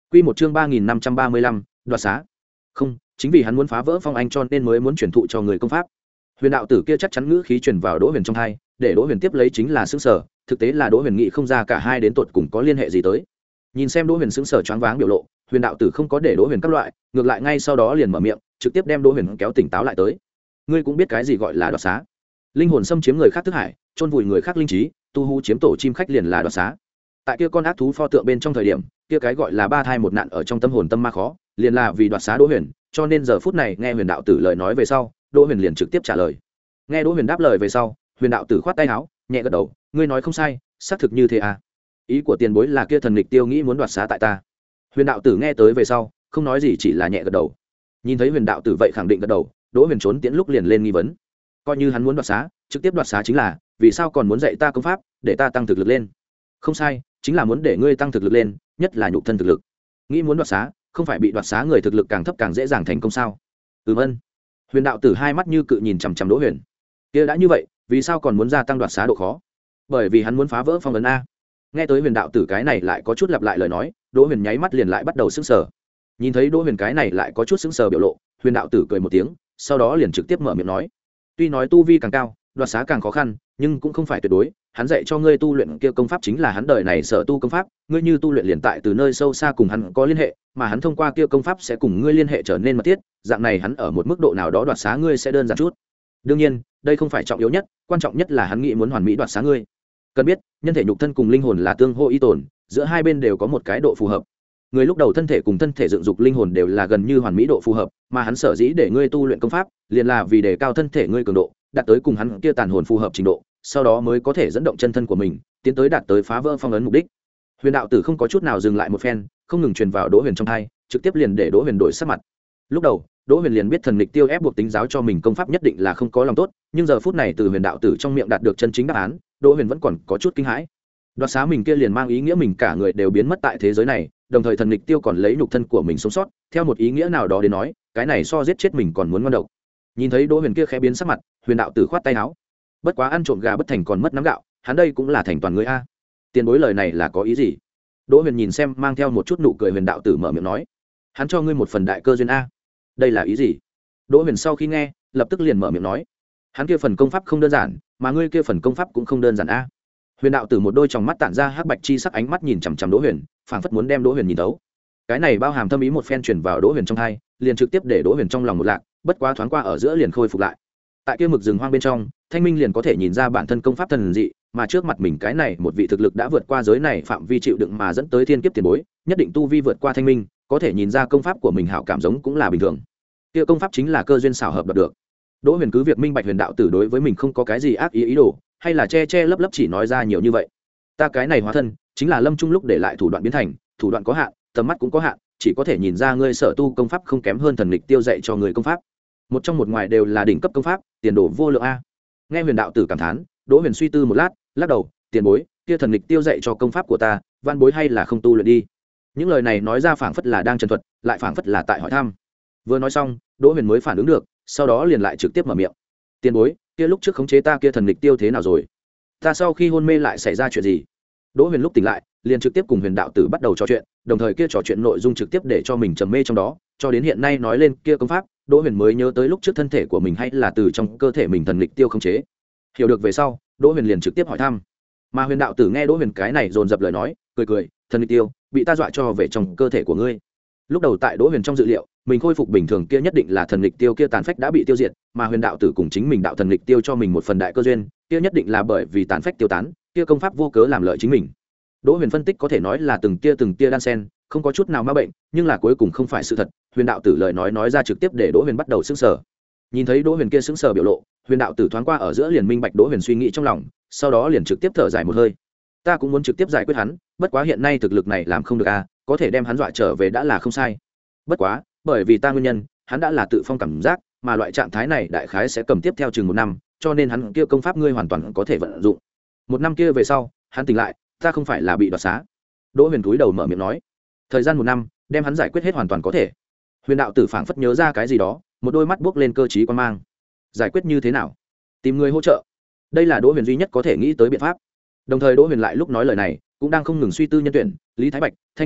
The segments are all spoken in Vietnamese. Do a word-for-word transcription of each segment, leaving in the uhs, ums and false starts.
Quy một chương ba nghìn năm trăm ba mươi lăm, đoạt xá. Không, chính vì hắn muốn phá vỡ phong anh cho nên mới muốn truyền thụ cho người công pháp. Huyền đạo tử kia chắc chắn ngữ khí truyền vào Đỗ Huyền trong tai, để Đỗ Huyền tiếp lấy chính là sững sờ, thực tế là Đỗ Huyền nghĩ không ra cả hai đến tột cùng có liên hệ gì tới. Nhìn xem Đỗ Huyền sững sờ choáng váng biểu lộ, Huyền đạo tử không có để Đỗ Huyền các loại, ngược lại ngay sau đó liền mở miệng, trực tiếp đem Đỗ Huyền kéo tỉnh táo lại tới. Ngươi cũng biết cái gì gọi là đoạt xá? Linh hồn xâm chiếm người khác thức hải, chôn vùi người khác linh trí, tu hú chiếm tổ chim khách liền là đoạt xá. Tại kia con ác thú pho tượng bên trong thời điểm, kia cái gọi là ba thai một nạn ở trong tâm hồn tâm ma khó, liền là vì đoạt xá Đỗ Huyền, cho nên giờ phút này nghe Huyền đạo tử lời nói về sau, Đỗ Huyền liền trực tiếp trả lời. Nghe Đỗ Huyền đáp lời về sau, Huyền đạo tử khoát tay áo, nhẹ gật đầu, ngươi nói không sai, xác thực như thế à? Ý của tiền bối là kia thần nghịch tiêu nghĩ muốn đoạt xá tại ta. Huyền đạo tử nghe tới về sau, không nói gì chỉ là nhẹ gật đầu. Nhìn thấy Huyền đạo tử vậy khẳng định gật đầu, Đỗ Huyền trốn tiễn lúc liền lên nghi vấn. Coi như hắn muốn đoạt xá, trực tiếp đoạt xá chính là, vì sao còn muốn dạy ta công pháp, để ta tăng thực lực lên? Không sai, chính là muốn để ngươi tăng thực lực lên, nhất là nhục thân thực lực. Nghĩ muốn đoạt xá, không phải bị đoạt xá người thực lực càng thấp càng dễ dàng thành công sao? Ừm ân. Huyền đạo tử hai mắt như cự nhìn chằm chằm Đỗ Huyền. Kia đã như vậy, vì sao còn muốn gia tăng đoạt xá độ khó? Bởi vì hắn muốn phá vỡ phong ấn a. Nghe tới Huyền đạo tử cái này lại có chút lặp lại lời nói, Đỗ Huyền nháy mắt liền lại bắt đầu sững sờ. Nhìn thấy Đỗ Huyền cái này lại có chút sững sờ biểu lộ, Huyền đạo tử cười một tiếng, sau đó liền trực tiếp mở miệng nói: tuy nói tu vi càng cao, đoạt xá càng khó khăn, nhưng cũng không phải tuyệt đối, hắn dạy cho ngươi tu luyện kia công pháp chính là hắn đời này sở tu công pháp, ngươi như tu luyện liền tại từ nơi sâu xa cùng hắn có liên hệ, mà hắn thông qua kia công pháp sẽ cùng ngươi liên hệ trở nên mật thiết, dạng này hắn ở một mức độ nào đó đoạt xá ngươi sẽ đơn giản chút. Đương nhiên, đây không phải trọng yếu nhất, quan trọng nhất là hắn nghĩ muốn hoàn mỹ đoạt xá ngươi. Cần biết, nhân thể nhục thân cùng linh hồn là tương hỗ ý tồn, giữa hai bên đều có một cái độ phù hợp. Người lúc đầu thân thể cùng thân thể dựng dục linh hồn đều là gần như hoàn mỹ độ phù hợp, mà hắn sở dĩ để ngươi tu luyện công pháp, liền là vì đề cao thân thể ngươi cường độ, đạt tới cùng hắn kia tàn hồn phù hợp trình độ, sau đó mới có thể dẫn động chân thân của mình, tiến tới đạt tới phá vỡ phong ấn mục đích. Huyền đạo tử không có chút nào dừng lại một phen, không ngừng truyền vào Đỗ Huyền trong tai, trực tiếp liền để Đỗ Huyền đổi sắc mặt. Lúc đầu, Đỗ Huyền liền biết thần nghịch tiêu ép buộc tính giáo cho mình công pháp nhất định là không có lòng tốt, nhưng giờ phút này từ Huyền đạo tử trong miệng đạt được chân chính đáp án, Đỗ Huyền vẫn còn có chút kinh hãi. Đoạt xá mình kia liền mang ý nghĩa mình cả người đều biến mất tại thế giới này, đồng thời thần nghịch tiêu còn lấy nhục thân của mình sống sót, theo một ý nghĩa nào đó đến nói, cái này so giết chết mình còn muốn ngon độc. Nhìn thấy Đỗ Huyền kia khẽ biến sắc mặt, Huyền đạo tử khoát tay áo. Bất quá ăn trộm gà bất thành còn mất nắm gạo, hắn đây cũng là thành toàn người a. Tiền bối lời này là có ý gì? Đỗ Huyền nhìn xem mang theo một chút nụ cười Huyền đạo tử mở miệng nói, hắn cho ngươi một phần đại cơ duyên a. Đây là ý gì? Đỗ Huyền sau khi nghe, lập tức liền mở miệng nói, hắn kia phần công pháp không đơn giản, mà ngươi kia phần công pháp cũng không đơn giản a. Huyền đạo tử một đôi tròng mắt tản ra hắc bạch chi sắc ánh mắt nhìn chằm chằm Đỗ Huyền, phảng phất muốn đem Đỗ Huyền nhìn thấu. Cái này bao hàm thâm ý một phen truyền vào Đỗ Huyền trong tai, liền trực tiếp để Đỗ Huyền trong lòng một lạc, bất quá thoáng qua ở giữa liền khôi phục lại. Tại kia mực rừng hoang bên trong, Thanh Minh liền có thể nhìn ra bản thân công pháp thần dị, mà trước mặt mình cái này một vị thực lực đã vượt qua giới này phạm vi chịu đựng mà dẫn tới thiên kiếp tiền bối, nhất định tu vi vượt qua Thanh Minh, có thể nhìn ra công pháp của mình hảo cảm giống cũng là bình thường. Kia công pháp chính là cơ duyên xảo hợp đạt được. Đỗ Huyền cứ việc minh bạch Huyền đạo tử đối với mình không có cái gì ác ý ý đồ, hay là che che lấp lấp chỉ nói ra nhiều như vậy. Ta cái này hóa thân chính là lâm trung lúc để lại thủ đoạn biến thành, thủ đoạn có hạn, tầm mắt cũng có hạn, chỉ có thể nhìn ra ngươi sở tu công pháp không kém hơn thần lịch tiêu dạy cho người công pháp. Một trong một ngoài đều là đỉnh cấp công pháp, tiền đồ vô lượng a. Nghe Huyền đạo tử cảm thán, Đỗ Huyền suy tư một lát, lắc đầu, tiền bối, kia thần lịch tiêu dạy cho công pháp của ta, văn bối hay là không tu luyện đi. Những lời này nói ra phảng phất là đang trần thuật, lại phảng phất là tại hỏi thăm. Vừa nói xong, Đỗ Huyền mới phản ứng được, sau đó liền lại trực tiếp mở miệng. Tiền bối, kia lúc trước khống chế ta kia thần lịch tiêu thế nào rồi? Ta sau khi hôn mê lại xảy ra chuyện gì? Đỗ Huyền lúc tỉnh lại, liền trực tiếp cùng Huyền đạo tử bắt đầu trò chuyện, đồng thời kia trò chuyện nội dung trực tiếp để cho mình trầm mê trong đó, cho đến hiện nay nói lên kia công pháp, Đỗ Huyền mới nhớ tới lúc trước thân thể của mình hay là từ trong cơ thể mình thần lịch tiêu khống chế. Hiểu được về sau, Đỗ Huyền liền trực tiếp hỏi thăm. Mà Huyền đạo tử nghe Đỗ Huyền cái này dồn dập lời nói, cười cười, thần lịch tiêu, bị ta dọa cho về trong cơ thể của ngươi. Lúc đầu tại Đỗ Huyền trong dự liệu, mình khôi phục bình thường kia nhất định là thần lịch tiêu kia tàn phách đã bị tiêu diệt, mà Huyền đạo tử cùng chính mình đạo thần lịch tiêu cho mình một phần đại cơ duyên, kia nhất định là bởi vì tàn phách tiêu tán, kia công pháp vô cớ làm lợi chính mình. Đỗ Huyền phân tích có thể nói là từng tia từng tia đan sen, không có chút nào ma bệnh, nhưng là cuối cùng không phải sự thật. Huyền đạo tử lời nói nói ra trực tiếp để Đỗ Huyền bắt đầu sững sờ. Nhìn thấy Đỗ Huyền kia sững sờ biểu lộ, Huyền đạo tử thoáng qua ở giữa liền minh bạch Đỗ Huyền suy nghĩ trong lòng, sau đó liền trực tiếp thở dài một hơi. Ta cũng muốn trực tiếp giải quyết hắn, bất quá hiện nay thực lực này làm không được a, có thể đem hắn dọa trở về đã là không sai. Bất quá, bởi vì ta nguyên nhân, hắn đã là tự phong cảm giác, mà loại trạng thái này đại khái sẽ cầm tiếp theo chừng một năm, cho nên hắn kia công pháp ngươi hoàn toàn có thể vận dụng. Một năm kia về sau, hắn tỉnh lại, ta không phải là bị đoạt xá. Đỗ Huyền cúi đầu mở miệng nói, thời gian một năm, đem hắn giải quyết hết hoàn toàn có thể. Huyền đạo tử phảng phất nhớ ra cái gì đó, một đôi mắt buốc lên cơ trí quan mang. Giải quyết như thế nào? Tìm người hỗ trợ. Đây là Đỗ Huyền duy nhất có thể nghĩ tới biện pháp. Đồng thời Đỗ Huyền lại lúc nói lời này, cũng đang không ngừng suy tư nhân tuyển, Lý Thái Bạch, Thanh Minh,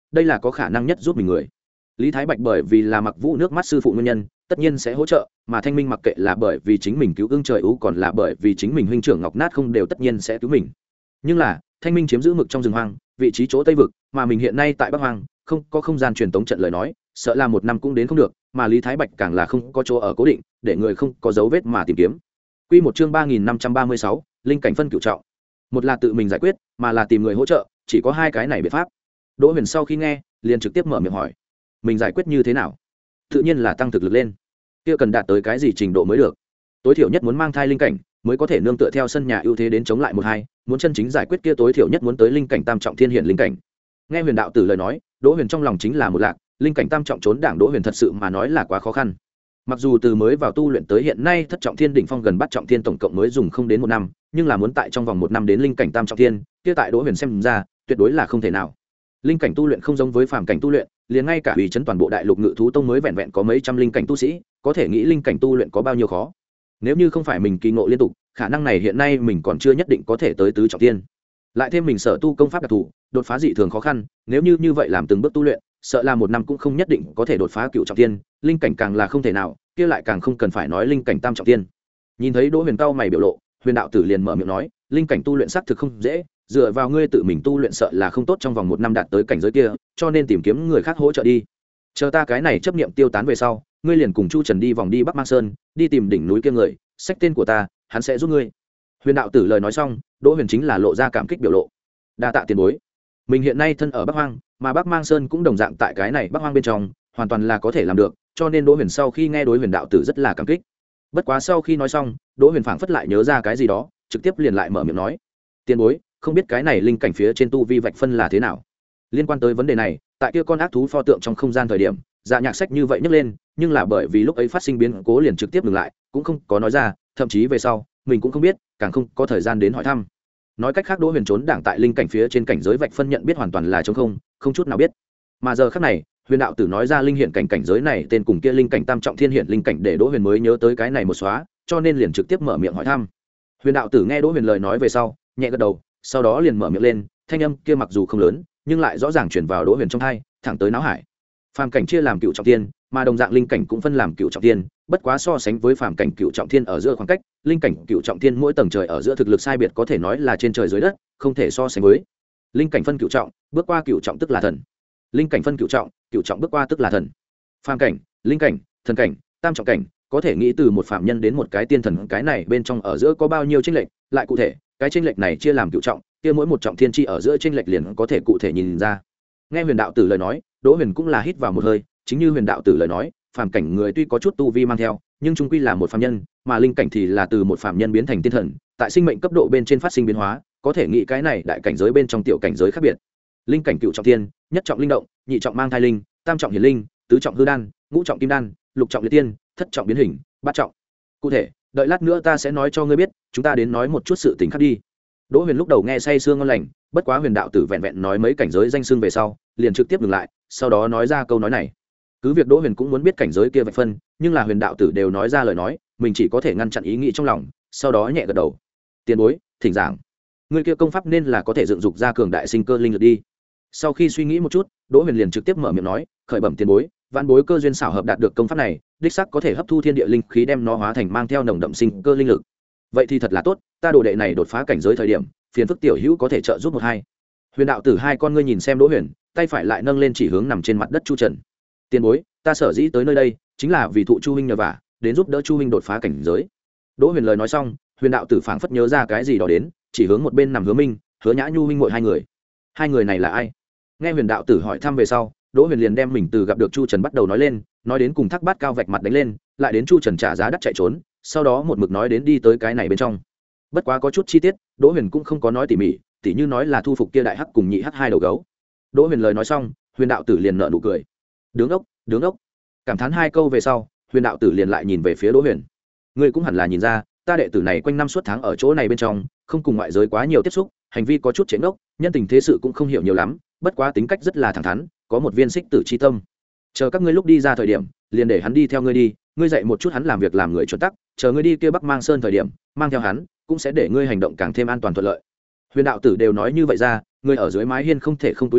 đây là có khả năng nhất giúp mình người. Lý Thái Bạch bởi vì là Mặc Vũ nước mắt sư phụ nguyên nhân, tất nhiên sẽ hỗ trợ, mà Thanh Minh mặc kệ là bởi vì chính mình cứu ương trời ú còn là bởi vì chính mình huynh trưởng Ngọc Nát không đều tất nhiên sẽ cứu mình. Nhưng là Thanh Minh chiếm giữ mực trong rừng hoang, vị trí chỗ Tây vực, mà mình hiện nay tại Bắc Hoang, không có không gian truyền tống trận lời nói, sợ là một năm cũng đến không được, mà Lý Thái Bạch càng là không có chỗ ở cố định, để người không có dấu vết mà tìm kiếm. Quy một chương ba nghìn năm trăm ba mươi sáu, linh cảnh phân cửu trọng. Một là tự mình giải quyết, mà là tìm người hỗ trợ, chỉ có hai cái này biện pháp. Đỗ Huyền sau khi nghe, liền trực tiếp mở miệng hỏi: mình giải quyết như thế nào? Tự nhiên là tăng thực lực lên. Kia cần đạt tới cái gì trình độ mới được? Tối thiểu nhất muốn mang thai linh cảnh, mới có thể nương tựa theo sân nhà ưu thế đến chống lại một hai, muốn chân chính giải quyết kia tối thiểu nhất muốn tới linh cảnh tam trọng thiên hiển linh cảnh. Nghe Huyền đạo tử lời nói, Đỗ Huyền trong lòng chính là một lạc, linh cảnh tam trọng trốn đảng Đỗ Huyền thật sự mà nói là quá khó khăn. Mặc dù từ mới vào tu luyện tới hiện nay thất trọng thiên đỉnh phong gần bắt trọng thiên tổng cộng mới dùng không đến một năm, nhưng là muốn tại trong vòng một năm đến linh cảnh tam trọng thiên, kia tại Đỗ Huyền xem ra, tuyệt đối là không thể nào. Linh cảnh tu luyện không giống với phàm cảnh tu luyện, liền ngay cả ủy trấn toàn bộ đại lục ngự thú tông mới vẹn vẹn có mấy trăm linh cảnh tu sĩ, có thể nghĩ linh cảnh tu luyện có bao nhiêu khó. Nếu như không phải mình kỳ ngộ liên tục, khả năng này hiện nay mình còn chưa nhất định có thể tới tứ trọng thiên. Lại thêm mình sở tu công pháp đặc thù, đột phá dị thường khó khăn, nếu như như vậy làm từng bước tu luyện, sợ là một năm cũng không nhất định có thể đột phá cựu trọng thiên, linh cảnh càng là không thể nào, kia lại càng không cần phải nói linh cảnh tam trọng thiên. Nhìn thấy Đỗ Huyền cao mày biểu lộ, Huyền đạo tử liền mở miệng nói: linh cảnh tu luyện xác thực không dễ, dựa vào ngươi tự mình tu luyện sợ là không tốt trong vòng một năm đạt tới cảnh giới kia, cho nên tìm kiếm người khác hỗ trợ đi. Chờ ta cái này chấp niệm tiêu tán về sau, ngươi liền cùng Chu Trần đi vòng đi Bắc Mang Sơn, đi tìm đỉnh núi kia người, xách tên của ta, hắn sẽ giúp ngươi. Huyền đạo tử lời nói xong, Đỗ Huyền chính là lộ ra cảm kích biểu lộ. Đa tạ tiền bối. Mình hiện nay thân ở Bắc Hoang, mà Bắc Mang Sơn cũng đồng dạng tại cái này Bắc Hoang bên trong, hoàn toàn là có thể làm được, cho nên Đỗ Huyền sau khi nghe đối Huyền đạo tử rất là cảm kích. Bất quá sau khi nói xong, Đỗ Huyền phảng phất lại nhớ ra cái gì đó, trực tiếp liền lại mở miệng nói: tiền bối, không biết cái này linh cảnh phía trên tu vi vạch phân là thế nào? Liên quan tới vấn đề này, tại kia con ác thú pho tượng trong không gian thời điểm, Dạ Nhạc Sách như vậy nhấc lên, nhưng là bởi vì lúc ấy phát sinh biến cố liền trực tiếp dừng lại, cũng không có nói ra, thậm chí về sau, mình cũng không biết, càng không có thời gian đến hỏi thăm. Nói cách khác, Đỗ Huyền trốn đảng tại linh cảnh phía trên cảnh giới vạch phân nhận biết hoàn toàn là trống không, không chút nào biết. Mà giờ khắc này, Huyền đạo tử nói ra linh hiện cảnh cảnh giới này tên cùng kia linh cảnh tam trọng thiên hiện linh cảnh để Đỗ Huyền mới nhớ tới cái này một xóa, cho nên liền trực tiếp mở miệng hỏi thăm. Huyền đạo tử nghe Đỗ Huyền lời nói về sau, nhẹ gật đầu, sau đó liền mở miệng lên, thanh âm kia mặc dù không lớn, nhưng lại rõ ràng truyền vào Đỗ Huyền trong tai, thẳng tới não hải. Phàm cảnh chia làm cựu trọng thiên, mà đồng dạng linh cảnh cũng phân làm cựu trọng thiên, bất quá so sánh với phàm cảnh cựu trọng thiên ở giữa khoảng cách, linh cảnh cựu trọng thiên mỗi tầng trời ở giữa thực lực sai biệt có thể nói là trên trời dưới đất, không thể so sánh với. Linh cảnh phân cựu trọng, bước qua cựu trọng tức là thần. Linh cảnh phân cựu trọng, cựu trọng bước qua tức là thần. Phàm cảnh, linh cảnh, thần cảnh, tam trọng cảnh, có thể nghĩ từ một phạm nhân đến một cái tiên thần, cái này bên trong ở giữa có bao nhiêu chênh lệch, lại cụ thể, cái chênh lệch này chia làm cựu trọng, kia mỗi một trọng thiên chi ở giữa chênh lệch liền có thể cụ thể nhìn ra. Nghe Huyền đạo tử lời nói, Đỗ Huyền cũng là hít vào một hơi, chính như Huyền đạo tử lời nói, phàm cảnh người tuy có chút tu vi mang theo, nhưng chung quy là một phàm nhân, mà linh cảnh thì là từ một phàm nhân biến thành tiên thần, tại sinh mệnh cấp độ bên trên phát sinh biến hóa, có thể nghĩ cái này đại cảnh giới bên trong tiểu cảnh giới khác biệt. Linh cảnh cựu trọng thiên, nhất trọng linh động, nhị trọng mang thai linh, tam trọng hiển linh, tứ trọng hư đan, ngũ trọng kim đan, lục trọng liệt tiên, thất trọng biến hình, bát trọng. Cụ thể, đợi lát nữa ta sẽ nói cho ngươi biết, chúng ta đến nói một chút sự tình khác đi. Đỗ Huyền lúc đầu nghe say sương ngon lành, bất quá Huyền đạo tử vẹn vẹn nói mấy cảnh giới danh xưng về sau, liền trực tiếp dừng lại, sau đó nói ra câu nói này. Cứ việc Đỗ Huyền cũng muốn biết cảnh giới kia vạch phân, nhưng là Huyền đạo tử đều nói ra lời nói, mình chỉ có thể ngăn chặn ý nghĩ trong lòng, sau đó nhẹ gật đầu. Tiền bối, thỉnh giảng. Người kia công pháp nên là có thể dựng dục ra cường đại sinh cơ linh lực đi. Sau khi suy nghĩ một chút, Đỗ Huyền liền trực tiếp mở miệng nói: khởi bẩm tiền bối, vạn bối cơ duyên xảo hợp đạt được công pháp này, đích xác có thể hấp thu thiên địa linh khí đem nó hóa thành mang theo nồng đậm sinh cơ linh lực. Vậy thì thật là tốt, ta đồ đệ này đột phá cảnh giới thời điểm, phiền phức tiểu hữu có thể trợ giúp một hai. Huyền đạo tử hai con ngươi nhìn xem Đỗ Huyền, tay phải lại nâng lên chỉ hướng nằm trên mặt đất Chu Trần. Tiền bối, ta sở dĩ tới nơi đây, chính là vì thụ Chu huynh nhờ vả, đến giúp đỡ Chu huynh đột phá cảnh giới. Đỗ Huyền lời nói xong, Huyền đạo tử phảng phất nhớ ra cái gì đó đến, chỉ hướng một bên nằm Hứa Minh, Hứa Nhã Nhu huynh muội hai người. Hai người này là ai? Nghe Huyền đạo tử hỏi thăm về sau, Đỗ Huyền liền đem mình từ gặp được Chu Trần bắt đầu nói lên, nói đến cùng Thác Bát cao vạch mặt đánh lên, lại đến Chu Trần trả giá đắt chạy trốn, sau đó một mực nói đến đi tới cái này bên trong. Bất quá có chút chi tiết, Đỗ Huyền cũng không có nói tỉ mỉ, tỉ như nói là thu phục kia đại hắc cùng nhị hắc hai đầu gấu. Đỗ Huyền lời nói xong, Huyền đạo tử liền nở nụ cười. Đứng ốc, đứng ốc. Cảm thán hai câu về sau, Huyền đạo tử liền lại nhìn về phía Đỗ Huyền. Ngươi cũng hẳn là nhìn ra, ta đệ tử này quanh năm suốt tháng ở chỗ này bên trong, không cùng ngoại giới quá nhiều tiếp xúc, hành vi có chút chế ngốc, nhân tình thế sự cũng không hiểu nhiều lắm, bất quá tính cách rất là thẳng thắn, có một viên xích tử chi tâm. Chờ các ngươi lúc đi ra thời điểm, liền để hắn đi theo ngươi đi, ngươi dạy một chút hắn làm việc làm người chuẩn tắc, chờ ngươi đi kia Bắc Mang Sơn thời điểm, mang theo hắn, cũng sẽ để ngươi hành động càng thêm an toàn thuận lợi. Huyền đạo tử đều nói như vậy ra, ngươi ở dưới mái hiên không thể không túi đầu.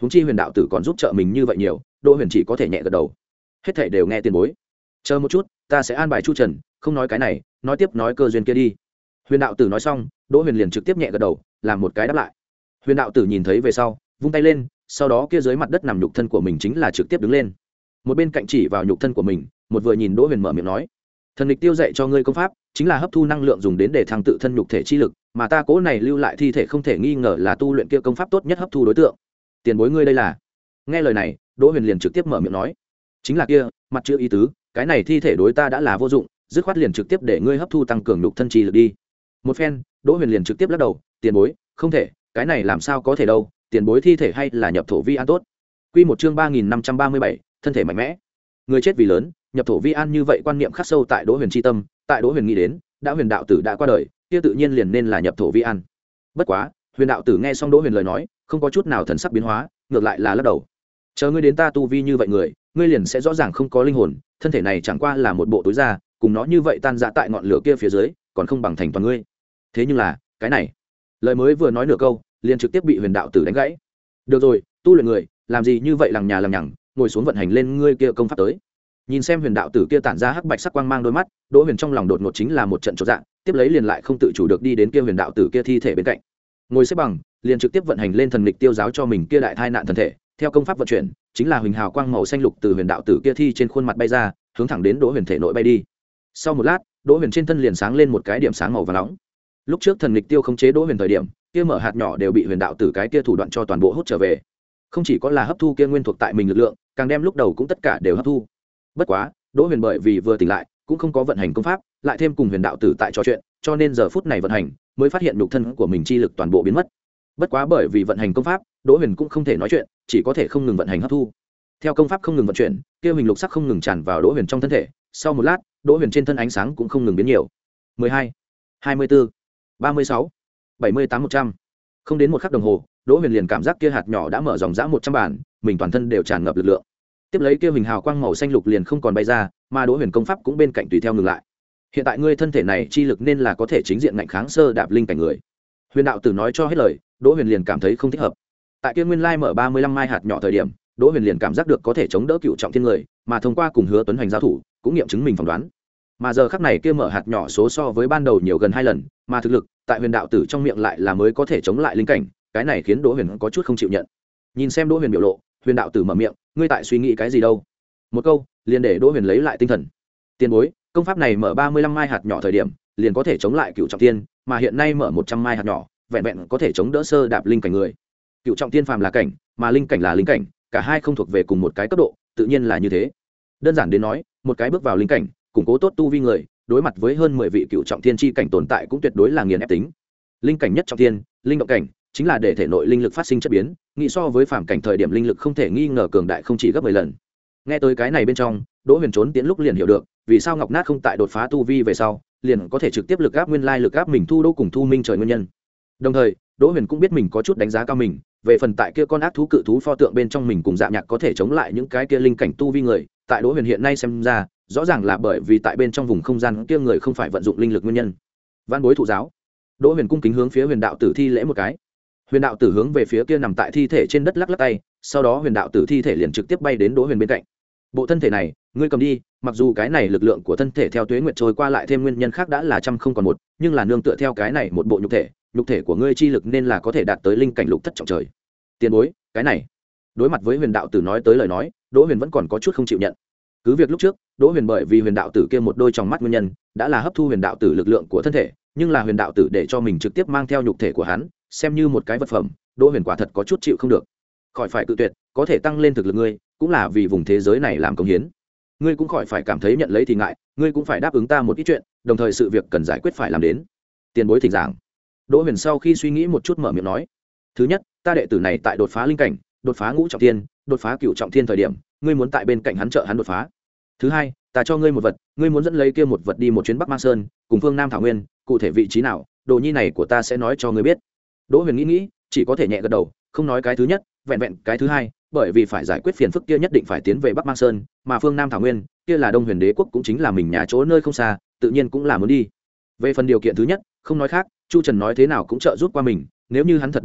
huống chi huyền đạo tử còn giúp trợ mình như vậy nhiều, đỗ huyền chỉ có thể nhẹ gật đầu. Hết thảy đều nghe tiền bối. Chờ một chút, ta sẽ an bài chu trần, không nói cái này, nói tiếp nói cơ duyên kia đi. Huyền đạo tử nói xong, đỗ huyền liền trực tiếp nhẹ gật đầu, làm một cái đáp lại. Huyền đạo tử nhìn thấy về sau, vung tay lên, sau đó kia dưới mặt đất nằm nhục thân của mình chính là trực tiếp đứng lên. Một bên cạnh chỉ vào nhục thân của mình, một vừa nhìn đỗ huyền mở miệng nói: thần lịch tiêu dạy cho ngươi công pháp chính là hấp thu năng lượng dùng đến để thăng tự thân nhục thể chi lực, mà ta cố này lưu lại thi thể không thể nghi ngờ là tu luyện kia công pháp tốt nhất hấp thu đối tượng. Tiền bối ngươi đây là? Nghe lời này, đỗ huyền liền trực tiếp mở miệng nói: chính là kia, mặt chữ ý tứ, cái này thi thể đối ta đã là vô dụng, dứt khoát liền trực tiếp để ngươi hấp thu tăng cường nhục thân chi lực đi. Một phen, đỗ huyền liền trực tiếp lắc đầu: tiền bối, không thể, cái này làm sao có thể đâu, tiền bối thi thể hay là nhập thổ vi an tốt. Quy một chương ba nghìn năm trăm ba mươi bảy, thân thể mạnh mẽ. Người chết vì lớn, nhập thổ vi an như vậy quan niệm khắc sâu tại đỗ huyền tri tâm. Tại đỗ huyền nghĩ đến, đã huyền đạo tử đã qua đời, kia tự nhiên liền nên là nhập thổ vi an. Bất quá, huyền đạo tử nghe xong đỗ huyền lời nói, không có chút nào thần sắc biến hóa, ngược lại là lắc đầu: chờ ngươi đến ta tu vi như vậy người, ngươi liền sẽ rõ ràng không có linh hồn, thân thể này chẳng qua là một bộ túi da, cùng nó như vậy tan rã tại ngọn lửa kia phía dưới, còn không bằng thành toàn ngươi. Thế nhưng là, cái này, lời mới vừa nói nửa câu, liền trực tiếp bị huyền đạo tử đánh gãy. Được rồi, tu luyện người, làm gì như vậy lằng nhà lằng nhằng, ngồi xuống vận hành lên ngươi kia công pháp tới. Nhìn xem huyền đạo tử kia tản ra hắc bạch sắc quang mang đôi mắt, đỗ huyền trong lòng đột ngột chính là một trận chột dạ, tiếp lấy liền lại không tự chủ được đi đến kia huyền đạo tử kia thi thể bên cạnh, ngồi xếp bằng, liền trực tiếp vận hành lên thần lịch tiêu giáo cho mình kia đại thai nạn thân thể. Theo công pháp vận chuyển, chính là huỳnh hào quang màu xanh lục từ huyền đạo tử kia thi trên khuôn mặt bay ra, hướng thẳng đến đỗ huyền thể nội bay đi. Sau một lát, đỗ huyền trên thân liền sáng lên một cái điểm sáng màu vàng nóng. Lúc trước thần lịch tiêu khống chế đỗ huyền thời điểm, kia mở hạt nhỏ đều bị huyền đạo tử cái kia thủ đoạn cho toàn bộ hút trở về. Không chỉ có là hấp thu kia nguyên thuộc tại mình lực lượng, càng đem lúc đầu cũng tất cả đều hấp thu. Bất quá, đỗ huyền bởi vì vừa tỉnh lại, cũng không có vận hành công pháp, lại thêm cùng huyền đạo tử tại trò chuyện, cho nên giờ phút này vận hành, mới phát hiện nhục thân của mình chi lực toàn bộ biến mất. Bất quá bởi vì vận hành công pháp, đỗ huyền cũng không thể nói chuyện, chỉ có thể không ngừng vận hành hấp thu. Theo công pháp không ngừng vận chuyển, kia hình lục sắc không ngừng tràn vào đỗ huyền trong thân thể. Sau một lát, đỗ huyền trên thân ánh sáng cũng không ngừng biến nhiều. mười hai, hai mươi bốn, ba mươi sáu, bảy mươi tám, một trăm. Không đến một khắc đồng hồ, đỗ huyền liền cảm giác kia hạt nhỏ đã mở dòng dã một trăm bản, mình toàn thân đều tràn ngập lực lượng. Tiếp lấy kia hình hào quang màu xanh lục liền không còn bay ra, mà đỗ huyền công pháp cũng bên cạnh tùy theo ngừng lại. Hiện tại ngươi thân thể này chi lực nên là có thể chính diện ngạnh kháng sơ đạp linh cảnh người. Huyền đạo tử nói cho hết lời, đỗ huyền liền cảm thấy không thích hợp. Tại kia nguyên lai mở ba mươi lăm mai hạt nhỏ thời điểm, đỗ huyền liền cảm giác được có thể chống đỡ cựu trọng thiên người, mà thông qua cùng hứa tuấn hoành giao thủ, cũng nghiệm chứng mình phỏng đoán. Mà giờ khắc này kia mở hạt nhỏ số so với ban đầu nhiều gần hai lần, mà thực lực tại huyền đạo tử trong miệng lại là mới có thể chống lại linh cảnh, cái này khiến đỗ huyền có chút không chịu nhận. Nhìn xem đỗ huyền biểu lộ, huyền đạo tử mở miệng: ngươi tại suy nghĩ cái gì đâu? Một câu liền để đỗ huyền lấy lại tinh thần. Tiền bối, công pháp này mở ba mươi lăm mai hạt nhỏ thời điểm, liền có thể chống lại cựu trọng thiên, mà hiện nay mở một trăm mai hạt nhỏ, vẹn vẹn có thể chống đỡ sơ đạp linh cảnh người. Cựu trọng thiên phàm là cảnh, mà linh cảnh là linh cảnh, cả hai không thuộc về cùng một cái cấp độ, tự nhiên là như thế. Đơn giản đến nói, một cái bước vào linh cảnh, củng cố tốt tu vi người, đối mặt với hơn mười vị cựu trọng thiên chi cảnh tồn tại cũng tuyệt đối là nghiền ép tính. Linh cảnh nhất trọng thiên, linh động cảnh, chính là để thể nội linh lực phát sinh chất biến, nghĩ so với phàm cảnh thời điểm linh lực không thể nghi ngờ cường đại không chỉ gấp mười lần. Nghe tới cái này bên trong, đỗ huyền trốn tiến lúc liền hiểu được vì sao ngọc nát không tại đột phá tu vi về sau liền có thể trực tiếp lực áp nguyên lai lực áp mình thu đỗ cùng thu minh trời nguyên nhân. Đồng thời đỗ huyền cũng biết mình có chút đánh giá cao mình, về phần tại kia con ác thú cự thú pho tượng bên trong mình cùng dạ nhạc có thể chống lại những cái kia linh cảnh tu vi người, tại đỗ huyền hiện nay xem ra rõ ràng là bởi vì tại bên trong vùng không gian kia người không phải vận dụng linh lực nguyên nhân. Văn bối thụ giáo. Đỗ huyền cung kính hướng phía huyền đạo tử thi lễ một cái. Huyền đạo tử hướng về phía kia nằm tại thi thể trên đất lắc lắc tay, sau đó huyền đạo tử thi thể liền trực tiếp bay đến đỗ huyền bên cạnh. Bộ thân thể này ngươi cầm đi, mặc dù cái này lực lượng của thân thể theo tuế nguyệt trôi qua lại thêm nguyên nhân khác đã là trăm không còn một, nhưng là nương tựa theo cái này một bộ nhục thể, nhục thể của ngươi chi lực nên là có thể đạt tới linh cảnh lục thất trọng trời. Tiền bối, cái này. Đối mặt với huyền đạo tử nói tới lời nói, đỗ huyền vẫn còn có chút không chịu nhận. Cứ việc lúc trước đỗ huyền bởi vì huyền đạo tử kia một đôi trong mắt nguyên nhân đã là hấp thu huyền đạo tử lực lượng của thân thể, nhưng là huyền đạo tử để cho mình trực tiếp mang theo nhục thể của hắn xem như một cái vật phẩm, đỗ huyền quả thật có chút chịu không được. Khỏi phải cự tuyệt, có thể tăng lên thực lực ngươi cũng là vì vùng thế giới này làm công hiến, ngươi cũng khỏi phải cảm thấy nhận lấy thì ngại, ngươi cũng phải đáp ứng ta một ít chuyện, đồng thời sự việc cần giải quyết phải làm đến. Tiền bối thỉnh giảng. Đỗ huyền sau khi suy nghĩ một chút mở miệng nói: thứ nhất, ta đệ tử này tại đột phá linh cảnh, đột phá ngũ trọng thiên, đột phá cửu trọng thiên thời điểm, ngươi muốn tại bên cạnh hắn trợ hắn đột phá. Thứ hai, ta cho ngươi một vật, ngươi muốn dẫn lấy kia một vật đi một chuyến Bắc Mang Sơn cùng phương Nam Thảo Nguyên, cụ thể vị trí nào, đồ nhi này của ta sẽ nói cho ngươi biết. Đỗ huyền nghĩ nghĩ, chỉ có thể nhẹ gật đầu, không nói cái thứ nhất, vẹn vẹn cái thứ hai, bởi vì phải giải quyết phiền phức kia nhất định phải tiến về Bắc Mang Sơn, mà phương Nam Thảo Nguyên kia là Đông Huyền Đế quốc cũng chính là mình nhà chỗ nơi không xa, tự nhiên cũng là muốn đi. Về phần điều kiện thứ nhất, không nói khác, Chu Trần nói thế nào cũng trợ giúp qua mình, nếu như hắn thật đột phá,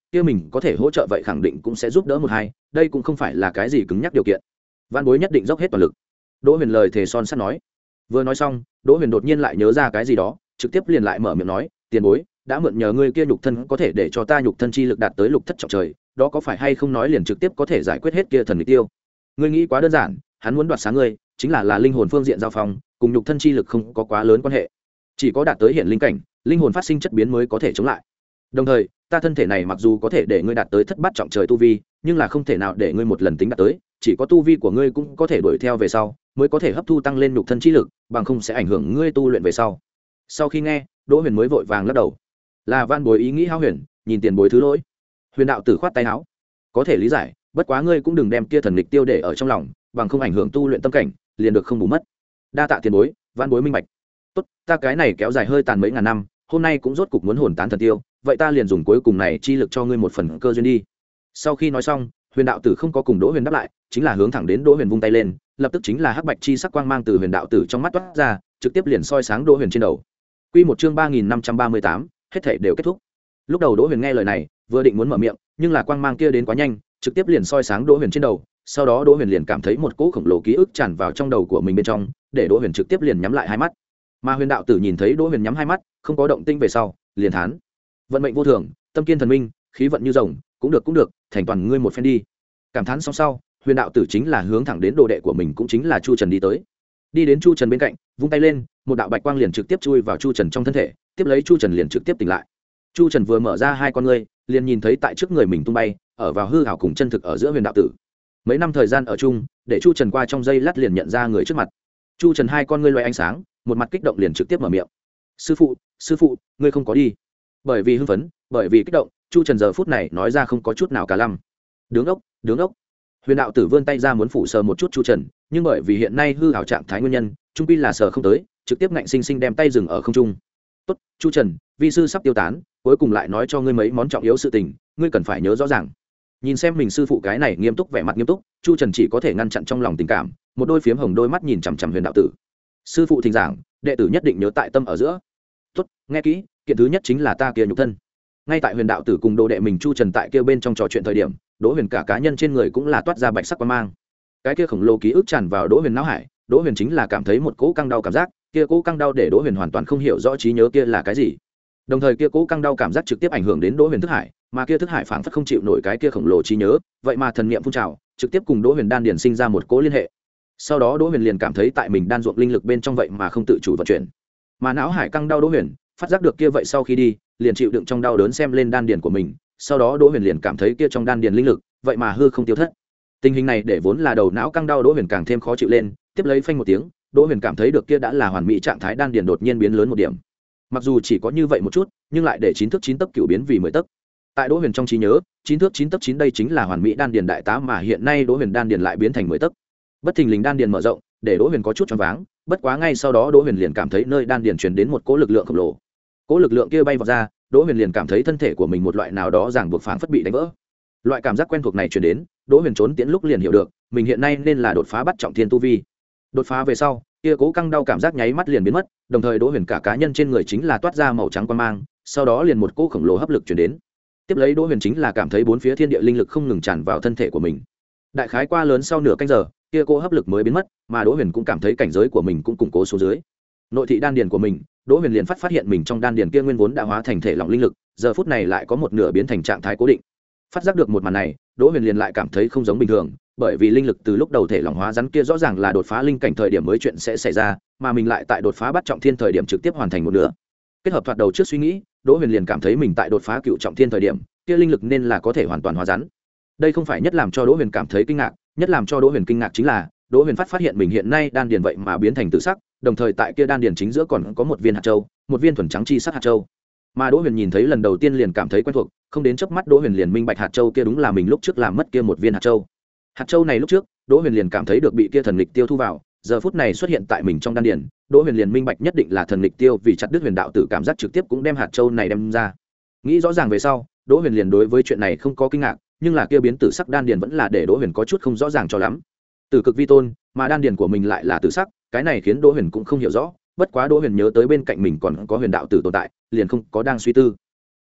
kia mình có thể hỗ trợ vậy khẳng định cũng sẽ giúp đỡ một hai, đây cũng không phải là cái gì cứng nhắc điều kiện. Văn Bối nhất định dốc hết toàn lực. Đỗ Huyền lời thề son sắt nói. Vừa nói xong, Đỗ Huyền đột nhiên lại nhớ ra cái gì đó, trực tiếp liền lại mở miệng nói, tiền bối, đã mượn nhờ ngươi kia nhục thân có thể để cho ta nhục thân chi lực đạt tới lục thất trọng trời, đó có phải hay không nói liền trực tiếp có thể giải quyết hết kia thần nghịch tiêu. Ngươi nghĩ quá đơn giản, hắn muốn đoạt sáng ngươi, chính là là linh hồn phương diện giao phong, cùng nhục thân chi lực không có quá lớn quan hệ. Chỉ có đạt tới hiện linh cảnh, linh hồn phát sinh chất biến mới có thể chống lại. Đồng thời, ta thân thể này mặc dù có thể để ngươi đạt tới thất bát trọng trời tu vi, nhưng là không thể nào để ngươi một lần tính đạt tới, chỉ có tu vi của ngươi cũng có thể đuổi theo về sau, mới có thể hấp thu tăng lên nhục thân chi lực, bằng không sẽ ảnh hưởng ngươi tu luyện về sau. Sau khi nghe, Đỗ Huyền mới vội vàng lắc đầu. Là Van Bối ý nghĩ hao huyền, nhìn tiền bối thứ lỗi. Huyền đạo tử khoát tay áo, có thể lý giải, bất quá ngươi cũng đừng đem kia thần nghịch tiêu để ở trong lòng, bằng không ảnh hưởng tu luyện tâm cảnh, liền được không bù mất. Đa tạ tiền bối, Van Bối minh bạch. Tốt, ta cái này kéo dài hơi tàn mấy ngàn năm, hôm nay cũng rốt cục muốn hồn tán thần tiêu, vậy ta liền dùng cuối cùng này chi lực cho ngươi một phần cơ duyên đi. Sau khi nói xong, Huyền đạo tử không có cùng Đỗ Huyền đáp lại, chính là hướng thẳng đến Đỗ Huyền vung tay lên, lập tức chính là hắc bạch chi sắc quang mang từ Huyền đạo tử trong mắt toát ra, trực tiếp liền soi sáng Đỗ Huyền trên đầu. Quy một chương ba nghìn năm trăm ba mươi tám, hết thảy đều kết thúc. Lúc đầu Đỗ Huyền nghe lời này, vừa định muốn mở miệng, nhưng là quang mang kia đến quá nhanh, trực tiếp liền soi sáng Đỗ Huyền trên đầu, sau đó Đỗ Huyền liền cảm thấy một cỗ khổng lồ ký ức tràn vào trong đầu của mình bên trong, để Đỗ Huyền trực tiếp liền nhắm lại hai mắt. Mà Huyền đạo tử nhìn thấy Đỗ Huyền nhắm hai mắt, không có động tĩnh về sau, liền thán: vận mệnh vô thường, tâm kiên thần minh, khí vận như rồng, cũng được cũng được, thành toàn ngươi một phen đi. Cảm thán xong sau, Huyền đạo tử chính là hướng thẳng đến đồ đệ của mình, cũng chính là Chu Trần đi tới. Đi đến Chu Trần bên cạnh, vung tay lên, một đạo bạch quang liền trực tiếp chui vào Chu Trần trong thân thể, tiếp lấy Chu Trần liền trực tiếp tỉnh lại. Chu Trần vừa mở ra hai con ngươi, liền nhìn thấy tại trước người mình tung bay, ở vào hư ảo cùng chân thực ở giữa Huyền đạo tử. Mấy năm thời gian ở chung, để Chu Trần qua trong giây lát liền nhận ra người trước mặt. Chu Trần hai con ngươi loé ánh sáng, một mặt kích động liền trực tiếp mở miệng: "Sư phụ, sư phụ, ngươi không có đi?" Bởi vì hưng phấn, bởi vì kích động, Chu Trần giờ phút này nói ra không có chút nào cả lăm. "Đứng ốc, đứng ốc." Huyền đạo tử vươn tay ra muốn phủ sờ một chút Chu Trần, nhưng bởi vì hiện nay hư ảo trạng thái nguyên nhân, trung quy là sờ không tới, trực tiếp ngạnh sinh sinh đem tay dừng ở không trung. "Tốt, Chu Trần, vi sư sắp tiêu tán, cuối cùng lại nói cho ngươi mấy món trọng yếu sự tình, ngươi cần phải nhớ rõ ràng." Nhìn xem mình sư phụ cái này nghiêm túc, vẻ mặt nghiêm túc, Chu Trần chỉ có thể ngăn chặn trong lòng tình cảm, một đôi phiếm hồng đôi mắt nhìn chằm chằm Huyền đạo tử. "Sư phụ thỉnh giảng, đệ tử nhất định nhớ tại tâm ở giữa." "Tốt, nghe kỹ, kiện thứ nhất chính là ta kia nhục thân." Ngay tại Huyền đạo tử cùng đồ đệ mình Chu Trần tại kia bên trong trò chuyện thời điểm, Đỗ Huyền cả cá nhân trên người cũng là toát ra bạch sắc quang mang. Cái kia khổng lồ ký ức tràn vào Đỗ Huyền não hải, Đỗ Huyền chính là cảm thấy một cỗ căng đau cảm giác, kia cỗ căng đau để Đỗ Huyền hoàn toàn không hiểu rõ trí nhớ kia là cái gì. Đồng thời kia cỗ căng đau cảm giác trực tiếp ảnh hưởng đến Đỗ Huyền thức hải, mà kia thức hải phảng phất không chịu nổi cái kia khổng lồ trí nhớ, vậy mà thần niệm phun trào, trực tiếp cùng Đỗ Huyền đan điền sinh ra một cỗ liên hệ. Sau đó Đỗ Huyền liền cảm thấy tại mình đan ruộng linh lực bên trong vậy mà không tự chủ vận chuyển. Mà não hải căng đau Đỗ Huyền, phát giác được kia vậy sau khi đi, liền chịu đựng trong đau đớn xem lên đan điền của mình, sau đó Đỗ Huyền liền cảm thấy kia trong đan điền linh lực, vậy mà hư không tiêu thất. Tình hình này để vốn là đầu não căng đau Đỗ Huyền càng thêm khó chịu lên, tiếp lấy phanh một tiếng, Đỗ Huyền cảm thấy được kia đã là hoàn mỹ trạng thái đan điền đột nhiên biến lớn một điểm. Mặc dù chỉ có như vậy một chút, nhưng lại để chín thước chín tấc cửu biến vì mười tấc. Tại Đỗ Huyền trong trí nhớ, chín thước chín tấc chín đây chính là hoàn mỹ đan điền đại tá, mà hiện nay Đỗ Huyền đan điền lại biến thành mười tấc. Bất thình lình đan điền mở rộng, để Đỗ Huyền có chút choáng váng, bất quá ngay sau đó Đỗ Huyền liền cảm thấy nơi đan điền truyền đến một cỗ lực lượng khổng lồ. Cỗ lực lượng kia bay vọt ra, Đỗ Huyền liền cảm thấy thân thể của mình một loại nào đó ràng buộc phảng phất bị đánh vỡ. Loại cảm giác quen thuộc này truyền đến, Đỗ Huyền trốn tiễn lúc liền hiểu được, mình hiện nay nên là đột phá bắt trọng thiên tu vi. Đột phá về sau, kia cố căng đau cảm giác nháy mắt liền biến mất, đồng thời Đỗ Huyền cả cá nhân trên người chính là toát ra màu trắng quang mang, sau đó liền một cỗ khổng lồ hấp lực truyền đến. Tiếp lấy Đỗ Huyền chính là cảm thấy bốn phía thiên địa linh lực không ngừng tràn vào thân thể của mình. Đại khái qua lớn sau nửa canh giờ, kia cỗ hấp lực mới biến mất, mà Đỗ Huyền cũng cảm thấy cảnh giới của mình cũng củng cố xuống dưới. Nội thị đan điền của mình, Đỗ Huyền liền phát phát hiện mình trong đan điền kia nguyên vốn đã hóa thành thể lỏng linh lực, giờ phút này lại có một nửa biến thành trạng thái cố định. Phát giác được một màn này, Đỗ Huyền liền lại cảm thấy không giống bình thường, bởi vì linh lực từ lúc đầu thể lỏng hóa rắn kia rõ ràng là đột phá linh cảnh thời điểm mới chuyện sẽ xảy ra, mà mình lại tại đột phá bắt trọng thiên thời điểm trực tiếp hoàn thành một nửa. Kết hợp thoạt đầu trước suy nghĩ, Đỗ Huyền liền cảm thấy mình tại đột phá cựu trọng thiên thời điểm, kia linh lực nên là có thể hoàn toàn hóa rắn. Đây không phải nhất làm cho Đỗ Huyền cảm thấy kinh ngạc, nhất làm cho Đỗ Huyền kinh ngạc chính là, Đỗ Huyền phát phát hiện mình hiện nay đan điền vậy mà biến thành tự sắc, đồng thời tại kia đan điền chính giữa còn có một viên hạt châu, một viên thuần trắng chi sắc hạt châu. Mà Đỗ Huyền nhìn thấy lần đầu tiên liền cảm thấy quen thuộc, không đến chớp mắt Đỗ Huyền liền minh bạch hạt châu kia đúng là mình lúc trước làm mất kia một viên hạt châu. Hạt châu này lúc trước, Đỗ Huyền liền cảm thấy được bị kia thần lịch tiêu thu vào, giờ phút này xuất hiện tại mình trong đan điền, Đỗ Huyền liền minh bạch nhất định là thần lịch tiêu, vì chặt đứt Huyền đạo tử cảm giác trực tiếp cũng đem hạt châu này đem ra. Nghĩ rõ ràng về sau, Đỗ Huyền liền đối với chuyện này không có kinh ngạc, nhưng là kia biến tử sắc đan điền vẫn là để Đỗ Huyền có chút không rõ ràng cho lắm. Tử cực vi tôn, mà đan điền của mình lại là tử sắc, cái này khiến Đỗ Huyền cũng không hiểu rõ, bất quá Đỗ Huyền nhớ tới bên cạnh mình còn có Huyền đạo tử tồn tại, liền không có đang suy tư.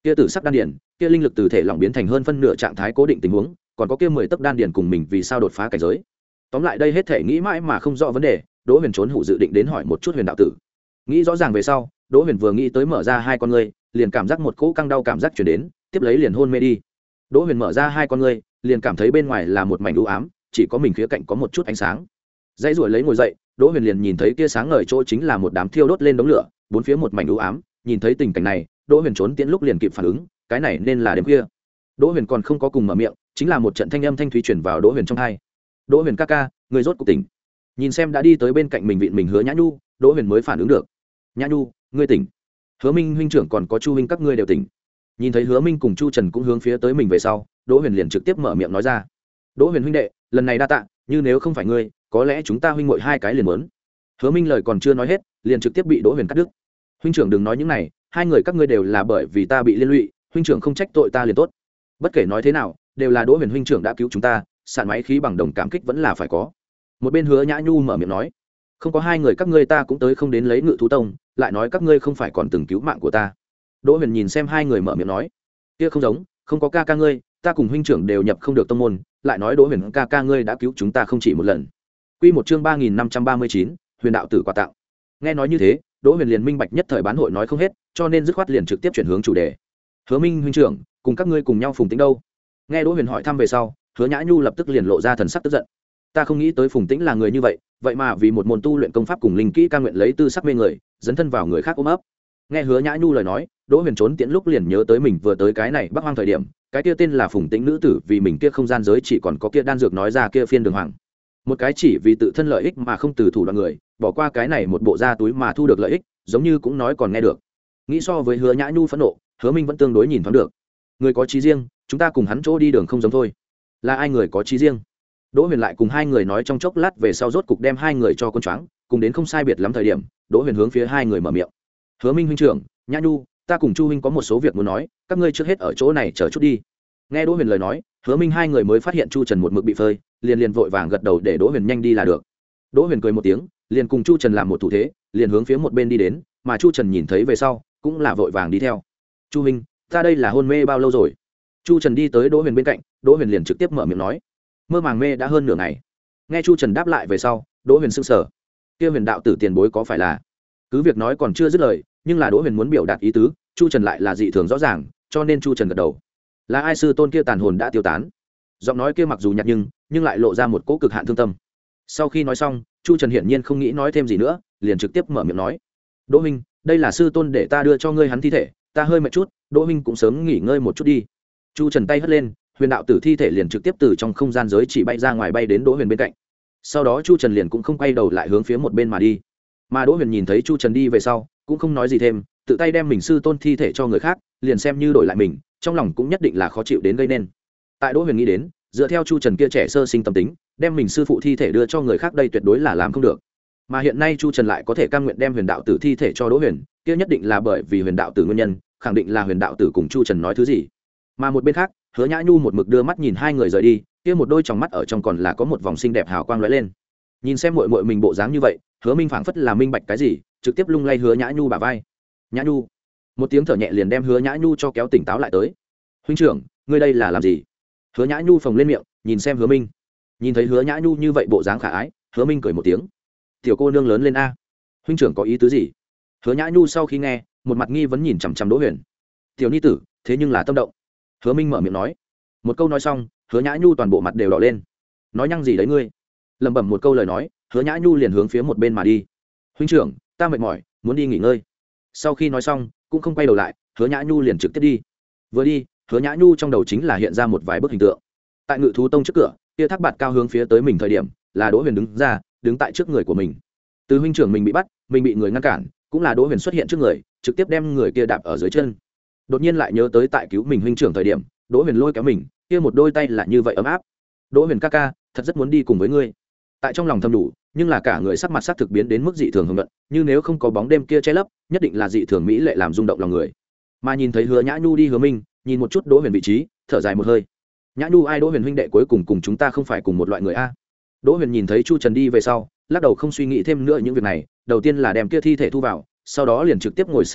kia tử sắc đan điền, kia linh lực từ thể lỏng biến thành hơn phân nửa trạng thái cố định tình huống, còn có kia mười tấc đan điền cùng mình vì sao đột phá cảnh giới. Tóm lại đây hết thể nghĩ mãi mà không rõ vấn đề, Đỗ Huyền trốn hủ dự định đến hỏi một chút Huyền đạo tử. Nghĩ rõ ràng về sau, Đỗ Huyền vừa nghĩ tới mở ra hai con ngươi, liền cảm giác một cỗ căng đau cảm giác truyền đến, tiếp lấy liền hôn mê đi. Đỗ Huyền mở ra hai con ngươi, liền cảm thấy bên ngoài là một mảnh u ám, chỉ có mình khía cạnh có một chút ánh sáng. Dãy ruồi lấy ngồi dậy, Đỗ Huyền liền nhìn thấy kia sáng ngời chỗ chính là một đám thiêu đốt lên đống lửa, bốn phía một mảnh u ám, nhìn thấy tình cảnh này, Đỗ Huyền trốn tiễn lúc liền kịp phản ứng, cái này nên là đêm khuya. Đỗ Huyền còn không có cùng mở miệng, chính là một trận thanh âm thanh thúy truyền vào Đỗ Huyền trong tai. Đỗ Huyền ca ca, người rốt cuộc tỉnh. Nhìn xem đã đi tới bên cạnh mình vịn mình Hứa Nhã Nhu, Đỗ Huyền mới phản ứng được. Nhã Nhu, ngươi tỉnh. Hứa Minh huynh trưởng còn có Chu huynh các ngươi đều tỉnh. Nhìn thấy Hứa Minh cùng Chu Trần cũng hướng phía tới mình về sau, Đỗ Huyền liền trực tiếp mở miệng nói ra. Đỗ Huyền huynh đệ, lần này đa tạ, như nếu không phải ngươi, có lẽ chúng ta huynh muội hai cái liền muốn. Hứa Minh lời còn chưa nói hết, liền trực tiếp bị Đỗ Huyền cắt đứt. Huynh trưởng đừng nói những này, hai người các ngươi đều là bởi vì ta bị liên lụy, huynh trưởng không trách tội ta liền tốt. Bất kể nói thế nào, đều là Đỗ Huyền huynh trưởng đã cứu chúng ta, sạn máy khí bằng đồng cảm kích vẫn là phải có. Một bên Hứa Nhã Nhu mở miệng nói, không có hai người các ngươi ta cũng tới không đến lấy Ngự thú tông, lại nói các ngươi không phải còn từng cứu mạng của ta. Đỗ Huyền nhìn xem hai người mở miệng nói, kia không giống, không có ca ca ngươi, ta cùng huynh trưởng đều nhập không được tông môn, lại nói Đỗ Huyền ca ca ngươi đã cứu chúng ta không chỉ một lần. Quy một chương ba nghìn năm trăm ba mươi chín, Huyền đạo tử quà tặng. Nghe nói như thế, Đỗ Huyền liền minh bạch nhất thời bán hội nói không hết, cho nên dứt khoát liền trực tiếp chuyển hướng chủ đề. Hứa Minh huynh trưởng, cùng các ngươi cùng nhau Phùng Tĩnh đâu? Nghe Đỗ Huyền hỏi thăm về sau, Hứa Nhã Nhu lập tức liền lộ ra thần sắc tức giận. Ta không nghĩ tới Phùng Tĩnh là người như vậy, vậy mà vì một môn tu luyện công pháp cùng linh kỹ ca nguyện lấy tư sắc mê người, dấn thân vào người khác ôm ấp. Nghe Hứa Nhã Nhu lời nói, Đỗ Huyền trốn tiễn lúc liền nhớ tới mình vừa tới cái này Bắc Hoang thời điểm, cái kia tên là Phùng Tĩnh nữ tử vì mình kia không gian giới chỉ còn có kia đan dược nói ra kia phiên đường hoàng. Một cái chỉ vì tự thân lợi ích mà không từ thủ đoạn người, bỏ qua cái này một bộ da túi mà thu được lợi ích, giống như cũng nói còn nghe được. Nghĩ so với Hứa Nhã Nhu phẫn nộ, Hứa Minh vẫn tương đối nhìn thoáng được. Người có chí riêng, chúng ta cùng hắn chỗ đi đường không giống thôi. Là ai người có chí riêng? Đỗ Huyền lại cùng hai người nói trong chốc lát về sau rốt cục đem hai người cho con choáng, cùng đến không sai biệt lắm thời điểm, Đỗ Huyền hướng phía hai người mở miệng. Hứa Minh huynh trưởng, Nhã Nhu, ta cùng Chu huynh có một số việc muốn nói, các ngươi trước hết ở chỗ này chờ chút đi. Nghe Đỗ Huyền lời nói, Hứa Minh hai người mới phát hiện Chu Trần một mực bị phơi, liền liền vội vàng gật đầu để Đỗ Huyền nhanh đi là được. Đỗ Huyền cười một tiếng, liền cùng Chu Trần làm một thủ thế, liền hướng phía một bên đi đến, mà Chu Trần nhìn thấy về sau, cũng là vội vàng đi theo. Chu huynh, ta đây là hôn mê bao lâu rồi? Chu Trần đi tới Đỗ Huyền bên cạnh, Đỗ Huyền liền trực tiếp mở miệng nói, mơ màng mê đã hơn nửa ngày. Nghe Chu Trần đáp lại về sau, Đỗ Huyền sững sờ. Kia Huyền đạo tử tiền bối có phải là? Cứ việc nói còn chưa dứt lời, nhưng là Đỗ Huyền muốn biểu đạt ý tứ, Chu Trần lại là dị thường rõ ràng, cho nên Chu Trần gật đầu. Là ai sư tôn kia tàn hồn đã tiêu tán? Giọng nói kia mặc dù nhạt nhưng, nhưng lại lộ ra một cỗ cực hạn thương tâm. Sau khi nói xong, Chu Trần hiển nhiên không nghĩ nói thêm gì nữa, liền trực tiếp mở miệng nói, Đỗ huynh, đây là sư tôn để ta đưa cho ngươi hắn thi thể, ta hơi mệt chút, Đỗ huynh cũng sớm nghỉ ngơi một chút đi. Chu Trần tay hất lên, Huyền đạo tử thi thể liền trực tiếp từ trong không gian giới chỉ bay ra ngoài bay đến Đỗ Huyền bên cạnh. Sau đó Chu Trần liền cũng không quay đầu lại hướng phía một bên mà đi. Mà Đỗ Huyền nhìn thấy Chu Trần đi về sau, cũng không nói gì thêm, tự tay đem mình sư tôn thi thể cho người khác, liền xem như đổi lại mình, trong lòng cũng nhất định là khó chịu đến gây nên. Tại Đỗ Huyền nghĩ đến, dựa theo Chu Trần kia trẻ sơ sinh tâm tính, đem mình sư phụ thi thể đưa cho người khác đây tuyệt đối là làm không được. Mà hiện nay Chu Trần lại có thể cam nguyện đem Huyền đạo tử thi thể cho Đỗ Huyền, kia nhất định là bởi vì Huyền đạo tử nguyên nhân, khẳng định là Huyền đạo tử cùng Chu Trần nói thứ gì. Mà một bên khác, Hứa Nhã Nhu một mực đưa mắt nhìn hai người rời đi, kia một đôi tròng mắt ở trong còn là có một vòng xinh đẹp hào quang lóe lên. Nhìn xem muội muội mình bộ dáng như vậy, Hứa Minh phảng phất là minh bạch cái gì, trực tiếp lung lay Hứa Nhã Nhu bả vai. Nhã Nhu, một tiếng thở nhẹ liền đem Hứa Nhã Nhu cho kéo tỉnh táo lại tới. Huynh trưởng, ngươi đây là làm gì? Hứa Nhã Nhu phồng lên miệng, nhìn xem Hứa Minh. Nhìn thấy Hứa Nhã Nhu như vậy bộ dáng khả ái, Hứa Minh cười một tiếng. Tiểu cô nương lớn lên a. Huynh trưởng có ý tứ gì? Hứa Nhã Nhu sau khi nghe, một mặt nghi vấn nhìn chằm chằm Đỗ Huyền. Tiểu ni tử, thế nhưng là tâm động. Hứa Minh mở miệng nói. Một câu nói xong, Hứa Nhã Nhu toàn bộ mặt đều đỏ lên. Nói nhăng gì đấy ngươi? Lẩm bẩm một câu lời nói, Hứa Nhã Nhu liền hướng phía một bên mà đi. Huynh trưởng, ta mệt mỏi, muốn đi nghỉ ngơi. Sau khi nói xong, cũng không quay đầu lại, Hứa Nhã Nhu liền trực tiếp đi. Vừa đi, Hứa Nhã Nhu trong đầu chính là hiện ra một vài bức hình tượng. Tại Ngự thú tông trước cửa, kia thác bạt cao hướng phía tới mình thời điểm, là Đỗ Huyền đứng ra, đứng tại trước người của mình. Từ huynh trưởng mình bị bắt, mình bị người ngăn cản, cũng là Đỗ Huyền xuất hiện trước người, trực tiếp đem người kia đạp ở dưới chân. Đột nhiên lại nhớ tới tại cứu mình huynh trưởng thời điểm, Đỗ Huyền lôi kéo mình, kia một đôi tay là như vậy ấm áp. Đỗ Huyền ca ca, thật rất muốn đi cùng với ngươi. Tại trong lòng thầm đủ, nhưng là cả người sắc mặt sắc thực biến đến mức dị thường hưng luận, như nếu không có bóng đêm kia che lấp, nhất định là dị thường mỹ lệ làm rung động lòng người. Mà nhìn thấy Hứa Nhã Nhu đi Hứa Minh, nhìn một chút Đỗ Huyền vị trí, thở dài một hơi. Nhã Nhu ai Đỗ Huyền huynh đệ cuối cùng cùng chúng ta không phải cùng một loại người a. Đỗ Huyền nhìn thấy Chu Trần đi về sau, lắc đầu không suy nghĩ thêm nữa những việc này, đầu tiên là đem kia thi thể thu vào, sau đó liền trực tiếp ngồi xếp bằng,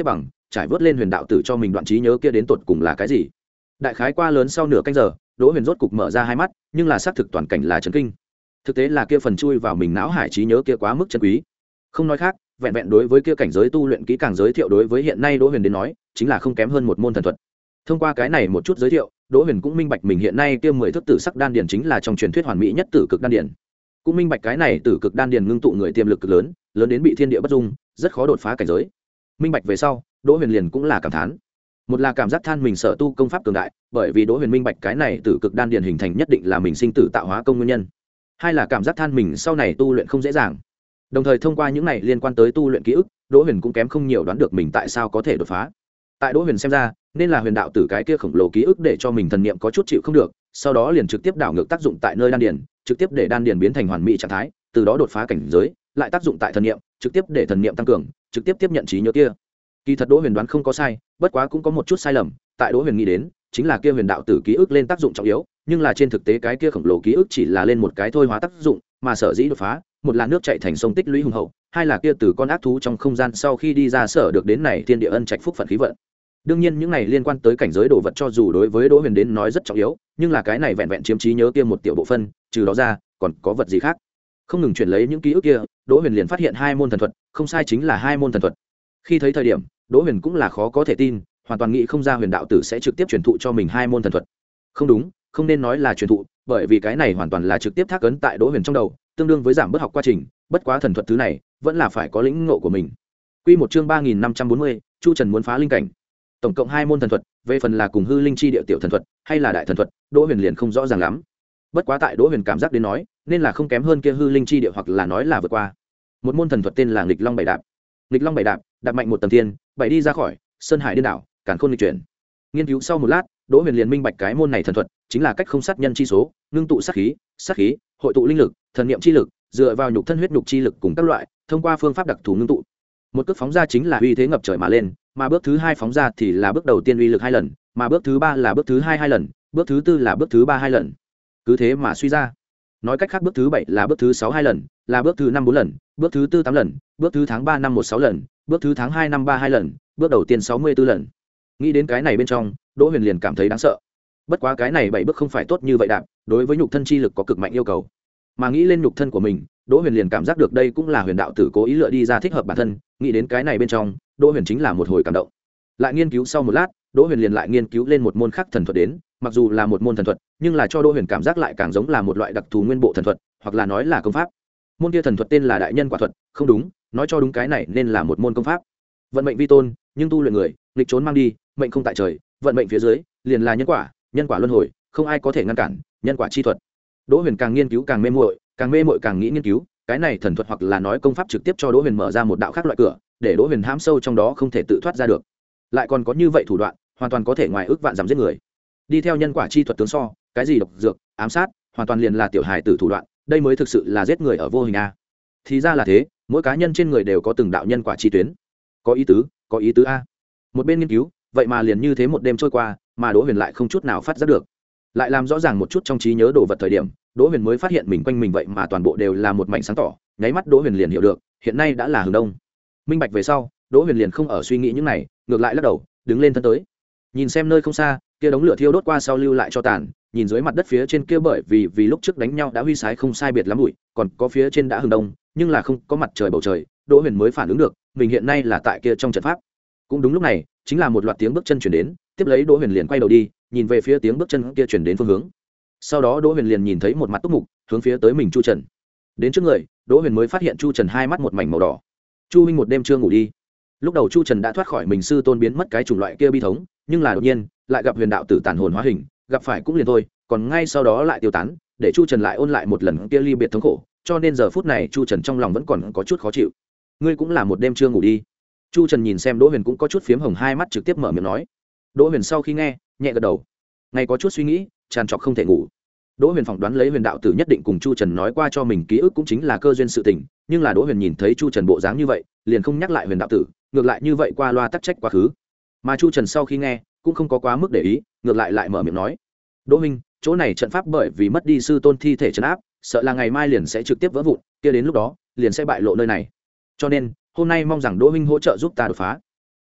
trải vớt lên huyền đạo tử cho mình đoạn trí nhớ kia đến tột cùng là cái gì. Đại khái qua lớn sau nửa canh giờ, Đỗ Huyền rốt cục mở ra hai mắt, nhưng là xác thực toàn cảnh là chấn kinh. Thực tế là kia phần chui vào mình não hải trí nhớ kia quá mức chân quý. Không nói khác, vẹn vẹn đối với kia cảnh giới tu luyện kỹ càng giới thiệu đối với hiện nay Đỗ Huyền đến nói, chính là không kém hơn một môn thần thuật. Thông qua cái này một chút giới thiệu, Đỗ Huyền cũng minh bạch mình hiện nay kia mười thức tử sắc đan điền chính là trong truyền thuyết hoàn mỹ nhất tử cực đan điền. Cũng minh bạch cái này tử cực đan điền ngưng tụ người tiềm lực cực lớn, lớn đến bị thiên địa bất dung, rất khó đột phá cảnh giới. Minh bạch về sau, Đỗ Huyền liền cũng là cảm thán. Một là cảm giác than mình sở tu công pháp cường đại, bởi vì Đỗ Huyền minh bạch cái này tử cực đan điền hình thành nhất định là mình sinh tử tạo hóa công nguyên nhân. Hai là cảm giác than mình sau này tu luyện không dễ dàng. Đồng thời thông qua những này liên quan tới tu luyện ký ức, Đỗ Huyền cũng kém không nhiều đoán được mình tại sao có thể đột phá. Tại Đỗ Huyền xem ra, nên là huyền đạo tử cái kia khổng lồ ký ức để cho mình thần niệm có chút chịu không được, sau đó liền trực tiếp đảo ngược tác dụng tại nơi đan điền, trực tiếp để đan điền biến thành hoàn mỹ trạng thái, từ đó đột phá cảnh giới, lại tác dụng tại thần niệm, trực tiếp để thần niệm tăng cường, trực tiếp tiếp nhận trí nhớ kia. Kỳ thật Đỗ Huyền đoán không có sai, bất quá cũng có một chút sai lầm, tại Đỗ Huyền nghĩ đến, chính là kia huyền đạo tử ký ức lên tác dụng trọng yếu, nhưng là trên thực tế cái kia khổng lồ ký ức chỉ là lên một cái thôi hóa tác dụng, mà sở dĩ đột phá, một là nước chảy thành sông tích lũy hùng hậu, hai là kia từ con ác thú trong không gian sau khi đi ra sở được đến này thiên địa ân trạch phúc phận khí vận. Đương nhiên những này liên quan tới cảnh giới đồ vật cho dù đối với Đỗ Huyền đến nói rất trọng yếu, nhưng là cái này vẹn vẹn chiếm trí nhớ kia một tiểu bộ phân, trừ đó ra, còn có vật gì khác. Không ngừng chuyển lấy những ký ức kia, Đỗ Huyền liền phát hiện hai môn thần thuật, không sai chính là hai môn thần thuật. Khi thấy thời điểm, Đỗ Huyền cũng là khó có thể tin, hoàn toàn nghĩ không ra huyền đạo tử sẽ trực tiếp truyền thụ cho mình hai môn thần thuật. Không đúng, không nên nói là truyền thụ, bởi vì cái này hoàn toàn là trực tiếp thác ấn tại Đỗ Huyền trong đầu, tương đương với giảm bớt học quá trình, bất quá thần thuật thứ này, vẫn là phải có lĩnh ngộ của mình. Quy một chương ba nghìn năm trăm bốn mươi, Chu Trần muốn phá linh cảnh. Tổng cộng hai môn thần thuật, về phần là cùng hư linh chi địa tiểu thần thuật, hay là đại thần thuật, Đỗ Huyền liền không rõ ràng lắm. Bất quá tại Đỗ Huyền cảm giác đến nói, nên là không kém hơn kia hư linh chi địa hoặc là nói là vượt qua. Một môn thần thuật tên là Nghịch Long Bảy Đạp. Nghịch Long Bảy Đạp, đạp mạnh một tầng thiên, bảy đi ra khỏi sơn hải điên đảo, càn khôn nghịch chuyển. Nghiên cứu sau một lát, Đỗ Huyền liền minh bạch cái môn này thần thuật chính là cách không sát nhân chi số, ngưng tụ sát khí, sát khí, hội tụ linh lực, thần niệm chi lực, dựa vào nhục thân huyết nhục chi lực cùng các loại, thông qua phương pháp đặc thù ngưng tụ. Một cước phóng ra chính là uy thế ngập trời mà lên, mà bước thứ hai phóng ra thì là bước đầu tiên uy lực hai lần, mà bước thứ ba là bước thứ hai hai lần, bước thứ tư là bước thứ ba hai lần. Cứ thế mà suy ra. Nói cách khác bước thứ bảy là bước thứ sáu hai lần, là bước thứ năm bốn lần, bước thứ tư tám lần, bước thứ tháng ba năm một sáu lần, bước thứ tháng hai năm ba hai lần, bước đầu tiên sáu mươi tư lần. Nghĩ đến cái này bên trong, Đỗ Huyền liền cảm thấy đáng sợ. Bất quá cái này bảy bước không phải tốt như vậy đạp, đối với nhục thân chi lực có cực mạnh yêu cầu. Mà nghĩ lên nhục thân của mình, Đỗ Huyền liền cảm giác được đây cũng là huyền đạo tử cố ý lựa đi ra thích hợp bản thân, nghĩ đến cái này bên trong, Đỗ Huyền chính là một hồi cảm động. Lại nghiên cứu sau một lát, Đỗ Huyền liền lại nghiên cứu lên một môn khác thần thuật đến, mặc dù là một môn thần thuật, nhưng là cho Đỗ Huyền cảm giác lại càng giống là một loại đặc thù nguyên bộ thần thuật, hoặc là nói là công pháp. Môn kia thần thuật tên là Đại Nhân Quả thuật, không đúng, nói cho đúng cái này nên là một môn công pháp. Vận mệnh vi tôn, nhưng tu luyện người, nghịch trốn mang đi, mệnh không tại trời, vận mệnh phía dưới, liền là nhân quả, nhân quả luân hồi, không ai có thể ngăn cản, nhân quả chi thuật. Đỗ Huyền càng nghiên cứu càng mê muội, càng mê muội càng nghĩ nghiên cứu, cái này thần thuật hoặc là nói công pháp trực tiếp cho Đỗ Huyền mở ra một đạo khác loại cửa, để Đỗ Huyền hãm sâu trong đó không thể tự thoát ra được. Lại còn có như vậy thủ đoạn, hoàn toàn có thể ngoài ước vạn giảm giết người. Đi theo nhân quả chi thuật tướng so, cái gì độc dược, ám sát, hoàn toàn liền là tiểu hài tử thủ đoạn, đây mới thực sự là giết người ở vô hình a. Thì ra là thế, mỗi cá nhân trên người đều có từng đạo nhân quả chi tuyến. Có ý tứ, có ý tứ a. Một bên nghiên cứu, vậy mà liền như thế một đêm trôi qua, mà Đỗ Huyền lại không chút nào phát giác được. Lại làm rõ ràng một chút trong trí nhớ đồ vật thời điểm, Đỗ Huyền mới phát hiện mình quanh mình vậy mà toàn bộ đều là một mảnh sáng tỏ, nháy mắt Đỗ Huyền liền hiểu được, hiện nay đã là hướng đông. Minh bạch về sau, Đỗ Huyền liền không ở suy nghĩ những này, ngược lại lắc đầu, đứng lên thân tới. Nhìn xem nơi không xa, kia đống lửa thiêu đốt qua sau lưu lại cho tàn, nhìn dưới mặt đất phía trên kia bởi vì vì lúc trước đánh nhau đã huy sái không sai biệt lắm bụi, còn có phía trên đã hướng đông, nhưng là không có mặt trời bầu trời, Đỗ Huyền mới phản ứng được, mình hiện nay là tại kia trong trận pháp. Cũng đúng lúc này, chính là một loạt tiếng bước chân truyền đến, tiếp lấy Đỗ Huyền liền quay đầu đi, nhìn về phía tiếng bước chân kia truyền đến phương hướng. Sau đó Đỗ Huyền liền nhìn thấy một mặt túc mục, hướng phía tới mình Chu Trần. Đến trước người, Đỗ Huyền mới phát hiện Chu Trần hai mắt một mảnh màu đỏ. Chu huynh một đêm chưa ngủ đi. Lúc đầu Chu Trần đã thoát khỏi mình sư tôn biến mất cái chủng loại kia bi thống, nhưng là đột nhiên lại gặp huyền đạo tử tàn hồn hóa hình, gặp phải cũng liền thôi, còn ngay sau đó lại tiêu tán, để Chu Trần lại ôn lại một lần kia ly biệt thống khổ, cho nên giờ phút này Chu Trần trong lòng vẫn còn có chút khó chịu. Ngươi cũng là một đêm chưa ngủ đi. Chu Trần nhìn xem Đỗ Huyền cũng có chút phiếm hồng hai mắt trực tiếp mở miệng nói. Đỗ Huyền sau khi nghe, nhẹ gật đầu. Ngay có chút suy nghĩ, tràn trọc không thể ngủ. Đỗ Huyền phỏng đoán lấy huyền đạo tử nhất định cùng Chu Trần nói qua cho mình ký ức cũng chính là cơ duyên sự tình, nhưng là Đỗ Huyền nhìn thấy Chu Trần bộ dáng như vậy, liền không nhắc lại huyền đạo tử, ngược lại như vậy qua loa tắc trách quá khứ. Mà Chu Trần sau khi nghe, cũng không có quá mức để ý, ngược lại lại mở miệng nói: "Đỗ huynh, chỗ này trận pháp bởi vì mất đi sư tôn thi thể trấn áp, sợ là ngày mai liền sẽ trực tiếp vỡ vụn, kia đến lúc đó, liền sẽ bại lộ nơi này. Cho nên, hôm nay mong rằng Đỗ huynh hỗ trợ giúp ta đột phá."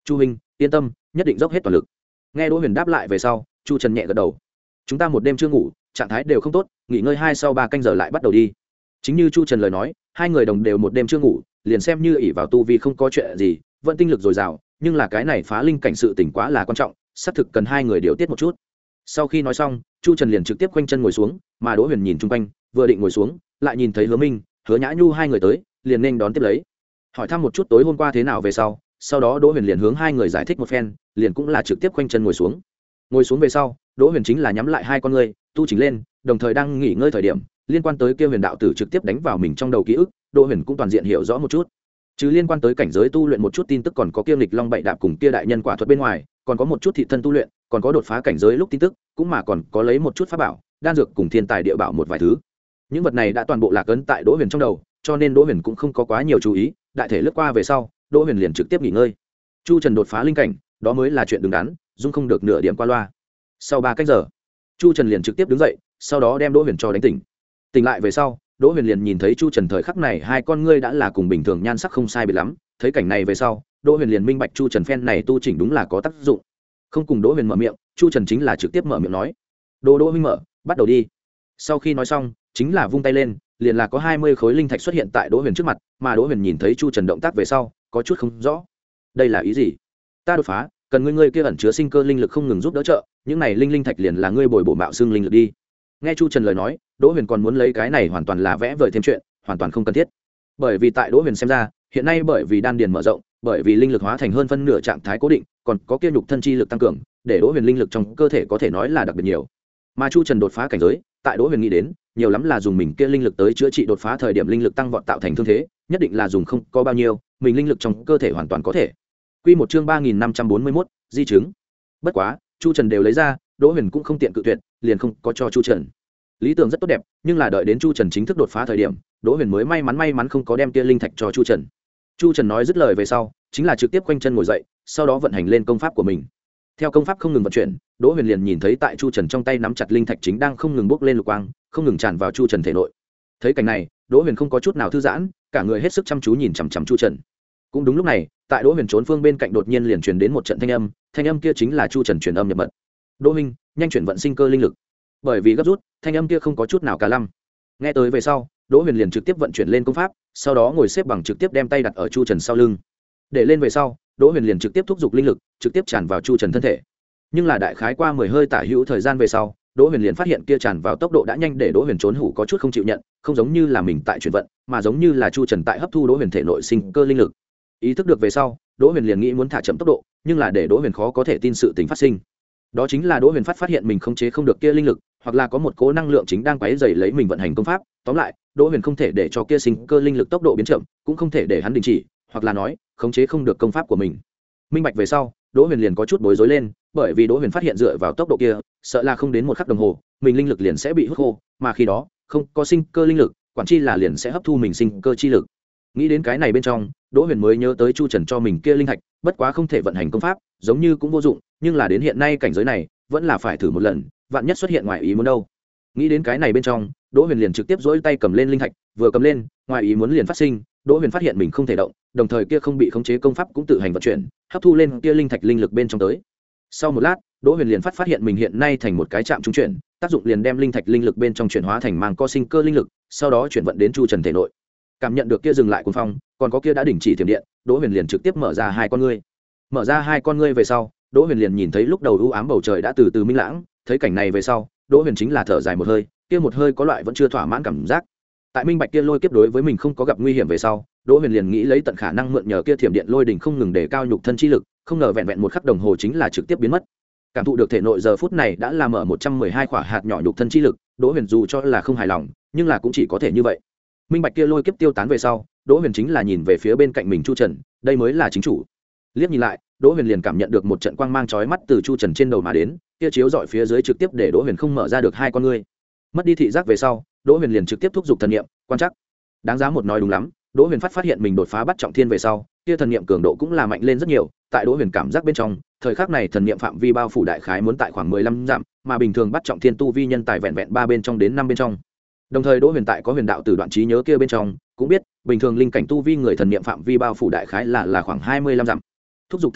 Chu huynh yên tâm, nhất định dốc hết toàn lực. Nghe Đỗ Huyền đáp lại về sau, Chu Trần nhẹ gật đầu. Chúng ta một đêm chưa ngủ, trạng thái đều không tốt, nghỉ ngơi hai sau ba canh giờ lại bắt đầu đi. Chính như Chu Trần lời nói, hai người đồng đều một đêm chưa ngủ, liền xem như ỷ vào tu vi không có chuyện gì, vẫn tinh lực dồi dào, nhưng là cái này phá linh cảnh sự tỉnh quá là quan trọng, xác thực cần hai người điều tiết một chút. Sau khi nói xong, Chu Trần liền trực tiếp quanh chân ngồi xuống, mà Đỗ Huyền nhìn chung quanh, vừa định ngồi xuống, lại nhìn thấy Hứa Minh, Hứa Nhã Nhu hai người tới, liền nên đón tiếp lấy. Hỏi thăm một chút tối hôm qua thế nào về sau, sau đó Đỗ Huyền liền hướng hai người giải thích một phen, liền cũng là trực tiếp quanh chân ngồi xuống. Ngồi xuống về sau, Đỗ Huyền chính là nhắm lại hai con ngươi, tu chỉnh lên, đồng thời đang nghỉ ngơi thời điểm, liên quan tới kia Huyền đạo tử trực tiếp đánh vào mình trong đầu ký ức, Đỗ Huyền cũng toàn diện hiểu rõ một chút. Chứ liên quan tới cảnh giới tu luyện một chút tin tức, còn có kia nghịch long bậy đạp cùng kia đại nhân quả thuật bên ngoài, còn có một chút thị thân tu luyện, còn có đột phá cảnh giới lúc tin tức, cũng mà còn có lấy một chút pháp bảo, đan dược cùng thiên tài địa bảo một vài thứ. Những vật này đã toàn bộ lạc ấn tại Đỗ Huyền trong đầu, cho nên Đỗ Huyền cũng không có quá nhiều chú ý, đại thể lướt qua về sau, Đỗ Huyền liền trực tiếp nghỉ ngơi. Chu Trần đột phá linh cảnh, đó mới là chuyện đứng đắn, dung không được nửa điểm qua loa. Sau ba cách giờ, Chu Trần liền trực tiếp đứng dậy, sau đó đem Đỗ Huyền cho đánh tỉnh. Tỉnh lại về sau, Đỗ Huyền liền nhìn thấy Chu Trần thời khắc này hai con ngươi đã là cùng bình thường nhan sắc không sai biệt lắm, thấy cảnh này về sau, Đỗ Huyền liền minh bạch Chu Trần phen này tu chỉnh đúng là có tác dụng. Không cùng Đỗ Huyền mở miệng, Chu Trần chính là trực tiếp mở miệng nói: "Đỗ Đỗ huynh mở, bắt đầu đi." Sau khi nói xong, chính là vung tay lên, liền là có hai mươi khối linh thạch xuất hiện tại Đỗ Huyền trước mặt, mà Đỗ Huyền nhìn thấy Chu Trần động tác về sau, có chút không rõ. Đây là ý gì? Ta đột phá, cần ngươi ngươi kia ẩn chứa sinh cơ linh lực không ngừng giúp đỡ trợ, những này linh linh thạch liền là ngươi bồi bổ mạo xương linh lực đi. Nghe Chu Trần lời nói, Đỗ Huyền còn muốn lấy cái này hoàn toàn là vẽ vời thêm chuyện, hoàn toàn không cần thiết. Bởi vì tại Đỗ Huyền xem ra, hiện nay bởi vì đan điền mở rộng, bởi vì linh lực hóa thành hơn phân nửa trạng thái cố định, còn có kia nhục thân chi lực tăng cường, để Đỗ Huyền linh lực trong cơ thể có thể nói là đặc biệt nhiều. Mà Chu Trần đột phá cảnh giới, tại Đỗ Huyền nghĩ đến, nhiều lắm là dùng mình kia linh lực tới chữa trị đột phá thời điểm linh lực tăng vọt tạo thành thương thế, nhất định là dùng không có bao nhiêu, mình linh lực trong cơ thể hoàn toàn có thể. Quy một chương ba nghìn năm trăm bốn mươi mốt, di chứng. Bất quá, Chu Trần đều lấy ra, Đỗ Huyền cũng không tiện cự tuyệt, liền không có cho Chu Trần. Lý tưởng rất tốt đẹp, nhưng là đợi đến Chu Trần chính thức đột phá thời điểm, Đỗ Huyền mới may mắn may mắn không có đem kia linh thạch cho Chu Trần. Chu Trần nói dứt lời về sau, chính là trực tiếp quanh chân ngồi dậy, sau đó vận hành lên công pháp của mình. Theo công pháp không ngừng vận chuyển, Đỗ Huyền liền nhìn thấy tại Chu Trần trong tay nắm chặt linh thạch chính đang không ngừng bốc lên lục quang, không ngừng tràn vào Chu Trần thể nội. Thấy cảnh này, Đỗ Huyền không có chút nào thư giãn, cả người hết sức chăm chú nhìn chằm chằm Chu Trần. Cũng đúng lúc này, tại Đỗ Huyền trốn phương bên cạnh đột nhiên liền truyền đến một trận thanh âm, thanh âm kia chính là Chu Trần truyền âm nhập mật. "Đỗ huynh, nhanh chuyển vận sinh cơ linh lực." Bởi vì gấp rút, thanh âm kia không có chút nào cả lăm. Nghe tới về sau, Đỗ Huyền liền trực tiếp vận chuyển lên công pháp, sau đó ngồi xếp bằng trực tiếp đem tay đặt ở Chu Trần sau lưng. Để lên về sau, Đỗ Huyền liền trực tiếp thúc giục linh lực, trực tiếp tràn vào Chu Trần thân thể. Nhưng là đại khái qua mười hơi tả hữu thời gian về sau, Đỗ Huyền liền phát hiện kia tràn vào tốc độ đã nhanh để Đỗ Huyền trốn hủ có chút không chịu nhận, không giống như là mình tại chuyển vận, mà giống như là Chu Trần tại hấp thu Đỗ Huyền thể nội sinh cơ linh lực. Ý thức được về sau, Đỗ Huyền liền nghĩ muốn thả chậm tốc độ, nhưng là để Đỗ Huyền khó có thể tin sự tình phát sinh. Đó chính là Đỗ Huyền phát phát hiện mình khống chế không được kia linh lực, hoặc là có một cỗ năng lượng chính đang quấy rầy lấy mình vận hành công pháp. Tóm lại, Đỗ Huyền không thể để cho kia sinh cơ linh lực tốc độ biến chậm, cũng không thể để hắn đình chỉ, hoặc là nói, khống chế không được công pháp của mình. Minh bạch về sau, Đỗ Huyền liền có chút bối rối lên, bởi vì Đỗ Huyền phát hiện dựa vào tốc độ kia, sợ là không đến một khắc đồng hồ, mình linh lực liền sẽ bị hút khô, mà khi đó, không có sinh cơ linh lực, quản chi là liền sẽ hấp thu mình sinh cơ chi lực. Nghĩ đến cái này bên trong, Đỗ Huyền mới nhớ tới Chu Trần cho mình kia linh thạch, bất quá không thể vận hành công pháp, giống như cũng vô dụng, nhưng là đến hiện nay cảnh giới này, vẫn là phải thử một lần, vạn nhất xuất hiện ngoài ý muốn đâu. Nghĩ đến cái này bên trong, Đỗ Huyền liền trực tiếp duỗi tay cầm lên linh thạch, vừa cầm lên, ngoài ý muốn liền phát sinh, Đỗ Huyền phát hiện mình không thể động, đồng thời kia không bị khống chế công pháp cũng tự hành vận chuyển, hấp thu lên kia linh thạch linh lực bên trong tới. Sau một lát, Đỗ Huyền liền phát phát hiện mình hiện nay thành một cái trạm trung chuyển, tác dụng liền đem linh thạch linh lực bên trong chuyển hóa thành mang co sinh cơ linh lực, sau đó chuyển vận đến Chu Trần thể nội. Cảm nhận được kia dừng lại cuồng phong, còn có kia đã đình chỉ thiểm điện, Đỗ Huyền liền trực tiếp mở ra hai con ngươi. Mở ra hai con ngươi về sau, Đỗ Huyền liền nhìn thấy lúc đầu u ám bầu trời đã từ từ minh lãng, thấy cảnh này về sau, Đỗ Huyền chính là thở dài một hơi, kia một hơi có loại vẫn chưa thỏa mãn cảm giác. Tại minh bạch kia lôi kiếp đối với mình không có gặp nguy hiểm về sau, Đỗ Huyền liền nghĩ lấy tận khả năng mượn nhờ kia thiểm điện lôi đỉnh không ngừng để cao nhục thân chi lực, không ngờ vẹn vẹn một khắc đồng hồ chính là trực tiếp biến mất. Cảm thụ được thể nội giờ phút này đã làm ở một trăm mười hai quả hạt nhỏ nhục thân chi lực, Đỗ Huyền dù cho là không hài lòng, nhưng là cũng chỉ có thể như vậy. Minh bạch kia lôi kiếp tiêu tán về sau, Đỗ Huyền chính là nhìn về phía bên cạnh mình Chu Trần, đây mới là chính chủ. Liếc nhìn lại, Đỗ Huyền liền cảm nhận được một trận quang mang chói mắt từ Chu Trần trên đầu mà đến, kia chiếu rọi phía dưới trực tiếp để Đỗ Huyền không mở ra được hai con ngươi. Mất đi thị giác về sau, Đỗ Huyền liền trực tiếp thúc giục thần niệm, quan trắc. Đáng giá một nói đúng lắm, Đỗ Huyền phát phát hiện mình đột phá bắt trọng thiên về sau, kia thần niệm cường độ cũng là mạnh lên rất nhiều, tại Đỗ Huyền cảm giác bên trong, thời khắc này thần niệm phạm vi bao phủ đại khái muốn tại khoảng mười lăm dặm, mà bình thường bắt trọng thiên tu vi nhân tài vẹn vẹn ba bên trong đến năm bên trong. Đồng thời Đỗ Huyền tại có huyền đạo từ đoạn trí nhớ kia bên trong, cũng biết, bình thường linh cảnh tu vi người thần niệm phạm vi bao phủ đại khái là là khoảng hai mươi lăm dặm. Thúc giục thần niệm,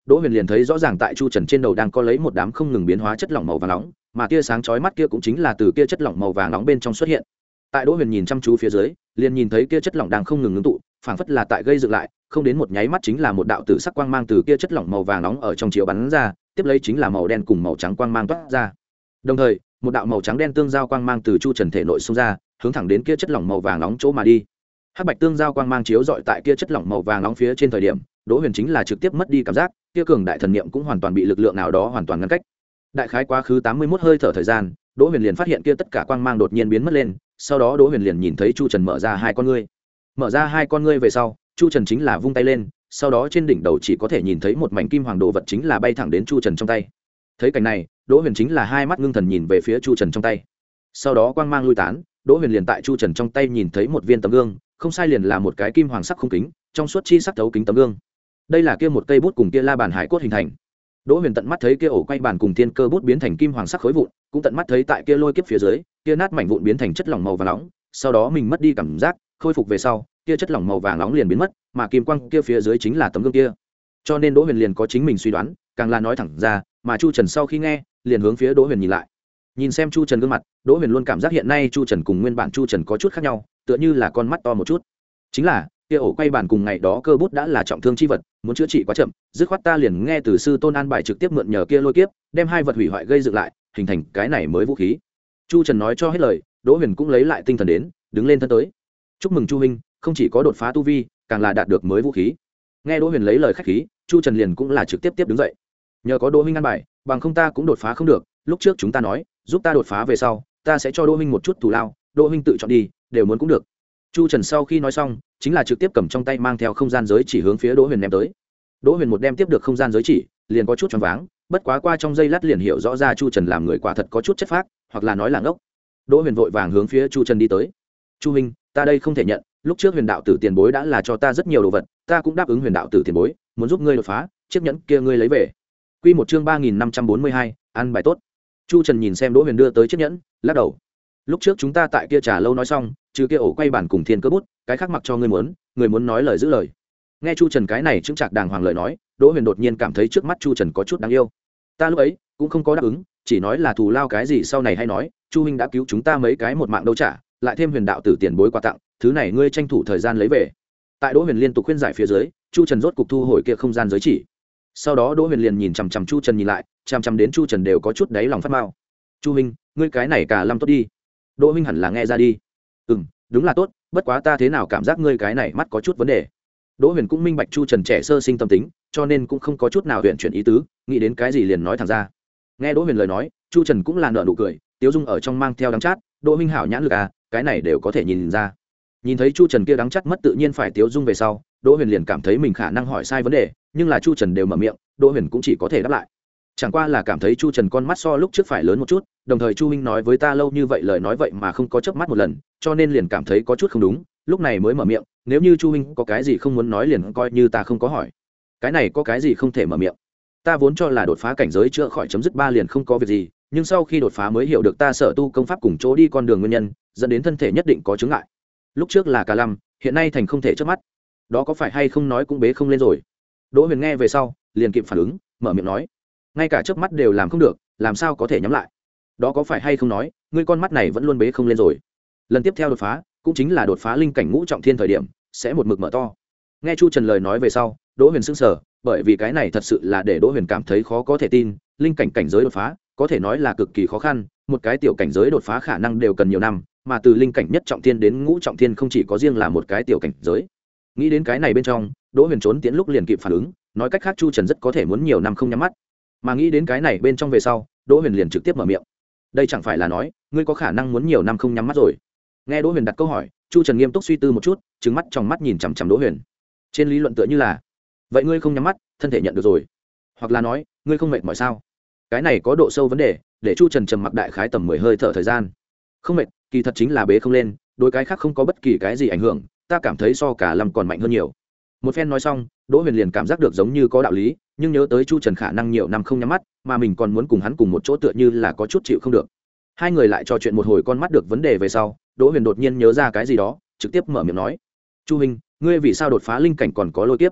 Đỗ Huyền liền thấy rõ ràng tại Chu Trần trên đầu đang có lấy một đám không ngừng biến hóa chất lỏng màu vàng nóng, mà tia sáng chói mắt kia cũng chính là từ kia chất lỏng màu vàng nóng bên trong xuất hiện. Tại Đỗ Huyền nhìn chăm chú phía dưới, liền nhìn thấy kia chất lỏng đang không ngừng ngưng tụ, phảng phất là tại gây dựng lại, không đến một nháy mắt chính là một đạo tử sắc quang mang từ kia chất lỏng màu vàng nóng ở trong chiếu bắn ra, tiếp lấy chính là màu đen cùng màu trắng quang mang toát ra. Đồng thời, một đạo màu trắng đen tương giao quang mang từ Chu Trần thể nội xông ra, hướng thẳng đến kia chất lỏng màu vàng nóng chỗ mà đi. Hắc bạch tương giao quang mang chiếu rọi tại kia chất lỏng màu vàng nóng phía trên thời điểm, Đỗ Huyền chính là trực tiếp mất đi cảm giác, kia cường đại thần niệm cũng hoàn toàn bị lực lượng nào đó hoàn toàn ngăn cách. Đại khái quá khứ tám mươi mốt hơi thở thời gian, Đỗ Huyền liền phát hiện kia tất cả quang mang đột nhiên biến mất lên, sau đó Đỗ Huyền liền nhìn thấy Chu Trần mở ra hai con ngươi. Mở ra hai con ngươi về sau, Chu Trần chính là vung tay lên, sau đó trên đỉnh đầu chỉ có thể nhìn thấy một mảnh kim hoàng đồ vật chính là bay thẳng đến Chu Trần trong tay. Thấy cảnh này, Đỗ Huyền chính là hai mắt ngưng thần nhìn về phía Chu Trần trong tay. Sau đó quang mang lui tán, Đỗ Huyền liền tại Chu Trần trong tay nhìn thấy một viên tấm gương, không sai liền là một cái kim hoàng sắc không kính, trong suốt chi sắc thấu kính tấm gương. Đây là kia một cây bút cùng kia la bàn hải cốt hình thành. Đỗ Huyền tận mắt thấy kia ổ quay bàn cùng thiên cơ bút biến thành kim hoàng sắc khối vụn, cũng tận mắt thấy tại kia lôi kiếp phía dưới, kia nát mảnh vụn biến thành chất lỏng màu vàng nóng, sau đó mình mất đi cảm giác, khôi phục về sau, kia chất lỏng màu vàng nóng liền biến mất, mà kim quang kia phía dưới chính là tấm gương kia. Cho nên Đỗ Huyền liền có chính mình suy đoán, càng là nói thẳng ra, mà Chu Trần sau khi nghe, liền hướng phía Đỗ Huyền nhìn lại. Nhìn xem Chu Trần gương mặt, Đỗ Huyền luôn cảm giác hiện nay Chu Trần cùng nguyên bản Chu Trần có chút khác nhau, tựa như là con mắt to một chút. Chính là, kia ổ quay bàn cùng ngày đó cơ bút đã là trọng thương chi vật, muốn chữa trị quá chậm, dứt khoát ta liền nghe từ sư tôn an bài trực tiếp mượn nhờ kia lôi kiếp, đem hai vật hủy hoại gây dựng lại, hình thành cái này mới vũ khí. Chu Trần nói cho hết lời, Đỗ Huyền cũng lấy lại tinh thần đến, đứng lên thân tới. Chúc mừng Chu huynh, không chỉ có đột phá tu vi, càng là đạt được mới vũ khí. Nghe Đỗ Huyền lấy lời khách khí, Chu Trần liền cũng là trực tiếp tiếp đứng dậy. Nhờ có Đỗ huynh an bài, bằng không ta cũng đột phá không được, lúc trước chúng ta nói, giúp ta đột phá về sau, ta sẽ cho Đỗ huynh một chút thù lao, Đỗ huynh tự chọn đi, đều muốn cũng được. Chu Trần sau khi nói xong, chính là trực tiếp cầm trong tay mang theo không gian giới chỉ hướng phía Đỗ Huyền ném tới. Đỗ Huyền một đem tiếp được không gian giới chỉ, liền có chút choáng váng, bất quá qua trong giây lát liền hiểu rõ ra Chu Trần làm người quả thật có chút chất phác, hoặc là nói là ngốc. Đỗ Huyền vội vàng hướng phía Chu Trần đi tới. "Chu huynh, ta đây không thể nhận, lúc trước Huyền đạo tử tiền bối đã là cho ta rất nhiều đồ vật, ta cũng đáp ứng Huyền đạo tử tiền bối, muốn giúp ngươi đột phá, chiếc nhẫn kia ngươi lấy về." Quy một chương ba nghìn năm trăm bốn mươi hai, ăn bài tốt. Chu Trần nhìn xem Đỗ Huyền đưa tới chiếc nhẫn, lắc đầu. "Lúc trước chúng ta tại kia trà lâu nói xong, trừ kia ổ quay bản cùng thiên cơ bút, cái khác mặc cho ngươi muốn, người muốn nói lời giữ lời." Nghe Chu Trần cái này chứng trạc đàng hoàng lời nói, Đỗ Huyền đột nhiên cảm thấy trước mắt Chu Trần có chút đáng yêu. "Ta lúc ấy cũng không có đáp ứng, chỉ nói là thù lao cái gì sau này hay nói, Chu huynh đã cứu chúng ta mấy cái một mạng đâu trả, lại thêm Huyền đạo tử tiền bối quà tặng, thứ này ngươi tranh thủ thời gian lấy về." Tại Đỗ Huyền liên tục khuyên giải phía dưới, Chu Trần rốt cục thu hồi kia không gian giới chỉ. Sau đó Đỗ Huyền liền nhìn chằm chằm Chu Trần nhìn lại, chằm chằm đến Chu Trần đều có chút đáy lòng phát mao. "Chu huynh, ngươi cái này cả lâm tốt đi." Đỗ huynh hẳn là nghe ra đi. "Ừm, đúng là tốt, bất quá ta thế nào cảm giác ngươi cái này mắt có chút vấn đề." Đỗ Huyền cũng minh bạch Chu Trần trẻ sơ sinh tâm tính, cho nên cũng không có chút nào huyền chuyển ý tứ, nghĩ đến cái gì liền nói thẳng ra. Nghe Đỗ Huyền lời nói, Chu Trần cũng là nở nụ cười, tiếu dung ở trong mang theo đắng chát, "Đỗ huynh hảo nhãn lực à, cái này đều có thể nhìn ra." Nhìn thấy Chu Trần kia đắng chát mất tự nhiên phải tiếu dung về sau, Đỗ Huyền liền cảm thấy mình khả năng hỏi sai vấn đề, nhưng là Chu Trần đều mở miệng, Đỗ Huyền cũng chỉ có thể đáp lại. Chẳng qua là cảm thấy Chu Trần con mắt so lúc trước phải lớn một chút, đồng thời Chu huynh nói với ta lâu như vậy lời nói vậy mà không có chớp mắt một lần, cho nên liền cảm thấy có chút không đúng, lúc này mới mở miệng, "Nếu như Chu huynh có cái gì không muốn nói liền coi như ta không có hỏi." Cái này có cái gì không thể mở miệng? Ta vốn cho là đột phá cảnh giới chữa khỏi chấm dứt ba liền không có việc gì, nhưng sau khi đột phá mới hiểu được ta sở tu công pháp cùng chỗ đi con đường nguyên nhân, dẫn đến thân thể nhất định có chướng ngại. Lúc trước là cả lâm, hiện nay thành không thể chớp mắt. Đó có phải hay không nói cũng bế không lên rồi. Đỗ Huyền nghe về sau, liền kịp phản ứng, mở miệng nói, ngay cả chớp mắt đều làm không được, làm sao có thể nhắm lại? Đó có phải hay không nói, ngươi con mắt này vẫn luôn bế không lên rồi. Lần tiếp theo đột phá, cũng chính là đột phá linh cảnh ngũ trọng thiên thời điểm, sẽ một mực mở to. Nghe Chu Trần lời nói về sau, Đỗ Huyền sững sờ, bởi vì cái này thật sự là để Đỗ Huyền cảm thấy khó có thể tin, linh cảnh cảnh giới đột phá, có thể nói là cực kỳ khó khăn, một cái tiểu cảnh giới đột phá khả năng đều cần nhiều năm, mà từ linh cảnh nhất trọng thiên đến ngũ trọng thiên không chỉ có riêng là một cái tiểu cảnh giới. Nghĩ đến cái này bên trong, Đỗ Huyền trốn tiến lúc liền kịp phản ứng, nói cách khác Chu Trần rất có thể muốn nhiều năm không nhắm mắt. Mà nghĩ đến cái này bên trong về sau, Đỗ Huyền liền trực tiếp mở miệng. Đây chẳng phải là nói, ngươi có khả năng muốn nhiều năm không nhắm mắt rồi? Nghe Đỗ Huyền đặt câu hỏi, Chu Trần nghiêm túc suy tư một chút, trừng mắt trong mắt nhìn chằm chằm Đỗ Huyền. Trên lý luận tựa như là, vậy ngươi không nhắm mắt, thân thể nhận được rồi. Hoặc là nói, ngươi không mệt mỏi sao? Cái này có độ sâu vấn đề, để Chu Trần trầm mặc đại khái tầm mười hơi thở thời gian. Không mệt, kỳ thật chính là bế không lên, đối cái khác không có bất kỳ cái gì ảnh hưởng, ta cảm thấy so cả lâm còn mạnh hơn nhiều. Một phen nói xong, Đỗ Huyền liền cảm giác được giống như có đạo lý, nhưng nhớ tới Chu Trần khả năng nhiều năm không nhắm mắt, mà mình còn muốn cùng hắn cùng một chỗ tựa như là có chút chịu không được. Hai người lại trò chuyện một hồi con mắt được vấn đề về sau, Đỗ Huyền đột nhiên nhớ ra cái gì đó, trực tiếp mở miệng nói, "Chu huynh, ngươi vì sao đột phá linh cảnh còn có lôi kiếp?"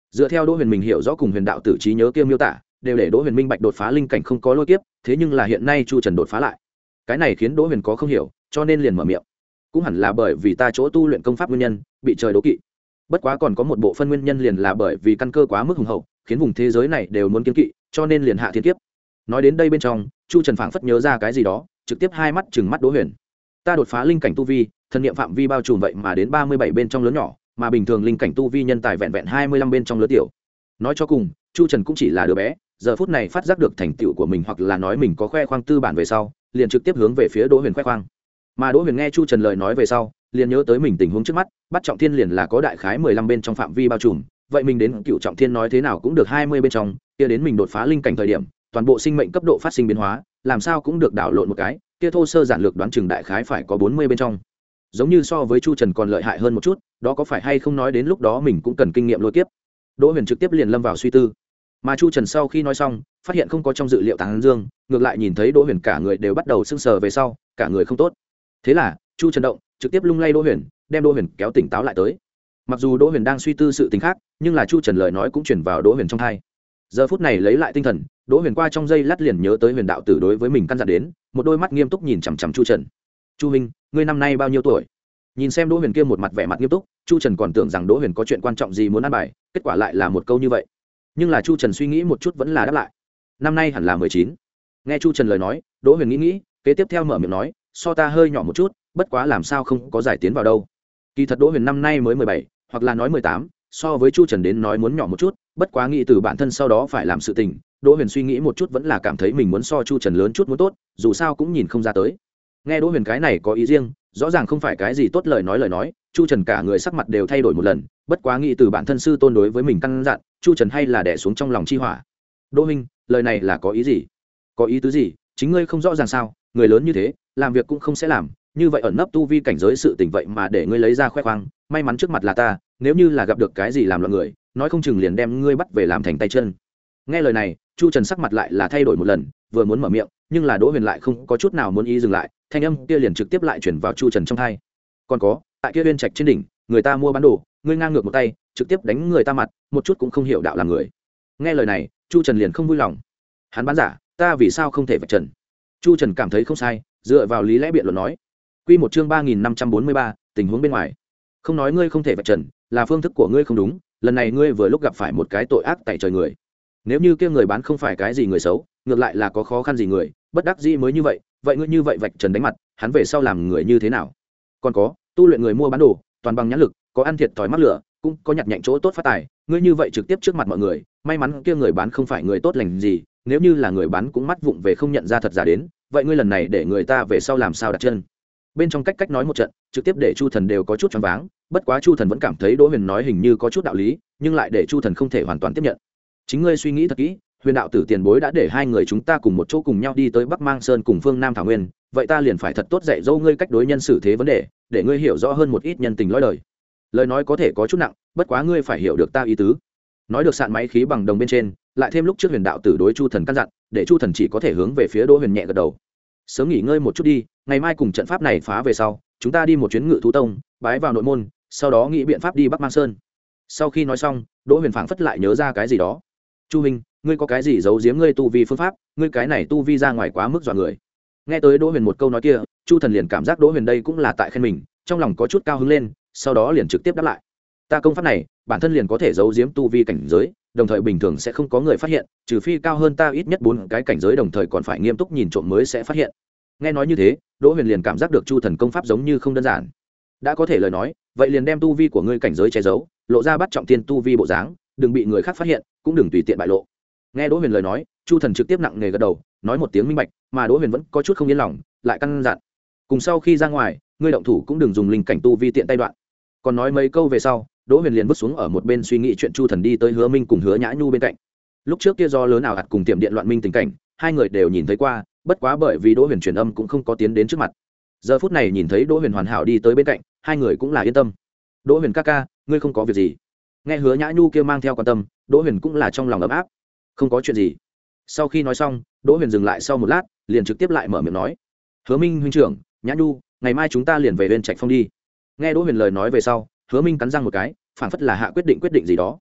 dựa theo đỗ huyền mình hiểu rõ cùng huyền đạo tử trí nhớ kia miêu tả đều để đỗ huyền minh bạch đột phá linh cảnh không có lôi kiếp, thế nhưng là hiện nay chu trần đột phá lại, cái này khiến đỗ huyền có không hiểu, cho nên liền mở miệng. Cũng hẳn là bởi vì ta chỗ tu luyện công pháp nguyên nhân bị trời đố kỵ, bất quá còn có một bộ phân nguyên nhân liền là bởi vì căn cơ quá mức hùng hậu, khiến vùng thế giới này đều muốn kiên kỵ, cho nên liền hạ thiên kiếp. Nói đến đây bên trong, chu trần phảng phất nhớ ra cái gì đó, trực tiếp hai mắt chừng mắt đỗ huyền. Ta đột phá linh cảnh tu vi, thần niệm phạm vi bao trùm vậy mà đến ba mươi bảy bên trong lớn nhỏ, mà bình thường linh cảnh tu vi nhân tài vẹn vẹn hai mươi lăm bên trong lớn tiểu. Nói cho cùng, chu trần cũng chỉ là đứa bé, giờ phút này phát giác được thành tựu của mình hoặc là nói mình có khoe khoang tư bản về sau, liền trực tiếp hướng về phía đỗ huyền khoe khoang. Mà đỗ huyền nghe chu trần lời nói về sau, liền nhớ tới mình tình huống trước mắt, bắt trọng thiên liền là có đại khái mười lăm bên trong phạm vi bao trùm, vậy mình đến cựu trọng thiên nói thế nào cũng được hai mươi bên trong, kia đến mình đột phá linh cảnh thời điểm, toàn bộ sinh mệnh cấp độ phát sinh biến hóa, làm sao cũng được đảo lộn một cái, kia thô sơ giản lược đoán chừng đại khái phải có bốn mươi bên trong. Giống như so với chu trần còn lợi hại hơn một chút, đó có phải hay không nói đến lúc đó mình cũng cần kinh nghiệm lôi kiếp. Đỗ huyền trực tiếp liền lâm vào suy tư. Mà chu trần sau khi nói xong, phát hiện không có trong dự liệu tán dương, ngược lại nhìn thấy đỗ huyền cả người đều bắt đầu sưng sờ về sau, cả người không tốt. Thế là chu trần động, trực tiếp lung lay đỗ huyền, đem đỗ huyền kéo tỉnh táo lại tới. Mặc dù đỗ huyền đang suy tư sự tình khác, nhưng là chu trần lời nói cũng chuyển vào đỗ huyền trong tai. Giờ phút này lấy lại tinh thần, đỗ huyền qua trong giây lát liền nhớ tới huyền đạo tử đối với mình căn dặn đến, một đôi mắt nghiêm túc nhìn chằm chằm chu trần. Chu huynh, ngươi năm nay bao nhiêu tuổi? Nhìn xem đỗ huyền kia một mặt vẻ mặt nghiêm túc, chu trần còn tưởng rằng đỗ huyền có chuyện quan trọng gì muốn ăn bài, kết quả lại là một câu như vậy. Nhưng là chu trần suy nghĩ một chút vẫn là đáp lại, năm nay hẳn là mười chín. Nghe chu trần lời nói, đỗ huyền nghĩ nghĩ, kế tiếp theo mở miệng nói, so ta hơi nhỏ một chút, bất quá làm sao không có giải tiến vào đâu. Kỳ thật đỗ huyền năm nay mới mười bảy, hoặc là nói mười tám, so với chu trần đến nói muốn nhỏ một chút, bất quá nghĩ từ bản thân sau đó phải làm sự tình, đỗ huyền suy nghĩ một chút vẫn là cảm thấy mình muốn so chu trần lớn chút muốn tốt, dù sao cũng nhìn không ra tới. Nghe đỗ huyền cái này có ý riêng, rõ ràng không phải cái gì tốt lời nói lời nói, chu trần cả người sắc mặt đều thay đổi một lần, bất quá nghĩ từ bản thân sư tôn đối với mình căn dặn, chu trần hay là đè xuống trong lòng chi hỏa. Đỗ huynh, lời này là có ý gì? Có ý tứ gì? Chính ngươi không rõ ràng sao? Người lớn như thế, làm việc cũng không sẽ làm, như vậy ẩn nấp tu vi cảnh giới sự tình vậy mà để ngươi lấy ra khoe khoang, may mắn trước mặt là ta, nếu như là gặp được cái gì làm loạn người, nói không chừng liền đem ngươi bắt về làm thành tay chân. Nghe lời này, chu trần sắc mặt lại là thay đổi một lần, vừa muốn mở miệng, nhưng là đỗ huyền lại không có chút nào muốn ý dừng lại, thanh âm kia liền trực tiếp lại chuyển vào chu trần trong tai. Còn có, tại kia bên trạch trên đỉnh, người ta mua bán đồ, ngươi ngang ngược một tay, trực tiếp đánh người ta mặt, một chút cũng không hiểu đạo làm người. Nghe lời này, chu trần liền không vui lòng. Hắn bán giả, ta vì sao không thể vạch trần? Chu trần cảm thấy không sai, dựa vào lý lẽ biện luận nói. Quy một chương ba nghìn năm trăm bốn mươi ba, tình huống bên ngoài. Không nói ngươi không thể vạch trần, là phương thức của ngươi không đúng, lần này ngươi vừa lúc gặp phải một cái tội ác tại trời người. Nếu như kia người bán không phải cái gì người xấu, ngược lại là có khó khăn gì người, bất đắc dĩ mới như vậy, vậy ngươi như vậy vạch trần đánh mặt, hắn về sau làm người như thế nào? Còn có, tu luyện người mua bán đồ, toàn bằng nhãn lực, có ăn thiệt thòi mắc lửa, cũng có nhặt nhạnh chỗ tốt phát tài, ngươi như vậy trực tiếp trước mặt mọi người, may mắn kia người bán không phải người tốt lành gì, nếu như là người bán cũng mắt vụng về không nhận ra thật giả đến, vậy ngươi lần này để người ta về sau làm sao đặt chân? Bên trong cách cách nói một trận, trực tiếp để chu thần đều có chút choáng váng, bất quá chu thần vẫn cảm thấy đỗ huyền nói hình như có chút đạo lý, nhưng lại để chu thần không thể hoàn toàn tiếp nhận. Chính ngươi suy nghĩ thật kỹ, huyền đạo tử tiền bối đã để hai người chúng ta cùng một chỗ cùng nhau đi tới Bắc Mang Sơn cùng phương Nam Thảo Nguyên, vậy ta liền phải thật tốt dạy dỗ ngươi cách đối nhân xử thế vấn đề, để ngươi hiểu rõ hơn một ít nhân tình lõi đời. Lời nói có thể có chút nặng, bất quá ngươi phải hiểu được ta ý tứ. Nói được sạn máy khí bằng đồng bên trên, lại thêm lúc trước huyền đạo tử đối chu thần căn dặn, để chu thần chỉ có thể hướng về phía đỗ huyền nhẹ gật đầu. Sớm nghỉ ngơi một chút đi, ngày mai cùng trận pháp này phá về sau, chúng ta đi một chuyến Ngự Thú Tông, bái vào nội môn, sau đó nghĩ biện pháp đi Bắc Mang Sơn. Sau khi nói xong, đỗ huyền phảng phất lại nhớ ra cái gì đó. Chu huynh, ngươi có cái gì giấu giếm ngươi tu vi phương pháp, ngươi cái này tu vi ra ngoài quá mức dọa người. Nghe tới đỗ huyền một câu nói kia, chu thần liền cảm giác đỗ huyền đây cũng là tại khen mình, trong lòng có chút cao hứng lên, sau đó liền trực tiếp đáp lại. Ta công pháp này bản thân liền có thể giấu giếm tu vi cảnh giới, đồng thời bình thường sẽ không có người phát hiện, trừ phi cao hơn ta ít nhất bốn cái cảnh giới, đồng thời còn phải nghiêm túc nhìn trộm mới sẽ phát hiện. Nghe nói như thế, đỗ huyền liền cảm giác được chu thần công pháp giống như không đơn giản. Đã có thể lời nói, vậy liền đem tu vi của ngươi cảnh giới che giấu, lộ ra bắt trọng tiên tu vi bộ dáng, đừng bị người khác phát hiện, cũng đừng tùy tiện bại lộ. Nghe đỗ huyền lời nói, chu thần trực tiếp nặng nề gật đầu, nói một tiếng minh bạch, mà đỗ huyền vẫn có chút không yên lòng, lại căn dặn, cùng sau khi ra ngoài, ngươi động thủ cũng đừng dùng linh cảnh tu vi tiện tay đoạn. Còn nói mấy câu về sau, đỗ huyền liền vứt xuống ở một bên suy nghĩ chuyện chu thần, đi tới Hứa Minh cùng Hứa Nhã Nhu bên cạnh. Lúc trước kia do lớn ảo ạt cùng tiệm điện loạn minh tình cảnh, hai người đều nhìn thấy qua, bất quá bởi vì đỗ huyền truyền âm cũng không có tiến đến trước mặt. Giờ phút này nhìn thấy đỗ huyền hoàn hảo đi tới bên cạnh, hai người cũng là yên tâm. Đỗ huyền ca ca, ngươi không có việc gì? Nghe Hứa Nhã Nhu kia mang theo quan tâm, đỗ huyền cũng là trong lòng ấm áp. Không có chuyện gì. Sau khi nói xong, đỗ huyền dừng lại sau một lát, liền trực tiếp lại mở miệng nói, Hứa Minh huynh trưởng, Nhã Nhu, ngày mai chúng ta liền về bên Trạch Phong đi. Nghe đỗ huyền lời nói về sau, Hứa Minh cắn răng một cái, phảng phất là hạ quyết định quyết định gì đó.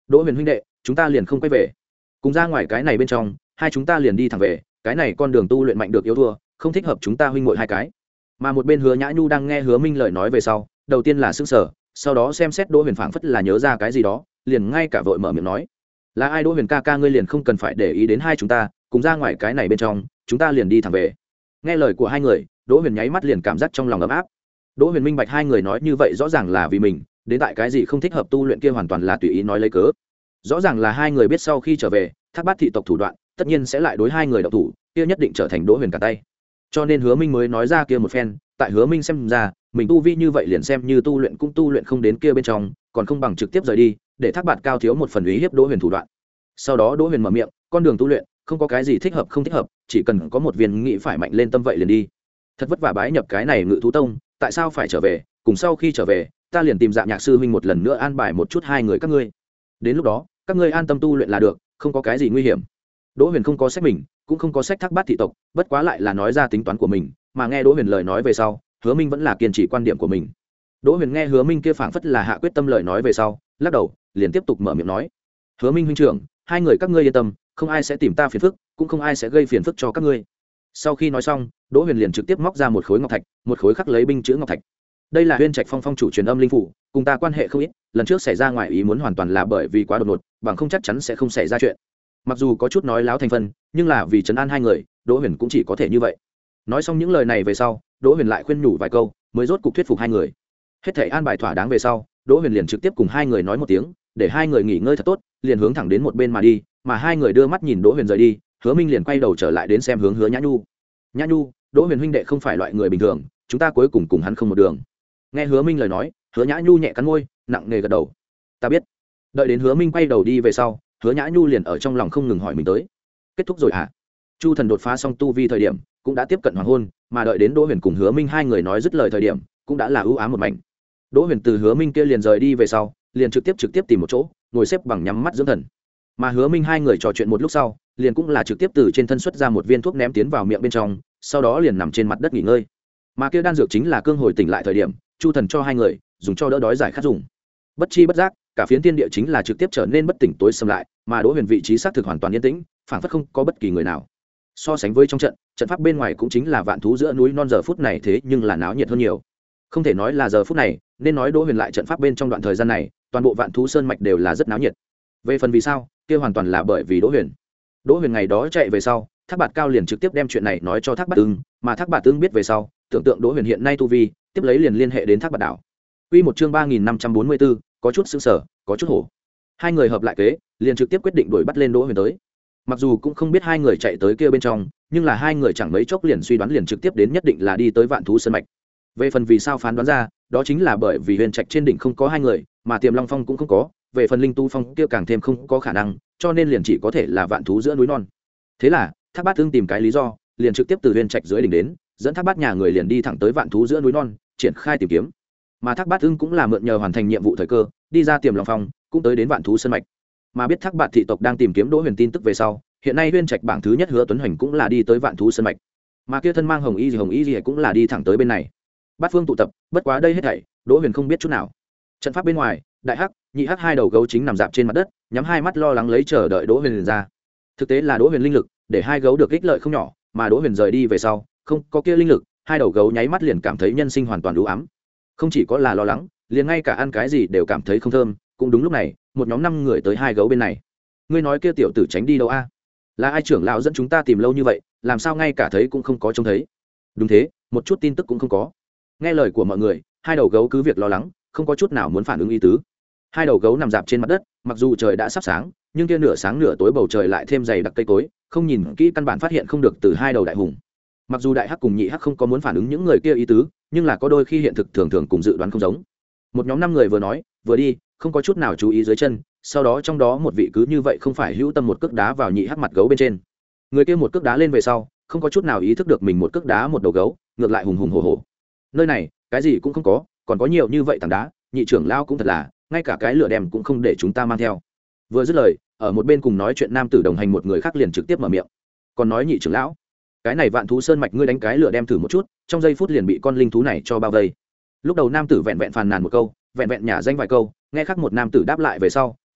đỗ huyền huynh đệ, chúng ta liền không quay về, cùng ra ngoài cái này bên trong, hai chúng ta liền đi thẳng về, cái này con đường tu luyện mạnh được yếu thua, không thích hợp chúng ta huynh muội hai cái. Mà một bên Hứa Nhã Nhu đang nghe Hứa Minh lời nói về sau, đầu tiên là sững sờ, sau đó xem xét Đỗ Huyền phảng phất là nhớ ra cái gì đó, liền ngay cả vội mở miệng nói: "Là ai Đỗ Huyền ca ca, ngươi liền không cần phải để ý đến hai chúng ta, cùng ra ngoài cái này bên trong, chúng ta liền đi thẳng về." Nghe lời của hai người, Đỗ Huyền nháy mắt liền cảm giác trong lòng ấm áp. Đỗ Huyền minh bạch hai người nói như vậy rõ ràng là vì mình, đến tại cái gì không thích hợp tu luyện kia hoàn toàn là tùy ý nói lấy cớ. Rõ ràng là hai người biết sau khi trở về, Thác Bát thị tộc thủ đoạn, tất nhiên sẽ lại đối hai người động thủ, kia nhất định trở thành Đỗ Huyền cả tay. Cho nên Hứa Minh mới nói ra kia một phen, tại Hứa Minh xem ra, mình tu vi như vậy liền xem như tu luyện cũng tu luyện không đến kia bên trong, còn không bằng trực tiếp rời đi, để Thác Bạt cao thiếu một phần uy hiếp Đỗ Huyền thủ đoạn. Sau đó Đỗ Huyền mở miệng, con đường tu luyện, không có cái gì thích hợp không thích hợp, chỉ cần có một viên nghị phải mạnh lên tâm vậy liền đi. Thật vất vả bái nhập cái này Ngự thú tông, tại sao phải trở về, cùng sau khi trở về, ta liền tìm Dạ Nhạc sư huynh một lần nữa an bài một chút hai người các ngươi. Đến lúc đó, các ngươi an tâm tu luyện là được, không có cái gì nguy hiểm. Đỗ Huyền không có sách mình, cũng không có sách Thác Bát thị tộc, bất quá lại là nói ra tính toán của mình, mà nghe Đỗ Huyền lời nói về sau, Hứa Minh vẫn là kiên trì quan điểm của mình. Đỗ Huyền nghe Hứa Minh kia phảng phất là hạ quyết tâm lời nói về sau, lắc đầu, liền tiếp tục mở miệng nói: "Hứa Minh huynh trưởng, hai người các ngươi yên tâm, không ai sẽ tìm ta phiền phức, cũng không ai sẽ gây phiền phức cho các ngươi." Sau khi nói xong, Đỗ Huyền liền trực tiếp móc ra một khối ngọc thạch, một khối khắc lấy binh chữ ngọc thạch. Đây là Huyên Trạch Phong phong chủ truyền âm linh phủ, cùng ta quan hệ không ít, lần trước xảy ra ngoài ý muốn hoàn toàn là bởi vì quá đột ngột, bằng không chắc chắn sẽ không xảy ra chuyện. Mặc dù có chút nói láo thành phần, nhưng là vì trấn an hai người, Đỗ Huyền cũng chỉ có thể như vậy. Nói xong những lời này về sau, Đỗ Huyền lại khuyên nhủ vài câu, mới rốt cục thuyết phục hai người. Hết thảy an bài thỏa đáng về sau, Đỗ Huyền liền trực tiếp cùng hai người nói một tiếng, để hai người nghỉ ngơi thật tốt, liền hướng thẳng đến một bên mà đi, mà hai người đưa mắt nhìn Đỗ Huyền rời đi, Hứa Minh liền quay đầu trở lại đến xem hướng Hứa Nhã Nhu. "Nhã Nhu, Đỗ Huyền huynh đệ không phải loại người bình thường, chúng ta cuối cùng cùng hắn không một đường." Nghe Hứa Minh lời nói, Hứa Nhã Nhu nhẹ cắn môi, nặng nề gật đầu. "Ta biết." Đợi đến Hứa Minh quay đầu đi về sau, Hứa Nhã Nhu liền ở trong lòng không ngừng hỏi mình tới: "Kết thúc rồi hả?" Chu Thần đột phá xong tu vi thời điểm, cũng đã tiếp cận hoàng hôn, mà đợi đến Đỗ Huyền cùng Hứa Minh hai người nói dứt lời thời điểm, cũng đã là ưu ám một mảnh. Đỗ Huyền từ Hứa Minh kia liền rời đi về sau, liền trực tiếp trực tiếp tìm một chỗ, ngồi xếp bằng nhắm mắt dưỡng thần. Mà Hứa Minh hai người trò chuyện một lúc sau, liền cũng là trực tiếp từ trên thân xuất ra một viên thuốc ném tiến vào miệng bên trong, sau đó liền nằm trên mặt đất nghỉ ngơi. Mà kia đan dược chính là cương hồi tỉnh lại thời điểm, Chu Thần cho hai người, dùng cho đỡ đói giải khát dùng. Bất chi bất giác, cả phiến thiên địa chính là trực tiếp trở nên bất tỉnh tối sầm lại, mà Đỗ Huyền vị trí xác thực hoàn toàn yên tĩnh, phảng phất không có bất kỳ người nào. So sánh với trong trận, trận pháp bên ngoài cũng chính là vạn thú giữa núi non, giờ phút này thế nhưng là náo nhiệt hơn nhiều. Không thể nói là giờ phút này, nên nói Đỗ Huyền lại trận pháp bên trong đoạn thời gian này, toàn bộ vạn thú sơn mạch đều là rất náo nhiệt. Về phần vì sao, kia hoàn toàn là bởi vì Đỗ Huyền. Đỗ Huyền ngày đó chạy về sau, Thác Bạt Cao liền trực tiếp đem chuyện này nói cho Thác Bạt Ưng, mà Thác Bạt Ưng biết về sau, tưởng tượng Đỗ Huyền hiện nay tu vi, tiếp lấy liền liên hệ đến Thác Bạt đảo. Quy một chương ba nghìn năm trăm bốn mươi bốn, có chút sững sờ, có chút hổ. Hai người hợp lại kế, liền trực tiếp quyết định đuổi bắt lên Đỗ Huyền tới. Mặc dù cũng không biết hai người chạy tới kia bên trong, nhưng là hai người chẳng mấy chốc liền suy đoán liền trực tiếp đến nhất định là đi tới Vạn Thú Sơn mạch. Về phần vì sao phán đoán ra, đó chính là bởi vì Huyền Trạch trên đỉnh không có hai người, mà Tiềm Long Phong cũng không có, về phần Linh Tu Phong kia càng thêm không có khả năng, cho nên liền chỉ có thể là Vạn Thú giữa núi non. Thế là, Thác Bát Ưng tìm cái lý do, liền trực tiếp từ Huyền Trạch dưới đỉnh đến, dẫn Thác Bát nhà người liền đi thẳng tới Vạn Thú giữa núi non, triển khai tìm kiếm. Mà Thác Bát Ưng cũng là mượn nhờ hoàn thành nhiệm vụ thời cơ, đi ra Tiềm Long Phong, cũng tới đến Vạn Thú Sơn mạch. Mà biết Thác Bạt thị tộc đang tìm kiếm Đỗ Huyền tin tức về sau, hiện nay Huyền Trạch bảng thứ nhất Hứa Tuấn Hoành cũng là đi tới Vạn Thú Sơn mạch. Mà kia thân mang hồng y gì hồng y gì cũng là đi thẳng tới bên này. Bát phương tụ tập, bất quá đây hết thảy, Đỗ Huyền không biết chút nào. Trận pháp bên ngoài, đại hắc, nhị hắc hai đầu gấu chính nằm dạp trên mặt đất, nhắm hai mắt lo lắng lấy chờ đợi Đỗ Huyền ra. Thực tế là Đỗ Huyền linh lực, để hai gấu được ích lợi không nhỏ, mà Đỗ Huyền rời đi về sau, không có kia linh lực, hai đầu gấu nháy mắt liền cảm thấy nhân sinh hoàn toàn u ám. Không chỉ có là lo lắng, liền ngay cả ăn cái gì đều cảm thấy không thơm. Cũng đúng lúc này, một nhóm năm người tới hai gấu bên này. Ngươi nói kia tiểu tử tránh đi đâu a? Là ai trưởng lão dẫn chúng ta tìm lâu như vậy, làm sao ngay cả thấy cũng không có trông thấy? Đúng thế, một chút tin tức cũng không có. Nghe lời của mọi người, hai đầu gấu cứ việc lo lắng, không có chút nào muốn phản ứng ý tứ. Hai đầu gấu nằm dạp trên mặt đất, mặc dù trời đã sắp sáng, nhưng kia nửa sáng nửa tối bầu trời lại thêm dày đặc cây cối, không nhìn kỹ căn bản phát hiện không được từ hai đầu đại hùng. Mặc dù đại hắc cùng nhị hắc không có muốn phản ứng những người kia ý tứ, nhưng là có đôi khi hiện thực thường thường cùng dự đoán không giống. Một nhóm năm người vừa nói vừa đi, không có chút nào chú ý dưới chân, sau đó trong đó một vị cứ như vậy không phải hữu tâm một cước đá vào nhị hắc mặt gấu bên trên. Người kia một cước đá lên về sau, không có chút nào ý thức được mình một cước đá một đầu gấu, ngược lại hùng hùng hổ hổ. Nơi này cái gì cũng không có, còn có nhiều như vậy tảng đá, nhị trưởng lao cũng thật là, ngay cả cái lửa đem cũng không để chúng ta mang theo. Vừa dứt lời, ở một bên cùng nói chuyện nam tử đồng hành một người khác liền trực tiếp mở miệng, còn nói nhị trưởng lão, cái này Vạn Thú Sơn mạch ngươi đánh cái lửa đem thử một chút, trong giây phút liền bị con linh thú này cho bao vây. Lúc đầu nam tử vẹn vẹn phàn nàn một câu, vẹn vẹn nhả danh vài câu, nghe khác một nam tử đáp lại về sau,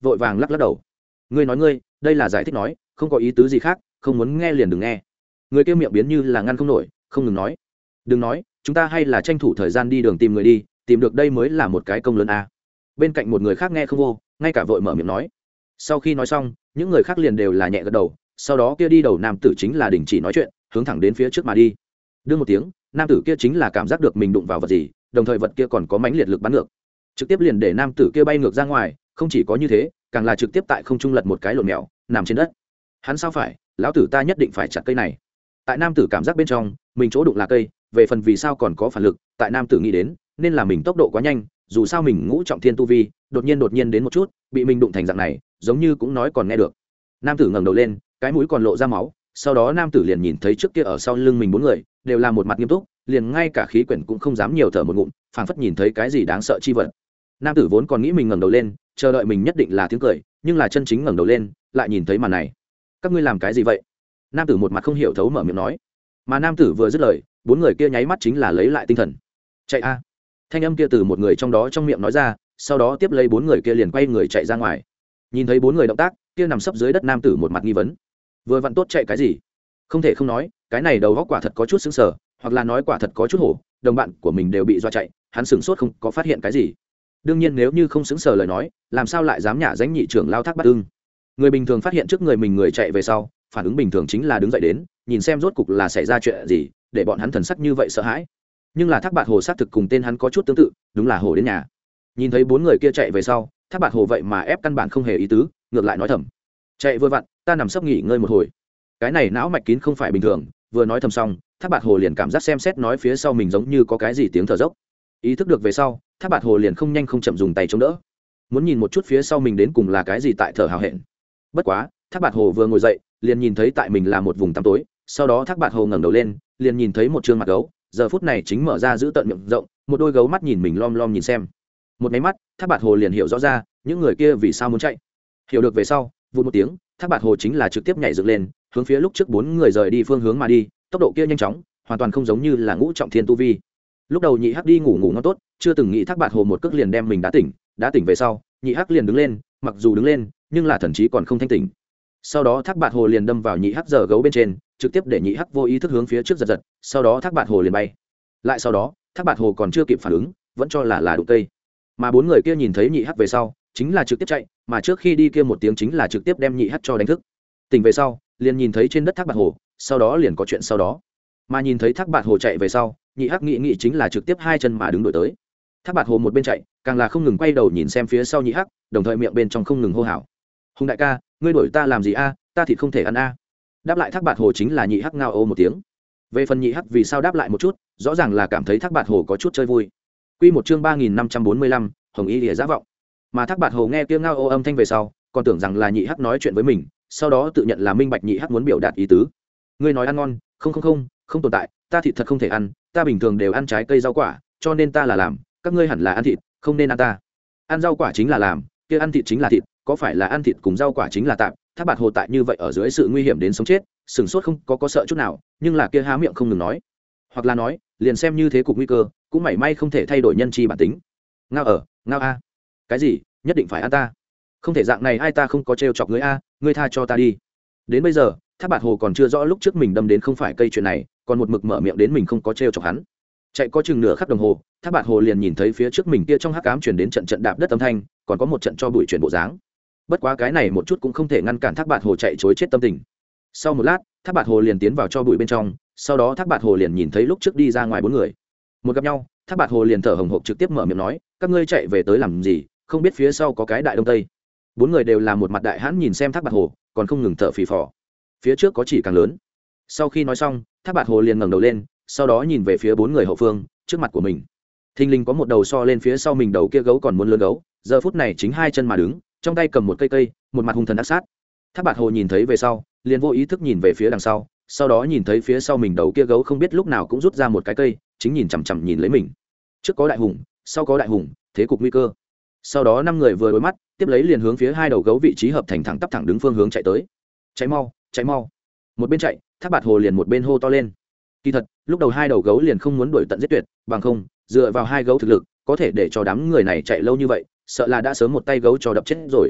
vội vàng lắc lắc đầu. Ngươi nói ngươi, đây là giải thích nói, không có ý tứ gì khác, không muốn nghe liền đừng nghe. Người kia miệng biến như là ngăn không nổi, không ngừng nói. Đừng nói, chúng ta hay là tranh thủ thời gian đi đường tìm người đi, tìm được đây mới là một cái công lớn a. Bên cạnh một người khác nghe không vô, ngay cả vội mở miệng nói. Sau khi nói xong, những người khác liền đều là nhẹ gật đầu, sau đó kia đi đầu nam tử chính là đình chỉ nói chuyện, hướng thẳng đến phía trước mà đi. Đương một tiếng, nam tử kia chính là cảm giác được mình đụng vào vật gì, đồng thời vật kia còn có mãnh liệt lực bắn ngược, trực tiếp liền để nam tử kia bay ngược ra ngoài. Không chỉ có như thế, càng là trực tiếp tại không trung lật một cái lộn mèo, nằm trên đất. Hắn sao phải, lão tử ta nhất định phải chặt cây này. Tại nam tử cảm giác bên trong, mình chỗ đụng là cây, về phần vì sao còn có phản lực, tại nam tử nghĩ đến, nên là mình tốc độ quá nhanh, dù sao mình ngũ trọng thiên tu vi, đột nhiên đột nhiên đến một chút, bị mình đụng thành dạng này, giống như cũng nói còn nghe được. Nam tử ngẩng đầu lên, cái mũi còn lộ ra máu, sau đó nam tử liền nhìn thấy trước kia ở sau lưng mình bốn người, đều là một mặt nghiêm túc, liền ngay cả khí quyển cũng không dám nhiều thở một ngụm, phảng phất nhìn thấy cái gì đáng sợ chi vật. Nam tử vốn còn nghĩ mình ngẩng đầu lên, chờ đợi mình nhất định là tiếng cười, nhưng là chân chính ngẩng đầu lên, lại nhìn thấy màn này. Các ngươi làm cái gì vậy? Nam tử một mặt không hiểu thấu mở miệng nói. Mà nam tử vừa dứt lời, bốn người kia nháy mắt chính là lấy lại tinh thần. Chạy a! Thanh âm kia từ một người trong đó trong miệng nói ra, sau đó tiếp lấy bốn người kia liền quay người chạy ra ngoài. Nhìn thấy bốn người động tác, kia nằm sấp dưới đất nam tử một mặt nghi vấn. Vừa vặn tốt chạy cái gì? Không thể không nói, cái này đầu óc quả thật có chút sững sờ, hoặc là nói quả thật có chút hổ, đồng bạn của mình đều bị dọa chạy, hắn sửng sốt không có phát hiện cái gì. Đương nhiên nếu như không sững sờ lời nói, làm sao lại dám nhả danh nhị trưởng lao Thác Bạt Ưng. Người bình thường phát hiện trước người mình người chạy về sau, phản ứng bình thường chính là đứng dậy đến, nhìn xem rốt cục là xảy ra chuyện gì, để bọn hắn thần sắc như vậy sợ hãi. Nhưng là Thác Bạt Hồ xác thực cùng tên hắn có chút tương tự, đúng là hổ đến nhà. Nhìn thấy bốn người kia chạy về sau, Thác Bạt Hồ vậy mà ép căn bản không hề ý tứ, ngược lại nói thầm: chạy vừa vặn, ta nằm sấp nghỉ ngơi một hồi. Cái này não mạch kín không phải bình thường, vừa nói thầm xong, Thác Bạt Hồ liền cảm giác xem xét nói phía sau mình giống như có cái gì tiếng thở dốc. Ý thức được về sau, Thác Bạt Hồ liền không nhanh không chậm dùng tay chống đỡ, muốn nhìn một chút phía sau mình đến cùng là cái gì tại thở hào hẹn. Bất quá, Thác Bạt Hồ vừa ngồi dậy, liền nhìn thấy tại mình là một vùng tăm tối, sau đó Thác Bạt Hồ ngẩng đầu lên, liền nhìn thấy một trương mặt gấu, giờ phút này chính mở ra giữ tận miệng rộng, một đôi gấu mắt nhìn mình lom lom nhìn xem. Một máy mắt, Thác Bạt Hồ liền hiểu rõ ra, những người kia vì sao muốn chạy. Hiểu được về sau, vụt một tiếng, Thác Bạt Hồ chính là trực tiếp nhảy dựng lên, hướng phía lúc trước bốn người rời đi phương hướng mà đi, tốc độ kia nhanh chóng, hoàn toàn không giống như là ngũ trọng thiên tu vi. Lúc đầu nhị hắc đi ngủ ngủ ngon tốt, chưa từng nghĩ Thác Bạt Hồ một cước liền đem mình đá tỉnh, đá tỉnh về sau, nhị hắc liền đứng lên, mặc dù đứng lên, nhưng là thần trí còn không thanh tỉnh. Sau đó Thác Bạt Hồ liền đâm vào nhị hắc giờ gấu bên trên, trực tiếp để nhị hắc vô ý thức hướng phía trước giật giật, sau đó Thác Bạt Hồ liền bay. Lại sau đó, Thác Bạt Hồ còn chưa kịp phản ứng, vẫn cho là là đụng cây. Mà bốn người kia nhìn thấy nhị hắc về sau, chính là trực tiếp chạy, mà trước khi đi kia một tiếng chính là trực tiếp đem nhị hắc cho đánh thức. Tỉnh về sau, liền nhìn thấy trên đất Thác Bạt Hồ, sau đó liền có chuyện sau đó. Mà nhìn thấy Thác Bạt Hồ chạy về sau, nhị hắc nghĩ nghĩ chính là trực tiếp hai chân mà đứng đổi tới. Thác Bạt Hồ một bên chạy, càng là không ngừng quay đầu nhìn xem phía sau nhị hắc, đồng thời miệng bên trong không ngừng hô hào: hùng đại ca, ngươi đuổi ta làm gì a? Ta thịt không thể ăn a. Đáp lại Thác Bạt Hồ chính là nhị hắc ngao ô một tiếng. Về phần nhị hắc vì sao đáp lại một chút, rõ ràng là cảm thấy Thác Bạt Hồ có chút chơi vui. Quy một chương ba nghìn năm trăm bốn mươi lăm, Hồng Y Lìa Giá Vọng. Mà Thác Bạt Hồ nghe tiếng ngao ô âm thanh về sau, còn tưởng rằng là nhị hắc nói chuyện với mình, sau đó tự nhận là minh bạch nhị hắc muốn biểu đạt ý tứ. Ngươi nói ăn ngon, không không không, không tồn tại, ta thịt thật không thể ăn, ta bình thường đều ăn trái cây rau quả, cho nên ta là làm, các ngươi hẳn là ăn thịt, không nên ăn ta. Ăn rau quả chính là làm, kia ăn thịt chính là thịt, có phải là ăn thịt cùng rau quả chính là tạm. Thác Bạt Hồ tại như vậy ở dưới sự nguy hiểm đến sống chết, sừng sốt không có có sợ chút nào, nhưng là kia há miệng không ngừng nói, hoặc là nói, liền xem như thế cục nguy cơ, cũng mảy may không thể thay đổi nhân chi bản tính. Ngao ở, ngao a. Cái gì? Nhất định phải ăn ta? Không thể dạng này, ai ta không có trêu chọc ngươi a, ngươi tha cho ta đi. Đến bây giờ, Thác Bạt Hồ còn chưa rõ lúc trước mình đâm đến không phải cây chuyện này, còn một mực mở miệng đến mình không có trêu chọc hắn. Chạy có chừng nửa khắc đồng hồ, Thác Bạt Hồ liền nhìn thấy phía trước mình kia trong hắc ám truyền đến trận trận đạp đất âm thanh, còn có một trận cho bụi chuyển bộ dáng. Bất quá cái này một chút cũng không thể ngăn cản Thác Bạt Hồ chạy trối chết tâm tình. Sau một lát, Thác Bạt Hồ liền tiến vào cho bụi bên trong, sau đó Thác Bạt Hồ liền nhìn thấy lúc trước đi ra ngoài bốn người. Một gặp nhau, Thác Bạt Hồ liền thở hổn hộc trực tiếp mở miệng nói: các ngươi chạy về tới làm gì, không biết phía sau có cái đại đông tây. Bốn người đều là một mặt đại hãn nhìn xem Thác Bạt Hồ, còn không ngừng thở phì phò. Phía trước có chỉ càng lớn. Sau khi nói xong, Thác Bạt Hồ liền ngẩng đầu lên, sau đó nhìn về phía bốn người hậu phương, trước mặt của mình. Thình lình có một đầu so lên phía sau mình đầu kia gấu còn muốn lớn gấu, giờ phút này chính hai chân mà đứng, trong tay cầm một cây cây, một mặt hung thần ác sát. Thác Bạt Hồ nhìn thấy về sau, liền vô ý thức nhìn về phía đằng sau, sau đó nhìn thấy phía sau mình đầu kia gấu không biết lúc nào cũng rút ra một cái cây, chính nhìn chằm chằm nhìn lấy mình. Trước có đại hùng, sau có đại hùng, thế cục nguy cơ. Sau đó năm người vừa đối mắt, tiếp lấy liền hướng phía hai đầu gấu vị trí hợp thành thẳng tắp thẳng đứng phương hướng chạy tới. Cháy mau, cháy mau. Một bên chạy, Thác Bạt Hồ liền một bên hô to lên. Kỳ thật, lúc đầu hai đầu gấu liền không muốn đuổi tận giết tuyệt, bằng không, dựa vào hai gấu thực lực, có thể để cho đám người này chạy lâu như vậy, sợ là đã sớm một tay gấu cho đập chết rồi.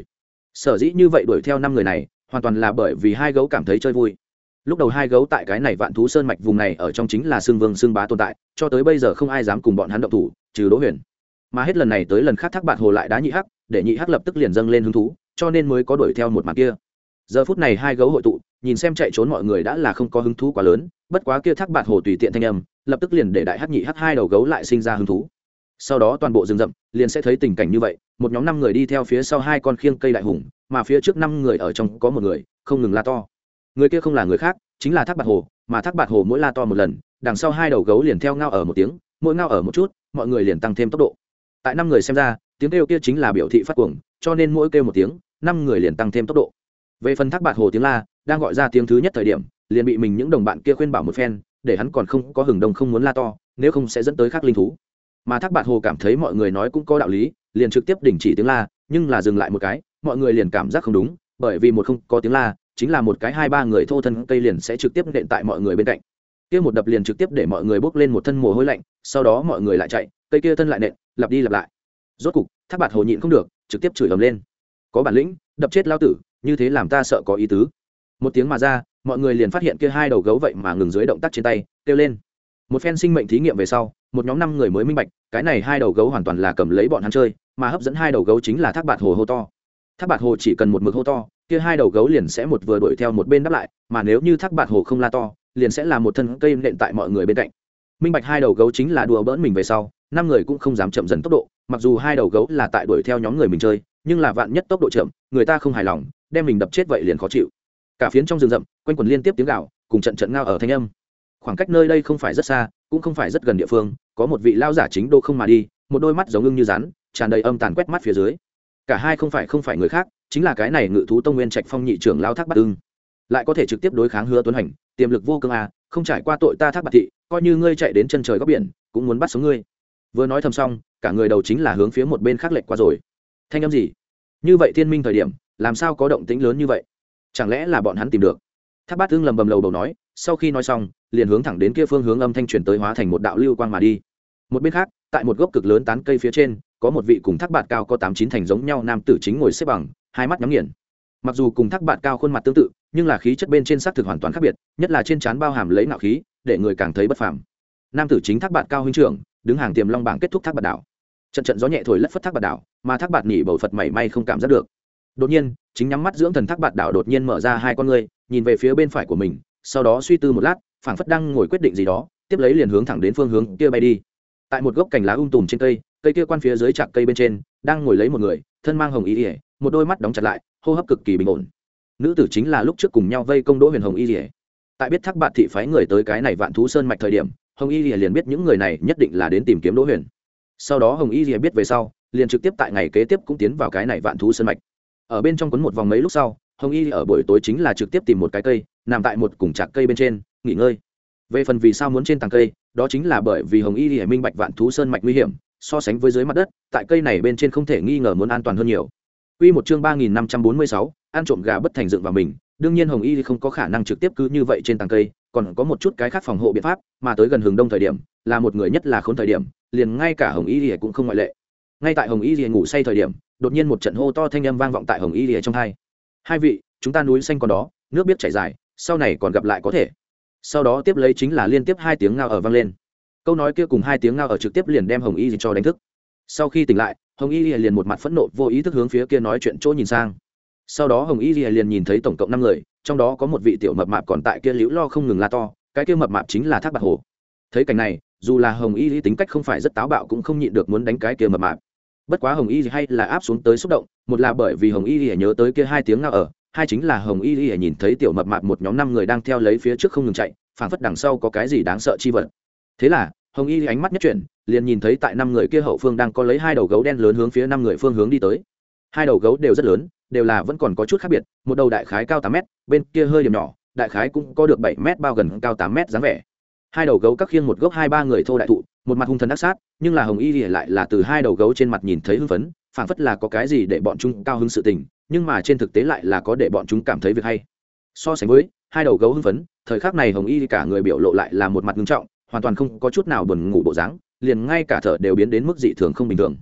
Sở dĩ như vậy đuổi theo năm người này hoàn toàn là bởi vì hai gấu cảm thấy chơi vui. Lúc đầu hai gấu tại cái này Vạn Thú Sơn mạch vùng này ở trong chính là xương vương xương bá tồn tại, cho tới bây giờ không ai dám cùng bọn hắn động thủ trừ Đỗ Huyền. Mà hết lần này tới lần khác Thác Bạt Hồ lại đá nhị hắc, để nhị hắc lập tức liền dâng lên hứng thú, cho nên mới có đuổi theo một màn kia. Giờ phút này hai gấu hội tụ, nhìn xem chạy trốn mọi người đã là không có hứng thú quá lớn, bất quá kia Thác Bạt Hồ tùy tiện thanh âm, lập tức liền để đại hắc nhị hắc hai đầu gấu lại sinh ra hứng thú. Sau đó toàn bộ rừng rậm liền sẽ thấy tình cảnh như vậy, một nhóm năm người đi theo phía sau hai con khiêng cây đại hùng, mà phía trước năm người ở trong có một người không ngừng la to. Người kia không là người khác, chính là Thác Bạt Hồ, mà Thác Bạt Hồ mỗi la to một lần, đằng sau hai đầu gấu liền theo ngao ở một tiếng, mỗi ngao ở một chút, mọi người liền tăng thêm tốc độ. Tại năm người xem ra, tiếng kêu kia chính là biểu thị phát cuồng, cho nên mỗi kêu một tiếng, năm người liền tăng thêm tốc độ. Về phần Thác Bạt Hồ tiếng la, đang gọi ra tiếng thứ nhất thời điểm, liền bị mình những đồng bạn kia khuyên bảo một phen, để hắn còn không có hừng đông không muốn la to, nếu không sẽ dẫn tới khác linh thú. Mà Thác Bạt Hồ cảm thấy mọi người nói cũng có đạo lý, liền trực tiếp đình chỉ tiếng la, nhưng là dừng lại một cái, mọi người liền cảm giác không đúng, bởi vì một không có tiếng la, chính là một cái hai ba người thô thân cây liền sẽ trực tiếp nện tại mọi người bên cạnh. Kia một đập liền trực tiếp để mọi người bốc lên một thân mồ hôi lạnh, sau đó mọi người lại chạy, cây kia thân lại nện, lặp đi lặp lại. Rốt cục, Thác Bạt Hồ nhịn không được, trực tiếp chửi ầm lên. Có bản lĩnh, đập chết lao tử, như thế làm ta sợ có ý tứ. Một tiếng mà ra, mọi người liền phát hiện kia hai đầu gấu vậy mà ngừng dưới động tác trên tay, kêu lên. Một phen sinh mệnh thí nghiệm về sau, một nhóm năm người mới minh bạch, cái này hai đầu gấu hoàn toàn là cầm lấy bọn hắn chơi, mà hấp dẫn hai đầu gấu chính là Thác Bạt Hồ hô to. Thác Bạt Hồ chỉ cần một mực hô to, kia hai đầu gấu liền sẽ một vừa đuổi theo một bên đáp lại, mà nếu như Thác Bạt Hồ không la to, liền sẽ là một thân cây nện tại mọi người bên cạnh. Minh bạch hai đầu gấu chính là đùa bỡn mình về sau, năm người cũng không dám chậm dần tốc độ, mặc dù hai đầu gấu là tại đuổi theo nhóm người mình chơi, nhưng là vạn nhất tốc độ chậm, người ta không hài lòng, đem mình đập chết vậy liền khó chịu. Cả phiến trong rừng rậm, quanh quẩn liên tiếp tiếng gào, cùng trận trận ngao ở thanh âm. Khoảng cách nơi đây không phải rất xa, cũng không phải rất gần địa phương, có một vị lao giả chính đô không mà đi, một đôi mắt giống ưng như rắn, tràn đầy âm tàn quét mắt phía dưới. Cả hai không phải không phải người khác, chính là cái này Ngự thú tông Nguyên Trạch Phong nhị trưởng lao Thác Bạt Ưng, lại có thể trực tiếp đối kháng Hứa Tuấn Hành, tiềm lực vô cương à, không trải qua tội ta Thác Bạt thị, coi như ngươi chạy đến chân trời góc biển, cũng muốn bắt sống ngươi. Vừa nói thầm xong, cả người đầu chính là hướng phía một bên khác lệch qua rồi. Thanh âm gì? Như vậy thiên minh thời điểm, làm sao có động tĩnh lớn như vậy? Chẳng lẽ là bọn hắn tìm được? Thác Bạt Ưng lầm bầm lầu bầu nói, sau khi nói xong, liền hướng thẳng đến kia phương hướng âm thanh truyền tới hóa thành một đạo lưu quang mà đi. Một bên khác, tại một gốc cực lớn tán cây phía trên, có một vị cùng Thác Bạt cao có tám chín thành giống nhau nam tử chính ngồi xếp bằng, hai mắt nhắm nghiền. Mặc dù cùng Thác Bạt cao khuôn mặt tương tự, nhưng là khí chất bên trên xác thực hoàn toàn khác biệt, nhất là trên trán bao hàm lấy ngạo khí, để người càng thấy bất phàm. Nam tử chính Thác Bạt cao huynh trưởng, đứng hàng tiềm long bảng kết thúc Thác Bạt đảo. Trận trận gió nhẹ thổi lất phất Thác Bạt đảo, mà Thác Bạt nhỉ bầu Phật mảy may không cảm giác được. Đột nhiên, chính nhắm mắt dưỡng thần Thác Bạt đảo đột nhiên mở ra hai con ngươi, nhìn về phía bên phải của mình, sau đó suy tư một lát, phảng phất đang ngồi quyết định gì đó, tiếp lấy liền hướng thẳng đến phương hướng kia bay đi. Tại một gốc cành lá um tùm trên cây, cây kia quan phía dưới chạc cây bên trên, đang ngồi lấy một người, thân mang hồng y liễu, một đôi mắt đóng chặt lại, hô hấp cực kỳ bình ổn. Nữ tử chính là lúc trước cùng nhau vây công Đỗ Huyền hồng y liễu. Tại biết Thác Bạt thị phái người tới cái này Vạn Thú Sơn mạch thời điểm, hồng y liễu liền biết những người này nhất định là đến tìm kiếm Đỗ Huyền. Sau đó hồng y liễu biết về sau, liền trực tiếp tại ngày kế tiếp cũng tiến vào cái này Vạn Thú Sơn mạch. Ở bên trong quấn một vòng mấy lúc sau, hồng y ở buổi tối chính là trực tiếp tìm một cái cây, nằm tại một cùng chạc cây bên trên, nghỉ ngơi. Về phần vì sao muốn trên tàng cây, đó chính là bởi vì hồng y liễu minh bạch Vạn Thú Sơn mạch nguy hiểm, so sánh với dưới mặt đất, tại cây này bên trên không thể nghi ngờ muốn an toàn hơn nhiều. Quy một chương ba nghìn năm trăm bốn mươi sáu, ăn trộm gà bất thành dựng vào mình, đương nhiên hồng y không có khả năng trực tiếp cứ như vậy trên tàng cây, còn có một chút cái khác phòng hộ biện pháp, mà tới gần hừng đông thời điểm, là một người nhất là khốn thời điểm, liền ngay cả hồng y cũng không ngoại lệ. Ngay tại hồng y ngủ say thời điểm, đột nhiên một trận hô to thanh âm vang vọng tại hồng y trong tai. Hai vị, chúng ta núi xanh còn đó, nước biết chảy dài, sau này còn gặp lại có thể. Sau đó tiếp lấy chính là liên tiếp hai tiếng ngao ở vang lên. Câu nói kia cùng hai tiếng ngao ở trực tiếp liền đem hồng y cho đánh thức. Sau khi tỉnh lại, hồng y liền một mặt phẫn nộ vô ý thức hướng phía kia nói chuyện chỗ nhìn sang. Sau đó hồng y liền nhìn thấy tổng cộng năm người, trong đó có một vị tiểu mập mạp còn tại kia liễu lo không ngừng la to, cái kia mập mạp chính là Thác Bạt Hồ. Thấy cảnh này, dù là hồng y tính cách không phải rất táo bạo cũng không nhịn được muốn đánh cái kia mập mạp. Bất quá hồng y hay là áp xuống tới xúc động, một là bởi vì hồng y nhớ tới kia hai tiếng ngao ở, hai chính là hồng y nhìn thấy tiểu mập mạp một nhóm năm người đang theo lấy phía trước không ngừng chạy, phảng phất đằng sau có cái gì đáng sợ chi vật. Thế là hồng y ánh mắt nhất chuyển, liền nhìn thấy tại năm người kia hậu phương đang có lấy hai đầu gấu đen lớn hướng phía năm người phương hướng đi tới. Hai đầu gấu đều rất lớn, đều là vẫn còn có chút khác biệt, một đầu đại khái cao tám mét, bên kia hơi điểm nhỏ, đại khái cũng có được bảy mét bao gần cao tám mét dáng vẻ. Hai đầu gấu các khiêng một gốc hai ba người thô đại thụ, một mặt hung thần ác sát, nhưng là hồng y lại là từ hai đầu gấu trên mặt nhìn thấy hưng phấn, phảng phất là có cái gì để bọn chúng cao hứng sự tình, nhưng mà trên thực tế lại là có để bọn chúng cảm thấy việc hay. So sánh với hai đầu gấu hưng phấn, thời khắc này hồng y cả người biểu lộ lại là một mặt nghiêm trọng, hoàn toàn không có chút nào buồn ngủ bộ dáng, liền ngay cả thở đều biến đến mức dị thường không bình thường.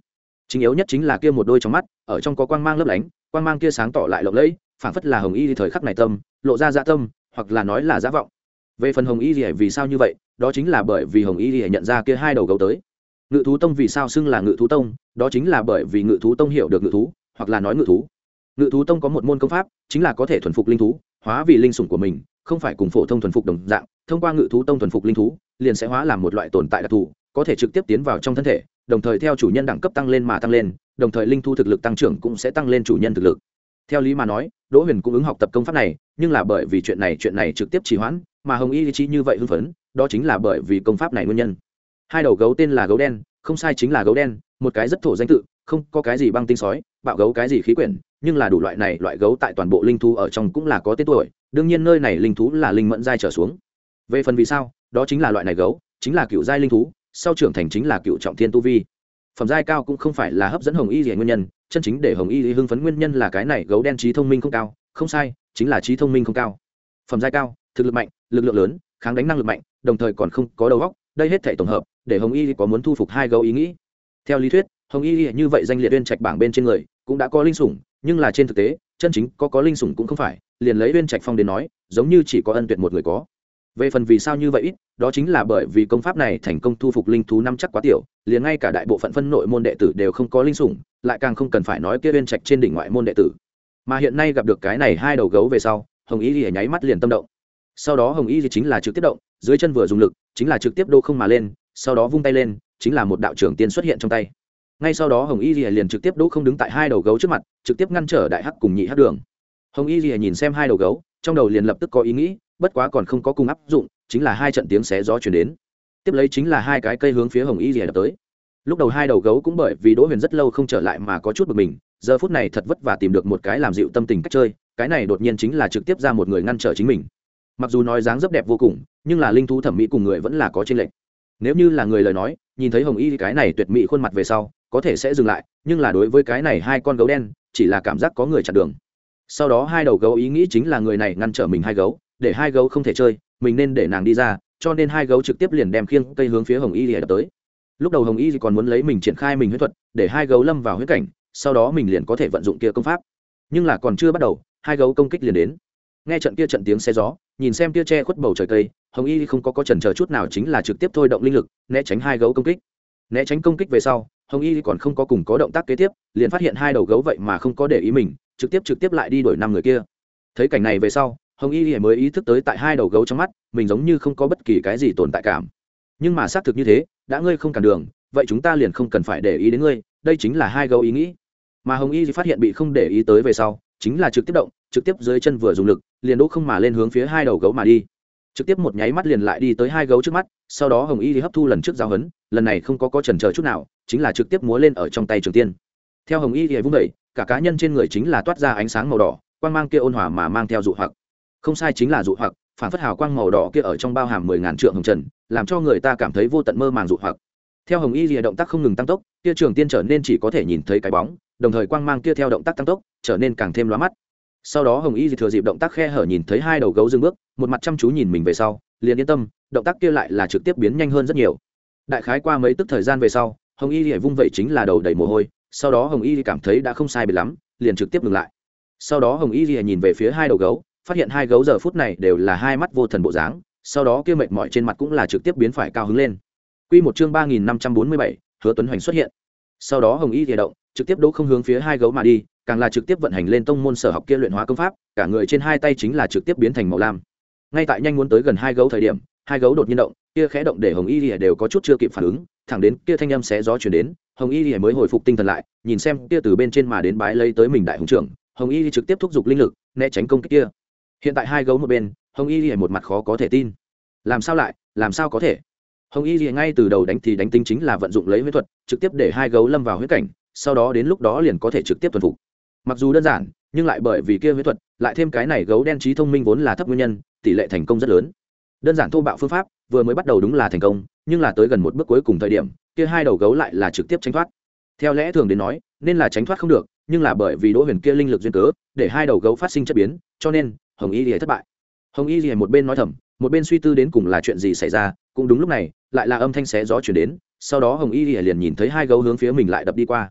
chính yếu nhất chính là kia một đôi trong mắt ở trong có quang mang lấp lánh, quang mang kia sáng tỏ lại lộng lẫy, phảng phất là hồng y thời khắc này tâm lộ ra dạ tâm, hoặc là nói là dạ vọng. Về phần hồng y thì vì sao như vậy, đó chính là bởi vì hồng y thì nhận ra kia hai đầu gấu tới. Ngự thú tông vì sao xưng là ngự thú tông, đó chính là bởi vì ngự thú tông hiểu được ngự thú, hoặc là nói ngự thú. Ngự thú tông có một môn công pháp, chính là có thể thuần phục linh thú, hóa vì linh sủng của mình, không phải cùng phổ thông thuần phục đồng dạng, thông qua ngự thú tông thuần phục linh thú, liền sẽ hóa làm một loại tồn tại đặc thù, có thể trực tiếp tiến vào trong thân thể, đồng thời theo chủ nhân đẳng cấp tăng lên mà tăng lên, đồng thời linh thú thực lực tăng trưởng cũng sẽ tăng lên chủ nhân thực lực. Theo lý mà nói, Đỗ Huyền cũng ứng học tập công pháp này, nhưng là bởi vì chuyện này chuyện này trực tiếp trì hoãn, mà Hồng Y chỉ như vậy hưng phấn, đó chính là bởi vì công pháp này nguyên nhân. Hai đầu gấu tên là gấu đen, không sai chính là gấu đen, một cái rất thổ danh tự, không có cái gì băng tinh sói, bạo gấu cái gì khí quyển, nhưng là đủ loại này loại gấu tại toàn bộ linh thú ở trong cũng là có tên tuổi, đương nhiên nơi này linh thú là linh mẫn giai trở xuống. Về phần vì sao, đó chính là loại này gấu, chính là cựu giai linh thú, sau trưởng thành chính là cựu trọng thiên tu vi. Phẩm giai cao cũng không phải là hấp dẫn Hồng Y gì nguyên nhân, chân chính để Hồng Y hưng phấn nguyên nhân là cái này gấu đen trí thông minh không cao, không sai, chính là trí thông minh không cao. Phẩm giai cao, thực lực mạnh, lực lượng lớn, kháng đánh năng lực mạnh, đồng thời còn không có đầu óc, đây hết thảy tổng hợp, để Hồng Y có muốn thu phục hai gấu ý nghĩ. Theo lý thuyết, Hồng Y như vậy danh liệt uyên trạch bảng bên trên người, cũng đã có linh sủng, nhưng là trên thực tế, chân chính có có linh sủng cũng không phải, liền lấy uyên trạch phong đến nói, giống như chỉ có Ân Tuyệt một người có. Về phần vì sao như vậy ít, đó chính là bởi vì công pháp này thành công thu phục linh thú năm chắc quá tiểu, liền ngay cả đại bộ phận phân nội môn đệ tử đều không có linh sủng, lại càng không cần phải nói kia uyên trạch trên đỉnh ngoại môn đệ tử. Mà hiện nay gặp được cái này hai đầu gấu về sau, Hồng Y thì nháy mắt liền tâm động. Sau đó Hồng Y thì chính là trực tiếp động, dưới chân vừa dùng lực, chính là trực tiếp đô không mà lên, sau đó vung tay lên, chính là một đạo trưởng tiên xuất hiện trong tay. Ngay sau đó Hồng Y Lìa liền trực tiếp đỗ không đứng tại hai đầu gấu trước mặt, trực tiếp ngăn trở đại hắc cùng nhị hắc đường. Hồng Y Lìa nhìn xem hai đầu gấu, trong đầu liền lập tức có ý nghĩ, bất quá còn không có cùng áp dụng, chính là hai trận tiếng xé gió truyền đến. Tiếp lấy chính là hai cái cây hướng phía Hồng Y Lìa đập tới. Lúc đầu hai đầu gấu cũng bởi vì Đỗ Huyền rất lâu không trở lại mà có chút bực mình, giờ phút này thật vất vả tìm được một cái làm dịu tâm tình cách chơi, cái này đột nhiên chính là trực tiếp ra một người ngăn trở chính mình. Mặc dù nói dáng dấp đẹp vô cùng, nhưng là linh thú thẩm mỹ cùng người vẫn là có chênh lệch. Nếu như là người lời nói, nhìn thấy Hồng Y cái này tuyệt mỹ khuôn mặt về sau, có thể sẽ dừng lại, nhưng là đối với cái này hai con gấu đen, chỉ là cảm giác có người chặn đường. Sau đó hai đầu gấu ý nghĩ chính là người này ngăn trở mình hai gấu, để hai gấu không thể chơi, mình nên để nàng đi ra, cho nên hai gấu trực tiếp liền đem khiêng cây hướng phía Hồng Y đập tới. Lúc đầu Hồng Y còn muốn lấy mình triển khai mình huyết thuật, để hai gấu lâm vào huyết cảnh, sau đó mình liền có thể vận dụng kia công pháp. Nhưng là còn chưa bắt đầu, hai gấu công kích liền đến. Nghe trận kia trận tiếng xe gió, nhìn xem kia che khuất bầu trời cây, Hồng Y không có có chần chờ chút nào chính là trực tiếp thôi động linh lực, né tránh hai gấu công kích. Né tránh công kích về sau, Hồng Y còn không có cùng có động tác kế tiếp, liền phát hiện hai đầu gấu vậy mà không có để ý mình, trực tiếp trực tiếp lại đi đuổi năm người kia. Thấy cảnh này về sau, Hồng Y mới ý thức tới tại hai đầu gấu trong mắt, mình giống như không có bất kỳ cái gì tồn tại cảm. Nhưng mà xác thực như thế, đã ngươi không cản đường, vậy chúng ta liền không cần phải để ý đến ngươi, đây chính là hai gấu ý nghĩ. Mà Hồng Y phát hiện bị không để ý tới về sau, chính là trực tiếp động, trực tiếp dưới chân vừa dùng lực, liền đỗ không mà lên hướng phía hai đầu gấu mà đi. Trực tiếp một nháy mắt liền lại đi tới hai gấu trước mắt, sau đó Hồng Y thì hấp thu lần trước giáo huấn, lần này không có có chần chờ chút nào, chính là trực tiếp múa lên ở trong tay trường tiên. Theo Hồng Y thì vung đẩy, cả cá nhân trên người chính là toát ra ánh sáng màu đỏ, quang mang kia ôn hòa mà mang theo dụ hoặc. Không sai chính là dụ hoặc, phản phất hào quang màu đỏ kia ở trong bao hàm mười ngàn trượng hồng trần, làm cho người ta cảm thấy vô tận mơ màng dụ hoặc. Theo Hồng Y lìa động tác không ngừng tăng tốc, kia trường tiên trở nên chỉ có thể nhìn thấy cái bóng, đồng thời quang mang kia theo động tác tăng tốc, trở nên càng thêm lóa mắt. Sau đó Hồng Y thừa dịp động tác khe hở nhìn thấy hai đầu gấu dừng bước, một mặt chăm chú nhìn mình về sau, liền yên tâm, động tác kia lại là trực tiếp biến nhanh hơn rất nhiều. Đại khái qua mấy tức thời gian về sau, Hồng Y lìa vung vậy chính là đầu đầy mồ hôi, sau đó Hồng Y cảm thấy đã không sai biệt lắm, liền trực tiếp dừng lại. Sau đó Hồng Y lìa nhìn về phía hai đầu gấu, phát hiện hai gấu giờ phút này đều là hai mắt vô thần bộ dáng, sau đó kia mệt mỏi trên mặt cũng là trực tiếp biến phải cao hứng lên. Quy một chương ba nghìn năm trăm bốn mươi bảy, Hứa Tuấn Hoành xuất hiện. Sau đó Hồng Y lìa động, trực tiếp đỗ không hướng phía hai gấu mà đi, càng là trực tiếp vận hành lên tông môn sở học kia luyện hóa công pháp, cả người trên hai tay chính là trực tiếp biến thành màu lam. Ngay tại nhanh muốn tới gần hai gấu thời điểm, hai gấu đột nhiên động, kia khẽ động để Hồng Y lìa đều có chút chưa kịp phản ứng, thẳng đến kia thanh âm xé gió truyền đến, Hồng Y lìa mới hồi phục tinh thần lại, nhìn xem kia từ bên trên mà đến bái lấy tới mình đại hùng trưởng, Hồng Y trực tiếp thúc giục linh lực, né tránh công kích kia. Hiện tại hai gấu một bên, Hồng Y lìa một mặt khó có thể tin. Làm sao lại, làm sao có thể? Hồng Y lìa ngay từ đầu đánh thì đánh tính chính là vận dụng lấy huyết thuật, trực tiếp để hai gấu lâm vào huyết cảnh, sau đó đến lúc đó liền có thể trực tiếp thuần phục. Mặc dù đơn giản, nhưng lại bởi vì kia huyết thuật, lại thêm cái này gấu đen trí thông minh vốn là thấp nguyên nhân, tỷ lệ thành công rất lớn. Đơn giản thô bạo phương pháp, vừa mới bắt đầu đúng là thành công, nhưng là tới gần một bước cuối cùng thời điểm, kia hai đầu gấu lại là trực tiếp tránh thoát. Theo lẽ thường đến nói, nên là tránh thoát không được, nhưng là bởi vì Đỗ Huyền kia linh lực duyên cớ, để hai đầu gấu phát sinh chất biến, cho nên Hồng Y lìa thất bại. Hồng Y lìa một bên nói thầm, một bên suy tư đến cùng là chuyện gì xảy ra, cũng đúng lúc này, lại là âm thanh xé gió truyền đến, sau đó Hồng Y lìa liền nhìn thấy hai gấu hướng phía mình lại đập đi qua.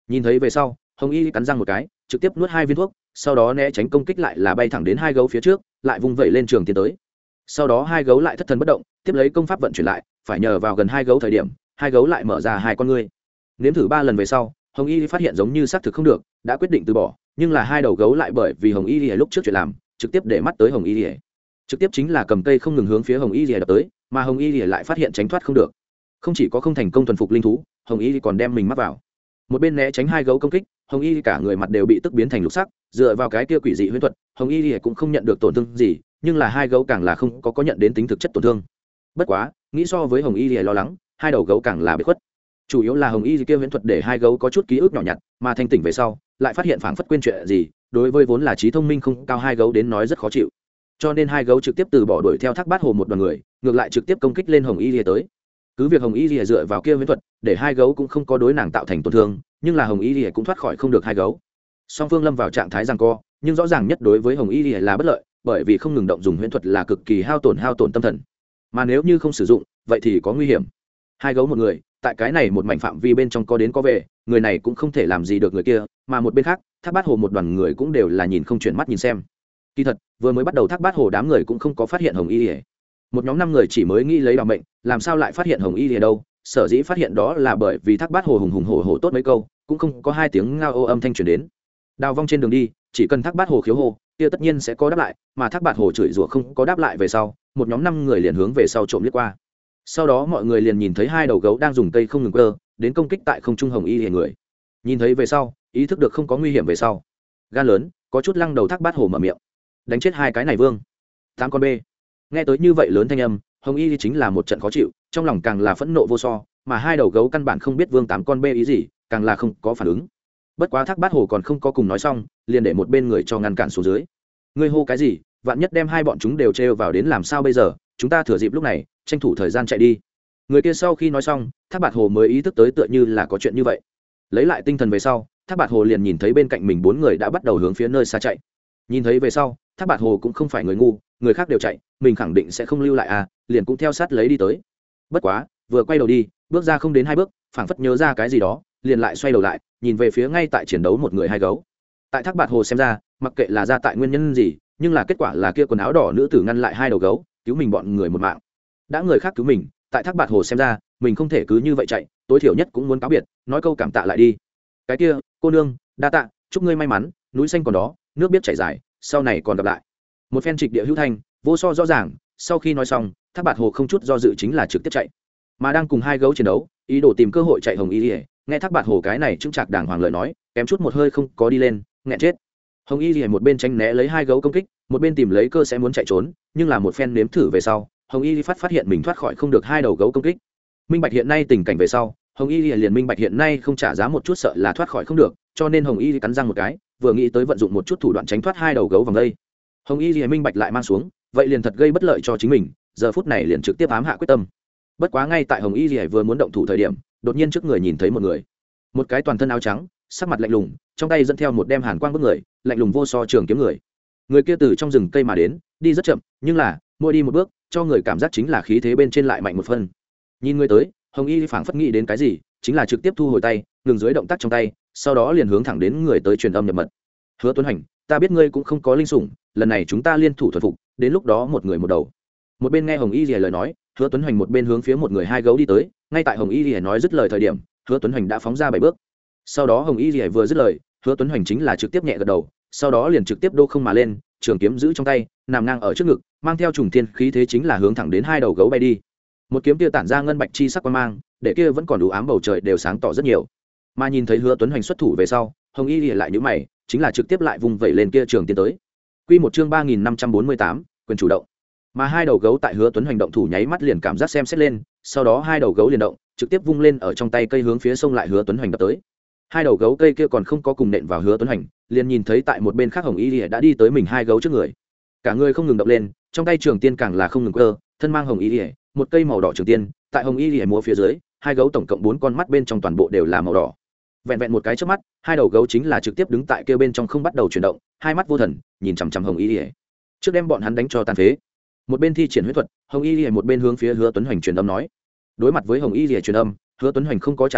Nhìn thấy về sau, hồng y cắn răng một cái, trực tiếp nuốt hai viên thuốc, sau đó né tránh công kích lại là bay thẳng đến hai gấu phía trước, lại vung vẩy lên trường tiến tới. Sau đó hai gấu lại thất thần bất động, tiếp lấy công pháp vận chuyển lại, phải nhờ vào gần hai gấu thời điểm, hai gấu lại mở ra hai con ngươi. Nếm thử ba lần về sau, hồng y phát hiện giống như xác thực không được, đã quyết định từ bỏ, nhưng là hai đầu gấu lại bởi vì hồng y lúc trước chuyện làm, trực tiếp để mắt tới hồng y, trực tiếp chính là cầm cây không ngừng hướng phía hồng y đập tới, mà hồng y lại phát hiện tránh thoát không được. Không chỉ có không thành công thuần phục linh thú, hồng y còn đem mình mắc vào. Một bên né tránh hai gấu công kích, hồng y cả người mặt đều bị tức biến thành lục sắc, dựa vào cái kia quỷ dị huyễn thuật, hồng y cũng không nhận được tổn thương gì, nhưng là hai gấu càng là không có có nhận đến tính thực chất tổn thương. Bất quá, nghĩ so với hồng y lo lắng, hai đầu gấu càng là bị khuất. Chủ yếu là hồng y kia huyễn thuật để hai gấu có chút ký ức nhỏ nhặt, mà thanh tỉnh về sau, lại phát hiện phảng phất quên chuyện gì, đối với vốn là trí thông minh không cao hai gấu đến nói rất khó chịu. Cho nên hai gấu trực tiếp từ bỏ đuổi theo Thác Bát Hồ một đoàn người, ngược lại trực tiếp công kích lên hồng y lìa tới. Cứ việc hồng y lìa dựa vào kia huyễn thuật, để hai gấu cũng không có đối nàng tạo thành tổn thương, nhưng là hồng y lìa cũng thoát khỏi không được hai gấu. Song phương lâm vào trạng thái giằng co, nhưng rõ ràng nhất đối với hồng y lìa là bất lợi, bởi vì không ngừng động dùng huyễn thuật là cực kỳ hao tổn hao tổn tâm thần, mà nếu như không sử dụng, vậy thì có nguy hiểm. Hai gấu một người, tại cái này một mảnh phạm vi bên trong có đến có về, người này cũng không thể làm gì được người kia, mà một bên khác, Thác Bát Hồ một đoàn người cũng đều là nhìn không chuyển mắt nhìn xem. Kỳ thật, vừa mới bắt đầu Thác Bát Hồ đám người cũng không có phát hiện hồng y lìa. Một nhóm năm người chỉ mới nghĩ lấy bảo mệnh, làm sao lại phát hiện hồng y lìa đâu? Sở dĩ phát hiện đó là bởi vì Thác Bát Hồ hùng hùng hổ hổ tốt mấy câu, cũng không có hai tiếng ngao ô âm thanh truyền đến. Đào vong trên đường đi, chỉ cần Thác Bát Hồ khiếu hô, kia tất nhiên sẽ có đáp lại, mà Thác Bát Hồ chửi rủa không có đáp lại về sau, một nhóm năm người liền hướng về sau trộm liếc qua. Sau đó mọi người liền nhìn thấy hai đầu gấu đang dùng cây không ngừng cơ, đến công kích tại không trung hồng y lìa người. Nhìn thấy về sau, ý thức được không có nguy hiểm về sau, gan lớn, có chút lăng đầu Thác Bát Hồ mở miệng, đánh chết hai cái này vương. Tám con b. Nghe tới như vậy lớn thanh âm, hồng y chính là một trận khó chịu, trong lòng càng là phẫn nộ vô so, mà hai đầu gấu căn bản không biết vương tám con b ý gì, càng là không có phản ứng. Bất quá Thác Bát Hồ còn không có cùng nói xong, liền để một bên người cho ngăn cản xuống dưới. Ngươi hô cái gì? Vạn nhất đem hai bọn chúng đều trêu vào đến làm sao bây giờ? Chúng ta thừa dịp lúc này, tranh thủ thời gian chạy đi. Người kia sau khi nói xong, Thác Bát Hồ mới ý thức tới tựa như là có chuyện như vậy. Lấy lại tinh thần về sau, Thác Bát Hồ liền nhìn thấy bên cạnh mình bốn người đã bắt đầu hướng phía nơi xa chạy. Nhìn thấy về sau, Thác Bát Hồ cũng không phải người ngu, người khác đều chạy, mình khẳng định sẽ không lưu lại à, liền cũng theo sát lấy đi tới. Bất quá, vừa quay đầu đi, bước ra không đến hai bước, phảng phất nhớ ra cái gì đó, liền lại xoay đầu lại, nhìn về phía ngay tại chiến đấu một người hai gấu. Tại Thác Bát Hồ xem ra, mặc kệ là ra tại nguyên nhân gì, nhưng là kết quả là kia quần áo đỏ nữ tử ngăn lại hai đầu gấu, cứu mình bọn người một mạng. Đã người khác cứu mình, tại Thác Bát Hồ xem ra, mình không thể cứ như vậy chạy, tối thiểu nhất cũng muốn cáo biệt, nói câu cảm tạ lại đi. Cái kia, cô nương, đa tạ, chúc ngươi may mắn, núi xanh còn đó, nước biết chảy dài, sau này còn gặp lại. Một phen trịch địa hữu thanh, vô so rõ ràng, sau khi nói xong, Thác Bát Hồ không chút do dự chính là trực tiếp chạy. Mà đang cùng hai gấu chiến đấu, ý đồ tìm cơ hội chạy hồng y lìa, nghe Thác Bát Hồ cái này chứng trạc đàng hoàng lời nói, kém chút một hơi không có đi lên, nghẹn chết. Hồng y lìa một bên tránh né lấy hai gấu công kích, một bên tìm lấy cơ sẽ muốn chạy trốn, nhưng là một phen nếm thử về sau, hồng y phát phát hiện mình thoát khỏi không được hai đầu gấu công kích. Minh bạch hiện nay tình cảnh về sau, hồng y liền minh bạch hiện nay không trả giá một chút sợ là thoát khỏi không được, cho nên hồng y cắn răng một cái, vừa nghĩ tới vận dụng một chút thủ đoạn tránh thoát hai đầu gấu vòng đây. Hồng y liền minh bạch lại mang xuống, vậy liền thật gây bất lợi cho chính mình, giờ phút này liền trực tiếp ám hạ quyết tâm. Bất quá ngay tại hồng y liền vừa muốn động thủ thời điểm, đột nhiên trước người nhìn thấy một người, một cái toàn thân áo trắng, sắc mặt lạnh lùng, trong tay dẫn theo một đem hàn quang bức người, lạnh lùng vô so trường kiếm người. Người kia từ trong rừng cây mà đến, đi rất chậm, nhưng là mỗi đi một bước, cho người cảm giác chính là khí thế bên trên lại mạnh một phân. Nhìn người tới, hồng y phảng phất nghĩ đến cái gì, chính là trực tiếp thu hồi tay, ngừng dưới động tác trong tay, sau đó liền hướng thẳng đến người tới truyền âm nhập mật. Hứa Tuấn Hành, ta biết ngươi cũng không có linh sủng, lần này chúng ta liên thủ thuần phục, đến lúc đó một người một đầu. Một bên nghe hồng y lìa lời nói, Hứa Tuấn Hành một bên hướng phía một người hai gấu đi tới, ngay tại hồng y lìa nói dứt lời thời điểm, Hứa Tuấn Hành đã phóng ra bảy bước. Sau đó hồng y lìa vừa dứt lời, Hứa Tuấn Hành chính là trực tiếp nhẹ gật đầu, sau đó liền trực tiếp đô không mà lên, trường kiếm giữ trong tay, nằm ngang ở trước ngực, mang theo trùng thiên khí thế chính là hướng thẳng đến hai đầu gấu bay đi. Một kiếm kia tản ra ngân bạch chi sắc quang mang, để kia vẫn còn đủ ám bầu trời đều sáng tỏ rất nhiều. Mà nhìn thấy Hứa Tuấn Hành xuất thủ về sau, hồng y lìa lại nhíu mày, chính là trực tiếp lại vùng vẩy lên kia trường tiến tới. Quy một chương ba nghìn năm trăm bốn mươi tám, quyền chủ động. Mà hai đầu gấu tại Hứa Tuấn Hành động thủ nháy mắt liền cảm giác xem xét lên, sau đó hai đầu gấu liền động, trực tiếp vung lên ở trong tay cây hướng phía sông lại Hứa Tuấn Hành đập tới. Hai đầu gấu cây kia còn không có cùng nện vào Hứa Tuấn Hành, liền nhìn thấy tại một bên khác hồng y lìa đã đi tới mình hai gấu trước người. Cả người không ngừng động lên, trong tay trường tiên càng là không ngừng cơ, thân mang hồng y lìa, một cây màu đỏ trường tiên, tại hồng y lìa múa phía dưới, hai gấu tổng cộng bốn con mắt bên trong toàn bộ đều là màu đỏ. Vẹn vẹn một cái trước mắt, hai đầu gấu chính là trực tiếp đứng tại kia bên trong không bắt đầu chuyển động, hai mắt vô thần, nhìn chằm chằm hồng y lìa. Trước đem bọn hắn đánh cho tàn phế. Một bên thi triển huyết thuật, hồng y lìa một bên hướng phía Hứa Tuấn Hành truyền âm nói. Đối mặt với hồng y lìa truyền âm, Hứa Tuấn Hành không có trả lời,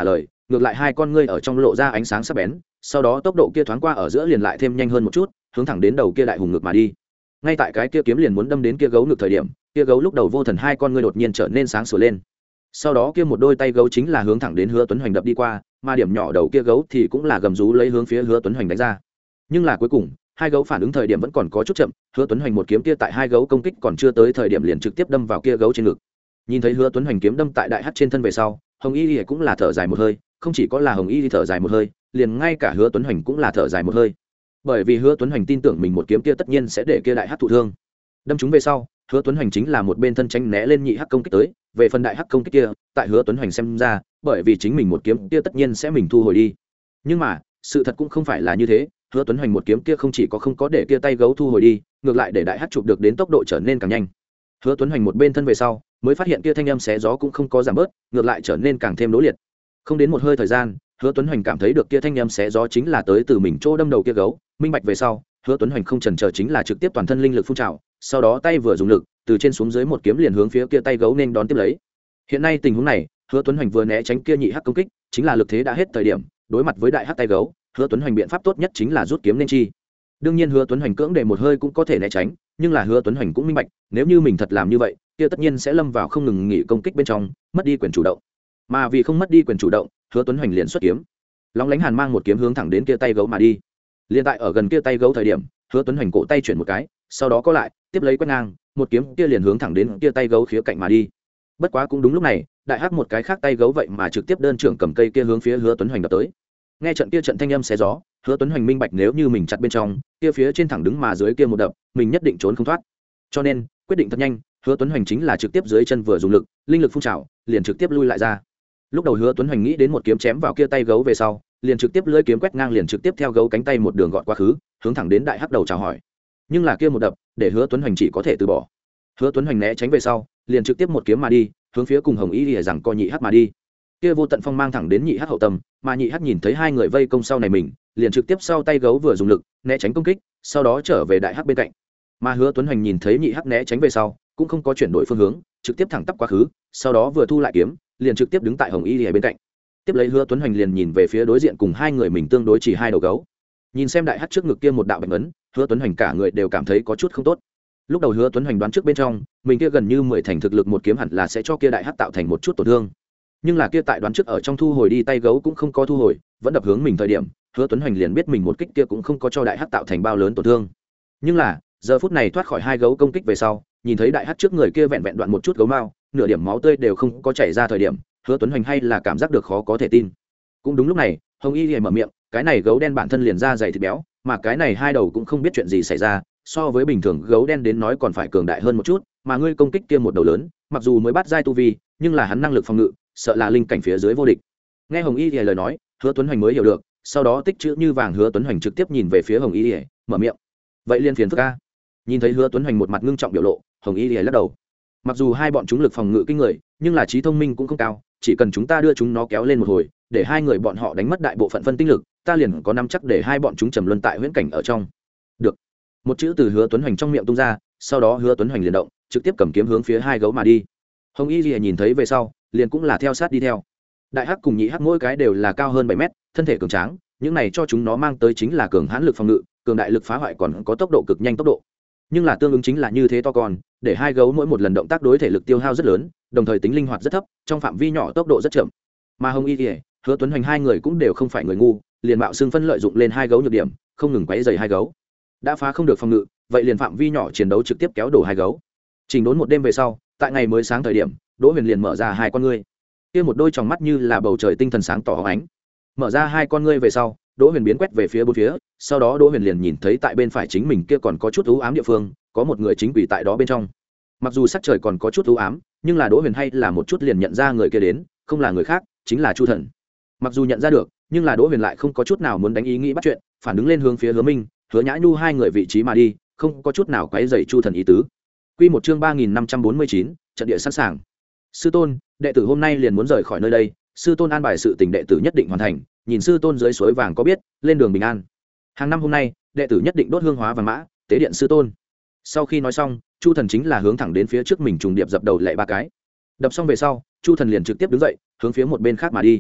ngược lại hai con ngươi ở trong lộ ra ánh sáng sắc bén, sau đó tốc độ kia thoáng qua ở giữa liền lại thêm nhanh hơn một chút, hướng thẳng đến đầu kia đại hùng ngực mà đi. Ngay tại cái kia kiếm liền muốn đâm đến kia gấu ngực thời điểm, kia gấu lúc đầu vô thần hai con ngươi đột nhiên trở nên sáng sủa lên. Sau đó kia một đôi tay gấu chính là hướng thẳng đến Hứa Tuấn Hoành đập đi qua, mà điểm nhỏ đầu kia gấu thì cũng là gầm rú lấy hướng phía Hứa Tuấn Hoành đánh ra. Nhưng là cuối cùng, hai gấu phản ứng thời điểm vẫn còn có chút chậm, Hứa Tuấn Hoành một kiếm kia tại hai gấu công kích còn chưa tới thời điểm liền trực tiếp đâm vào kia gấu trên ngực. Nhìn thấy Hứa Tuấn Hoành kiếm đâm tại đại hắc trên thân về sau, Hồng Y Lệ cũng là thở dài một hơi, không chỉ có là Hồng Y Lệ thở dài một hơi, liền ngay cả Hứa Tuấn Hoành cũng là thở dài một hơi. Bởi vì Hứa Tuấn Hoành tin tưởng mình một kiếm kia tất nhiên sẽ để kia đại hắc thụ thương. Đâm chúng về sau, Hứa Tuấn Hoành chính là một bên thân tránh né lên nhị hắc công kích tới, về phần đại hắc công kích kia, tại Hứa Tuấn Hoành xem ra, bởi vì chính mình một kiếm kia tất nhiên sẽ mình thu hồi đi. Nhưng mà, sự thật cũng không phải là như thế, Hứa Tuấn Hoành một kiếm kia không chỉ có không có để kia tay gấu thu hồi đi, ngược lại để đại hắc chụp được đến tốc độ trở nên càng nhanh. Hứa Tuấn Hoành một bên thân về sau, mới phát hiện kia thanh âm xé gió cũng không có giảm bớt, ngược lại trở nên càng thêm đố liệt. Không đến một hơi thời gian, Hứa Tuấn Hoành cảm thấy được kia thanh âm xé gió chính là tới từ mình chỗ đâm đầu kia gấu, minh bạch về sau, Hứa Tuấn Hoành không chần chờ chính là trực tiếp toàn thân linh lực phun trào, sau đó tay vừa dùng lực, từ trên xuống dưới một kiếm liền hướng phía kia tay gấu nên đón tiếp lấy. Hiện nay tình huống này, Hứa Tuấn Hoành vừa né tránh kia nhị hắc công kích, chính là lực thế đã hết thời điểm, đối mặt với đại hắc tay gấu, Hứa Tuấn Hoành biện pháp tốt nhất chính là rút kiếm nên chi. Đương nhiên Hứa Tuấn Hoành cưỡng để một hơi cũng có thể né tránh, nhưng là Hứa Tuấn Hoành cũng minh bạch, nếu như mình thật làm như vậy, kia tất nhiên sẽ lâm vào không ngừng nghỉ công kích bên trong, mất đi quyền chủ động. Mà vì không mất đi quyền chủ động, Hứa Tuấn Hoành liền xuất kiếm. Lóng lánh hàn mang một kiếm hướng thẳng đến kia tay gấu mà đi. Liên tại ở gần kia tay gấu thời điểm, Hứa Tuấn Hoành cổ tay chuyển một cái, sau đó có lại, tiếp lấy quét ngang, một kiếm kia liền hướng thẳng đến kia tay gấu khía cạnh mà đi. Bất quá cũng đúng lúc này, đại hắc một cái khác tay gấu vậy mà trực tiếp đơn trưởng cầm cây kia hướng phía Hứa Tuấn Hoành đập tới. Nghe trận kia trận thanh âm xé gió, Hứa Tuấn Hoành minh bạch nếu như mình chặt bên trong, kia phía trên thẳng đứng mà dưới kia một đập, mình nhất định trốn không thoát. Cho nên, quyết định thật nhanh, Hứa Tuấn Hoành chính là trực tiếp dưới chân vừa dùng lực, linh lực phun trào, liền trực tiếp lui lại ra. Lúc đầu Hứa Tuấn Hoành nghĩ đến một kiếm chém vào kia tay gấu về sau, liền trực tiếp lưỡi kiếm quét ngang liền trực tiếp theo gấu cánh tay một đường gọn quá khứ, hướng thẳng đến đại hắc đầu chào hỏi. Nhưng là kia một đập, để Hứa Tuấn Hoành chỉ có thể từ bỏ. Hứa Tuấn Hoành né tránh về sau, liền trực tiếp một kiếm mà đi, hướng phía cùng Hồng Y Lìa rằng co nhị hắc mà đi. Kia vô tận phong mang thẳng đến nhị hắc hậu tâm, mà nhị hắc nhìn thấy hai người vây công sau này mình, liền trực tiếp sau tay gấu vừa dùng lực, né tránh công kích, sau đó trở về đại hắc bên cạnh. Mà Hứa Tuấn Hoành nhìn thấy nhị hắc né tránh về sau, cũng không có chuyển đổi phương hướng, trực tiếp thẳng tắp quá khứ, sau đó vừa thu lại kiếm, liền trực tiếp đứng tại Hồng Y Lìa bên cạnh. Tiếp lấy Hứa Tuấn Hoành liền nhìn về phía đối diện cùng hai người mình tương đối chỉ hai đầu gấu. Nhìn xem đại hắc trước ngực kia một đạo bạch ấn, Hứa Tuấn Hoành cả người đều cảm thấy có chút không tốt. Lúc đầu Hứa Tuấn Hoành đoán trước bên trong, mình kia gần như mười thành thực lực một kiếm hẳn là sẽ cho kia đại hắc tạo thành một chút tổn thương. Nhưng là kia tại đoán trước ở trong thu hồi đi tay gấu cũng không có thu hồi, vẫn đập hướng mình thời điểm, Hứa Tuấn Hoành liền biết mình một kích kia cũng không có cho đại hắc tạo thành bao lớn tổn thương. Nhưng là, giờ phút này thoát khỏi hai gấu công kích về sau, nhìn thấy đại hắc trước người kia vẹn vẹn đoạn một chút gấu mao, nửa điểm máu tươi đều không có chảy ra thời điểm, Hứa Tuấn Hoành hay là cảm giác được khó có thể tin. Cũng đúng lúc này, Hồng Y liền mở miệng, cái này gấu đen bản thân liền da dày thịt béo, mà cái này hai đầu cũng không biết chuyện gì xảy ra, so với bình thường gấu đen đến nói còn phải cường đại hơn một chút, mà ngươi công kích kia một đầu lớn, mặc dù mới bắt giai tu vi, nhưng là hắn năng lực phòng ngự, sợ là linh cảnh phía dưới vô địch. Nghe Hồng Y lời nói, Hứa Tuấn Hoành mới hiểu được, sau đó tích chữ như vàng Hứa Tuấn Hoành trực tiếp nhìn về phía Hồng Y, mở miệng. Vậy liên phiền phức a. Nhìn thấy Hứa Tuấn Hoành một mặt ngưng trọng biểu lộ, Hồng Y lắc đầu. Mặc dù hai bọn chúng lực phòng ngự kinh người, nhưng là trí thông minh cũng không cao, chỉ cần chúng ta đưa chúng nó kéo lên một hồi, để hai người bọn họ đánh mất đại bộ phận phân tinh lực, ta liền có nắm chắc để hai bọn chúng trầm luân tại huyễn cảnh ở trong. Được. Một chữ từ Hứa Tuấn Hoành trong miệng tung ra, sau đó Hứa Tuấn Hoành liền động, trực tiếp cầm kiếm hướng phía hai gấu mà đi. Hồng Y Lìa nhìn thấy về sau, liền cũng là theo sát đi theo. Đại hắc cùng nhị hắc mỗi cái đều là cao hơn bảy mét, thân thể cường tráng, những này cho chúng nó mang tới chính là cường hãn lực phòng ngự, cường đại lực phá hoại còn có tốc độ cực nhanh tốc độ. Nhưng là tương ứng chính là như thế to con, để hai gấu mỗi một lần động tác đối thể lực tiêu hao rất lớn, đồng thời tính linh hoạt rất thấp, trong phạm vi nhỏ tốc độ rất chậm. Mà Hồng Y Lìa, Hứa Tuấn Hoành hai người cũng đều không phải người ngu, liền mạo xương phân lợi dụng lên hai gấu nhược điểm, không ngừng quấy rầy hai gấu. Đã phá không được phòng ngự, vậy liền phạm vi nhỏ chiến đấu trực tiếp kéo đổ hai gấu. Chỉnh đốn một đêm về sau, tại ngày mới sáng thời điểm, Đỗ Huyền liền mở ra hai con ngươi. Kia một đôi tròng mắt như là bầu trời tinh thần sáng tỏ ánh. Mở ra hai con ngươi về sau, Đỗ Huyền biến quét về phía bốn phía, sau đó Đỗ Huyền liền nhìn thấy tại bên phải chính mình kia còn có chút u ám địa phương, có một người chính quỷ tại đó bên trong. Mặc dù sắc trời còn có chút u ám, nhưng là Đỗ Huyền hay là một chút liền nhận ra người kia đến, không là người khác, chính là Chu Thần. Mặc dù nhận ra được, nhưng là Đỗ Huyền lại không có chút nào muốn đánh ý nghĩ bắt chuyện, phản đứng lên hướng phía Hứa Minh, Hứa Nhã Nhu hai người vị trí mà đi, không có chút nào quấy rầy Chu Thần ý tứ. Quy một chương ba nghìn năm trăm bốn mươi chín, trận địa sẵn sàng. Sư tôn, đệ tử hôm nay liền muốn rời khỏi nơi đây, sư tôn an bài sự tình đệ tử nhất định hoàn thành, nhìn sư tôn dưới suối vàng có biết, lên đường bình an. Hàng năm hôm nay, đệ tử nhất định đốt hương hóa vàng mã, tế điện sư tôn. Sau khi nói xong, Chu Thần chính là hướng thẳng đến phía trước mình trùng điệp dập đầu lạy ba cái. Đập xong về sau, Chu Thần liền trực tiếp đứng dậy, hướng phía một bên khác mà đi.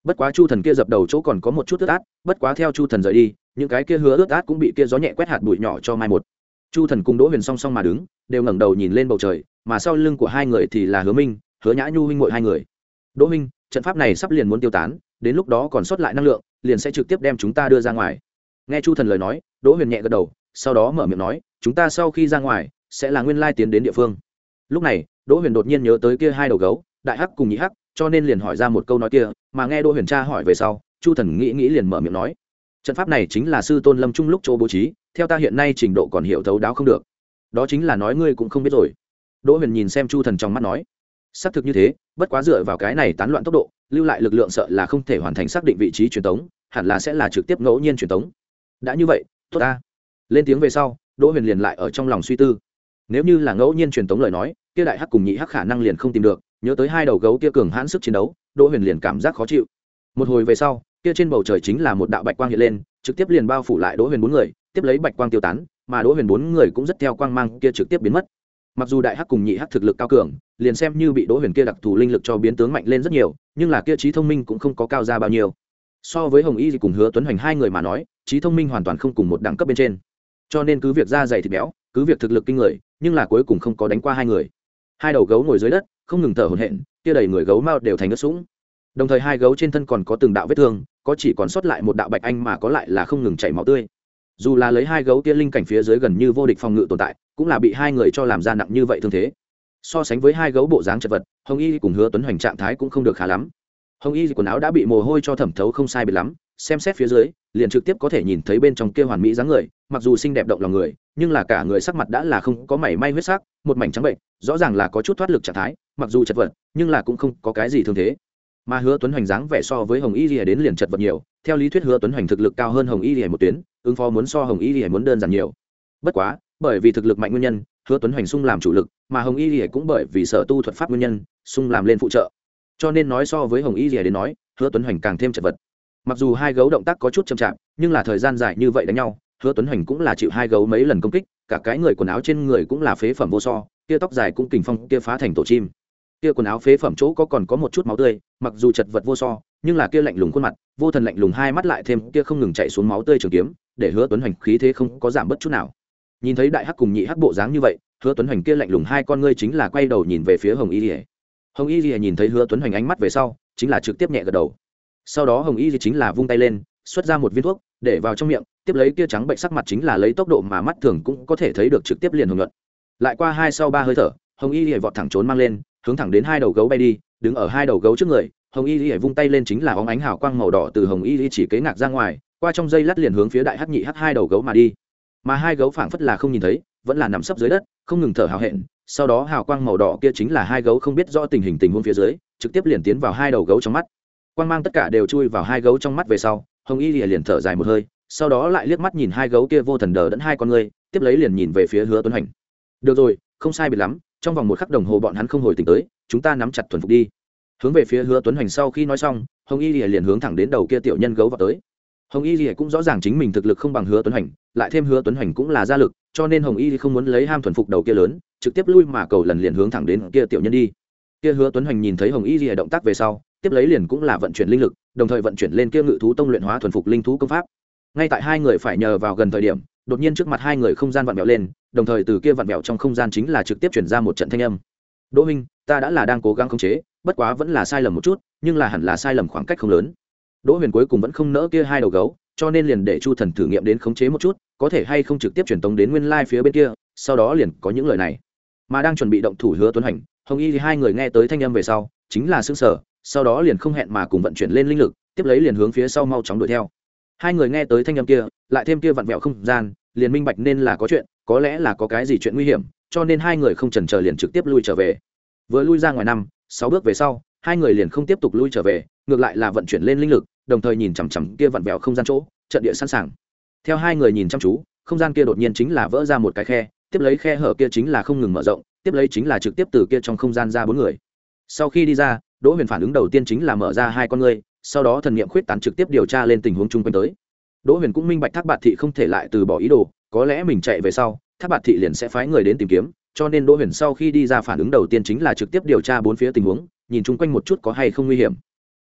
bất quá chu thần kia dập đầu chỗ còn có một chút ướt át, bất quá theo chu thần rời đi, những cái kia hứa ướt át cũng bị kia gió nhẹ quét hạt bụi nhỏ cho mai một. Chu thần cùng Đỗ Huyền song song mà đứng, đều ngẩng đầu nhìn lên bầu trời, mà sau lưng của hai người thì là Hứa Minh, Hứa Nhã Nhu huynh muội hai người. Đỗ Minh, trận pháp này sắp liền muốn tiêu tán, đến lúc đó còn sót lại năng lượng, liền sẽ trực tiếp đem chúng ta đưa ra ngoài. Nghe chu thần lời nói, Đỗ Huyền nhẹ gật đầu, sau đó mở miệng nói, chúng ta sau khi ra ngoài sẽ là nguyên lai tiến đến địa phương. Lúc này Đỗ Huyền đột nhiên nhớ tới kia hai đầu gấu, đại hắc cùng nhị hắc, cho nên liền hỏi ra một câu nói kia, mà nghe Đỗ Huyền tra hỏi về sau, chu thần nghĩ nghĩ liền mở miệng nói, trận pháp này chính là sư tôn Lâm Trung lúc chỗ bố trí, theo ta hiện nay trình độ còn hiểu thấu đáo không được. Đó chính là nói ngươi cũng không biết rồi. Đỗ Huyền nhìn xem chu thần trong mắt nói, xác thực như thế, bất quá dựa vào cái này tán loạn tốc độ, lưu lại lực lượng sợ là không thể hoàn thành xác định vị trí truyền tống, hẳn là sẽ là trực tiếp ngẫu nhiên truyền tống. Đã như vậy, tốt ta. Lên tiếng về sau, Đỗ Huyền liền lại ở trong lòng suy tư. Nếu như là ngẫu nhiên truyền tống lời nói, kia đại hắc cùng nhị hắc khả năng liền không tìm được, nhớ tới hai đầu gấu kia cường hãn sức chiến đấu, Đỗ Huyền liền cảm giác khó chịu. Một hồi về sau, kia trên bầu trời chính là một đạo bạch quang hiện lên, trực tiếp liền bao phủ lại Đỗ Huyền bốn người, tiếp lấy bạch quang tiêu tán, mà Đỗ Huyền bốn người cũng rất theo quang mang kia trực tiếp biến mất. Mặc dù đại hắc cùng nhị hắc thực lực cao cường, liền xem như bị Đỗ Huyền kia đặc thù linh lực cho biến tướng mạnh lên rất nhiều, nhưng là kia trí thông minh cũng không có cao ra bao nhiêu. So với Hồng Y cùng Hứa Tuấn Hoành hai người mà nói, trí thông minh hoàn toàn không cùng một đẳng cấp bên trên. Cho nên cứ việc da dày thịt béo, cứ việc thực lực kinh người, nhưng là cuối cùng không có đánh qua hai người. Hai đầu gấu ngồi dưới đất, không ngừng thở hổn hển, kia đầy người gấu mao đều thành ướt sũng. Đồng thời hai gấu trên thân còn có từng đạo vết thương, có chỉ còn sót lại một đạo bạch anh mà có lại là không ngừng chảy máu tươi. Dù là lấy hai gấu kia linh cảnh phía dưới gần như vô địch phòng ngự tồn tại, cũng là bị hai người cho làm ra nặng như vậy thương thế. So sánh với hai gấu bộ dáng chật vật, Hồng Y cùng Hứa Tuấn Hoành trạng thái cũng không được khá lắm. Hồng Y quần áo đã bị mồ hôi cho thẩm thấu không sai biệt lắm, xem xét phía dưới, liền trực tiếp có thể nhìn thấy bên trong kia hoàn mỹ dáng người, mặc dù xinh đẹp động lòng người, nhưng là cả người sắc mặt đã là không có mảy may huyết sắc, một mảnh trắng bệnh, rõ ràng là có chút thoát lực trạng thái, mặc dù chật vật, nhưng là cũng không có cái gì thương thế. Mà Hứa Tuấn Hoành dáng vẻ so với Hồng Y Lìa đến liền chật vật nhiều, theo lý thuyết Hứa Tuấn Hoành thực lực cao hơn Hồng Y Lìa một tuyến, ứng phó muốn so Hồng Y Lìa muốn đơn giản nhiều. Bất quá, bởi vì thực lực mạnh nguyên nhân, Hứa Tuấn Hoành xung làm chủ lực, mà Hồng Y Lìa cũng bởi vì sở tu thuật pháp nguyên nhân, xung làm lên phụ trợ. Cho nên nói so với Hồng Y Lìa đến nói, Hứa Tuấn Hoành càng thêm chật vật. Mặc dù hai gấu động tác có chút chậm chạp, nhưng là thời gian dài như vậy đánh nhau, Hứa Tuấn Hoành cũng là chịu hai gấu mấy lần công kích, cả cái người quần áo trên người cũng là phế phẩm vô so, kia tóc dài cũng kình phong kia phá thành tổ chim. Kia quần áo phế phẩm chỗ có còn có một chút máu tươi, mặc dù chật vật vô so, nhưng là kia lạnh lùng khuôn mặt, vô thần lạnh lùng hai mắt lại thêm kia không ngừng chạy xuống máu tươi trường kiếm, để Hứa Tuấn Hoành khí thế không có giảm bất chút nào. Nhìn thấy đại hắc cùng nhị hắc bộ dáng như vậy, Hứa Tuấn Hoành kia lạnh lùng hai con ngươi chính là quay đầu nhìn về phía Hồng Y Lìa. Hồng Y Lìa nhìn thấy Hứa Tuấn Hoành ánh mắt về sau, chính là trực tiếp nhẹ gật đầu. Sau đó Hồng Y Lìa chính là vung tay lên, xuất ra một viên thuốc, để vào trong miệng, tiếp lấy kia trắng bệnh sắc mặt chính là lấy tốc độ mà mắt thường cũng có thể thấy được trực tiếp liền hồng nhuận. Lại qua hai sau ba hơi thở, Hồng Y Lìa vọt thẳng trốn mang lên, hướng thẳng đến hai đầu gấu bay đi, đứng ở hai đầu gấu trước người, Hồng Y Lìa vung tay lên chính là óng ánh hào quang màu đỏ từ Hồng Y Lìa chỉ kế ngạc ra ngoài, qua trong dây lát liền hướng phía đại hắc nhị hắc hai đầu gấu mà đi. Mà hai gấu phảng phất là không nhìn thấy, vẫn là nằm sấp dưới đất, không ngừng thở hào hẹn. Sau đó hào quang màu đỏ kia chính là hai gấu không biết rõ tình hình tình huống phía dưới, trực tiếp liền tiến vào hai đầu gấu trong mắt. Quang mang tất cả đều chui vào hai gấu trong mắt về sau, Hồng Y Lìa liền thở dài một hơi, sau đó lại liếc mắt nhìn hai gấu kia vô thần đờ đẫn hai con ngươi, tiếp lấy liền nhìn về phía Hứa Tuấn Hoành. Được rồi, không sai biệt lắm, trong vòng một khắc đồng hồ bọn hắn không hồi tỉnh tới, chúng ta nắm chặt thuần phục đi. Hướng về phía Hứa Tuấn Hoành sau khi nói xong, Hồng Y Lìa liền hướng thẳng đến đầu kia tiểu nhân gấu vào tới. Hồng Y Lìa cũng rõ ràng chính mình thực lực không bằng Hứa Tuấn Hoành, lại thêm Hứa Tuấn Hoành cũng là gia lực, cho nên Hồng Y không muốn lấy ham thuần phục đầu kia lớn, trực tiếp lui mà cầu lần liền hướng thẳng đến kia tiểu nhân đi. Kia Hứa Tuấn Hoành nhìn thấy Hồng Y Lìa động tác về sau, tiếp lấy liền cũng là vận chuyển linh lực, đồng thời vận chuyển lên kia ngự thú tông luyện hóa thuần phục linh thú công pháp. Ngay tại hai người phải nhờ vào gần thời điểm, đột nhiên trước mặt hai người không gian vặn vẹo lên, đồng thời từ kia vặn vẹo trong không gian chính là trực tiếp truyền ra một trận thanh âm. Đỗ Minh, ta đã là đang cố gắng khống chế, bất quá vẫn là sai lầm một chút, nhưng là hẳn là sai lầm khoảng cách không lớn. Đỗ Huyền cuối cùng vẫn không nỡ kia hai đầu gấu, cho nên liền để Chu Thần thử nghiệm đến khống chế một chút, có thể hay không trực tiếp truyền tống đến nguyên lai phía bên kia, sau đó liền có những lời này. Mà đang chuẩn bị động thủ Hứa Tuấn Hoành, Hồng Y thì hai người nghe tới thanh âm về sau, chính là sửng sở, sau đó liền không hẹn mà cùng vận chuyển lên linh lực, tiếp lấy liền hướng phía sau mau chóng đuổi theo. Hai người nghe tới thanh âm kia, lại thêm kia vặn vẹo không gian, liền minh bạch nên là có chuyện, có lẽ là có cái gì chuyện nguy hiểm, cho nên hai người không chần chờ liền trực tiếp lui trở về. Vừa lui ra ngoài năm, sáu bước về sau, hai người liền không tiếp tục lui trở về, ngược lại là vận chuyển lên linh lực, đồng thời nhìn chằm chằm kia vặn vẹo không gian chỗ, trận địa sẵn sàng. Theo hai người nhìn chăm chú, không gian kia đột nhiên chính là vỡ ra một cái khe, tiếp lấy khe hở kia chính là không ngừng mở rộng, tiếp lấy chính là trực tiếp từ kia trong không gian ra bốn người. Sau khi đi ra, Đỗ Huyền phản ứng đầu tiên chính là mở ra hai con ngươi, sau đó thần niệm khuyết tán trực tiếp điều tra lên tình huống chung quanh tới. Đỗ Huyền cũng minh bạch Thác Bạt Thị không thể lại từ bỏ ý đồ, có lẽ mình chạy về sau, Thác Bạt Thị liền sẽ phái người đến tìm kiếm, cho nên Đỗ Huyền sau khi đi ra phản ứng đầu tiên chính là trực tiếp điều tra bốn phía tình huống, nhìn chung quanh một chút có hay không nguy hiểm.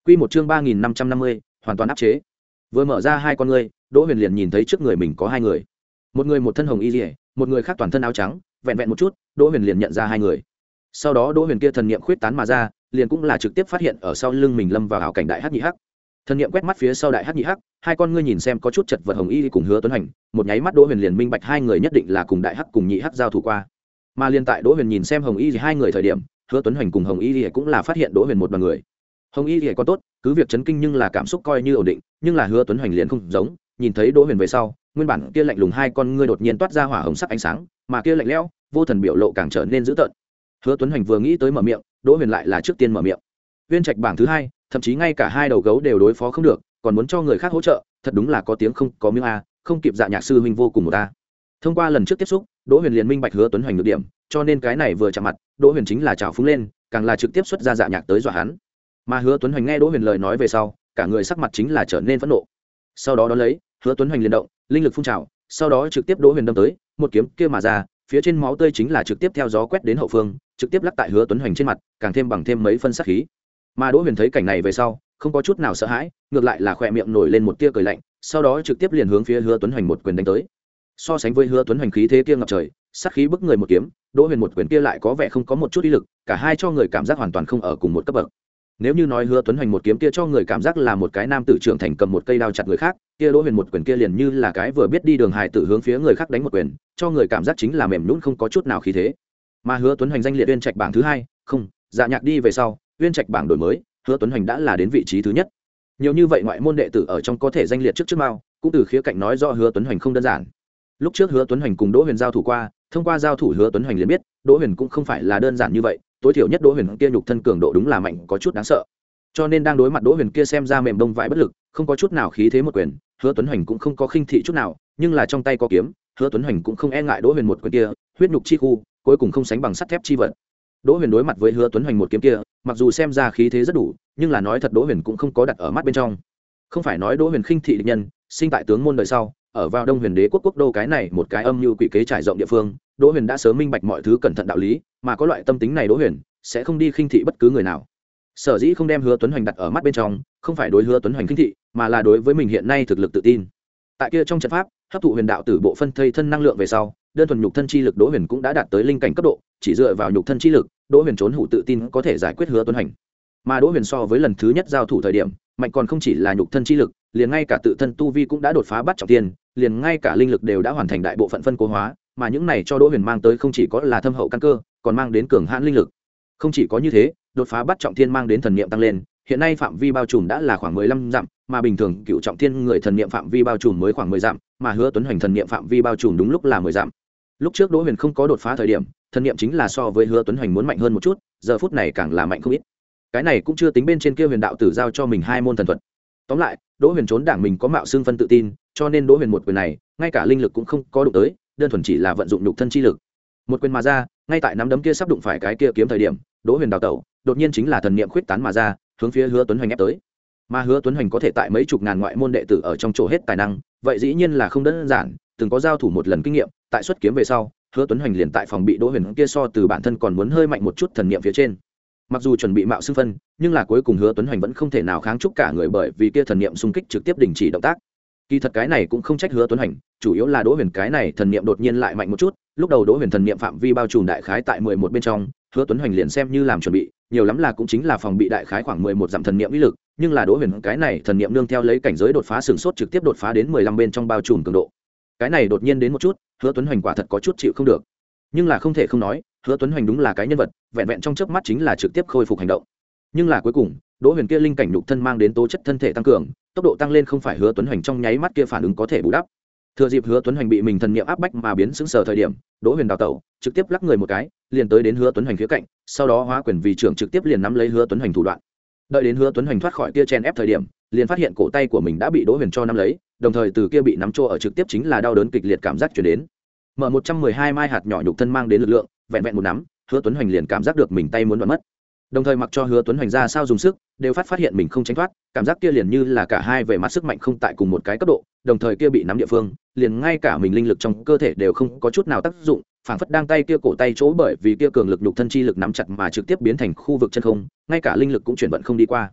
Quy một chương ba nghìn năm trăm năm mươi, hoàn toàn áp chế. Vừa mở ra hai con ngươi, Đỗ Huyền liền nhìn thấy trước người mình có hai người. Một người một thân hồng y liễu, một người khác toàn thân áo trắng, vẹn vẹn một chút, Đỗ Huyền liền nhận ra hai người. Sau đó Đỗ Huyền kia thần niệm khuyết tán mà ra, liền cũng là trực tiếp phát hiện ở sau lưng mình lâm vào ảo cảnh đại hắc nhị hắc. Thần niệm quét mắt phía sau đại hắc nhị hắc, hai con ngươi nhìn xem có chút chật vật hồng y cùng Hứa Tuấn Hành, một nháy mắt Đỗ Huyền liền minh bạch hai người nhất định là cùng đại hắc cùng nhị hắc giao thủ qua. Mà liên tại Đỗ Huyền nhìn xem hồng y thì hai người thời điểm, Hứa Tuấn Hành cùng hồng y thì cũng là phát hiện Đỗ Huyền một đoàn người. Hồng y thì còn tốt, cứ việc chấn kinh nhưng là cảm xúc coi như ổn định, nhưng là Hứa Tuấn Hành liền không giống, nhìn thấy Đỗ Huyền về sau, nguyên bản kia lạnh lùng hai con ngươi đột nhiên toát ra hỏa hồng sắc ánh sáng, mà kia lạnh lẽo, vô thần biểu lộ càng trở nên dữ tợn. Hứa Tuấn Hành vừa nghĩ tới mở miệng, Đỗ Huyền lại là trước tiên mở miệng. Viên Trạch bảng thứ hai, thậm chí ngay cả hai đầu gấu đều đối phó không được, còn muốn cho người khác hỗ trợ, thật đúng là có tiếng không có miếng a, không kịp Dạ Nhạc sư huynh vô cùng một ta. Thông qua lần trước tiếp xúc, Đỗ Huyền liền minh bạch Hứa Tuấn Hành nhược điểm, cho nên cái này vừa chạm mặt, Đỗ Huyền chính là trào phúng lên, càng là trực tiếp xuất ra Dạ Nhạc tới dọa hắn. Mà Hứa Tuấn Hành nghe Đỗ Huyền lời nói về sau, cả người sắc mặt chính là trở nên phẫn nộ. Sau đó đó lấy, Hứa Tuấn Hành liền động, linh lực phun trào, sau đó trực tiếp Đỗ Huyền đâm tới, một kiếm kia mà ra, phía trên máu tươi chính là trực tiếp theo gió quét đến hậu phương, trực tiếp lắc tại Hứa Tuấn Hành trên mặt, càng thêm bằng thêm mấy phân sát khí. Mà Đỗ Huyền thấy cảnh này về sau, không có chút nào sợ hãi, ngược lại là khỏe miệng nổi lên một tia cười lạnh, sau đó trực tiếp liền hướng phía Hứa Tuấn Hành một quyền đánh tới. So sánh với Hứa Tuấn Hành khí thế kia ngập trời, sát khí bức người một kiếm, Đỗ Huyền một quyền kia lại có vẻ không có một chút uy lực, cả hai cho người cảm giác hoàn toàn không ở cùng một cấp bậc. Nếu như nói Hứa Tuấn Hành một kiếm kia cho người cảm giác là một cái nam tử trưởng thành cầm một cây đao chặt người khác, kia Đỗ Huyền một quyền kia liền như là cái vừa biết đi đường hài tử hướng phía người khác đánh một quyền, cho người cảm giác chính là mềm nhũn không có chút nào khí thế. Mà Hứa Tuấn Hành danh liệt Uyên Trạch bảng thứ hai, không, Dạ Nhạc đi về sau, Uyên Trạch bảng đổi mới, Hứa Tuấn Hành đã là đến vị trí thứ nhất. Nhiều như vậy ngoại môn đệ tử ở trong có thể danh liệt trước trước mao, cũng từ khía cạnh nói rõ Hứa Tuấn Hành không đơn giản. Lúc trước Hứa Tuấn Hành cùng Đỗ Huyền giao thủ qua, thông qua giao thủ Hứa Tuấn Hành liền biết, Đỗ Huyền cũng không phải là đơn giản như vậy, tối thiểu nhất Đỗ Huyền kia nhục thân cường độ đúng là mạnh có chút đáng sợ. Cho nên đang đối mặt Đỗ Huyền kia xem ra mềm đông vải bất lực, không có chút nào khí thế một quyền, Hứa Tuấn Hành cũng không có khinh thị chút nào, nhưng là trong tay có kiếm, Hứa Tuấn Hành cũng không e ngại Đỗ Huyền một quyền kia, huyết nhục chi khu, cuối cùng không sánh bằng sắt thép chi vật. Đỗ Huyền đối mặt với Hứa Tuấn Hành một kiếm kia, mặc dù xem ra khí thế rất đủ, nhưng là nói thật Đỗ Huyền cũng không có đặt ở mắt bên trong. Không phải nói Đỗ Huyền khinh thị địch nhân, sinh tại tướng môn đời sau, ở vào Đông Huyền Đế quốc quốc đô cái này một cái âm mưu quỷ kế trải rộng địa phương, Đỗ Huyền đã sớm minh bạch mọi thứ cẩn thận đạo lý, mà có loại tâm tính này Đỗ Huyền sẽ không đi khinh thị bất cứ người nào. Sở dĩ không đem Hứa Tuấn Hành đặt ở mắt bên trong, không phải đối Hứa Tuấn Hành khinh thị, mà là đối với mình hiện nay thực lực tự tin. Tại kia trong trận pháp, hấp thụ huyền đạo tử bộ phân thây thân năng lượng về sau, đơn thuần nhục thân chi lực Đỗ Huyền cũng đã đạt tới linh cảnh cấp độ, chỉ dựa vào nhục thân chi lực, Đỗ Huyền trốn hủ tự tin có thể giải quyết Hứa Tuấn Hành. Mà Đỗ Huyền so với lần thứ nhất giao thủ thời điểm, mạnh còn không chỉ là nhục thân chi lực, liền ngay cả tự thân tu vi cũng đã đột phá bắt trọng thiên, liền ngay cả linh lực đều đã hoàn thành đại bộ phận phân cố hóa, mà những này cho Đỗ Huyền mang tới không chỉ có là thâm hậu căn cơ, còn mang đến cường hãn linh lực. Không chỉ có như thế, đột phá bắt trọng thiên mang đến thần niệm tăng lên, hiện nay phạm vi bao trùm đã là khoảng mười lăm dặm, mà bình thường cựu trọng thiên người thần niệm phạm vi bao trùm mới khoảng mười dặm, mà Hứa Tuấn Hành thần niệm phạm vi bao trùm đúng lúc là mười dặm. Lúc trước Đỗ Huyền không có đột phá thời điểm, thần niệm chính là so với Hứa Tuấn Hành muốn mạnh hơn một chút, giờ phút này càng là mạnh không ít. Cái này cũng chưa tính bên trên kia huyền đạo tử giao cho mình hai môn thần thuật. Tóm lại, Đỗ Huyền trốn đảng mình có mạo xương phân tự tin, cho nên Đỗ Huyền một quyền này, ngay cả linh lực cũng không có đụng tới, đơn thuần chỉ là vận dụng nhục thân chi lực. Một quyền mà ra, ngay tại nắm đấm kia sắp đụng phải cái kia kiếm thời điểm, Đỗ Huyền đào tẩu, đột nhiên chính là thần niệm khuyết tán mà ra, hướng phía Hứa Tuấn Hành ép tới. Mà Hứa Tuấn Hành có thể tại mấy chục ngàn ngoại môn đệ tử ở trong chỗ hết tài năng, vậy dĩ nhiên là không đơn giản, từng có giao thủ một lần kinh nghiệm, tại xuất kiếm về sau, Hứa Tuấn Hành liền tại phòng bị Đỗ Huyền kia so từ bản thân còn muốn hơi mạnh một chút thần niệm phía trên. Mặc dù chuẩn bị mạo xưng phân, nhưng là cuối cùng Hứa Tuấn Hành vẫn không thể nào kháng chúc cả người bởi vì kia thần niệm xung kích trực tiếp đình chỉ động tác. Kỳ thật cái này cũng không trách Hứa Tuấn Hành, chủ yếu là Đỗ Huyền cái này thần niệm đột nhiên lại mạnh một chút, lúc đầu Đỗ Huyền thần niệm phạm vi bao trùm đại khái tại mười một bên trong, Hứa Tuấn Hành liền xem như làm chuẩn bị, nhiều lắm là cũng chính là phòng bị đại khái khoảng mười một dặm thần niệm uy lực, nhưng là Đỗ Huyền cái này thần niệm nương theo lấy cảnh giới đột phá sừng sốt trực tiếp đột phá đến mười lăm bên trong bao trùm cường độ. Cái này đột nhiên đến một chút, Hứa Tuấn Hành quả thật có chút chịu không được. Nhưng là không thể không nói, Hứa Tuấn Hành đúng là cái nhân vật, vẹn vẹn trong chớp mắt chính là trực tiếp khôi phục hành động. Nhưng là cuối cùng, Đỗ Huyền kia linh cảnh nhục thân mang đến tố chất thân thể tăng cường, tốc độ tăng lên không phải Hứa Tuấn Hành trong nháy mắt kia phản ứng có thể bù đắp. Thừa dịp Hứa Tuấn Hành bị mình thần niệm áp bách mà biến sững sờ thời điểm, Đỗ Huyền đào tẩu, trực tiếp lắc người một cái, liền tới đến Hứa Tuấn Hành phía cạnh, sau đó hóa quyền vì trưởng trực tiếp liền nắm lấy Hứa Tuấn Hành thủ đoạn. Đợi đến Hứa Tuấn Hành thoát khỏi kia chen ép thời điểm, liền phát hiện cổ tay của mình đã bị Đỗ Huyền cho nắm lấy, đồng thời từ kia bị nắm trô ở trực tiếp chính là đau đớn kịch liệt cảm giác truyền đến. Mở một trăm mười hai mai hạt nhỏ nhục thân mang đến lực lượng, vẹn vẹn một nắm, Hứa Tuấn Hành liền cảm giác được mình tay muốn đoạn mất. Đồng thời mặc cho Hứa Tuấn Hành ra sao dùng sức, đều phát phát hiện mình không tránh thoát, cảm giác kia liền như là cả hai về mặt sức mạnh không tại cùng một cái cấp độ, đồng thời kia bị nắm địa phương, liền ngay cả mình linh lực trong cơ thể đều không có chút nào tác dụng, phảng phất đang tay kia cổ tay chỗ bởi vì kia cường lực nhục thân chi lực nắm chặt mà trực tiếp biến thành khu vực chân không, ngay cả linh lực cũng chuyển vận không đi qua.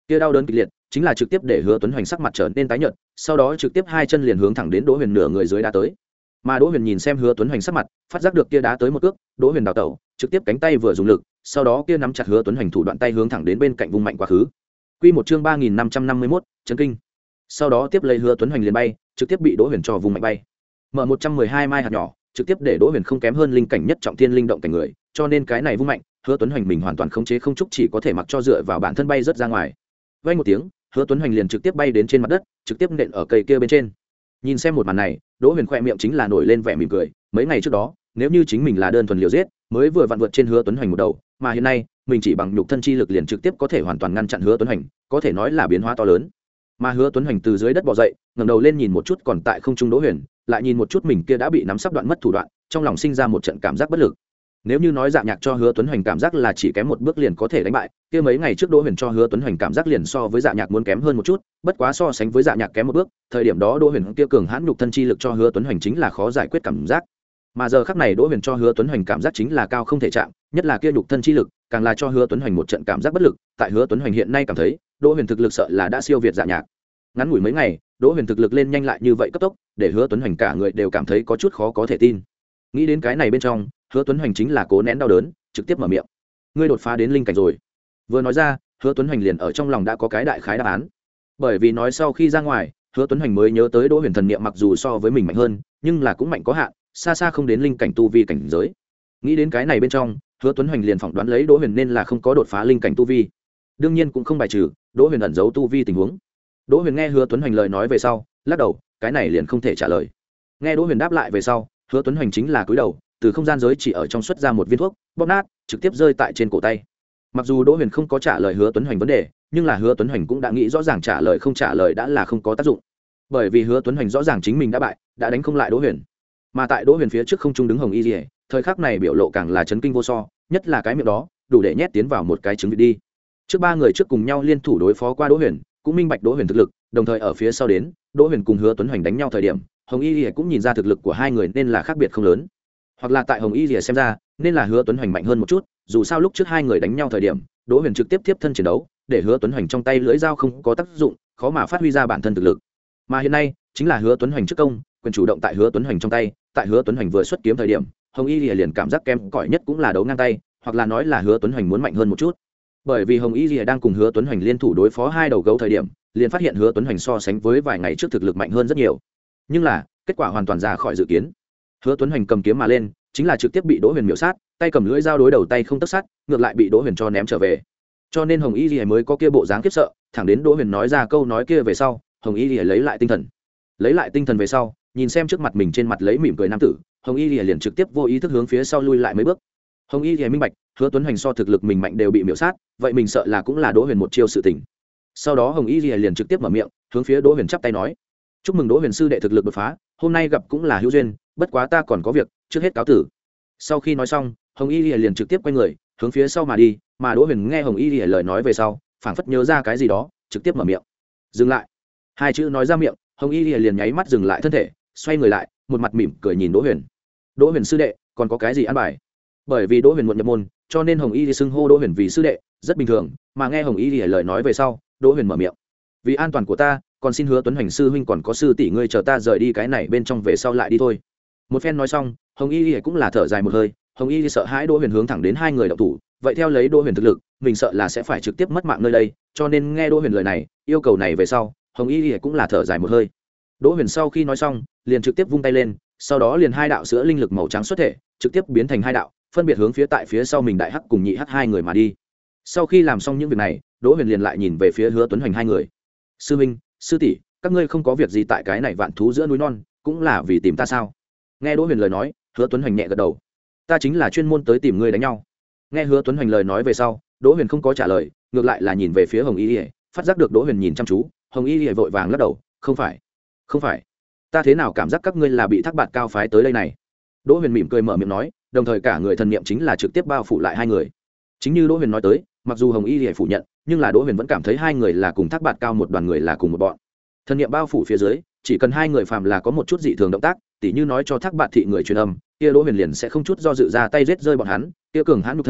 kia đau đớn kịch liệt chính là trực tiếp để Hứa Tuấn Hoành sắc mặt trở nên tái nhợt, sau đó trực tiếp hai chân liền hướng thẳng đến Đỗ Huyền nửa người dưới đá tới. Mà Đỗ Huyền nhìn xem Hứa Tuấn Hoành sắc mặt, phát giác được kia đá tới một cước, Đỗ Huyền đào tẩu, trực tiếp cánh tay vừa dùng lực, sau đó kia nắm chặt Hứa Tuấn Hoành thủ đoạn tay hướng thẳng đến bên cạnh vung mạnh quá khứ. Quy một chương ba nghìn năm trăm năm mươi mốt, chấn kinh. Sau đó tiếp lấy Hứa Tuấn Hoành liền bay, trực tiếp bị Đỗ Huyền cho vùng mạnh bay. Mở một trăm mười hai mai hạt nhỏ, trực tiếp để Đỗ Huyền không kém hơn linh cảnh nhất trọng thiên linh động cảnh người, cho nên cái này vung mạnh, Hứa Tuấn Hoành mình hoàn toàn khống chế không chúc, chỉ có thể mặc cho dựa vào bản thân bay rất ra ngoài. Vang một tiếng, Hứa Tuấn Hoành liền trực tiếp bay đến trên mặt đất, trực tiếp nện ở cây kia bên trên. Nhìn xem một màn này, Đỗ Huyền khẽ miệng chính là nổi lên vẻ mỉm cười, mấy ngày trước đó, nếu như chính mình là đơn thuần liều giết, mới vừa vặn vượt trên Hứa Tuấn Hoành một đầu, mà hiện nay, mình chỉ bằng nhục thân chi lực liền trực tiếp có thể hoàn toàn ngăn chặn Hứa Tuấn Hoành, có thể nói là biến hóa to lớn. Mà Hứa Tuấn Hoành từ dưới đất bò dậy, ngẩng đầu lên nhìn một chút còn tại không trung Đỗ Huyền, lại nhìn một chút mình kia đã bị nắm sắp đoạn mất thủ đoạn, trong lòng sinh ra một trận cảm giác bất lực. Nếu như nói Dạ Nhạc cho Hứa Tuấn Hoành cảm giác là chỉ kém một bước liền có thể đánh bại, kia mấy ngày trước Đỗ Huyền cho Hứa Tuấn Hoành cảm giác liền so với Dạ Nhạc muốn kém hơn một chút, bất quá so sánh với Dạ Nhạc kém một bước, thời điểm đó Đỗ Huyền kia cường hãn nhục thân chi lực cho Hứa Tuấn Hoành chính là khó giải quyết cảm giác. Mà giờ khắc này Đỗ Huyền cho Hứa Tuấn Hoành cảm giác chính là cao không thể chạm, nhất là kia nhục thân chi lực, càng là cho Hứa Tuấn Hoành một trận cảm giác bất lực, tại Hứa Tuấn Hoành hiện nay cảm thấy, Đỗ Huyền thực lực sợ là đã siêu việt Dạ Nhạc. Ngắn ngủi mấy ngày, Đỗ Huyền thực lực lên nhanh lại như vậy cấp tốc, để Hứa Tuấn Hoành cả người đều cảm thấy có chút khó có thể tin. Nghĩ đến cái này bên trong, Hứa Tuấn Hoành chính là cố nén đau đớn, trực tiếp mở miệng. Ngươi đột phá đến linh cảnh rồi. Vừa nói ra, Hứa Tuấn Hoành liền ở trong lòng đã có cái đại khái đáp án. Bởi vì nói sau khi ra ngoài, Hứa Tuấn Hoành mới nhớ tới Đỗ Huyền thần niệm mặc dù so với mình mạnh hơn, nhưng là cũng mạnh có hạn, xa xa không đến linh cảnh tu vi cảnh giới. Nghĩ đến cái này bên trong, Hứa Tuấn Hoành liền phỏng đoán lấy Đỗ Huyền nên là không có đột phá linh cảnh tu vi. Đương nhiên cũng không bài trừ Đỗ Huyền ẩn giấu tu vi tình huống. Đỗ Huyền nghe Hứa Tuấn Hoành lời nói về sau, lắc đầu, cái này liền không thể trả lời. Nghe Đỗ Huyền đáp lại về sau, Hứa Tuấn Hoành chính là cúi đầu, từ không gian giới chỉ ở trong xuất ra một viên thuốc, bóp nát, trực tiếp rơi tại trên cổ tay. Mặc dù Đỗ Huyền không có trả lời Hứa Tuấn Hoành vấn đề, nhưng là Hứa Tuấn Hoành cũng đã nghĩ rõ ràng trả lời không trả lời đã là không có tác dụng. Bởi vì Hứa Tuấn Hoành rõ ràng chính mình đã bại, đã đánh không lại Đỗ Huyền. Mà tại Đỗ Huyền phía trước không trung đứng Hồng Y Liễu, thời khắc này biểu lộ càng là chấn kinh vô so, nhất là cái miệng đó, đủ để nhét tiến vào một cái trứng vịt đi. Trước ba người trước cùng nhau liên thủ đối phó qua Đỗ Huyền, cũng minh bạch Đỗ Huyền thực lực, đồng thời ở phía sau đến, Đỗ Huyền cùng Hứa Tuấn Hoành đánh nhau thời điểm, Hồng Y Liễu cũng nhìn ra thực lực của hai người nên là khác biệt không lớn. Hoặc là tại Hồng Y Liễu xem ra, nên là Hứa Tuấn Hoành mạnh hơn một chút, dù sao lúc trước hai người đánh nhau thời điểm, Đỗ Huyền trực tiếp tiếp thân chiến đấu, để Hứa Tuấn Hoành trong tay lưỡi dao không có tác dụng, khó mà phát huy ra bản thân thực lực. Mà hiện nay, chính là Hứa Tuấn Hoành trước công, quyền chủ động tại Hứa Tuấn Hoành trong tay, tại Hứa Tuấn Hoành vừa xuất kiếm thời điểm, Hồng Y Liễu liền cảm giác kém cỏi nhất cũng là đấu ngang tay, hoặc là nói là Hứa Tuấn Hoành muốn mạnh hơn một chút. Bởi vì Hồng Y Liễu đang cùng Hứa Tuấn Hoành liên thủ đối phó hai đầu gấu thời điểm, liền phát hiện Hứa Tuấn Hoành so sánh với vài ngày trước thực lực mạnh hơn rất nhiều. Nhưng là, kết quả hoàn toàn ra khỏi dự kiến. Hứa Tuấn Hoành cầm kiếm mà lên, chính là trực tiếp bị Đỗ Huyền miểu sát, tay cầm lưỡi dao đối đầu tay không tất sát, ngược lại bị Đỗ Huyền cho ném trở về. Cho nên Hồng Y Liễu mới có kia bộ dáng khiếp sợ, thẳng đến Đỗ Huyền nói ra câu nói kia về sau, Hồng Y Liễu lấy lại tinh thần. Lấy lại tinh thần về sau, nhìn xem trước mặt mình trên mặt lấy mỉm cười nam tử, Hồng Y Liễu liền trực tiếp vô ý thức hướng phía sau lui lại mấy bước. Hồng Y Liễu minh bạch, Hứa Tuấn Hoành so thực lực mình mạnh đều bị miểu sát, vậy mình sợ là cũng là Đỗ Huyền một chiêu sự tình. Sau đó Hồng Y Liễu liền trực tiếp mở miệng, hướng phía Đỗ Huyền chắp tay nói: "Chúc mừng Đỗ Huyền sư đệ thực lực đột phá, hôm nay gặp cũng là hữu duyên, bất quá ta còn có việc, trước hết cáo tử." Sau khi nói xong, Hồng Y Liễu liền trực tiếp quay người, hướng phía sau mà đi, mà Đỗ Huyền nghe Hồng Y Liễu lời nói về sau, phảng phất nhớ ra cái gì đó, trực tiếp mở miệng: "Dừng lại." Hai chữ nói ra miệng, Hồng Y Liễu liền nháy mắt dừng lại thân thể, xoay người lại, một mặt mỉm cười nhìn Đỗ Huyền. "Đỗ Huyền sư đệ, còn có cái gì ăn bài?" Bởi vì Đỗ Huyền muộn nhập môn, cho nên Hồng Y Liễu xưng hô Đỗ Huyền vì sư đệ, rất bình thường, mà nghe Hồng Y Liễu lời nói về sau, Đỗ Huyền mở miệng: "Vì an toàn của ta, còn xin Hứa Tuấn Hoành sư huynh còn có sư tỷ ngươi chờ ta rời đi cái này bên trong về sau lại đi thôi." Một phen nói xong, Hồng Y Liễu cũng là thở dài một hơi, Hồng Y Liễu sợ hãi Đỗ Huyền hướng thẳng đến hai người động thủ, vậy theo lấy Đỗ Huyền thực lực, mình sợ là sẽ phải trực tiếp mất mạng nơi đây, cho nên nghe Đỗ Huyền lời này, yêu cầu này về sau, Hồng Y Liễu cũng là thở dài một hơi. Đỗ Huyền sau khi nói xong, liền trực tiếp vung tay lên, sau đó liền hai đạo sữa linh lực màu trắng xuất thể, trực tiếp biến thành hai đạo, phân biệt hướng phía tại phía sau mình đại hắc cùng nhị hắc hai người mà đi. Sau khi làm xong những việc này, Đỗ Huyền liền lại nhìn về phía Hứa Tuấn Hoành hai người. "Sư huynh, sư tỷ, các ngươi không có việc gì tại cái này vạn thú giữa núi non, cũng là vì tìm ta sao?" Nghe Đỗ Huyền lời nói, Hứa Tuấn Hoành nhẹ gật đầu. "Ta chính là chuyên môn tới tìm ngươi đánh nhau." Nghe Hứa Tuấn Hoành lời nói về sau, Đỗ Huyền không có trả lời, ngược lại là nhìn về phía Hồng Y Liễu, phát giác được Đỗ Huyền nhìn chăm chú, Hồng Y Liễu vội vàng lắc đầu, "Không phải, không phải, ta thế nào cảm giác các ngươi là bị Thác Bạt Cao phái tới đây này?" Đỗ Huyền mỉm cười mở miệng nói, đồng thời cả người thần niệm chính là trực tiếp bao phủ lại hai người. Chính như Đỗ Huyền nói tới, mặc dù Hồng Y Liễu phủ nhận, nhưng là Đỗ Huyền vẫn cảm thấy hai người là cùng Thác Bạt Cao một đoàn người là cùng một bọn. Thần niệm bao phủ phía dưới, chỉ cần hai người phàm là có một chút dị thường động tác, tỉ như nói cho Thác Bạt thị người truyền âm, kia Đỗ Huyền liền sẽ không chút do dự ra tay giết rơi bọn hắn, kia cường hãn nhục thân,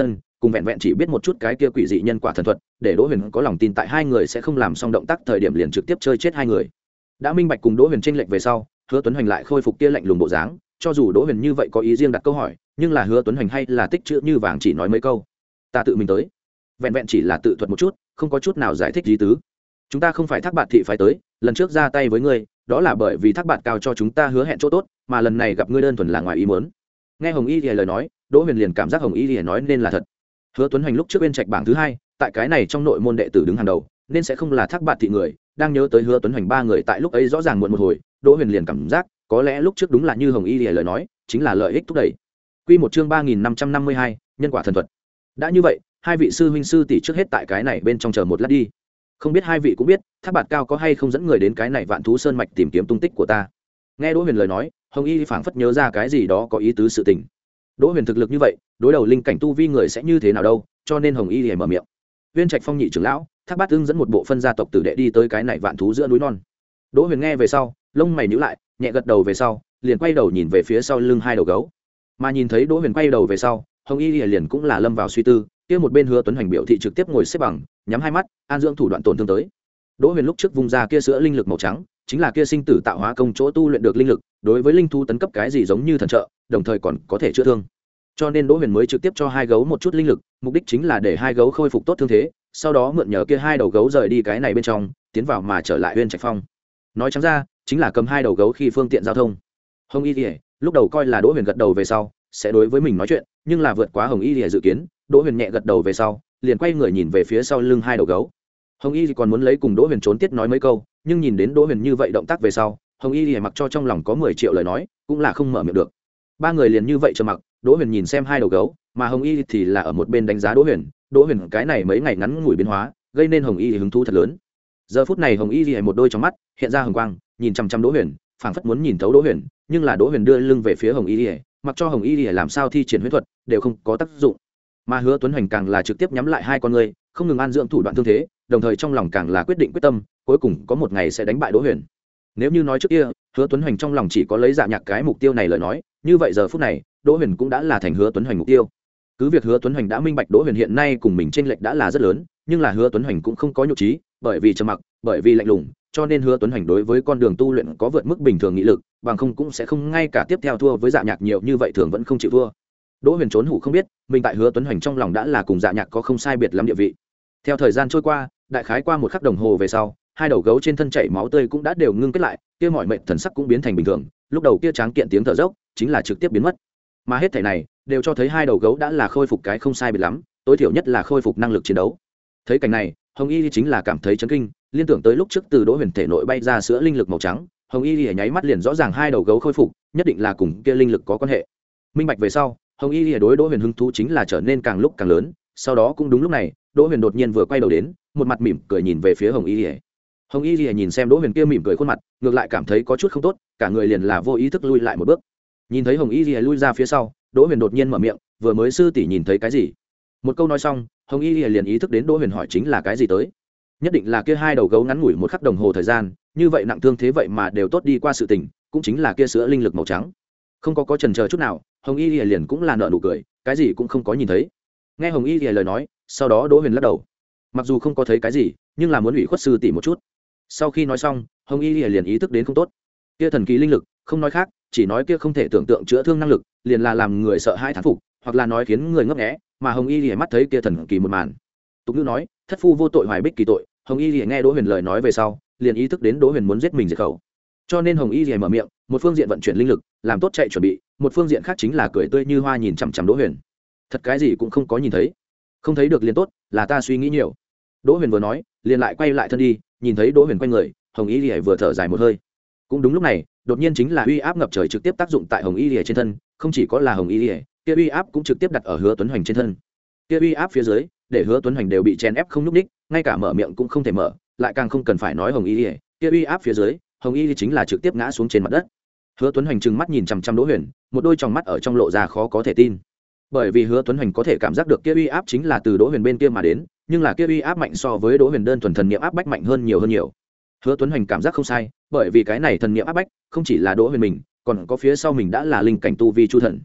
cùng vẹn vẹn chỉ biết một chút cái kia quỷ dị nhân quả thần thuật để đỗ huyền có lòng tin tại hai người sẽ không làm xong động tác thời điểm liền trực tiếp chơi chết hai người. Đã minh bạch cùng đỗ huyền tranh lệch về sau, Hứa Tuấn Hoành lại khôi phục kia lạnh lùng bộ dáng, cho dù đỗ huyền như vậy có ý riêng đặt câu hỏi, nhưng là Hứa Tuấn Hoành hay là tích chữ như vàng chỉ nói mấy câu. Ta tự mình tới, vẹn vẹn chỉ là tự thuật một chút, không có chút nào giải thích lý tứ. Chúng ta không phải Thác Bạt thị phải tới, lần trước ra tay với ngươi đó là bởi vì Thác Bạt cao cho chúng ta hứa hẹn chỗ tốt, mà lần này gặp ngươi đơn thuần là ngoài ý muốn. Nghe Hồng Y Lìa lời nói, đỗ huyền liền cảm giác Hồng Y Lìa nói nên là thật. Hứa Tuấn Hoành lúc trước bên trạch bảng thứ hai, tại cái này trong nội môn đệ tử đứng hàng đầu, nên sẽ không là Thác Bạt thị người. Đang nhớ tới Hứa Tuấn Hoành ba người tại lúc ấy rõ ràng muộn một hồi, đỗ huyền liền cảm giác có lẽ lúc trước đúng là như Hồng Y Lìa lời nói, chính là lợi ích thúc đẩy. Quy một chương ba nghìn năm trăm năm mươi hai, nhân quả thần thuật. Đã như vậy, hai vị sư huynh sư tỷ trước hết tại cái này bên trong chờ một lát đi. Không biết hai vị cũng biết, Thác Bạt cao có hay không dẫn người đến cái này Vạn Thú Sơn mạch tìm kiếm tung tích của ta. Nghe đỗ huyền lời nói, Hồng Y phảng phất nhớ ra cái gì đó có ý tứ sự tình. Đỗ huyền thực lực như vậy, đối đầu linh cảnh tu vi người sẽ như thế nào đâu, cho nên Hồng Y liền mở miệng. Viên Trạch Phong nhị trưởng lão, Thác Bát Ưng dẫn một bộ phân gia tộc tử đệ đi tới cái này Vạn Thú giữa núi non. Đỗ huyền nghe về sau, lông mày nhíu lại, nhẹ gật đầu về sau, liền quay đầu nhìn về phía sau lưng hai đầu gấu. Mà nhìn thấy Đỗ huyền quay đầu về sau, Hồng Y liền cũng là lâm vào suy tư, kia một bên Hứa Tuấn Hoành biểu thị trực tiếp ngồi xếp bằng, nhắm hai mắt, an dưỡng thủ đoạn tổn thương tới. Đỗ huyền lúc trước vung ra kia sữa linh lực màu trắng, chính là kia sinh tử tạo hóa công chỗ tu luyện được linh lực, đối với linh thú tấn cấp cái gì giống như thần trợ, đồng thời còn có thể chữa thương. Cho nên Đỗ huyền mới trực tiếp cho hai gấu một chút linh lực, mục đích chính là để hai gấu khôi phục tốt thương thế, sau đó mượn nhờ kia hai đầu gấu rời đi cái này bên trong, tiến vào mà trở lại Uyên Trạch Phong. Nói trắng ra, chính là cầm hai đầu gấu khi phương tiện giao thông. Hồng Y Lìa lúc đầu coi là Đỗ huyền gật đầu về sau sẽ đối với mình nói chuyện, nhưng là vượt quá Hồng Y Lìa dự kiến, Đỗ huyền nhẹ gật đầu về sau, liền quay người nhìn về phía sau lưng hai đầu gấu. Hồng Y còn muốn lấy cùng Đỗ huyền trốn tiết nói mấy câu, nhưng nhìn đến Đỗ huyền như vậy động tác về sau, Hồng Y Lìa mặc cho trong lòng có mười triệu lời nói, cũng là không mở miệng được. Ba người liền như vậy trầm mặc, Đỗ huyền nhìn xem hai đầu gấu, mà Hồng Y thì là ở một bên đánh giá Đỗ huyền. Đỗ huyền cái này mấy ngày ngắn ngủi biến hóa, gây nên Hồng Y hứng thú thật lớn. Giờ phút này Hồng Y lìa một đôi trong mắt hiện ra hồng quang, nhìn chăm chăm Đỗ huyền, phảng phất muốn nhìn thấu Đỗ huyền, nhưng là Đỗ huyền đưa lưng về phía Hồng Y lìa, mặc cho Hồng Y lìa làm sao thi triển huyễn thuật đều không có tác dụng. Mà Hứa Tuấn Hoành càng là trực tiếp nhắm lại hai con người, không ngừng an dưỡng thủ đoạn thương thế, đồng thời trong lòng càng là quyết định quyết tâm, cuối cùng có một ngày sẽ đánh bại Đỗ huyền. Nếu như nói trước kia Hứa Tuấn Hoành trong lòng chỉ có lấy Dạ Nhạc cái mục tiêu này lời nói, như vậy giờ phút này Đỗ huyền cũng đã là thành Hứa Tuấn Hoành mục tiêu. Cứ việc Hứa Tuấn Hoành đã minh bạch Đỗ huyền hiện nay cùng mình chênh lệch đã là rất lớn, nhưng là Hứa Tuấn Hoành cũng không có nhục trí, bởi vì trầm mặc, bởi vì lạnh lùng, cho nên Hứa Tuấn Hoành đối với con đường tu luyện có vượt mức bình thường nghị lực, bằng không cũng sẽ không ngay cả tiếp theo thua với Dạ Nhạc nhiều như vậy, thường vẫn không chịu thua. Đỗ huyền trốn hủ không biết, mình tại Hứa Tuấn Hoành trong lòng đã là cùng Dạ Nhạc có không sai biệt lắm địa vị. Theo thời gian trôi qua, đại khái qua một khắc đồng hồ về sau, hai đầu gấu trên thân chảy máu tươi cũng đã đều ngưng kết lại, kia mọi mệnh thần sắc cũng biến thành bình thường, lúc đầu kia tráng kiện tiếng thở dốc chính là trực tiếp biến mất. Mà hết thảy này đều cho thấy hai đầu gấu đã là khôi phục cái không sai biệt lắm, tối thiểu nhất là khôi phục năng lực chiến đấu. Thấy cảnh này, Hồng Y chính là cảm thấy chấn kinh, liên tưởng tới lúc trước từ Đỗ huyền thể nội bay ra sữa linh lực màu trắng, Hồng Y nháy mắt liền rõ ràng hai đầu gấu khôi phục nhất định là cùng kia linh lực có quan hệ. Minh bạch về sau, Hồng Y đối Đỗ huyền hứng thú chính là trở nên càng lúc càng lớn. Sau đó cũng đúng lúc này, Đỗ huyền đột nhiên vừa quay đầu đến, một mặt mỉm cười nhìn về phía Hồng Y. Hồng Y nhìn xem Đỗ huyền kia mỉm cười khuôn mặt, ngược lại cảm thấy có chút không tốt, cả người liền là vô ý thức lui lại một bước. Nhìn thấy Hồng Y lui ra phía sau, Đỗ huyền đột nhiên mở miệng, vừa mới sư tỷ nhìn thấy cái gì? Một câu nói xong, Hồng Y liền ý thức đến Đỗ huyền hỏi chính là cái gì tới. Nhất định là kia hai đầu gấu ngắn ngủi một khắc đồng hồ thời gian, như vậy nặng thương thế vậy mà đều tốt đi qua sự tình, cũng chính là kia sữa linh lực màu trắng. Không có có chần chờ chút nào, Hồng Y liền cũng là nở nụ cười, cái gì cũng không có nhìn thấy. Nghe Hồng Y lời nói, sau đó Đỗ huyền lắc đầu. Mặc dù không có thấy cái gì, nhưng là muốn ủy khuất sư tỷ một chút. Sau khi nói xong, Hồng Y liền ý thức đến không tốt. Kia thần kỳ linh lực, không nói khác, chỉ nói kia không thể tưởng tượng chữa thương năng lực, liền là làm người sợ hãi thán phục, hoặc là nói khiến người ngấp nghé, mà Hồng Y lìa mắt thấy kia thần kỳ một màn. Tục ngữ nói, thất phu vô tội hoài bích kỳ tội, Hồng Y lìa nghe Đỗ huyền lời nói về sau, liền ý thức đến Đỗ huyền muốn giết mình diệt khẩu. Cho nên Hồng Y lìa mở miệng, một phương diện vận chuyển linh lực, làm tốt chạy chuẩn bị, một phương diện khác chính là cười tươi như hoa nhìn chằm chằm Đỗ huyền. Thật cái gì cũng không có nhìn thấy. Không thấy được liền tốt, là ta suy nghĩ nhiều. Đỗ huyền vừa nói, liền lại quay lại thân đi, nhìn thấy Đỗ huyền quay người, Hồng Y lìa vừa thở dài một hơi. Cũng đúng lúc này, đột nhiên chính là uy áp ngập trời trực tiếp tác dụng tại Hồng Y lìa trên thân, không chỉ có là Hồng Y lìa, kia uy áp cũng trực tiếp đặt ở Hứa Tuấn Hoành trên thân. Kia uy áp phía dưới, để Hứa Tuấn Hoành đều bị chèn ép không nhúc nhích, ngay cả mở miệng cũng không thể mở, lại càng không cần phải nói Hồng Y lìa, kia uy áp phía dưới, Hồng Y chính là trực tiếp ngã xuống trên mặt đất. Hứa Tuấn Hoành trừng mắt nhìn chằm chằm Đỗ huyền, một đôi tròng mắt ở trong lộ ra khó có thể tin. Bởi vì Hứa Tuấn Hoành có thể cảm giác được kia uy áp chính là từ Đỗ huyền bên kia mà đến, nhưng là kia uy áp mạnh so với Đỗ huyền đơn thuần thần niệm áp bách mạnh hơn nhiều hơn nhiều. Hứa Tuấn Hoành cảm giác không sai, bởi vì cái này thần niệm áp bách không chỉ là Đỗ huyền mình, còn có phía sau mình đã là linh cảnh tu vi chu thần.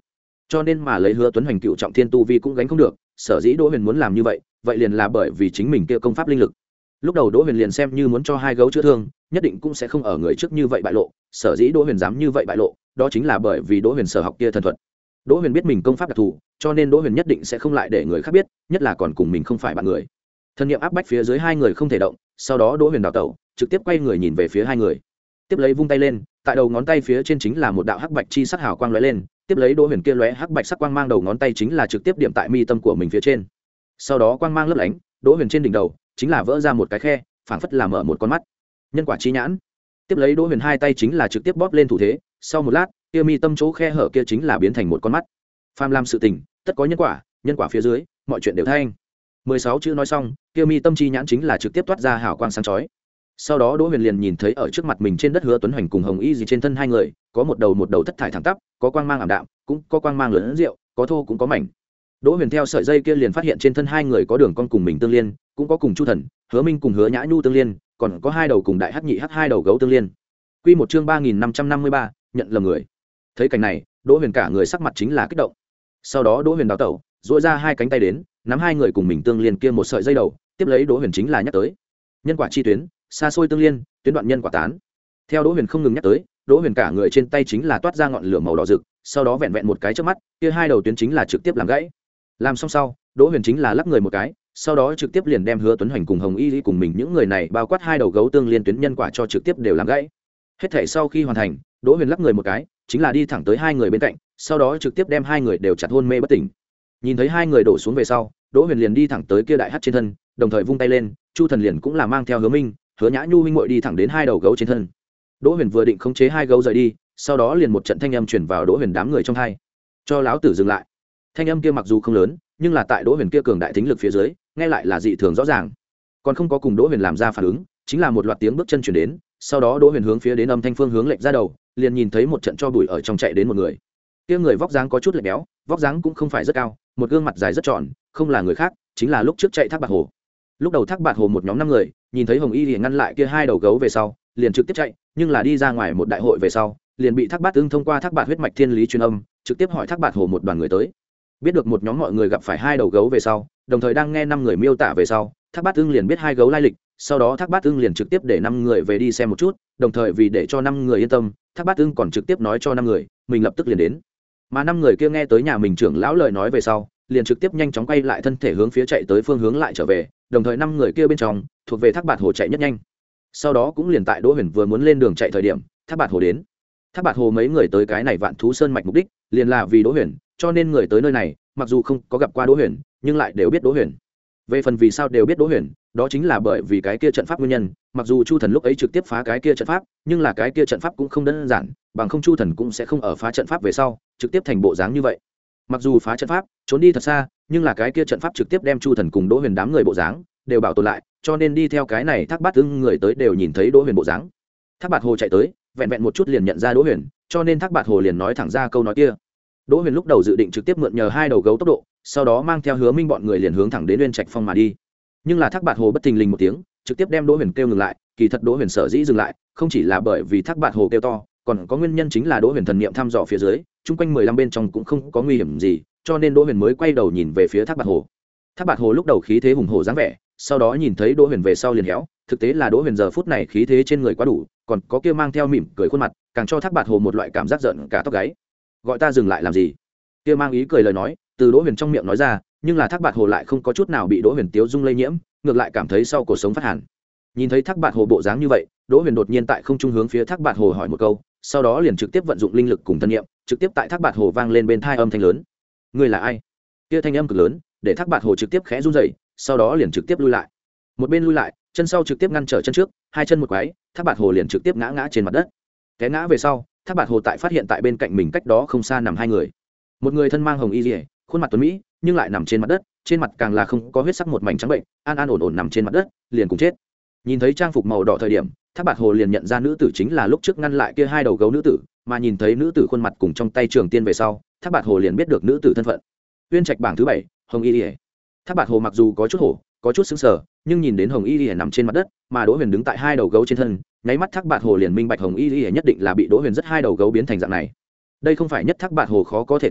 cho nên mà lấy Hứa Tuấn Hoành cựu trọng thiên tu vi cũng gánh không được. Sở dĩ Đỗ Huyền muốn làm như vậy, vậy liền là bởi vì chính mình kia công pháp linh lực. Lúc đầu Đỗ Huyền liền xem như muốn cho hai gấu chữa thương, nhất định cũng sẽ không ở người trước như vậy bại lộ. Sở dĩ Đỗ Huyền dám như vậy bại lộ, đó chính là bởi vì Đỗ Huyền sở học kia thần thuật. Đỗ Huyền biết mình công pháp đặc thù, cho nên Đỗ Huyền nhất định sẽ không lại để người khác biết, nhất là còn cùng mình không phải bạn người. Thân niệm áp bách phía dưới hai người không thể động, sau đó Đỗ Huyền đào tẩu, trực tiếp quay người nhìn về phía hai người. Tiếp lấy vung tay lên, tại đầu ngón tay phía trên chính là một đạo hắc bạch chi sắc hào quang lóe lên, tiếp lấy Đỗ Huyền kia lóe hắc bạch sắc quang mang đầu ngón tay chính là trực tiếp điểm tại mi tâm của mình phía trên. Sau đó quang mang lấp lánh, Đỗ Huyền trên đỉnh đầu chính là vỡ ra một cái khe, phảng phất là mở một con mắt. Nhân quả chi nhãn. Tiếp lấy Đỗ Huyền hai tay chính là trực tiếp bóp lên thủ thế, sau một lát, kia mi tâm chỗ khe hở kia chính là biến thành một con mắt. Phàm làm sự tình, tất có nhân quả, nhân quả phía dưới, mọi chuyện đều thanh. mười sáu chữ nói xong, kia mi tâm chi nhãn chính là trực tiếp toát ra hào quang sáng chói. Sau đó Đỗ Huyền liền nhìn thấy ở trước mặt mình trên đất Hứa Tuấn Hoành cùng Hồng Y gì trên thân hai người, có một đầu một đầu thất thải thẳng tắp, có quang mang ảm đạm, cũng có quang mang lớn rượu, có thô cũng có mảnh. Đỗ Huyền theo sợi dây kia liền phát hiện trên thân hai người có đường con cùng mình tương liên, cũng có cùng Chu Thần, Hứa Minh cùng Hứa Nhã Nhu tương liên, còn có hai đầu cùng Đại Hắc Nhị Hắc hai đầu gấu tương liên. Quy một chương ba nghìn năm trăm năm mươi ba, nhận lầm người. Thấy cảnh này, Đỗ Huyền cả người sắc mặt chính là kích động. Sau đó Đỗ Huyền đào tẩu, duỗi ra hai cánh tay đến, nắm hai người cùng mình tương liên kia một sợi dây đầu, tiếp lấy Đỗ Huyền chính là nhắc tới nhân quả chi tuyến, xa xôi tương liên, tuyến đoạn nhân quả tán. Theo Đỗ Huyền không ngừng nhắc tới, Đỗ Huyền cả người trên tay chính là toát ra ngọn lửa màu đỏ rực, sau đó vẹn vẹn một cái chớp mắt, kia hai đầu tuyến chính là trực tiếp làm gãy. Làm xong sau, Đỗ Huyền chính là lắc người một cái, sau đó trực tiếp liền đem Hứa Tuấn Hoành cùng Hồng Y Lý cùng mình những người này bao quát hai đầu gấu tương liên tuyến nhân quả cho trực tiếp đều làm gãy. Hết thảy sau khi hoàn thành, Đỗ Huyền lắc người một cái, chính là đi thẳng tới hai người bên cạnh, sau đó trực tiếp đem hai người đều chặt hôn mê bất tỉnh. Nhìn thấy hai người đổ xuống về sau, Đỗ Huyền liền đi thẳng tới kia đại hắc trên thân, đồng thời vung tay lên, Chu Thần liền cũng là mang theo Hứa Minh, Hứa Nhã Nhu huynh muội đi thẳng đến hai đầu gấu trên thân. Đỗ Huyền vừa định khống chế hai gấu rời đi, sau đó liền một trận thanh âm truyền vào Đỗ Huyền đám người trong tai. Cho lão tử dừng lại. Thanh âm kia mặc dù không lớn, nhưng là tại Đỗ Huyền kia cường đại tính lực phía dưới, nghe lại là dị thường rõ ràng. Còn không có cùng Đỗ Huyền làm ra phản ứng, chính là một loạt tiếng bước chân truyền đến, sau đó Đỗ Huyền hướng phía đến âm thanh phương hướng lệch ra đầu, liền nhìn thấy một trận cho bụi ở trong chạy đến một người. Kia người vóc dáng có chút lệch béo, vóc dáng cũng không phải rất cao, một gương mặt dài rất tròn, không là người khác, chính là lúc trước chạy Thác Bạt Hồ. Lúc đầu Thác Bạt Hồ một nhóm năm người, nhìn thấy Hồng Y liền ngăn lại kia hai đầu gấu về sau, liền trực tiếp chạy, nhưng là đi ra ngoài một đại hội về sau, liền bị Thác Bạt Ưng thông qua Thác Bạt huyết mạch thiên lý truyền âm, trực tiếp hỏi Thác Bạt Hồ một đoàn người tới. Biết được một nhóm mọi người gặp phải hai đầu gấu về sau, đồng thời đang nghe năm người miêu tả về sau, Thác Bạt Ưng liền biết hai gấu lai lịch, sau đó Thác Bạt Ưng liền trực tiếp để năm người về đi xem một chút, đồng thời vì để cho năm người yên tâm, Thác Bạt Ưng còn trực tiếp nói cho năm người, mình lập tức liền đến. Mà năm người kia nghe tới nhà mình trưởng lão lời nói về sau, liền trực tiếp nhanh chóng quay lại thân thể hướng phía chạy tới phương hướng lại trở về, đồng thời năm người kia bên trong thuộc về Thác Bạt Hồ chạy nhất nhanh. Sau đó cũng liền tại Đỗ Huyền vừa muốn lên đường chạy thời điểm, Thác Bạt Hồ đến. Thác Bạt Hồ mấy người tới cái này Vạn Thú Sơn mạch mục đích, liền là vì Đỗ Huyền, cho nên người tới nơi này, mặc dù không có gặp qua Đỗ Huyền, nhưng lại đều biết Đỗ Huyền. Về phần vì sao đều biết Đỗ Huyền, đó chính là bởi vì cái kia trận pháp nguyên nhân, mặc dù Chu Thần lúc ấy trực tiếp phá cái kia trận pháp, nhưng là cái kia trận pháp cũng không đơn giản, bằng không Chu Thần cũng sẽ không ở phá trận pháp về sau, trực tiếp thành bộ dáng như vậy. Mặc dù phá trận pháp, trốn đi thật xa, nhưng là cái kia trận pháp trực tiếp đem Chu Thần cùng Đỗ Huyền đám người bộ dáng đều bảo tồn lại, cho nên đi theo cái này Thác Bạt Ưng người tới đều nhìn thấy Đỗ Huyền bộ dáng. Thác Bạt Hồ chạy tới, vẹn vẹn một chút liền nhận ra Đỗ Huyền, cho nên Thác Bạt Hồ liền nói thẳng ra câu nói kia. Đỗ Huyền lúc đầu dự định trực tiếp mượn nhờ hai đầu gấu tốc độ, sau đó mang theo Hứa Minh bọn người liền hướng thẳng đến Uyên Trạch Phong mà đi. Nhưng là Thác Bạt Hồ bất thình lình một tiếng, trực tiếp đem Đỗ Huyền kêu ngừng lại, kỳ thật Đỗ Huyền sở dĩ dừng lại, không chỉ là bởi vì Thác Bạt Hồ kêu to, còn có nguyên nhân chính là Đỗ Huyền thần niệm thăm dò phía dưới, chung quanh mười lăm bên trong cũng không có nguy hiểm gì, cho nên Đỗ Huyền mới quay đầu nhìn về phía Thác Bạt Hồ. Thác Bạt Hồ lúc đầu khí thế hùng hổ dáng vẻ, sau đó nhìn thấy Đỗ Huyền về sau liền héo, thực tế là Đỗ Huyền giờ phút này khí thế trên người quá đủ, còn có kia mang theo mỉm cười khuôn mặt, càng cho Thác Bạt Hồ một loại cảm giác giận cả tóc gáy. Gọi ta dừng lại làm gì? Kia mang ý cười lời nói, từ Đỗ Huyền trong miệng nói ra, nhưng là Thác Bạt Hồ lại không có chút nào bị Đỗ Huyền tiếu dung lây nhiễm, ngược lại cảm thấy sau cuộc sống phát hàn. Nhìn thấy Thác Bạt Hồ bộ dáng như vậy, Đỗ Huyền đột nhiên tại không trung hướng phía Thác Bạt Hồ hỏi một câu, sau đó liền trực tiếp vận dụng linh lực cùng thân niệm, trực tiếp tại Thác Bạt Hồ vang lên bên tai âm thanh lớn. Ngươi là ai? Kia thanh âm cực lớn, để Thác Bạt Hồ trực tiếp khẽ run rẩy, sau đó liền trực tiếp lui lại. Một bên lui lại, chân sau trực tiếp ngăn trở chân trước, hai chân một quái, Thác Bạt Hồ liền trực tiếp ngã ngã trên mặt đất. Té ngã về sau, Thác Bạt Hồ tại phát hiện tại bên cạnh mình cách đó không xa nằm hai người. Một người thân mang hồng y liễu, khuôn mặt tuấn mỹ, nhưng lại nằm trên mặt đất, trên mặt càng là không có huyết sắc một mảnh trắng bệnh, an an ổn ổn nằm trên mặt đất, liền cùng chết. Nhìn thấy trang phục màu đỏ thời điểm, Thác Bạt Hồ liền nhận ra nữ tử chính là lúc trước ngăn lại kia hai đầu gấu nữ tử, mà nhìn thấy nữ tử khuôn mặt cùng trong tay trường tiên về sau, Thác Bạt Hồ liền biết được nữ tử thân phận. Uyên Trạch bảng thứ bảy, Hồng Y Liễu. Thác Bạt Hồ mặc dù có chút hổ, có chút sững sờ, nhưng nhìn đến Hồng Y Liễu nằm trên mặt đất, mà Đỗ Huyền đứng tại hai đầu gấu trên thân, nháy mắt Thác Bạt Hồ liền minh bạch Hồng Y Liễu nhất định là bị Đỗ Huyền rất hai đầu gấu biến thành dạng này. Đây không phải nhất Thác Bạt Hồ khó có thể tin,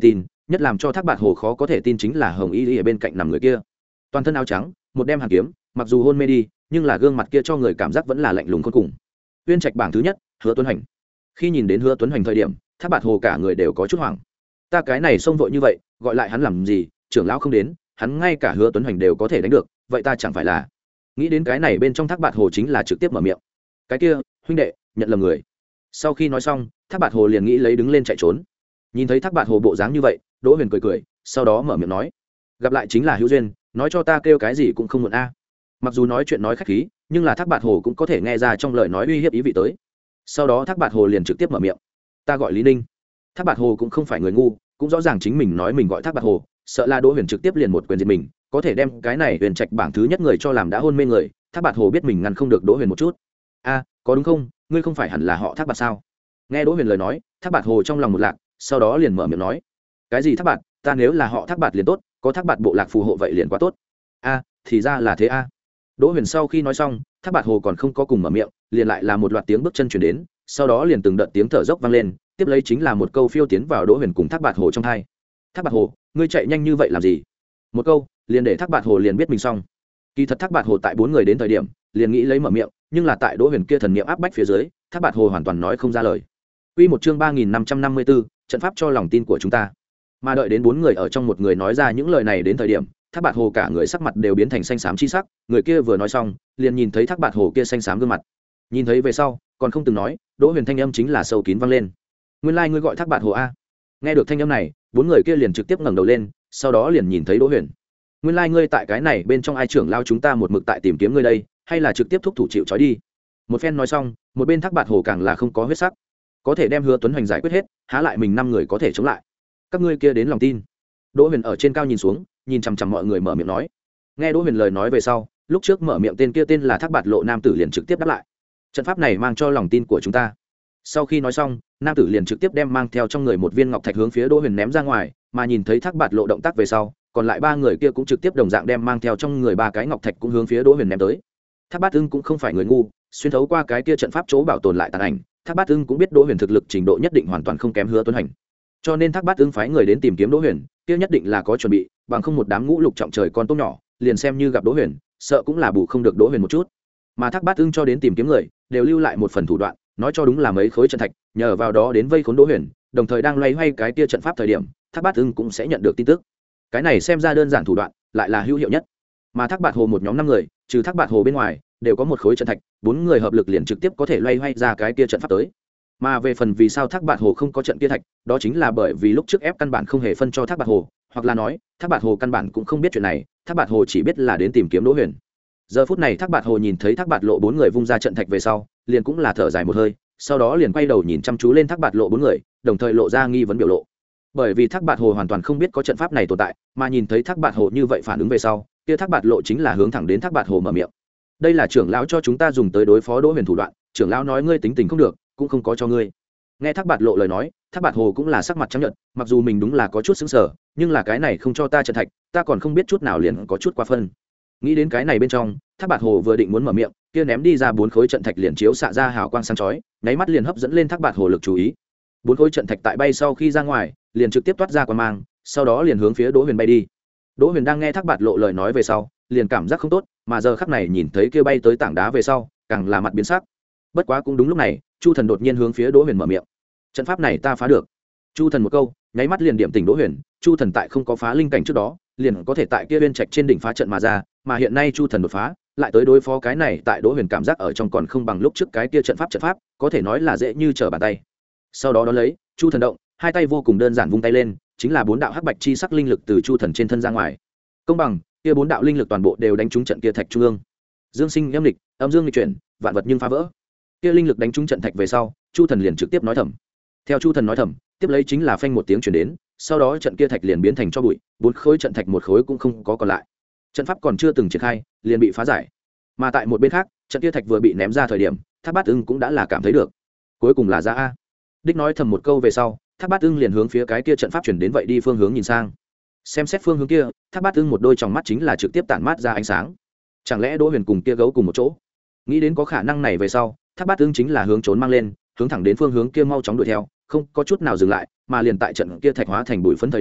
nhất làm cho thác bạt hồ khó có thể tin chính là hồng y y ở bên cạnh nằm người kia, toàn thân áo trắng, một đem hàn kiếm, mặc dù hôn mê đi nhưng là gương mặt kia cho người cảm giác vẫn là lạnh lùng khôn cùng. Uyên Trạch bảng thứ nhất, Hứa Tuấn Hành. Khi nhìn đến Hứa Tuấn Hành thời điểm, thác bạt hồ cả người đều có chút hoảng. Ta cái này xông vội như vậy, gọi lại hắn làm gì? Trưởng lão không đến, hắn ngay cả Hứa Tuấn Hành đều có thể đánh được, vậy ta chẳng phải là? Nghĩ đến cái này bên trong thác bạt hồ chính là trực tiếp mở miệng. Cái kia, huynh đệ, nhận lầm người. Sau khi nói xong, thác bạt hồ liền nghĩ lấy đứng lên chạy trốn. Nhìn thấy thác bạt hồ bộ dáng như vậy, Đỗ Huyền cười cười, sau đó mở miệng nói: gặp lại chính là hữu duyên, nói cho ta kêu cái gì cũng không muộn a. Mặc dù nói chuyện nói khách khí, nhưng là thác bạt hồ cũng có thể nghe ra trong lời nói uy hiếp ý vị tới. Sau đó thác bạt hồ liền trực tiếp mở miệng: ta gọi Lý Ninh. Thác bạt hồ cũng không phải người ngu, cũng rõ ràng chính mình nói mình gọi thác bạt hồ, sợ là Đỗ Huyền trực tiếp liền một quyền diệt mình, có thể đem cái này Huyền Trạch bảng thứ nhất người cho làm đã hôn mê người. Thác bạt hồ biết mình ngăn không được Đỗ Huyền một chút. A, có đúng không, ngươi không phải hẳn là họ Thác bạt sao? Nghe Đỗ Huyền lời nói, thác bạt hồ trong lòng một lạc, sau đó liền mở miệng nói: cái gì thác bạt, ta nếu là họ thác bạt liền tốt, có thác bạt bộ lạc phù hộ vậy liền quá tốt. A, thì ra là thế a. Đỗ Huyền sau khi nói xong, thác bạt hồ còn không có cùng mở miệng, liền lại là một loạt tiếng bước chân chuyển đến, sau đó liền từng đợt tiếng thở dốc vang lên, tiếp lấy chính là một câu phiêu tiến vào Đỗ Huyền cùng thác bạt hồ trong tai. Thác bạt hồ, ngươi chạy nhanh như vậy làm gì? Một câu liền để thác bạt hồ liền biết mình xong. Kỳ thật thác bạt hồ tại bốn người đến thời điểm liền nghĩ lấy mở miệng, nhưng là tại Đỗ Huyền kia thần niệm áp bách phía dưới, thác bạt hồ hoàn toàn nói không ra lời. Quy một chương ba nghìn năm trăm năm mươi tư, trận pháp cho lòng tin của chúng ta. Mà đợi đến bốn người ở trong một người nói ra những lời này đến thời điểm, thác bạt hồ cả người sắc mặt đều biến thành xanh xám chi sắc. Người kia vừa nói xong liền nhìn thấy thác bạt hồ kia xanh xám gương mặt, nhìn thấy về sau còn không từng nói, Đỗ Huyền thanh âm chính là sâu kín vang lên: nguyên lai like ngươi gọi thác bạt hồ a. Nghe được thanh âm này, bốn người kia liền trực tiếp ngẩng đầu lên, sau đó liền nhìn thấy Đỗ Huyền. Nguyên lai like ngươi tại cái này bên trong ai trưởng lao chúng ta một mực tại tìm kiếm ngươi đây, hay là trực tiếp thúc thủ chịu trói đi? Một phen nói xong, một bên thác bạt hồ càng là không có huyết sắc, có thể đem Hứa Tuấn Hoành giải quyết hết, há lại mình năm người có thể chống lại? Các ngươi kia đến lòng tin. Đỗ Huyền ở trên cao nhìn xuống, nhìn chằm chằm mọi người mở miệng nói. Nghe Đỗ Huyền lời nói về sau, lúc trước mở miệng tên kia tên là Thác Bạt Lộ nam tử liền trực tiếp đáp lại: trận pháp này mang cho lòng tin của chúng ta. Sau khi nói xong, nam tử liền trực tiếp đem mang theo trong người một viên ngọc thạch hướng phía Đỗ Huyền ném ra ngoài, mà nhìn thấy Thác Bạt Lộ động tác về sau, còn lại ba người kia cũng trực tiếp đồng dạng đem mang theo trong người ba cái ngọc thạch cũng hướng phía Đỗ Huyền ném tới. Thác Bát Ưng cũng không phải người ngu, xuyên thấu qua cái kia trận pháp chỗ bảo tồn lại tàn ảnh, Thác Bát Ưng cũng biết Đỗ Huyền thực lực trình độ nhất định hoàn toàn không kém Hứa Tuấn Hành. Cho nên Thác Bát Ưng phái người đến tìm kiếm Đỗ Huyền, kia nhất định là có chuẩn bị, bằng không một đám ngũ lục trọng trời con tốt nhỏ, liền xem như gặp Đỗ Huyền, sợ cũng là bù không được Đỗ Huyền một chút. Mà Thác Bát Ưng cho đến tìm kiếm người, đều lưu lại một phần thủ đoạn, nói cho đúng là mấy khối trận thạch, nhờ vào đó đến vây khốn Đỗ Huyền, đồng thời đang loay hoay cái kia trận pháp thời điểm, Thác Bát Ưng cũng sẽ nhận được tin tức. Cái này xem ra đơn giản thủ đoạn, lại là hữu hiệu nhất. Mà Thác Bạt Hồ một nhóm năm người, trừ Thác Bạt Hồ bên ngoài, đều có một khối trận thạch, bốn người hợp lực liền trực tiếp có thể loay hoay ra cái kia trận pháp tới. Mà về phần vì sao Thác Bạt Hồ không có trận kia thạch, đó chính là bởi vì lúc trước ép căn bản không hề phân cho Thác Bạt Hồ, hoặc là nói, Thác Bạt Hồ căn bản cũng không biết chuyện này, Thác Bạt Hồ chỉ biết là đến tìm kiếm Đỗ Huyền. Giờ phút này Thác Bạt Hồ nhìn thấy Thác Bạt Lộ bốn người vung ra trận thạch về sau, liền cũng là thở dài một hơi, sau đó liền quay đầu nhìn chăm chú lên Thác Bạt Lộ bốn người, đồng thời lộ ra nghi vấn biểu lộ. Bởi vì Thác Bạt Hồ hoàn toàn không biết có trận pháp này tồn tại, mà nhìn thấy Thác Bạt Hồ như vậy phản ứng về sau, kia Thác Bạt Lộ chính là hướng thẳng đến Thác Bạt Hồ mở miệng: đây là trưởng lão cho chúng ta dùng tới đối phó Đỗ Huyền thủ đoạn, trưởng lão nói ngươi tính tình không được, cũng không có cho ngươi. Nghe Thác Bạt Lộ lời nói, Thác Bạt Hồ cũng là sắc mặt trắng nhợt, mặc dù mình đúng là có chút sững sờ, nhưng là cái này không cho ta trận thạch, ta còn không biết chút nào liền có chút quá phân. Nghĩ đến cái này bên trong, Thác Bạt Hồ vừa định muốn mở miệng, kia ném đi ra bốn khối trận thạch liền chiếu xạ ra hào quang sáng chói, nháy mắt liền hấp dẫn lên Thác Bạt Hồ lực chú ý. Bốn khối trận thạch tại bay sau khi ra ngoài, liền trực tiếp toát ra quang mang, sau đó liền hướng phía Đỗ Huyền bay đi. Đỗ Huyền đang nghe Thác Bạt Lộ lời nói về sau, liền cảm giác không tốt, mà giờ khắc này nhìn thấy kia bay tới tảng đá về sau, càng là mặt biến sắc. Bất quá cũng đúng lúc này, Chu Thần đột nhiên hướng phía Đỗ Huyền mở miệng: trận pháp này ta phá được. Chu Thần một câu, nháy mắt liền điểm tỉnh Đỗ Huyền. Chu Thần tại không có phá linh cảnh trước đó, liền có thể tại kia Uyên Trạch trên đỉnh phá trận mà ra, mà hiện nay Chu Thần đột phá, lại tới đối phó cái này, tại Đỗ Huyền cảm giác ở trong còn không bằng lúc trước cái kia trận pháp trận pháp, có thể nói là dễ như trở bàn tay. Sau đó đó lấy, Chu Thần động, hai tay vô cùng đơn giản vung tay lên, chính là bốn đạo hắc bạch chi sắc linh lực từ Chu Thần trên thân ra ngoài. Công bằng, kia bốn đạo linh lực toàn bộ đều đánh trúng trận kia thạch trung ương. Dương sinh âm lịch, âm dương nghịch chuyển, vạn vật nhưng phá vỡ. Kia linh lực đánh trúng trận thạch về sau, Chu Thần liền trực tiếp nói thầm. Theo Chu Thần nói thầm, tiếp lấy chính là phanh một tiếng truyền đến, sau đó trận kia thạch liền biến thành cho bụi, bốn khối trận thạch một khối cũng không có còn lại. Trận pháp còn chưa từng triển khai, liền bị phá giải. Mà tại một bên khác, trận kia thạch vừa bị ném ra thời điểm, Thác Bát Ưng cũng đã là cảm thấy được. Cuối cùng là ra a. Đích nói thầm một câu về sau, Thác Bát Ưng liền hướng phía cái kia trận pháp chuyển đến vậy đi phương hướng nhìn sang. Xem xét phương hướng kia, Thác Bát Ưng một đôi tròng mắt chính là trực tiếp tản mát ra ánh sáng. Chẳng lẽ Đỗ Huyền cùng kia gấu cùng một chỗ? Nghĩ đến có khả năng này về sau, Thác Bát Ưng chính là hướng trốn mang lên, hướng thẳng đến phương hướng kia mau chóng đuổi theo, không có chút nào dừng lại, mà liền tại trận kia thạch hóa thành bụi phấn thời điểm,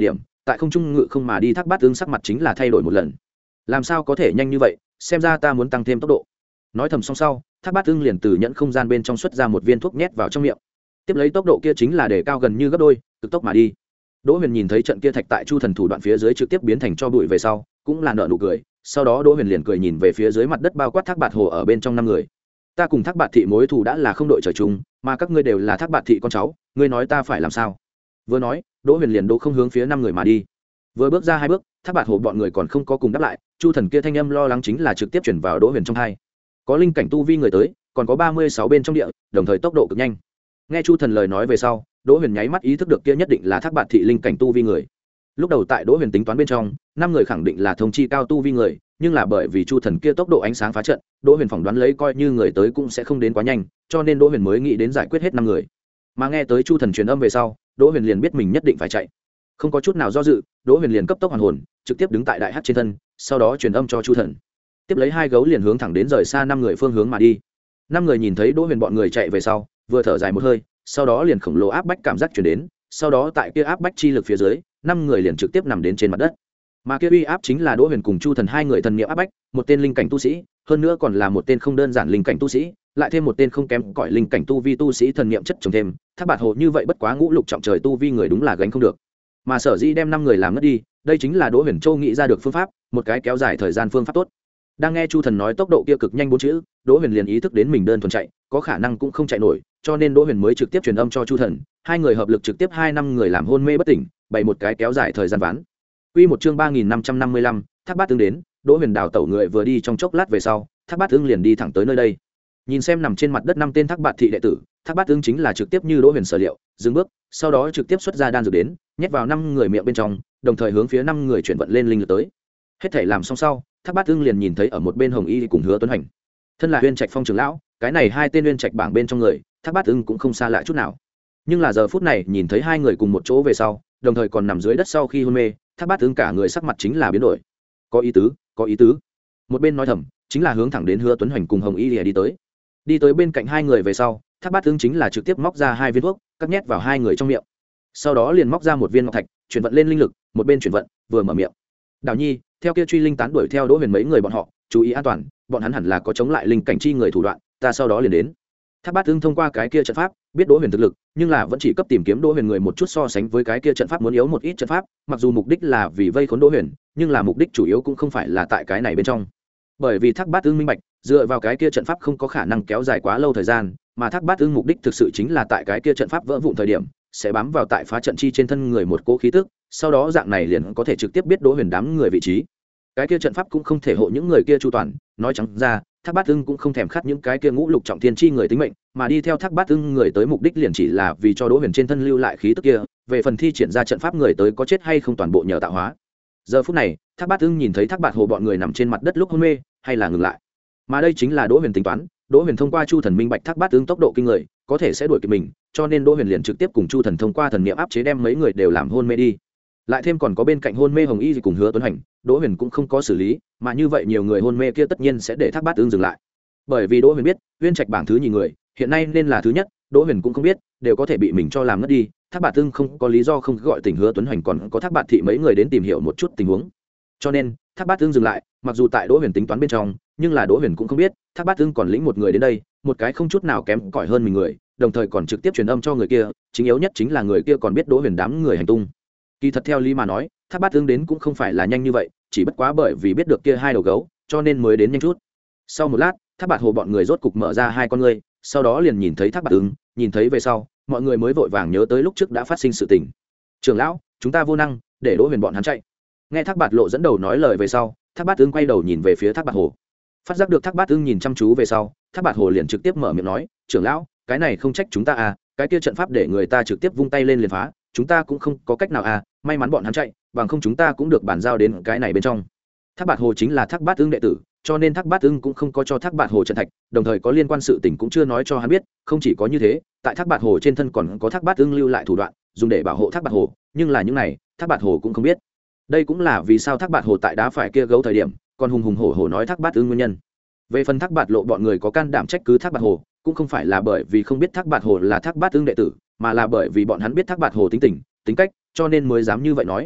tại không trung ngự không mà đi thác bát ưng sắc mặt chính là thay đổi một lần. Làm sao có thể nhanh như vậy, xem ra ta muốn tăng thêm tốc độ. Nói thầm xong sau, thác bát ưng liền từ nhẫn không gian bên trong xuất ra một viên thuốc nhét vào trong miệng, tiếp lấy tốc độ kia chính là để cao gần như gấp đôi, cực tốc mà đi. Đỗ Huyền nhìn thấy trận kia thạch tại Chu Thần thủ đoạn phía dưới trực tiếp biến thành cho bụi về sau, cũng là nở nụ cười, sau đó Đỗ Huyền liền cười nhìn về phía dưới mặt đất bao quát Thác Bạt Hồ ở bên trong năm người. Ta cùng Thác Bạt thị mối thù đã là không đội trời chung, mà các ngươi đều là Thác Bạt thị con cháu, ngươi nói ta phải làm sao? Vừa nói, Đỗ Huyền liền đỗ không hướng phía năm người mà đi. Vừa bước ra hai bước, Thác Bạt Hồ bọn người còn không có cùng đáp lại, Chu Thần kia thanh âm lo lắng chính là trực tiếp chuyển vào Đỗ Huyền trong tai. Có linh cảnh tu vi người tới, còn có ba mươi sáu bên trong địa, đồng thời tốc độ cực nhanh. Nghe Chu Thần lời nói về sau, Đỗ Huyền nháy mắt ý thức được kia nhất định là Thác Bạt thị linh cảnh tu vi người. Lúc đầu tại Đỗ Huyền tính toán bên trong, năm người khẳng định là thông chi cao tu vi người, nhưng là bởi vì Chu Thần kia tốc độ ánh sáng phá trận, Đỗ Huyền phỏng đoán lấy coi như người tới cũng sẽ không đến quá nhanh, cho nên Đỗ Huyền mới nghĩ đến giải quyết hết năm người. Mà nghe tới Chu Thần truyền âm về sau, Đỗ Huyền liền biết mình nhất định phải chạy. Không có chút nào do dự, Đỗ Huyền liền cấp tốc hoàn hồn, trực tiếp đứng tại đại hắc trên thân, sau đó truyền âm cho Chu Thần. Tiếp lấy hai gấu liền hướng thẳng đến rời xa năm người phương hướng mà đi. Năm người nhìn thấy Đỗ Huyền bọn người chạy về sau, vừa thở dài một hơi, sau đó liền khổng lồ áp bách cảm giác truyền đến, sau đó tại kia áp bách chi lực phía dưới, năm người liền trực tiếp nằm đến trên mặt đất. Mà kia uy áp chính là Đỗ Huyền cùng Chu Thần hai người thần niệm áp bách, một tên linh cảnh tu sĩ, hơn nữa còn là một tên không đơn giản linh cảnh tu sĩ, lại thêm một tên không kém cỏi linh cảnh tu vi tu sĩ thần niệm chất chồng thêm, Thác Bạt Hồ như vậy bất quá ngũ lục trọng trời tu vi người đúng là gánh không được. Mà sở dĩ đem năm người làm mất đi, đây chính là Đỗ Huyền Châu nghĩ ra được phương pháp, một cái kéo dài thời gian phương pháp tốt. Đang nghe Chu Thần nói tốc độ kia cực nhanh bốn chữ, Đỗ Huyền liền ý thức đến mình đơn thuần chạy, có khả năng cũng không chạy nổi, cho nên Đỗ Huyền mới trực tiếp truyền âm cho Chu Thần, hai người hợp lực trực tiếp hai năm người làm hôn mê bất tỉnh, bày một cái kéo dài thời gian ván. Quy một chương ba nghìn năm trăm năm mươi lăm, Thác Bát Ưng đến, Đỗ Huyền đào tẩu người vừa đi trong chốc lát về sau, Thác Bát Ưng liền đi thẳng tới nơi đây. Nhìn xem nằm trên mặt đất năm tên Thác Bạt thị đệ tử, Thác Bát Ưng chính là trực tiếp như Đỗ Huyền sở liệu, dừng bước, sau đó trực tiếp xuất ra đan dược đến, nhét vào năm người miệng bên trong, đồng thời hướng phía năm người chuyển vận lên linh lực tới. Hết thảy làm xong sau, Thác Bát Ưng liền nhìn thấy ở một bên Hồng Y cùng Hứa Tuấn Hành. Thân là Huyên Trạch Phong trưởng lão, cái này hai tên Huyên Trạch bảng bên trong người, Thác Bát Ưng cũng không xa lạ chút nào. Nhưng là giờ phút này nhìn thấy hai người cùng một chỗ về sau, đồng thời còn nằm dưới đất sau khi hôn mê, Thác Bát Ưng cả người sắc mặt chính là biến đổi. Có ý tứ, có ý tứ. Một bên nói thầm, chính là hướng thẳng đến Hứa Tuấn Hành cùng Hồng Y đi tới. Đi tới bên cạnh hai người về sau, Thác Bát Ưng chính là trực tiếp móc ra hai viên thuốc, cắt nhét vào hai người trong miệng. Sau đó liền móc ra một viên ngọc thạch, chuyển vận lên linh lực, một bên chuyển vận, vừa mở miệng. Đào Nhi, theo kia truy linh tán đuổi theo Đỗ Huyền mấy người bọn họ, chú ý an toàn, bọn hắn hẳn là có chống lại linh cảnh chi người thủ đoạn, ta sau đó liền đến. Thác Bát Ưng thông qua cái kia trận pháp, biết Đỗ Huyền thực lực, nhưng là vẫn chỉ cấp tìm kiếm Đỗ Huyền người một chút so sánh với cái kia trận pháp muốn yếu một ít trận pháp, mặc dù mục đích là vì vây khốn Đỗ Huyền, nhưng là mục đích chủ yếu cũng không phải là tại cái này bên trong. Bởi vì Thác Bát Ưng minh bạch, dựa vào cái kia trận pháp không có khả năng kéo dài quá lâu thời gian, mà Thác Bát Ưng mục đích thực sự chính là tại cái kia trận pháp vỡ vụn thời điểm, sẽ bám vào tại phá trận chi trên thân người một cỗ khí tức, sau đó dạng này liền có thể trực tiếp biết Đỗ Huyền đám người vị trí. Cái kia trận pháp cũng không thể hộ những người kia chu toàn, nói trắng ra, Thác Bát Ưng cũng không thèm khát những cái kia ngũ lục trọng thiên chi người tính mệnh, mà đi theo Thác Bát Ưng người tới mục đích liền chỉ là vì cho Đỗ Huyền trên thân lưu lại khí tức kia, về phần thi triển ra trận pháp người tới có chết hay không toàn bộ nhờ tạo hóa. Giờ phút này, Thác Bát Ưng nhìn thấy Thác Bạt Hồ bọn người nằm trên mặt đất lúc hôn mê, hay là ngừng lại. Mà đây chính là Đỗ Huyền tính toán, Đỗ Huyền thông qua Chu Thần minh bạch Thác Bát Ưng tốc độ kinh người, có thể sẽ đuổi kịp mình, cho nên Đỗ Huyền liền trực tiếp cùng Chu Thần thông qua thần niệm áp chế đem mấy người đều làm hôn mê đi. Lại thêm còn có bên cạnh hôn mê Hồng Y cùng Hứa Tuấn Hành, Đỗ Huyền cũng không có xử lý, mà như vậy nhiều người hôn mê kia tất nhiên sẽ để Thác Bát Ưng dừng lại. Bởi vì Đỗ Huyền biết, Huyên Trạch bảng thứ nhì người, hiện nay nên là thứ nhất, Đỗ Huyền cũng không biết, đều có thể bị mình cho làm ngất đi, Thác Bạt Ưng không có lý do không gọi Tỉnh Hứa Tuấn Hành còn có Thác Bạt thị mấy người đến tìm hiểu một chút tình huống. Cho nên, Thác Bát Ưng dừng lại, mặc dù tại Đỗ Huyền tính toán bên trong, nhưng là Đỗ Huyền cũng không biết, Thác Bát Ưng còn lĩnh một người đến đây, một cái không chút nào kém cỏi hơn mình người, đồng thời còn trực tiếp truyền âm cho người kia, chính yếu nhất chính là người kia còn biết Đỗ Huyền đám người hành tung. Kỳ thật theo lý mà nói, Thác Bát Ưng đến cũng không phải là nhanh như vậy, chỉ bất quá bởi vì biết được kia hai đầu gấu, cho nên mới đến nhanh chút. Sau một lát, Thác Bạt Hồ bọn người rốt cục mở ra hai con ngươi, sau đó liền nhìn thấy Thác Bát Ưng, nhìn thấy về sau, mọi người mới vội vàng nhớ tới lúc trước đã phát sinh sự tình. Trưởng lão, chúng ta vô năng, để Đỗ Huyền bọn hắn chạy. Nghe Thác Bạt Lộ dẫn đầu nói lời về sau, Thác Bát Ưng quay đầu nhìn về phía Thác Bạt Hồ. Phát giác được Thác Bát Ưng nhìn chăm chú về sau, Thác Bạt Hồ liền trực tiếp mở miệng nói, trưởng lão, cái này không trách chúng ta à, cái kia trận pháp để người ta trực tiếp vung tay lên liền phá, chúng ta cũng không có cách nào à, may mắn bọn hắn chạy, bằng không chúng ta cũng được bàn giao đến cái này bên trong. Thác Bạt Hồ chính là Thác Bát Ưng đệ tử, cho nên Thác Bát Ưng cũng không có cho Thác Bạt Hồ trận thạch, đồng thời có liên quan sự tình cũng chưa nói cho hắn biết, không chỉ có như thế, tại Thác Bạt Hồ trên thân còn có Thác Bát Ưng lưu lại thủ đoạn, dùng để bảo hộ Thác Bạt Hồ, nhưng là những này, Thác Bạt Hồ cũng không biết. Đây cũng là vì sao Thác Bạt Hồ tại đá phải kia gấu thời điểm, còn hùng hùng hổ hổ nói Thác Bát Ưng nguyên nhân. Về phần Thác Bạt Lộ bọn người có can đảm trách cứ Thác Bạt Hồ, cũng không phải là bởi vì không biết Thác Bạt Hồ là Thác Bát Ưng đệ tử, mà là bởi vì bọn hắn biết Thác Bạt Hồ tính tình, tính cách, cho nên mới dám như vậy nói.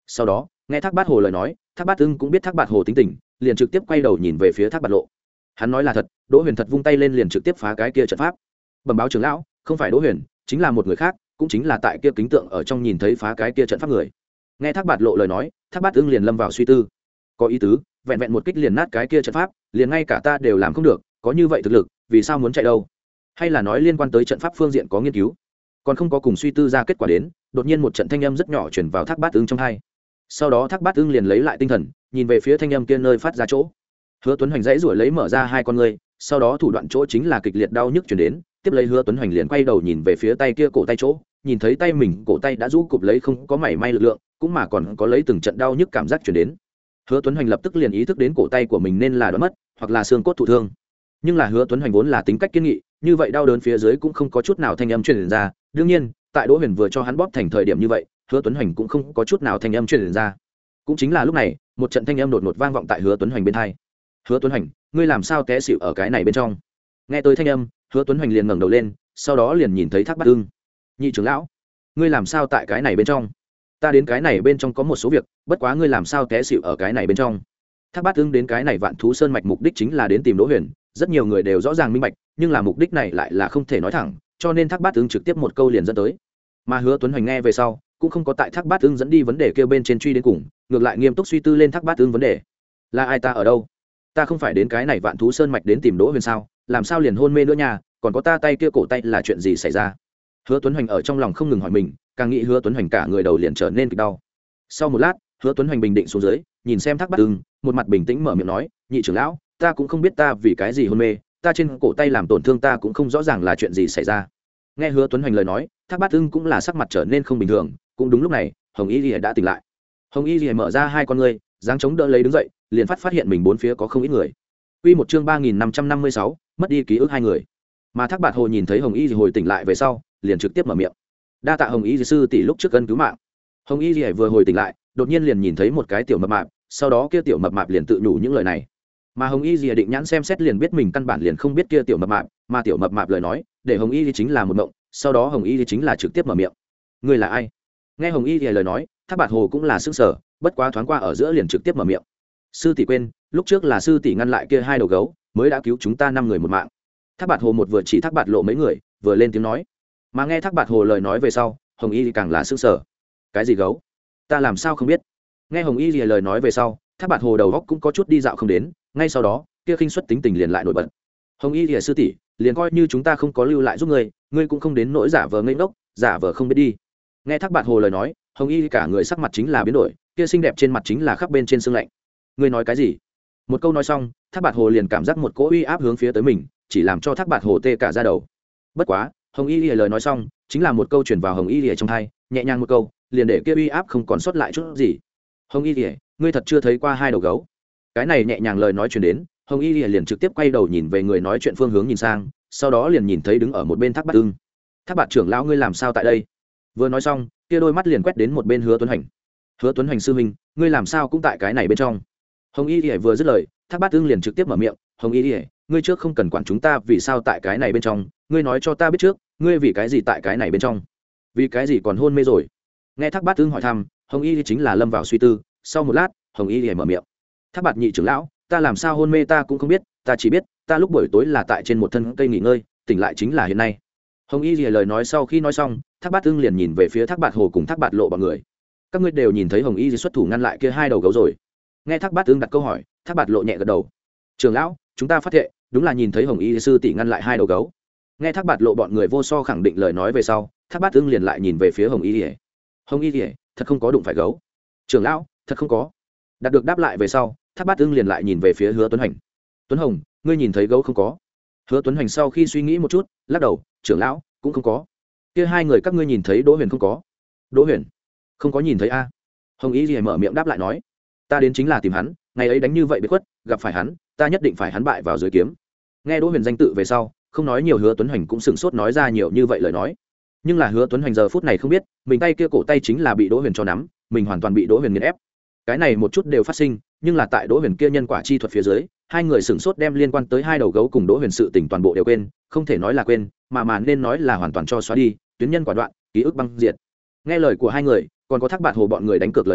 sau đó nghe thác bát hồ lời nói, thác bát ưng cũng biết thác bạt hồ tính tình, liền trực tiếp quay đầu nhìn về phía thác bạt lộ. Hắn nói là thật, đỗ huyền thật vung tay lên liền trực tiếp phá cái kia trận pháp. Bẩm báo trưởng lão, không phải đỗ huyền, chính là một người khác, cũng chính là tại kia kính tượng ở trong nhìn thấy phá cái kia trận pháp người. Nghe thác bạt lộ lời nói, thác bát ưng liền lâm vào suy tư. Có ý tứ, vẹn vẹn một kích liền nát cái kia trận pháp, liền ngay cả ta đều làm không được, có như vậy thực lực, vì sao muốn chạy đâu? Hay là nói liên quan tới trận pháp phương diện có nghiên cứu? Còn không có cùng suy tư ra kết quả đến, đột nhiên một trận thanh âm rất nhỏ truyền vào thác bát ưng trong tai. Sau đó thác bát ưng liền lấy lại tinh thần, nhìn về phía thanh âm kia nơi phát ra chỗ. Hứa Tuấn Hoành dãy rủi lấy mở ra hai con ngươi, sau đó thủ đoạn chỗ chính là kịch liệt đau nhức truyền đến, tiếp lấy Hứa Tuấn Hoành liền quay đầu nhìn về phía tay kia cổ tay chỗ, nhìn thấy tay mình cổ tay đã rũ cụp lấy không có mảy may lực lượng, cũng mà còn có lấy từng trận đau nhức cảm giác truyền đến. Hứa Tuấn Hoành lập tức liền ý thức đến cổ tay của mình nên là đã mất, hoặc là xương cốt thụ thương. Nhưng là Hứa Tuấn Hoành vốn là tính cách kiên nghị, như vậy đau đớn phía dưới cũng không có chút nào thanh âm truyền ra, đương nhiên, tại Đỗ Huyền vừa cho hắn bóp thành thời điểm như vậy, Hứa Tuấn Hoành cũng không có chút nào thanh âm truyền ra. Cũng chính là lúc này, một trận thanh âm đột ngột vang vọng tại Hứa Tuấn Hoành bên tai. Hứa Tuấn Hoành, ngươi làm sao té xỉu ở cái này bên trong? Nghe tới thanh âm, Hứa Tuấn Hoành liền ngẩng đầu lên, sau đó liền nhìn thấy Thác Bát Ưng. Nhị trưởng lão, ngươi làm sao tại cái này bên trong? Ta đến cái này bên trong có một số việc, bất quá ngươi làm sao té xỉu ở cái này bên trong? Thác Bát Ưng đến cái này Vạn Thú Sơn mạch mục đích chính là đến tìm Đỗ Huyền, rất nhiều người đều rõ ràng minh bạch, nhưng là mục đích này lại là không thể nói thẳng, cho nên Thác Bát Ưng trực tiếp một câu liền dẫn tới. Mà Hứa Tuấn Hoành nghe về sau, cũng không có tại Thác Bát Ưng dẫn đi vấn đề kêu bên trên truy đến cùng, ngược lại nghiêm túc suy tư lên Thác Bát Ưng vấn đề. Là ai, ta ở đâu? Ta không phải đến cái này Vạn Thú Sơn mạch đến tìm Đỗ Huyền sao? Làm sao liền hôn mê nữa nha? Còn có ta tay kia cổ tay là chuyện gì xảy ra? Hứa Tuấn Hoành ở trong lòng không ngừng hỏi mình, càng nghĩ Hứa Tuấn Hoành cả người đầu liền trở nên kịch đau. Sau một lát, Hứa Tuấn Hoành bình định xuống dưới, nhìn xem Thác Bát Ưng, một mặt bình tĩnh mở miệng nói, nhị trưởng lão, ta cũng không biết ta vì cái gì hôn mê, ta trên cổ tay làm tổn thương ta cũng không rõ ràng là chuyện gì xảy ra. Nghe Hứa Tuấn Hoành lời nói, Thác Bát Ưng cũng là sắc mặt trở nên không bình thường, cũng đúng lúc này, Hồng Y Lìa đã tỉnh lại. Hồng Y Lìa mở ra hai con ngươi, dáng chống đỡ lấy đứng dậy, liền phát phát hiện mình bốn phía có không ít người. Quy một chương ba nghìn năm trăm năm mươi sáu, mất đi ký ức hai người. Mà Thác Bạt Hồ nhìn thấy Hồng Y Lìa hồi tỉnh lại về sau, liền trực tiếp mở miệng. Đa tạ Hồng Y Lìa sư tỷ lúc trước ân cứu mạng. Hồng Y Lìa vừa hồi tỉnh lại, đột nhiên liền nhìn thấy một cái tiểu mập mạp, sau đó kia tiểu mập mạp liền tự nhủ những lời này. Mà Hồng Y Lìa định nhãn xem xét liền biết mình căn bản liền không biết kia tiểu mập mạp, mà tiểu mập mạp lời nói, để Hồng Y Lìa chính là một mộng, sau đó Hồng Y Lìa chính là trực tiếp mở miệng. Ngươi là ai? Nghe Hồng Y Lìa lời nói, Thác Bạt Hồ cũng là sững sờ, bất quá thoáng qua ở giữa liền trực tiếp mở miệng. Sư tỷ quên, lúc trước là sư tỷ ngăn lại kia hai đầu gấu, mới đã cứu chúng ta năm người một mạng. Thác Bạt Hồ một vừa chỉ Thác Bạt Lộ mấy người, vừa lên tiếng nói. Mà nghe Thác Bạt Hồ lời nói về sau, Hồng Y càng là sững sờ. Cái gì gấu? Ta làm sao không biết? Nghe Hồng Y lời nói về sau, Thác Bạt Hồ đầu góc cũng có chút đi dạo không đến, ngay sau đó, kia khinh suất tính tình liền lại nổi bật. Hồng Y lìa sư tỷ, liền coi như chúng ta không có lưu lại giúp ngươi, ngươi cũng không đến nỗi giả vờ ngây ngốc, giả vờ không biết đi. Nghe Thác Bạt Hồ lời nói, Hồng Y cả người sắc mặt chính là biến đổi, kia xinh đẹp trên mặt chính là khắp bên trên sương lạnh. Ngươi nói cái gì? Một câu nói xong, Thác Bạt Hồ liền cảm giác một cỗ uy áp hướng phía tới mình, chỉ làm cho Thác Bạt Hồ tê cả da đầu. Bất quá, Hồng Y lời nói xong, chính là một câu truyền vào Hồng Y trong tai, nhẹ nhàng một câu, liền để kia uy áp không còn sót lại chút gì. Hồng Y lìa, ngươi thật chưa thấy qua hai đầu gấu? Cái này nhẹ nhàng lời nói truyền đến, Hồng Y lìa liền trực tiếp quay đầu nhìn về người nói chuyện phương hướng nhìn sang, sau đó liền nhìn thấy đứng ở một bên Thác Bạt Ưng. Thác Bạt trưởng lão, ngươi làm sao tại đây? Vừa nói xong, kia đôi mắt liền quét đến một bên Hứa Tuấn Hoành. Hứa Tuấn Hoành sư huynh, ngươi làm sao cũng tại cái này bên trong? Hồng Y lìa vừa dứt lời, Thác Bạt Ưng liền trực tiếp mở miệng, Hồng Y lìa, ngươi trước không cần quản chúng ta vì sao tại cái này bên trong, ngươi nói cho ta biết trước, ngươi vì cái gì tại cái này bên trong? Vì cái gì còn hôn mê rồi? Nghe Thác Bạt Ưng hỏi thăm, Hồng Y chính là lâm vào suy tư, sau một lát, Hồng Y liền mở miệng. Thác Bạt nhị trưởng lão, ta làm sao hôn mê ta cũng không biết, ta chỉ biết, ta lúc buổi tối là tại trên một thân cây nghỉ ngơi, tỉnh lại chính là hiện nay. Hồng Y liền lời nói sau khi nói xong, Thác Bạt Ưng liền nhìn về phía Thác Bạt Hồ cùng Thác Bạt Lộ bọn người. Các ngươi đều nhìn thấy Hồng Y xuất thủ ngăn lại kia hai đầu gấu rồi. Nghe Thác Bạt Ưng đặt câu hỏi, Thác Bạt Lộ nhẹ gật đầu. Trưởng lão, chúng ta phát hiện, đúng là nhìn thấy Hồng Y sư tỷ ngăn lại hai đầu gấu. Nghe Thác Bạt Lộ bọn người vô so khẳng định lời nói về sau, Thác Bạt Ưng liền lại nhìn về phía Hồng Y lìa. Hồng Y lìa, thật không có đụng phải gấu? Trưởng lão, thật không có. Đạt được đáp lại về sau, Thác Bát Ưng liền lại nhìn về phía Hứa Tuấn Hoành. Tuấn Hồng, ngươi nhìn thấy gấu không có? Hứa Tuấn Hoành sau khi suy nghĩ một chút, lắc đầu, trưởng lão, cũng không có. Kia hai người các ngươi nhìn thấy Đỗ Huyền không có? Đỗ Huyền, không có nhìn thấy a. Hồng Y lìa mở miệng đáp lại nói, ta đến chính là tìm hắn, ngày ấy đánh như vậy bị khuất, gặp phải hắn, ta nhất định phải hắn bại vào dưới kiếm. Nghe Đỗ Huyền danh tự về sau, không nói nhiều Hứa Tuấn Hoành cũng sửng sốt nói ra nhiều như vậy lời nói. Nhưng là Hứa Tuấn Hoành giờ phút này không biết, mình tay kia cổ tay chính là bị Đỗ Huyền cho nắm, mình hoàn toàn bị Đỗ Huyền nghiền ép. Cái này một chút đều phát sinh, nhưng là tại Đỗ Huyền kia nhân quả chi thuật phía dưới, hai người sửng sốt đem liên quan tới hai đầu gấu cùng Đỗ Huyền sự tình toàn bộ đều quên, không thể nói là quên, mà mà nên nói là hoàn toàn cho xóa đi, tuyến nhân quả đoạn, ký ức băng diệt. Nghe lời của hai người, còn có Thác Bạt Hồ bọn người đánh cược lời nói,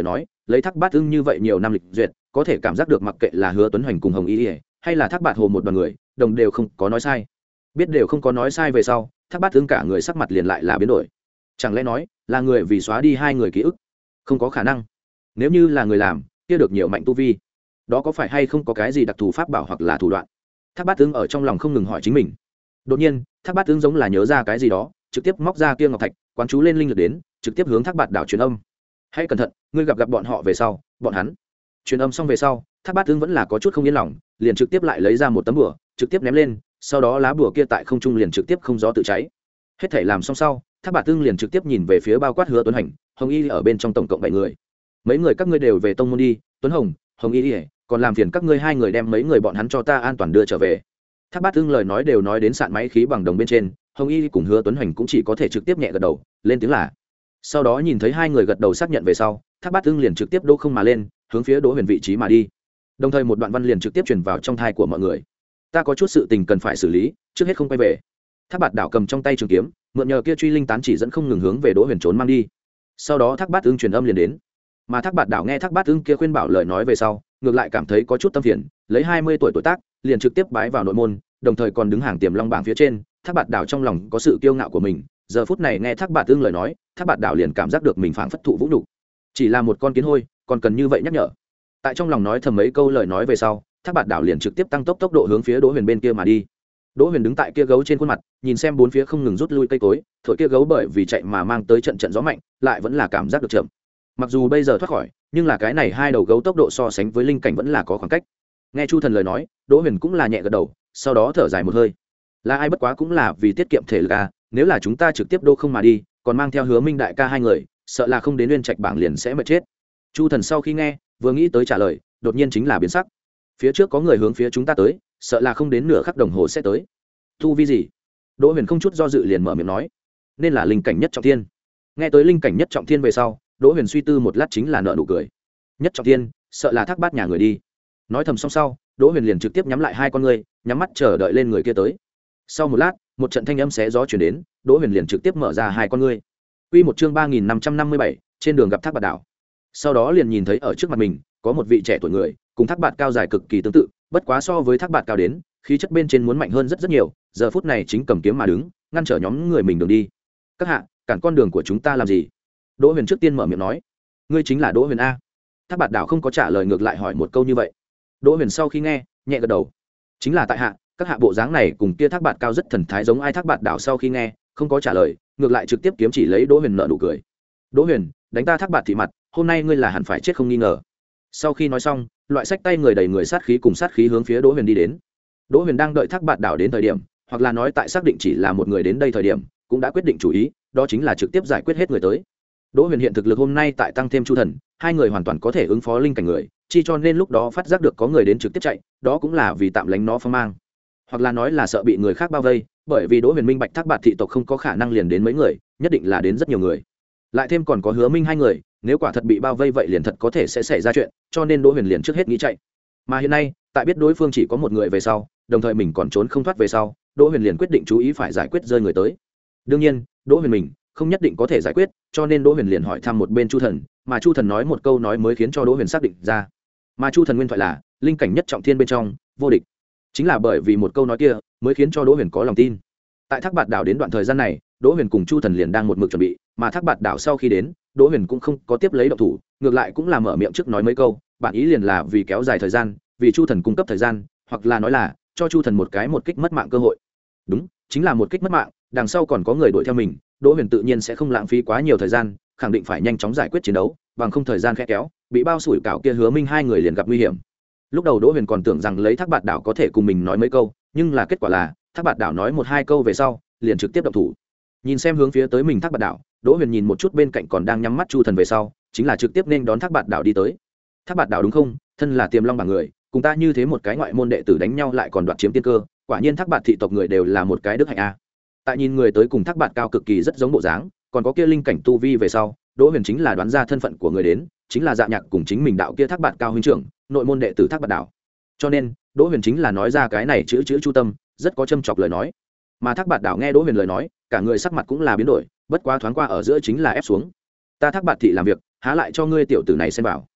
lấy Thác Bát Ưng như vậy nhiều năm lịch duyệt có thể cảm giác được mặc kệ là Hứa Tuấn Hoành cùng Hồng Y ỉa hay là Thác Bạt Hồ một đoàn người đồng đều không có nói sai. Biết đều không có nói sai về sau, Thác Bát Ưng cả người sắc mặt liền lại là biến đổi. Chẳng lẽ nói là người vì xóa đi hai người ký ức? Không có khả năng. Nếu như là người làm kia được nhiều mạnh tu vi, đó có phải hay không có cái gì đặc thù pháp bảo hoặc là thủ đoạn? Thác Bát Ưng ở trong lòng không ngừng hỏi chính mình. Đột nhiên Thác Bát Ưng giống là nhớ ra cái gì đó, trực tiếp móc ra kia ngọc thạch quán chú lên linh lực đến, trực tiếp hướng Thác Bạt đảo truyền âm. Hãy cẩn thận, ngươi gặp gặp bọn họ về sau, bọn hắn. Truyền âm xong về sau, Thác Bát Ưng vẫn là có chút không yên lòng, liền trực tiếp lại lấy ra một tấm bùa, trực tiếp ném lên, sau đó lá bùa kia tại không trung liền trực tiếp không gió tự cháy. Hết thảy làm xong sau, Thác Bạt Ưng liền trực tiếp nhìn về phía bao quát Hứa Tuấn Hành, Hồng Y ở bên trong tổng cộng bảy người. Mấy người các ngươi đều về tông môn đi, Tuấn Hồng, Hồng Y, còn làm phiền các ngươi hai người đem mấy người bọn hắn cho ta an toàn đưa trở về. Thác Bát Ưng lời nói đều nói đến sạn máy khí bằng đồng bên trên, Hồng Y cùng Hứa Tuấn Hành cũng chỉ có thể trực tiếp nhẹ gật đầu, lên tiếng là. Sau đó nhìn thấy hai người gật đầu xác nhận về sau, Thác Bát Ưng liền trực tiếp đỗ không mà lên, hướng phía Đỗ Huyền vị trí mà đi. Đồng thời một đoạn văn liền trực tiếp truyền vào trong thai của mọi người. Ta có chút sự tình cần phải xử lý, trước hết không quay về. Thác Bạt đảo cầm trong tay trường kiếm, mượn nhờ kia truy linh tán chỉ dẫn không ngừng hướng về Đỗ Huyền trốn mang đi. Sau đó Thác Bát Ưng truyền âm liền đến, mà Thác Bạt đảo nghe Thác Bát Ưng kia khuyên bảo lời nói về sau, ngược lại cảm thấy có chút tâm phiền, lấy hai mươi tuổi tuổi tác, liền trực tiếp bái vào nội môn, đồng thời còn đứng hàng tiềm long bảng phía trên. Thác Bạt đảo trong lòng có sự kiêu ngạo của mình, giờ phút này nghe Thác Bạt Ưng lời nói, Thác Bạt đảo liền cảm giác được mình phảng phất thụ vũ nhục, chỉ là một con kiến hôi, còn cần như vậy nhắc nhở. Tại trong lòng nói thầm mấy câu lời nói về sau, Thác Bạt đảo liền trực tiếp tăng tốc tốc độ hướng phía Đỗ Huyền bên kia mà đi. Đỗ Huyền đứng tại kia gấu trên khuôn mặt, nhìn xem bốn phía không ngừng rút lui cây cối, thổi kia gấu bởi vì chạy mà mang tới trận trận gió mạnh, lại vẫn là cảm giác được chậm. Mặc dù bây giờ thoát khỏi, nhưng là cái này hai đầu gấu tốc độ so sánh với linh cảnh vẫn là có khoảng cách. Nghe Chu Thần lời nói, Đỗ Huyền cũng là nhẹ gật đầu, sau đó thở dài một hơi. Là ai bất quá cũng là vì tiết kiệm thể lực à, nếu là chúng ta trực tiếp đô không mà đi, còn mang theo Hứa Minh đại ca hai người, sợ là không đến Nguyên Trạch bảng liền sẽ mệt chết. Chu Thần sau khi nghe, vừa nghĩ tới trả lời, đột nhiên chính là biến sắc. Phía trước có người hướng phía chúng ta tới, sợ là không đến nửa khắc đồng hồ sẽ tới. Tu vi gì? Đỗ Huyền không chút do dự liền mở miệng nói, nên là linh cảnh nhất trọng thiên. Nghe tới linh cảnh nhất trọng thiên về sau, Đỗ Huyền suy tư một lát chính là nở nụ cười. Nhất trọng thiên, sợ là Thác Bát nhà người đi. Nói thầm xong sau, Đỗ Huyền liền trực tiếp nhắm lại hai con ngươi, nhắm mắt chờ đợi lên người kia tới. Sau một lát, một trận thanh âm xé gió truyền đến, Đỗ Huyền liền trực tiếp mở ra hai con ngươi. Quy một chương ba nghìn năm trăm năm mươi bảy, trên đường gặp Thác Bạt đảo. Sau đó liền nhìn thấy ở trước mặt mình, có một vị trẻ tuổi người, cùng Thác Bạt cao dài cực kỳ tương tự, bất quá so với Thác Bạt cao đến, khí chất bên trên muốn mạnh hơn rất rất nhiều, giờ phút này chính cầm kiếm mà đứng, ngăn trở nhóm người mình đường đi. Các hạ, cản con đường của chúng ta làm gì? Đỗ Huyền trước tiên mở miệng nói. Ngươi chính là Đỗ Huyền a? Thác Bạt đảo không có trả lời, ngược lại hỏi một câu như vậy. Đỗ Huyền sau khi nghe, nhẹ gật đầu. Chính là tại hạ, các hạ bộ dáng này cùng kia Thác Bạt cao rất thần thái giống ai? Thác Bạt đảo sau khi nghe, không có trả lời, ngược lại trực tiếp kiếm chỉ lấy Đỗ Huyền nở nụ cười. Đỗ Huyền, đánh ta Thác Bạt thị mặt, hôm nay ngươi là hẳn phải chết không nghi ngờ. Sau khi nói xong, loại sách tay người đầy người sát khí cùng sát khí hướng phía Đỗ Huyền đi đến. Đỗ Huyền đang đợi Thác Bạt đảo đến thời điểm, hoặc là nói tại xác định chỉ là một người đến đây thời điểm, cũng đã quyết định chủ ý, đó chính là trực tiếp giải quyết hết người tới. Đỗ Huyền hiện thực lực hôm nay tại tăng thêm Chu Thần, hai người hoàn toàn có thể ứng phó linh cảnh người, chi cho nên lúc đó phát giác được có người đến trực tiếp chạy, đó cũng là vì tạm lánh nó phong mang, hoặc là nói là sợ bị người khác bao vây, bởi vì Đỗ Huyền minh bạch Thác Bạt thị tộc không có khả năng liền đến mấy người, nhất định là đến rất nhiều người. Lại thêm còn có Hứa Minh hai người, nếu quả thật bị bao vây vậy liền thật có thể sẽ xảy ra chuyện, cho nên Đỗ Huyền liền trước hết nghĩ chạy. Mà hiện nay, tại biết đối phương chỉ có một người về sau, đồng thời mình còn trốn không thoát về sau, Đỗ Huyền liền quyết định chú ý phải giải quyết rơi người tới. Đương nhiên, Đỗ Huyền mình không nhất định có thể giải quyết, cho nên Đỗ Huyền liền hỏi thăm một bên Chu Thần, mà Chu Thần nói một câu nói mới khiến cho Đỗ Huyền xác định ra. Mà Chu Thần nguyên thoại là linh cảnh nhất trọng thiên bên trong vô địch. Chính là bởi vì một câu nói kia mới khiến cho Đỗ Huyền có lòng tin. Tại Thác Bạt đảo đến đoạn thời gian này, Đỗ Huyền cùng Chu Thần liền đang một mực chuẩn bị, mà Thác Bạt đảo sau khi đến, Đỗ Huyền cũng không có tiếp lấy động thủ, ngược lại cũng là mở miệng trước nói mấy câu, bản ý liền là vì kéo dài thời gian, vì Chu Thần cung cấp thời gian, hoặc là nói là cho Chu Thần một cái một kích mất mạng cơ hội. Đúng, chính là một kích mất mạng, đằng sau còn có người đuổi theo mình, Đỗ Huyền tự nhiên sẽ không lãng phí quá nhiều thời gian, khẳng định phải nhanh chóng giải quyết chiến đấu, bằng không thời gian khẽ kéo, bị bao sủi cảo kia Hứa Minh hai người liền gặp nguy hiểm. Lúc đầu Đỗ Huyền còn tưởng rằng lấy Thác Bạt đảo có thể cùng mình nói mấy câu, nhưng là kết quả là Thác Bạt đảo nói một hai câu về sau, liền trực tiếp động thủ. Nhìn xem hướng phía tới mình Thác Bạt đảo, Đỗ Huyền nhìn một chút bên cạnh còn đang nhắm mắt Chu Thần về sau, chính là trực tiếp nên đón Thác Bạt đảo đi tới. Thác Bạt đảo đúng không? Thân là tiềm long bảng người, cùng ta như thế một cái ngoại môn đệ tử đánh nhau lại còn đoạt chiếm tiên cơ, quả nhiên Thác Bạt thị tộc người đều là một cái đức hạnh a. Tại nhìn người tới cùng Thác Bạt cao cực kỳ rất giống bộ dáng, còn có kia linh cảnh tu vi về sau, Đỗ Huyền chính là đoán ra thân phận của người đến, chính là Dạ Nhạc cùng chính mình đạo kia Thác Bạt cao huynh trưởng, nội môn đệ tử Thác Bạt đảo. Cho nên, Đỗ Huyền chính là nói ra cái này chữ chữ chu tâm, rất có châm chọc lời nói. Mà Thác Bạt đảo nghe Đỗ Huyền lời nói, cả người sắc mặt cũng là biến đổi, bất quá thoáng qua ở giữa chính là ép xuống. Ta Thác Bạt thị làm việc, há lại cho ngươi tiểu tử này xen vào.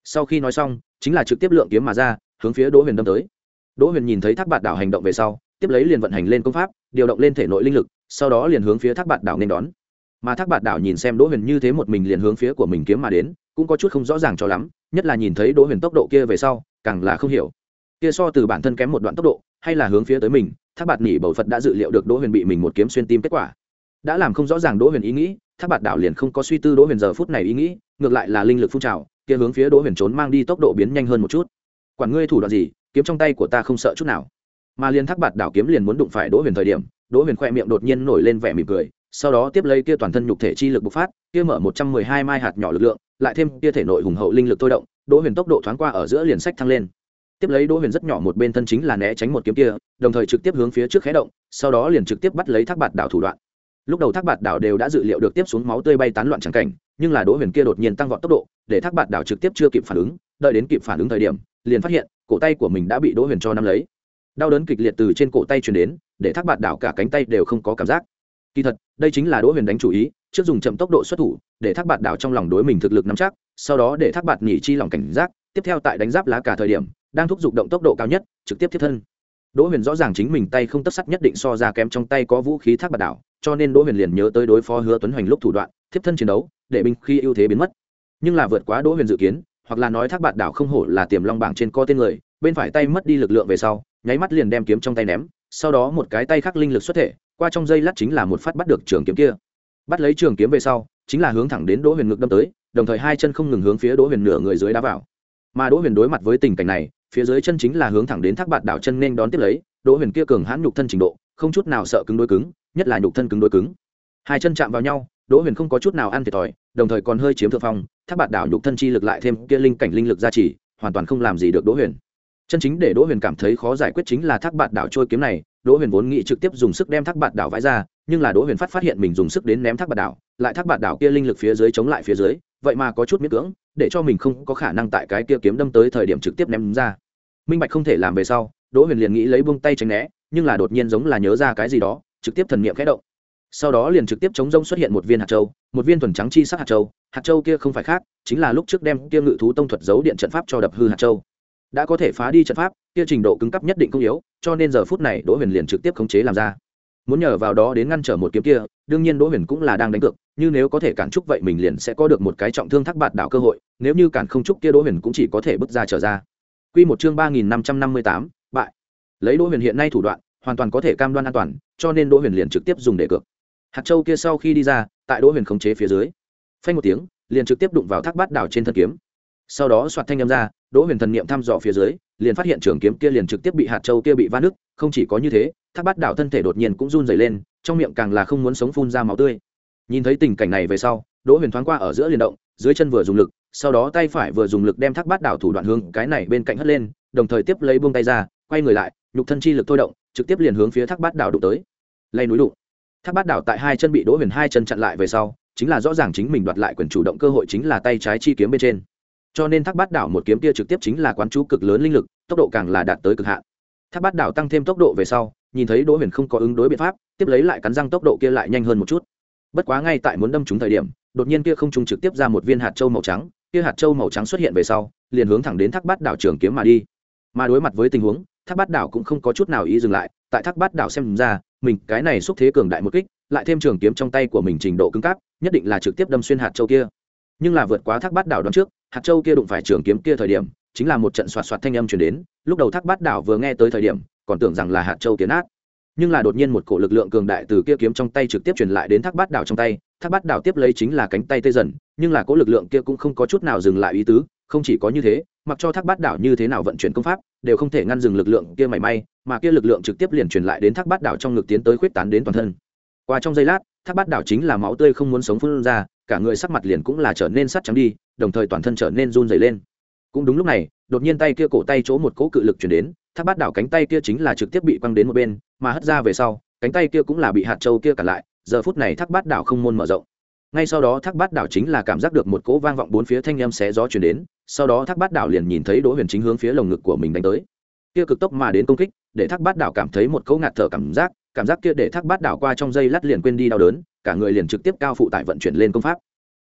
sau khi nói xong chính là trực tiếp lượng kiếm mà ra hướng phía đỗ huyền đâm tới. Đỗ huyền nhìn thấy thác bạt đảo hành động về sau tiếp lấy liền vận hành lên công pháp điều động lên thể nội linh lực, sau đó liền hướng phía thác bạt đảo nên đón. Mà thác bạt đảo nhìn xem đỗ huyền như thế một mình liền hướng phía của mình kiếm mà đến, cũng có chút không rõ ràng cho lắm, nhất là nhìn thấy đỗ huyền tốc độ kia về sau càng là không hiểu, kia so từ bản thân kém một đoạn tốc độ hay là hướng phía tới mình. Thác bạt nhỉ bầu phật đã dự liệu được đỗ huyền bị mình một kiếm xuyên tim kết quả, đã làm không rõ ràng đỗ huyền ý nghĩ. Thác bạt đảo liền không có suy tư đỗ huyền giờ phút này ý nghĩ, ngược lại là linh lực phun trào kia hướng phía đỗ huyền trốn mang đi, tốc độ biến nhanh hơn một chút. Quản ngươi thủ đoạn gì, kiếm trong tay của ta không sợ chút nào. Mà liền thác bạt đảo kiếm liền muốn đụng phải đỗ huyền thời điểm, đỗ huyền khoe miệng đột nhiên nổi lên vẻ mỉm cười, sau đó tiếp lấy kia toàn thân nhục thể chi lực bộc phát, kia mở một trăm mười hai mai hạt nhỏ lực lượng, lại thêm kia thể nội hùng hậu linh lực thôi động, đỗ huyền tốc độ thoáng qua ở giữa liền sách thăng lên. Tiếp lấy đỗ huyền rất nhỏ một bên thân chính là né tránh một kiếm kia, đồng thời trực tiếp hướng phía trước khé động, sau đó liền trực tiếp bắt lấy thác bạt đảo thủ đoạn. Lúc đầu thác bạt đảo đều đã dự liệu được tiếp xuống máu tươi bay tán loạn chẳng cảnh, nhưng là đỗ huyền kia đột nhiên tăng vọt tốc độ, để thác bạt đảo trực tiếp chưa kịp phản ứng, đợi đến kịp phản ứng thời điểm liền phát hiện cổ tay của mình đã bị đỗ huyền cho nắm lấy. Đau đớn kịch liệt từ trên cổ tay truyền đến, để thác bạt đảo cả cánh tay đều không có cảm giác. Kỳ thật đây chính là đỗ huyền đánh chủ ý, trước dùng chậm tốc độ xuất thủ để thác bạt đảo trong lòng đối mình thực lực nắm chắc, sau đó để thác bạt nhỉ chi lòng cảnh giác, tiếp theo tại đánh giáp lá cả thời điểm đang thúc giục động tốc độ cao nhất trực tiếp tiếp thân. Đỗ huyền rõ ràng chính mình tay không tất sắt nhất định so ra kém trong tay có vũ khí thác bạt đảo, cho nên đỗ huyền liền nhớ tới đối phó Hứa Tuấn Hoành lúc thủ đoạn tiếp thân chiến đấu để binh khi ưu thế biến mất. Nhưng là vượt quá đỗ huyền dự kiến, hoặc là nói thác bạt đảo không hổ là tiềm long bảng trên co tên người, bên phải tay mất đi lực lượng về sau nháy mắt liền đem kiếm trong tay ném, sau đó một cái tay khác linh lực xuất thể qua trong dây lát chính là một phát bắt được trường kiếm kia. Bắt lấy trường kiếm về sau chính là hướng thẳng đến đỗ huyền ngực đâm tới, đồng thời hai chân không ngừng hướng phía đỗ huyền nửa người dưới đá vào. Mà đỗ huyền đối mặt với tình cảnh này, phía dưới chân chính là hướng thẳng đến thác bạt đảo chân nên đón tiếp lấy. Đỗ huyền kia cường hãn nhục thân trình độ không chút nào sợ cứng đối cứng, nhất là nhục thân cứng đối cứng. Hai chân chạm vào nhau, đỗ huyền không có chút nào ăn thiệt thòi, đồng thời còn hơi chiếm thượng phong. Thác bạt đảo nhục thân chi lực lại thêm kia linh cảnh linh lực gia trì, hoàn toàn không làm gì được đỗ huyền. Chân chính để đỗ huyền cảm thấy khó giải quyết chính là thác bạt đảo trôi kiếm này. Đỗ huyền vốn nghĩ trực tiếp dùng sức đem thác bạt đảo vãi ra, nhưng là đỗ huyền phát phát hiện mình dùng sức đến ném thác bạt đảo, lại thác bạt đảo kia linh lực phía dưới chống lại phía dưới, vậy mà có chút miễn cưỡng, để cho mình không có khả năng tại cái kia kiếm đâm tới thời điểm trực tiếp ném ra. Minh bạch không thể làm về sau, đỗ huyền liền nghĩ lấy buông tay tránh né, nhưng là đột nhiên giống là nhớ ra cái gì đó, trực tiếp thần niệm khẽ động, sau đó liền trực tiếp chống rông xuất hiện một viên hạt châu, một viên thuần trắng chi sắc hạt châu. Hạt châu kia không phải khác, chính là lúc trước đem kia ngự thú tông thuật giấu điện trận pháp cho đập hư hạt châu, đã có thể phá đi trận pháp, kia trình độ cứng cấp nhất định không yếu, cho nên giờ phút này đỗ huyền liền trực tiếp khống chế làm ra, muốn nhờ vào đó đến ngăn trở một kiếm kia. Đương nhiên đỗ huyền cũng là đang đánh cược, như nếu có thể cản trúc vậy mình liền sẽ có được một cái trọng thương thác bạt đảo cơ hội, nếu như cản không trúc kia đỗ huyền cũng chỉ có thể bước ra trở ra. Quy một chương ba nghìn năm trăm năm mươi tám, bại. Lấy đỗ huyền hiện nay thủ đoạn hoàn toàn có thể cam đoan an toàn, cho nên đỗ huyền liền trực tiếp dùng để cược. Hạt châu kia sau khi đi ra, tại đỗ huyền khống chế phía dưới, phanh một tiếng liền trực tiếp đụng vào thác bát đảo trên thân kiếm, sau đó xoạt thanh âm ra, đỗ huyền thần niệm thăm dò phía dưới liền phát hiện trường kiếm kia liền trực tiếp bị hạt châu kia bị va nứt. Không chỉ có như thế, thác bát đảo thân thể đột nhiên cũng run rẩy lên, trong miệng càng là không muốn sống phun ra máu tươi. Nhìn thấy tình cảnh này về sau, đỗ huyền thoáng qua ở giữa liền động, dưới chân vừa dùng lực, sau đó tay phải vừa dùng lực đem thác bát đảo thủ đoạn hướng cái này bên cạnh hất lên, đồng thời tiếp lấy buông tay ra, quay người lại, nhục thân chi lực thôi động, trực tiếp liền hướng phía thác bát đảo đụng tới. Lay núi đụng. Thác bát đảo tại hai chân bị đỗ huyền hai chân chặn lại về sau, chính là rõ ràng chính mình đoạt lại quyền chủ động cơ hội chính là tay trái chi kiếm bên trên, cho nên thác bát đảo một kiếm kia trực tiếp chính là quán chú cực lớn linh lực, tốc độ càng là đạt tới cực hạn. Thác bát đảo tăng thêm tốc độ về sau, nhìn thấy đỗ huyền không có ứng đối biện pháp, tiếp lấy lại cắn răng tốc độ kia lại nhanh hơn một chút. Bất quá ngay tại muốn đâm trúng thời điểm, đột nhiên kia không trúng trực tiếp ra một viên hạt châu màu trắng, kia hạt châu màu trắng xuất hiện về sau liền hướng thẳng đến thác bát đảo trường kiếm mà đi. Mà đối mặt với tình huống, thác bát đảo cũng không có chút nào ý dừng lại, tại thác bát đảo xem ra mình cái này xúc thế cường đại một kích, lại thêm trường kiếm trong tay của mình trình độ cứng cáp, nhất định là trực tiếp đâm xuyên hạt châu kia. Nhưng là vượt quá thác bát đảo đoán trước, hạt châu kia đụng phải trường kiếm kia thời điểm chính là một trận xoạt xoạt thanh âm truyền đến. Lúc đầu thác bát đảo vừa nghe tới thời điểm còn tưởng rằng là hạt châu tiến nát, nhưng là đột nhiên một cổ lực lượng cường đại từ kia kiếm trong tay trực tiếp truyền lại đến thác bát đảo trong tay. Thác bát đảo tiếp lấy chính là cánh tay tê dần, nhưng là cỗ lực lượng kia cũng không có chút nào dừng lại ý tứ. Không chỉ có như thế, mặc cho thác bát đảo như thế nào vận chuyển công pháp đều không thể ngăn dừng lực lượng kia mảy may, mà kia lực lượng trực tiếp liền truyền lại đến thác bát đảo trong ngực, tiến tới khuếch tán đến toàn thân. Qua trong giây lát, thác bát đảo chính là máu tươi không muốn sống phun ra, cả người sắc mặt liền cũng là trở nên sắt trắng đi, đồng thời toàn thân trở nên run rẩy lên. Cũng đúng lúc này, đột nhiên tay kia cổ tay chỗ một cỗ cự lực truyền đến, thác bát đảo cánh tay kia chính là trực tiếp bị quăng đến một bên, mà hất ra về sau cánh tay kia cũng là bị hạt châu kia cản lại. Giờ phút này thác bát đảo không môn mở rộng, ngay sau đó thác bát đảo chính là cảm giác được một cỗ vang vọng bốn phía thanh âm xé gió truyền đến, sau đó thác bát đảo liền nhìn thấy đỗ huyền chính hướng phía lồng ngực của mình đánh tới. Kia cực tốc mà đến công kích để thác bát đảo cảm thấy một cỗ ngạt thở cảm giác, cảm giác kia để thác bát đảo qua trong dây lát liền quên đi đau đớn, cả người liền trực tiếp cao phụ tải vận chuyển lên công pháp.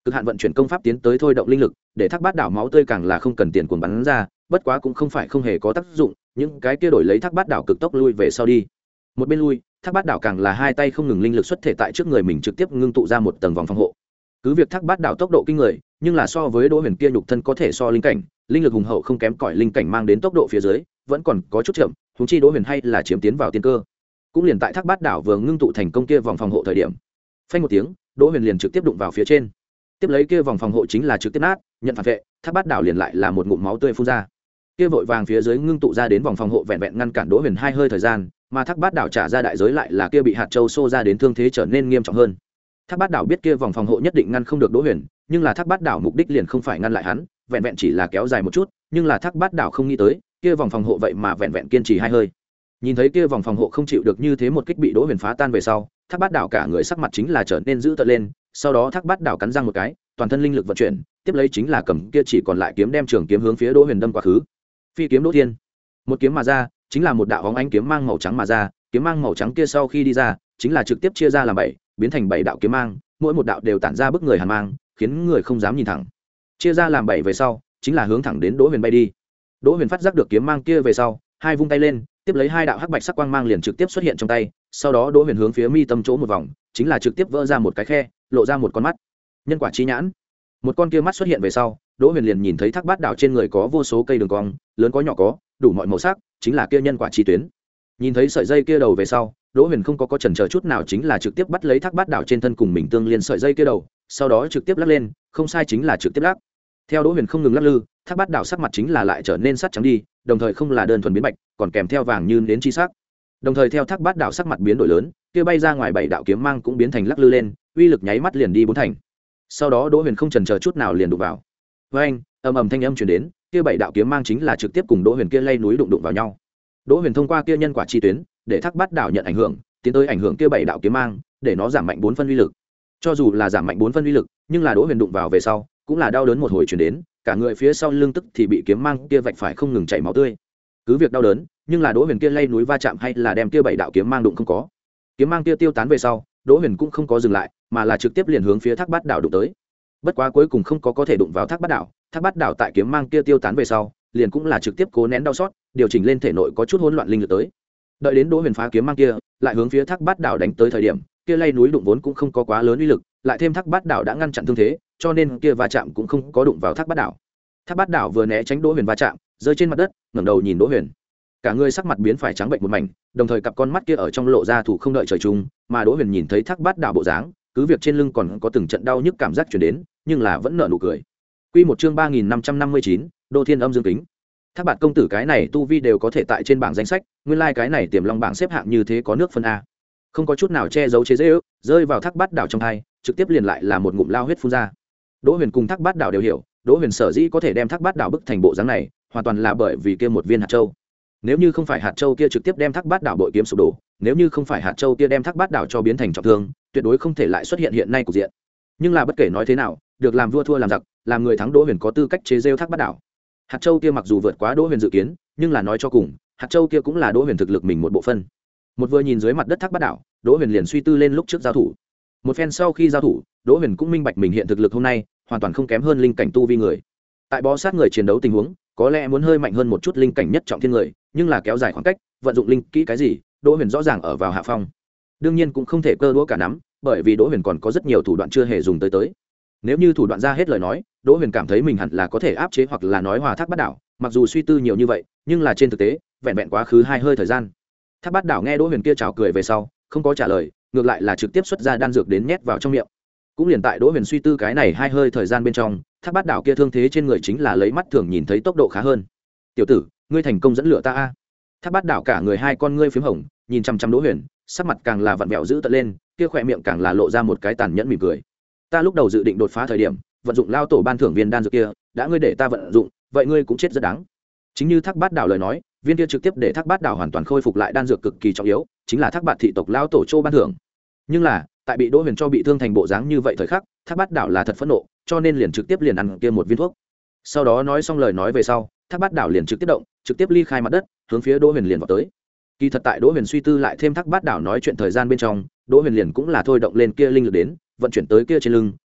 cực hạn vận chuyển công pháp tiến tới thôi động linh lực để thác bát đảo máu tươi càng là không cần tiền cuồng bắn ra, bất quá cũng không phải không hề có tác dụng, những cái kia đổi lấy thác bát đảo cực tốc lui về sau đi. Một bên lui, thác bát đảo càng là hai tay không ngừng linh lực xuất thể tại trước người mình trực tiếp ngưng tụ ra một tầng vòng phòng hộ. Cứ việc thác bát đảo tốc độ kinh người, nhưng là so với Đỗ Huyền kia nhục thân có thể so linh cảnh, linh lực hùng hậu không kém cỏi linh cảnh mang đến tốc độ phía dưới, vẫn còn có chút chậm, huống chi Đỗ Huyền hay là chiếm tiến vào tiên cơ. Cũng liền tại thác bát đảo vừa ngưng tụ thành công kia vòng phòng hộ thời điểm, phanh một tiếng, Đỗ Huyền liền trực tiếp đụng vào phía trên. Tiếp lấy kia vòng phòng hộ chính là trực tiếp nát, nhận phản vệ, thác bát đảo liền lại là một ngụm máu tươi phun ra. Kia vội vàng phía dưới ngưng tụ ra đến vòng phòng hộ vẹn vẹn ngăn cản Đỗ Huyền hai hơi thời gian, mà thác bát đảo trả ra đại giới lại là kia bị hạt châu xô ra đến thương thế trở nên nghiêm trọng hơn. Thác bát đảo biết kia vòng phòng hộ nhất định ngăn không được Đỗ Huyền, nhưng là thác bát đảo mục đích liền không phải ngăn lại hắn, vẹn vẹn chỉ là kéo dài một chút, nhưng là thác bát đảo không nghĩ tới kia vòng phòng hộ vậy mà vẹn vẹn kiên trì hai hơi. Nhìn thấy kia vòng phòng hộ không chịu được như thế một kích bị Đỗ Huyền phá tan về sau, thác bát đảo cả người sắc mặt chính là trở nên dữ tợn lên, sau đó thác bát đảo cắn răng một cái, toàn thân linh lực vận chuyển, tiếp lấy chính là cầm kia chỉ còn lại kiếm đem trường kiếm hướng phía Đỗ Huyền đâm quá khứ. Phi kiếm Đỗ Thiên, một kiếm mà ra, chính là một đạo bóng ánh kiếm mang màu trắng mà ra, kiếm mang màu trắng kia sau khi đi ra, chính là trực tiếp chia ra làm bảy, biến thành bảy đạo kiếm mang, mỗi một đạo đều tản ra bức người hàn mang, khiến người không dám nhìn thẳng. Chia ra làm bảy về sau, chính là hướng thẳng đến Đỗ Huyền bay đi. Đỗ Huyền phát giác được kiếm mang kia về sau, hai vung tay lên, tiếp lấy hai đạo hắc bạch sắc quang mang liền trực tiếp xuất hiện trong tay, sau đó Đỗ Huyền hướng phía mi tâm chỗ một vòng, chính là trực tiếp vỡ ra một cái khe, lộ ra một con mắt. Nhân quả chi nhãn. Một con kia mắt xuất hiện về sau, Đỗ Huyền liền nhìn thấy thác bát đảo trên người có vô số cây đường cong, lớn có nhỏ có, đủ mọi màu sắc, chính là kia nhân quả chi tuyến. Nhìn thấy sợi dây kia đầu về sau, Đỗ Huyền không có có chần chờ chút nào, chính là trực tiếp bắt lấy thác bát đảo trên thân cùng mình tương liên sợi dây kia đầu, sau đó trực tiếp lắc lên, không sai chính là trực tiếp lắc. Theo Đỗ Huyền không ngừng lắc lư, thác bát đảo sắc mặt chính là lại trở nên sắt trắng đi, đồng thời không là đơn thuần biến bạch, còn kèm theo vàng như đến chi sắc. Đồng thời theo thác bát đảo sắc mặt biến đổi lớn, kia bay ra ngoài bảy đạo kiếm mang cũng biến thành lắc lư lên, uy lực nháy mắt liền đi bốn thành. Sau đó Đỗ Huyền không chần chờ chút nào liền đụng vào. Với anh, ầm ầm thanh âm truyền đến, kia bảy đạo kiếm mang chính là trực tiếp cùng Đỗ Huyền kia lay núi đụng đụng vào nhau. Đỗ Huyền thông qua kia nhân quả chi tuyến, để thác bát đảo nhận ảnh hưởng, tiến tới ảnh hưởng kia bảy đạo kiếm mang, để nó giảm mạnh bốn phân uy lực. Cho dù là giảm mạnh bốn phân uy lực, nhưng là Đỗ Huyền đụng vào về sau, cũng là đau đớn một hồi truyền đến, cả người phía sau lưng tức thì bị kiếm mang kia vạch phải không ngừng chảy máu tươi. Cứ việc đau đớn, nhưng là Đỗ Huyền kia lay núi va chạm hay là đem kia bảy đạo kiếm mang đụng không có. Kiếm mang kia tiêu tán về sau, Đỗ Huyền cũng không có dừng lại, mà là trực tiếp liền hướng phía thác bát đảo đụng tới. Bất quá cuối cùng không có có thể đụng vào thác bát đảo, thác bát đảo tại kiếm mang kia tiêu tán về sau, liền cũng là trực tiếp cố nén đau xót, điều chỉnh lên thể nội có chút hỗn loạn linh lực tới. Đợi đến Đỗ Huyền phá kiếm mang kia, lại hướng phía thác bát đảo đánh tới thời điểm, kia lay núi đụng vốn cũng không có quá lớn uy lực, lại thêm thác bát đảo đã ngăn chặn thương thế, cho nên kia va chạm cũng không có đụng vào thác bát đảo. Thác bát đảo vừa né tránh Đỗ Huyền va chạm, rơi trên mặt đất, ngẩng đầu nhìn Đỗ Huyền, cả người sắc mặt biến phải trắng bệnh một mảnh, đồng thời cặp con mắt kia ở trong lộ ra thủ không đợi trời chung, mà Đỗ Huyền nhìn thấy thác bát đảo bộ dáng, cứ việc trên lưng còn có từng trận đau nhức cảm giác truyền đến, nhưng là vẫn nở nụ cười. Quy một chương ba nghìn năm trăm năm mươi chín, Đô Thiên Âm Dương Kính. Thác Bạt công tử cái này tu vi đều có thể tại trên bảng danh sách, nguyên lai like cái này Tiềm Long bảng xếp hạng như thế có nước phân a. Không có chút nào che giấu chế giễu, rơi vào Thác Bát đảo trong hai, trực tiếp liền lại là một ngụm lao huyết phun ra. Đỗ Huyền cùng Thác Bát đảo đều hiểu, Đỗ Huyền sở dĩ có thể đem Thác Bát đảo bức thành bộ dáng này, hoàn toàn là bởi vì kia một viên hạt châu. Nếu như không phải hạt châu kia trực tiếp đem Thác Bát đảo bội kiếm sụp đổ, nếu như không phải hạt châu kia đem Thác Bát đảo cho biến thành trọng thương, tuyệt đối không thể lại xuất hiện hiện nay cục diện. Nhưng là bất kể nói thế nào, được làm vua thua làm giặc, làm người thắng Đỗ Huyền có tư cách chế giễu Thác Bát đảo. Hạt châu kia mặc dù vượt quá Đỗ Huyền dự kiến, nhưng là nói cho cùng, hạt châu kia cũng là Đỗ Huyền thực lực mình một bộ phân. Một vừa nhìn dưới mặt đất Thác Bát đảo, Đỗ Huyền liền suy tư lên lúc trước giao thủ. Một phen sau khi giao thủ, Đỗ Huyền cũng minh bạch mình hiện thực lực hôm nay hoàn toàn không kém hơn linh cảnh tu vi người. Tại bó sát người chiến đấu tình huống, có lẽ muốn hơi mạnh hơn một chút linh cảnh nhất trọng thiên người, nhưng là kéo dài khoảng cách, vận dụng linh kỹ cái gì, Đỗ Huyền rõ ràng ở vào hạ phong. Đương nhiên cũng không thể cơ đũa cả nắm, bởi vì Đỗ Huyền còn có rất nhiều thủ đoạn chưa hề dùng tới tới. Nếu như thủ đoạn ra hết lời nói, Đỗ Huyền cảm thấy mình hẳn là có thể áp chế hoặc là nói hòa Thác Bát đảo, mặc dù suy tư nhiều như vậy, nhưng là trên thực tế, vẹn vẹn quá khứ hai hơi thời gian. Thác Bát đảo nghe Đỗ Huyền kia chào cười về sau, không có trả lời, ngược lại là trực tiếp xuất ra đan dược đến nhét vào trong miệng. Cũng liền tại Đỗ Huyền suy tư cái này hai hơi thời gian bên trong, Thác Bát đảo kia thương thế trên người chính là lấy mắt thường nhìn thấy tốc độ khá hơn. "Tiểu tử, ngươi thành công dẫn lửa ta a." Thác Bát đảo cả người hai con ngươi phím hồng, nhìn chăm chăm Đỗ Huyền, sắc mặt càng là vặn vẹo dữ tợn lên, kia khỏe miệng càng là lộ ra một cái tàn nhẫn mỉm cười. "Ta lúc đầu dự định đột phá thời điểm, vận dụng lao tổ ban thưởng viên đan dược kia, đã ngươi để ta vận dụng, vậy ngươi cũng chết rất đáng." Chính như Thác Bát đảo lời nói, viên kia trực tiếp để Thác Bát đảo hoàn toàn khôi phục lại đan dược cực kỳ trọng yếu, chính là Thác Bạt thị tộc lao tổ Châu ban thưởng. Nhưng là, tại bị Đỗ Huyền cho bị thương thành bộ dáng như vậy thời khắc, Thác Bát đảo là thật phẫn nộ, cho nên liền trực tiếp liền ăn kia một viên thuốc. Sau đó nói xong lời nói về sau, Thác Bát đảo liền trực tiếp động, trực tiếp ly khai mặt đất, hướng phía Đỗ Huyền liền vọt tới. Kỳ thật tại Đỗ Huyền suy tư lại thêm Thác Bát đảo nói chuyện thời gian bên trong, Đỗ Huyền liền cũng là thôi động lên kia linh lực đến, vận chuyển tới kia trên lưng,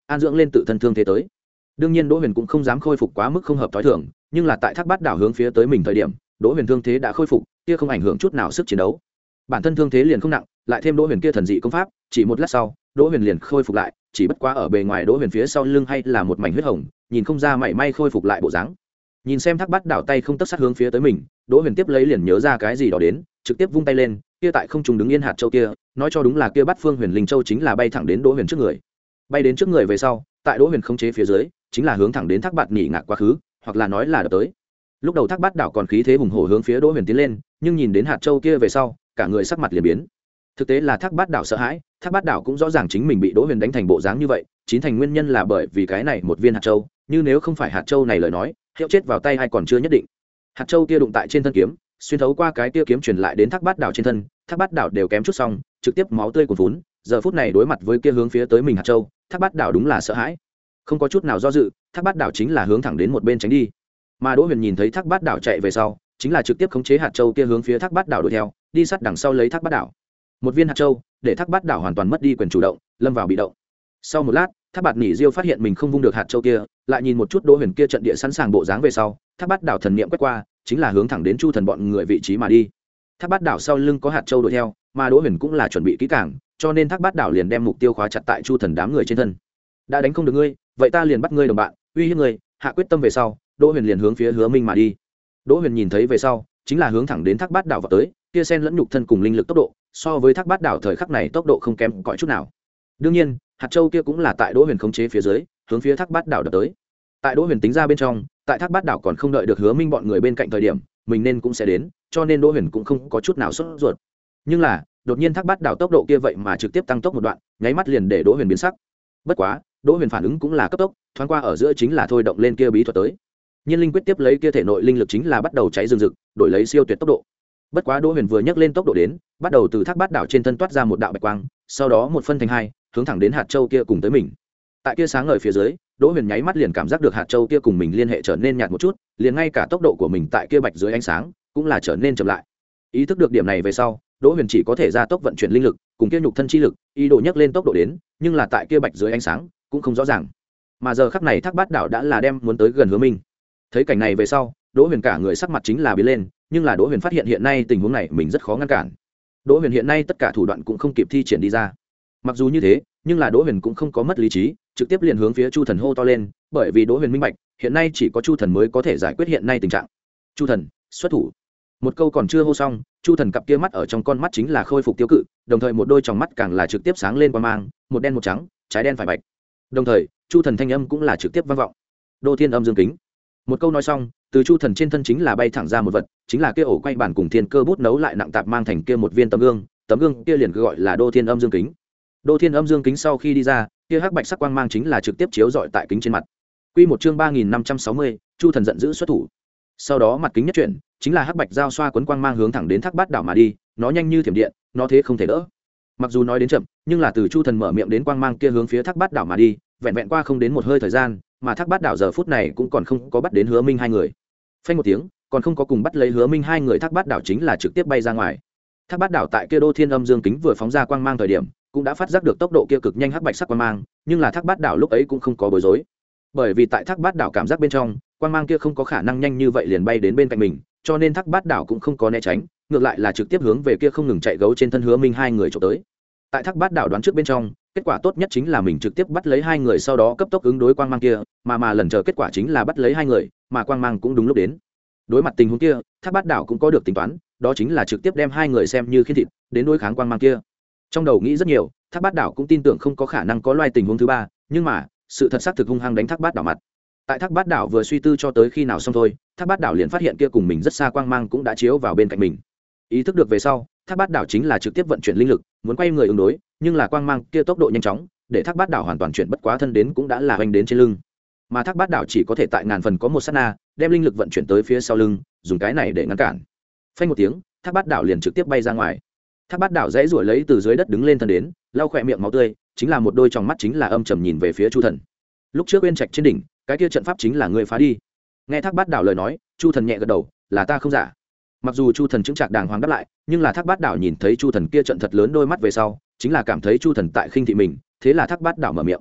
an dưỡng lên tự thân thương thế tới. Đương nhiên Đỗ Huyền cũng không dám khôi phục quá mức không hợp thói thường, nhưng là tại Thác Bát Đảo hướng phía tới mình thời điểm, Đỗ Huyền thương thế đã khôi phục, kia không ảnh hưởng chút nào sức chiến đấu. Bản thân thương thế liền không nặng, lại thêm Đỗ Huyền kia thần dị công pháp, chỉ một lát sau, Đỗ Huyền liền khôi phục lại, chỉ bất quá ở bề ngoài Đỗ Huyền phía sau lưng hay là một mảnh huyết hồng, nhìn không ra mảy may khôi phục lại bộ dáng. Nhìn xem Thác Bát Đảo tay không tấc sát hướng phía tới mình, Đỗ Huyền tiếp lấy liền nhớ ra cái gì đó đến, trực tiếp vung tay lên, kia tại không trung đứng yên hạt châu kia, nói cho đúng là kia Bát Phương Huyền Linh Châu chính là bay thẳng đến Đỗ Huyền trước người. Bay đến trước người về sau, tại Đỗ Huyền khống chế phía dưới, chính là hướng thẳng đến Thác Bạt Nhĩ ngạc quá khứ, hoặc là nói là đập tới. Lúc đầu Thác Bát Đảo còn khí thế hùng hổ hướng phía Đỗ Huyền tiến lên, nhưng nhìn đến hạt châu kia về sau, cả người sắc mặt liền biến. Thực tế là Thác Bát Đảo sợ hãi, Thác Bát Đảo cũng rõ ràng chính mình bị Đỗ Huyền đánh thành bộ dáng như vậy, chính thành nguyên nhân là bởi vì cái này một viên hạt châu, như nếu không phải hạt châu này lời nói, hiệu chết vào tay hay còn chưa nhất định. Hạt châu kia đụng tại trên thân kiếm, xuyên thấu qua cái kia kiếm truyền lại đến Thác Bát Đảo trên thân, Thác Bát Đảo đều kém chút xong, trực tiếp máu tươi cuồn vốn. Giờ phút này đối mặt với kia hướng phía tới mình hạt châu, Thác Bát Đảo đúng là sợ hãi, không có chút nào do dự, Thác Bát Đảo chính là hướng thẳng đến một bên tránh đi. Mà Đỗ Huyền nhìn thấy Thác Bát Đảo chạy về sau, chính là trực tiếp khống chế hạt châu kia hướng phía Thác Bát Đảo đuổi theo, đi sát đằng sau lấy Thác Bát Đảo. Một viên hạt châu, để Thác Bát Đảo hoàn toàn mất đi quyền chủ động, lâm vào bị động. Sau một lát, Thác Bạt Nhĩ Diêu phát hiện mình không vung được hạt châu kia, lại nhìn một chút Đỗ Huyền kia trận địa sẵn sàng bộ dáng về sau, Thác Bát Đảo thần niệm quét qua, chính là hướng thẳng đến Chu Thần bọn người vị trí mà đi. Thác Bát Đảo sau lưng có hạt châu đuổi theo, mà Đỗ Huyền cũng là chuẩn bị kỹ càng, cho nên Thác Bát Đảo liền đem mục tiêu khóa chặt tại Chu Thần đám người trên thân. Đã đánh không được ngươi, vậy ta liền bắt ngươi đồng bạn, uy hiếp ngươi, hạ quyết tâm về sau, Đỗ Huyền liền hướng phía Hứa Minh mà đi. Đỗ Huyền nhìn thấy về sau, chính là hướng thẳng đến Thác Bát Đảo vào tới, kia sen lẫn nhục thân cùng linh lực tốc độ, so với Thác Bát Đảo thời khắc này tốc độ không kém cỏi chút nào. Đương nhiên, hạt châu kia cũng là tại Đỗ Huyền khống chế phía dưới, hướng phía Thác Bát Đảo đập tới. Tại Đỗ Huyền tính ra bên trong, tại Thác Bát Đảo còn không đợi được Hứa Minh bọn người bên cạnh thời điểm, mình nên cũng sẽ đến, cho nên Đỗ Huyền cũng không có chút nào sốt ruột. Nhưng là, đột nhiên Thác Bát Đảo tốc độ kia vậy mà trực tiếp tăng tốc một đoạn, nháy mắt liền để Đỗ Huyền biến sắc. Bất quá, Đỗ Huyền phản ứng cũng là cấp tốc, thoáng qua ở giữa chính là thôi động lên kia bí thuật tới. Nhiên linh quyết tiếp lấy kia thể nội linh lực chính là bắt đầu cháy rừng rực, đổi lấy siêu tuyệt tốc độ. Bất quá Đỗ Huyền vừa nhấc lên tốc độ đến, bắt đầu từ Thác Bát Đảo trên thân toát ra một đạo bạch quang, sau đó một phân thành hai, hướng thẳng đến hạt châu kia cùng tới mình. Tại kia sáng ngời phía dưới, Đỗ Huyền nháy mắt liền cảm giác được hạt châu kia cùng mình liên hệ trở nên nhạt một chút, liền ngay cả tốc độ của mình tại kia bạch dưới ánh sáng cũng là trở nên chậm lại. Ý thức được điểm này về sau, Đỗ Huyền chỉ có thể gia tốc vận chuyển linh lực, cùng kia nhục thân chi lực, ý đồ nhấc lên tốc độ đến, nhưng là tại kia bạch dưới ánh sáng cũng không rõ ràng. Mà giờ khắc này Thác Bát Đảo đã là đem muốn tới gần Hứa Minh. Thấy cảnh này về sau, Đỗ Huyền cả người sắc mặt chính là biến lên, nhưng là Đỗ Huyền phát hiện hiện nay tình huống này mình rất khó ngăn cản. Đỗ Huyền hiện nay tất cả thủ đoạn cũng không kịp thi triển đi ra. Mặc dù như thế, nhưng là Đỗ Huyền cũng không có mất lý trí, trực tiếp liền hướng phía Chu Thần hô to lên, bởi vì Đỗ Huyền minh bạch, hiện nay chỉ có Chu Thần mới có thể giải quyết hiện nay tình trạng. Chu Thần, xuất thủ. Một câu còn chưa hô xong, Chu Thần cặp kia mắt ở trong con mắt chính là khôi phục tiêu cự, đồng thời một đôi tròng mắt càng là trực tiếp sáng lên qua mang, một đen một trắng, trái đen phải bạch. Đồng thời, Chu Thần thanh âm cũng là trực tiếp vang vọng. Đô Thiên Âm Dương Kính. Một câu nói xong, từ Chu Thần trên thân chính là bay thẳng ra một vật, chính là kia ổ quay bản cùng thiên cơ bút nấu lại nặng tạp mang thành kia một viên tấm gương, tấm gương kia liền gọi là Đô Thiên Âm Dương Kính. Đô Thiên Âm Dương Kính sau khi đi ra, kia hắc bạch sắc quang mang chính là trực tiếp chiếu rọi tại kính trên mặt. Quy một chương ba nghìn năm trăm sáu mươi, Chu Thần giận dữ xuất thủ. Sau đó mặt kính nhất chuyển, chính là hắc bạch giao xoa quấn quang mang hướng thẳng đến Thác Bát Đảo mà đi, nó nhanh như thiểm điện, nó thế không thể đỡ. Mặc dù nói đến chậm, nhưng là từ Chu Thần mở miệng đến quang mang kia hướng phía Thác Bát Đảo mà đi, vẹn vẹn qua không đến một hơi thời gian, mà Thác Bát Đảo giờ phút này cũng còn không có bắt đến Hứa Minh hai người. Phanh một tiếng, còn không có cùng bắt lấy Hứa Minh hai người, Thác Bát Đảo chính là trực tiếp bay ra ngoài. Thác Bát Đảo tại kia Đô Thiên Âm Dương Kính vừa phóng ra quang mang thời điểm, cũng đã phát giác được tốc độ kia cực nhanh hắc bạch sắc quang mang, nhưng là Thác Bát Đảo lúc ấy cũng không có bối rối, bởi vì tại Thác Bát Đảo cảm giác bên trong, quang mang kia không có khả năng nhanh như vậy liền bay đến bên cạnh mình, cho nên Thác Bát Đảo cũng không có né tránh, ngược lại là trực tiếp hướng về kia không ngừng chạy gấu trên thân Hứa Minh hai người chụp tới. Tại Thác Bát Đảo đoán trước bên trong, kết quả tốt nhất chính là mình trực tiếp bắt lấy hai người, sau đó cấp tốc ứng đối quang mang kia, mà mà lần chờ kết quả chính là bắt lấy hai người, mà quang mang cũng đúng lúc đến. Đối mặt tình huống kia, Thác Bát Đảo cũng có được tính toán, đó chính là trực tiếp đem hai người xem như khiên thịt, đến đối kháng quang mang kia. Trong đầu nghĩ rất nhiều, Thác Bát Đảo cũng tin tưởng không có khả năng có loài tình huống thứ ba, nhưng mà sự thật xác thực hung hăng đánh Thác Bát Đảo mặt. Tại Thác Bát Đảo vừa suy tư cho tới khi nào xong thôi, Thác Bát Đảo liền phát hiện kia cùng mình rất xa quang mang cũng đã chiếu vào bên cạnh mình. Ý thức được về sau, Thác Bát Đảo chính là trực tiếp vận chuyển linh lực, muốn quay người ứng đối, nhưng là quang mang kia tốc độ nhanh chóng, để Thác Bát Đảo hoàn toàn chuyển bất quá thân đến cũng đã là hoành đến trên lưng. Mà Thác Bát Đảo chỉ có thể tại ngàn phần có một sát na, đem linh lực vận chuyển tới phía sau lưng, dùng cái này để ngăn cản. Phanh một tiếng, Thác Bát Đảo liền trực tiếp bay ra ngoài. Thác Bát Đảo dãy ruổi lấy từ dưới đất đứng lên thân đến, lau khỏe miệng máu tươi, chính là một đôi tròng mắt chính là âm trầm nhìn về phía Chu Thần. Lúc trước Uyên Trạch trên đỉnh, cái kia trận pháp chính là ngươi phá đi. Nghe Thác Bát Đảo lời nói, Chu Thần nhẹ gật đầu, là ta không giả. Mặc dù Chu Thần chứng trạc đàng hoàng đáp lại, nhưng là Thác Bát Đảo nhìn thấy Chu Thần kia trận thật lớn đôi mắt về sau, chính là cảm thấy Chu Thần tại khinh thị mình, thế là Thác Bát Đảo mở miệng.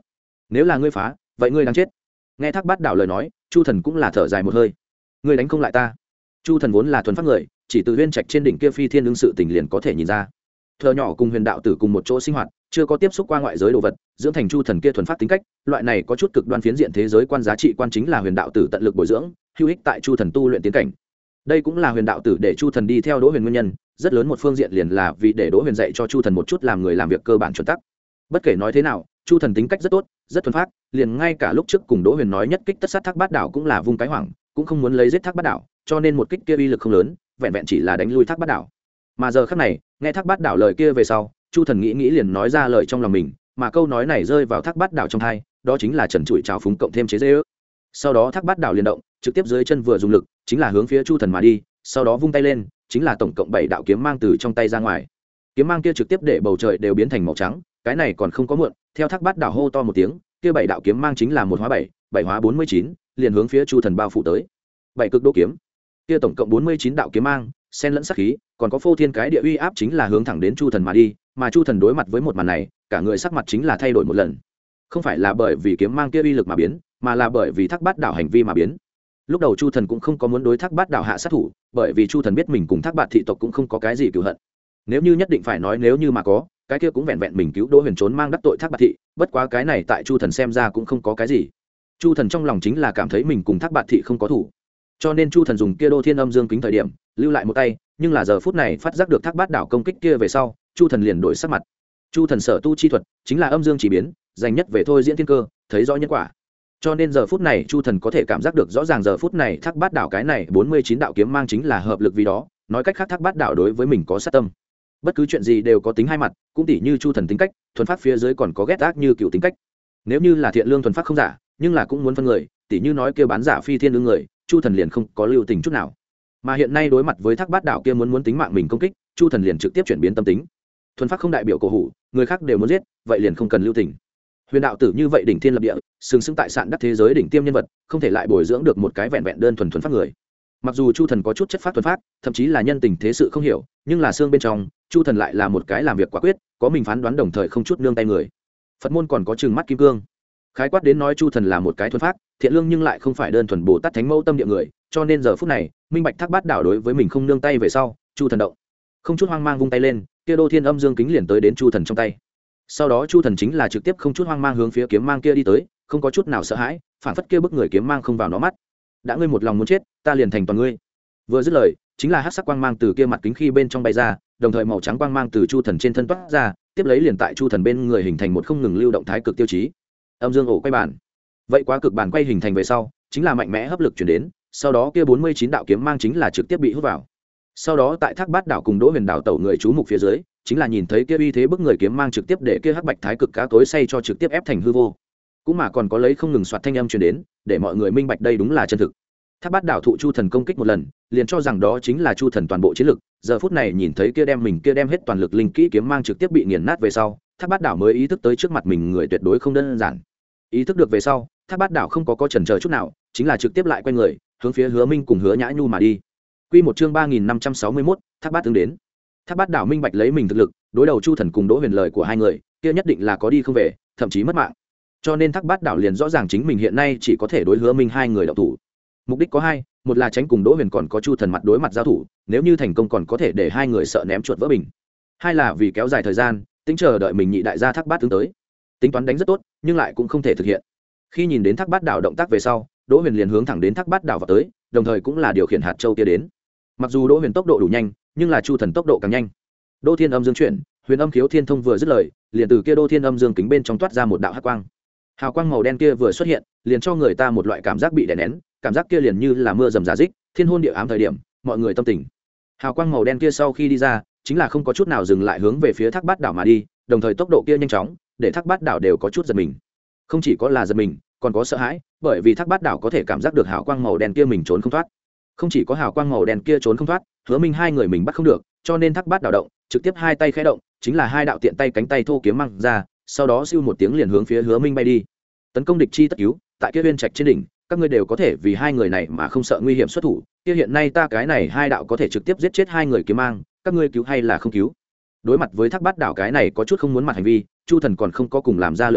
nếu là ngươi phá vậy ngươi đáng chết. Nghe Thác Bát Đảo lời nói, Chu Thần cũng là thở dài một hơi. Ngươi đánh không lại ta. Chu Thần vốn là thuần phát người, chỉ từ Huyên Trạch trên đỉnh kia phi thiên ứng sự tình liền có thể nhìn ra. Thợ nhỏ cùng Huyền đạo tử cùng một chỗ sinh hoạt, chưa có tiếp xúc qua ngoại giới đồ vật, dưỡng thành Chu Thần kia thuần phát tính cách, loại này có chút cực đoan phiến diện thế giới quan giá trị quan chính là Huyền đạo tử tận lực bồi dưỡng, hữu ích tại Chu Thần tu luyện tiến cảnh. Đây cũng là Huyền đạo tử để Chu Thần đi theo Đỗ Huyền nguyên nhân, rất lớn một phương diện liền là vì để Đỗ Huyền dạy cho Chu Thần một chút làm người làm việc cơ bản chuẩn tắc. Bất kể nói thế nào, Chu Thần tính cách rất tốt, rất thuần phát, liền ngay cả lúc trước cùng Đỗ Huyền nói nhất kích tất sát Thác Bát Đảo cũng là vung cái hoảng, cũng không muốn lấy giết Thác Bát Đảo, cho nên một kích kia uy lực không lớn, vẹn vẹn chỉ là đánh lui Thác Bát Đảo. Mà giờ khắc này, nghe Thác Bát Đảo lời kia về sau, Chu Thần nghĩ nghĩ liền nói ra lời trong lòng mình, mà câu nói này rơi vào Thác Bát Đảo trong tai, đó chính là trần trụi trào phúng cộng thêm chế giễu. Sau đó Thác Bát Đảo liền động, trực tiếp dưới chân vừa dùng lực, chính là hướng phía Chu Thần mà đi, sau đó vung tay lên, chính là tổng cộng bảy đạo kiếm mang từ trong tay ra ngoài. Kiếm mang kia trực tiếp để bầu trời đều biến thành màu trắng, cái này còn không có muộn, theo Thác Bát Đảo hô to một tiếng, kia bảy đạo kiếm mang chính là một hóa bảy, bảy hóa bốn mươi chín, liền hướng phía Chu Thần bao phủ tới. Bảy cực đô kiếm, kia tổng cộng bốn mươi chín đạo kiếm mang, xen lẫn sát khí, còn có phô thiên cái địa uy áp chính là hướng thẳng đến Chu Thần mà đi, mà Chu Thần đối mặt với một màn này, cả người sắc mặt chính là thay đổi một lần. Không phải là bởi vì kiếm mang kia uy lực mà biến, mà là bởi vì Thác Bát Đảo hành vi mà biến. Lúc đầu Chu Thần cũng không có muốn đối Thác Bát Đảo hạ sát thủ, bởi vì Chu Thần biết mình cùng Thác Bạt thị tộc cũng không có cái gì cừu hận. Nếu như nhất định phải nói nếu như mà có, cái kia cũng vẹn vẹn mình cứu Đỗ Huyền trốn mang đắc tội Thác Bạt thị, bất quá cái này tại Chu Thần xem ra cũng không có cái gì. Chu Thần trong lòng chính là cảm thấy mình cùng Thác Bạt thị không có thủ, cho nên Chu Thần dùng kia Đô Thiên Âm Dương kính thời điểm, lưu lại một tay, nhưng là giờ phút này phát giác được Thác Bát Đảo công kích kia về sau, Chu Thần liền đổi sắc mặt. Chu Thần sở tu chi thuật chính là âm dương chỉ biến, dành nhất về thôi diễn thiên cơ, thấy rõ nhân quả. Cho nên giờ phút này Chu Thần có thể cảm giác được rõ ràng giờ phút này Thác Bát Đảo cái này bốn mươi chín đạo kiếm mang chính là hợp lực vì đó, nói cách khác Thác Bát Đảo đối với mình có sát tâm. Bất cứ chuyện gì đều có tính hai mặt, cũng tỉ như Chu Thần tính cách, thuần phát phía dưới còn có ghét ác như cựu tính cách. Nếu như là thiện lương thuần phát không giả, nhưng là cũng muốn phân người, tỉ như nói kia bán giả phi thiên ương người, Chu Thần liền không có lưu tình chút nào. Mà hiện nay đối mặt với Thác Bát Đảo kia muốn muốn tính mạng mình công kích, Chu Thần liền trực tiếp chuyển biến tâm tính. Thuần phát không đại biểu cổ hủ, người khác đều muốn giết, vậy liền không cần lưu tình. Huyền đạo tử như vậy đỉnh thiên lập địa, sừng sững tại sạn đắc thế giới đỉnh tiêm nhân vật, không thể lại bồi dưỡng được một cái vẹn vẹn đơn thuần thuần phát người. Mặc dù Chu Thần có chút chất phát thuần phát, thậm chí là nhân tình thế sự không hiểu, nhưng là xương bên trong, Chu Thần lại là một cái làm việc quả quyết, có mình phán đoán đồng thời không chút nương tay người. Phật môn còn có trừng mắt kim cương. Khái quát đến nói Chu Thần là một cái thuần phát, thiện lương nhưng lại không phải đơn thuần Bồ Tát Thánh Mẫu tâm địa người, cho nên giờ phút này, minh bạch Thác Bát Đảo đối với mình không nương tay về sau, Chu Thần động, không chút hoang mang vung tay lên, kia Đô Thiên Âm Dương kính liền tới đến Chu Thần trong tay. Sau đó Chu Thần chính là trực tiếp không chút hoang mang hướng phía kiếm mang kia đi tới, không có chút nào sợ hãi, phản phất kia bức người kiếm mang không vào nó mắt. Đã ngươi một lòng muốn chết, ta liền thành toàn ngươi. Vừa dứt lời, chính là hắc sắc quang mang từ kia mặt kính khi bên trong bay ra, đồng thời màu trắng quang mang từ Chu Thần trên thân toát ra, tiếp lấy liền tại Chu Thần bên người hình thành một không ngừng lưu động thái cực tiêu chí. Âm dương ổ quay bàn. Vậy quá cực bàn quay hình thành về sau, chính là mạnh mẽ hấp lực truyền đến, sau đó kia bốn mươi chín đạo kiếm mang chính là trực tiếp bị hút vào. Sau đó tại Thác Bát Đảo cùng Đỗ Huyền đảo tẩu người chú mục phía dưới, chính là nhìn thấy kia uy thế bức người kiếm mang trực tiếp để kia hắc bạch thái cực cá tối say cho trực tiếp ép thành hư vô. Cũng mà còn có lấy không ngừng soạt thanh âm truyền đến, để mọi người minh bạch đây đúng là chân thực. Thác Bát Đảo thụ Chu Thần công kích một lần, liền cho rằng đó chính là Chu Thần toàn bộ chiến lực, giờ phút này nhìn thấy kia đem mình kia đem hết toàn lực linh kỹ kiếm mang trực tiếp bị nghiền nát về sau, Thác Bát Đảo mới ý thức tới trước mặt mình người tuyệt đối không đơn giản. Ý thức được về sau, Thác Bát Đảo không có có chần chờ chút nào, chính là trực tiếp lại quay người, hướng phía Hứa Minh cùng Hứa Nhã Nhu mà đi. Quy một chương ba nghìn năm trăm sáu mươi mốt, Thác Bát tướng đến. Thác Bát Đảo minh bạch lấy mình thực lực, đối đầu Chu Thần cùng Đỗ Huyền lời của hai người, kia nhất định là có đi không về, thậm chí mất mạng. Cho nên Thác Bát Đảo liền rõ ràng chính mình hiện nay chỉ có thể đối Hứa Minh hai người động thủ. Mục đích có hai, một là tránh cùng Đỗ Huyền còn có Chu Thần mặt đối mặt giao thủ, nếu như thành công còn có thể để hai người sợ ném chuột vỡ bình. Hai là vì kéo dài thời gian, tính chờ đợi mình nhị đại gia Thác Bát tướng tới. Tính toán đánh rất tốt, nhưng lại cũng không thể thực hiện. Khi nhìn đến Thác Bát Đảo động tác về sau, Đỗ Huyền liền hướng thẳng đến Thác Bát Đảo vào tới, đồng thời cũng là điều khiển hạt châu kia đến. Mặc dù Đỗ Huyền tốc độ đủ nhanh, nhưng là Chu Thần tốc độ càng nhanh. Đô Thiên Âm Dương chuyển, Huyền Âm Khiếu Thiên Thông vừa dứt lời, liền từ kia Đô Thiên Âm Dương kính bên trong toát ra một đạo hắc quang. Hào quang màu đen kia vừa xuất hiện, liền cho người ta một loại cảm giác bị đè nén, cảm giác kia liền như là mưa rầm rả rích, thiên hôn địa ám thời điểm, mọi người tâm tình. Hào quang màu đen kia sau khi đi ra, chính là không có chút nào dừng lại hướng về phía Thác Bát Đảo mà đi, đồng thời tốc độ kia nhanh chóng, để Thác Bát Đảo đều có chút giật mình. Không chỉ có là giật mình, còn có sợ hãi, bởi vì Thác Bát Đảo có thể cảm giác được hào quang màu đen kia mình trốn không thoát. Không chỉ có hào quang màu đen kia trốn không thoát, Hứa Minh hai người mình bắt không được, cho nên Thác Bát Đảo động, trực tiếp hai tay khẽ động, chính là hai đạo tiện tay cánh tay thô kiếm mang ra, sau đó siêu một tiếng liền hướng phía Hứa Minh bay đi. Tấn công địch chi tất cứu, tại kia Uyên Trạch trên đỉnh, các ngươi đều có thể vì hai người này mà không sợ nguy hiểm xuất thủ, kia hiện nay ta cái này hai đạo có thể trực tiếp giết chết hai người kiếm mang, các ngươi cứu hay là không cứu? Đối mặt với Thác Bát Đảo cái này có chút không muốn mặt hành vi, Chu Thần còn không có cùng làm ra lựa chọn,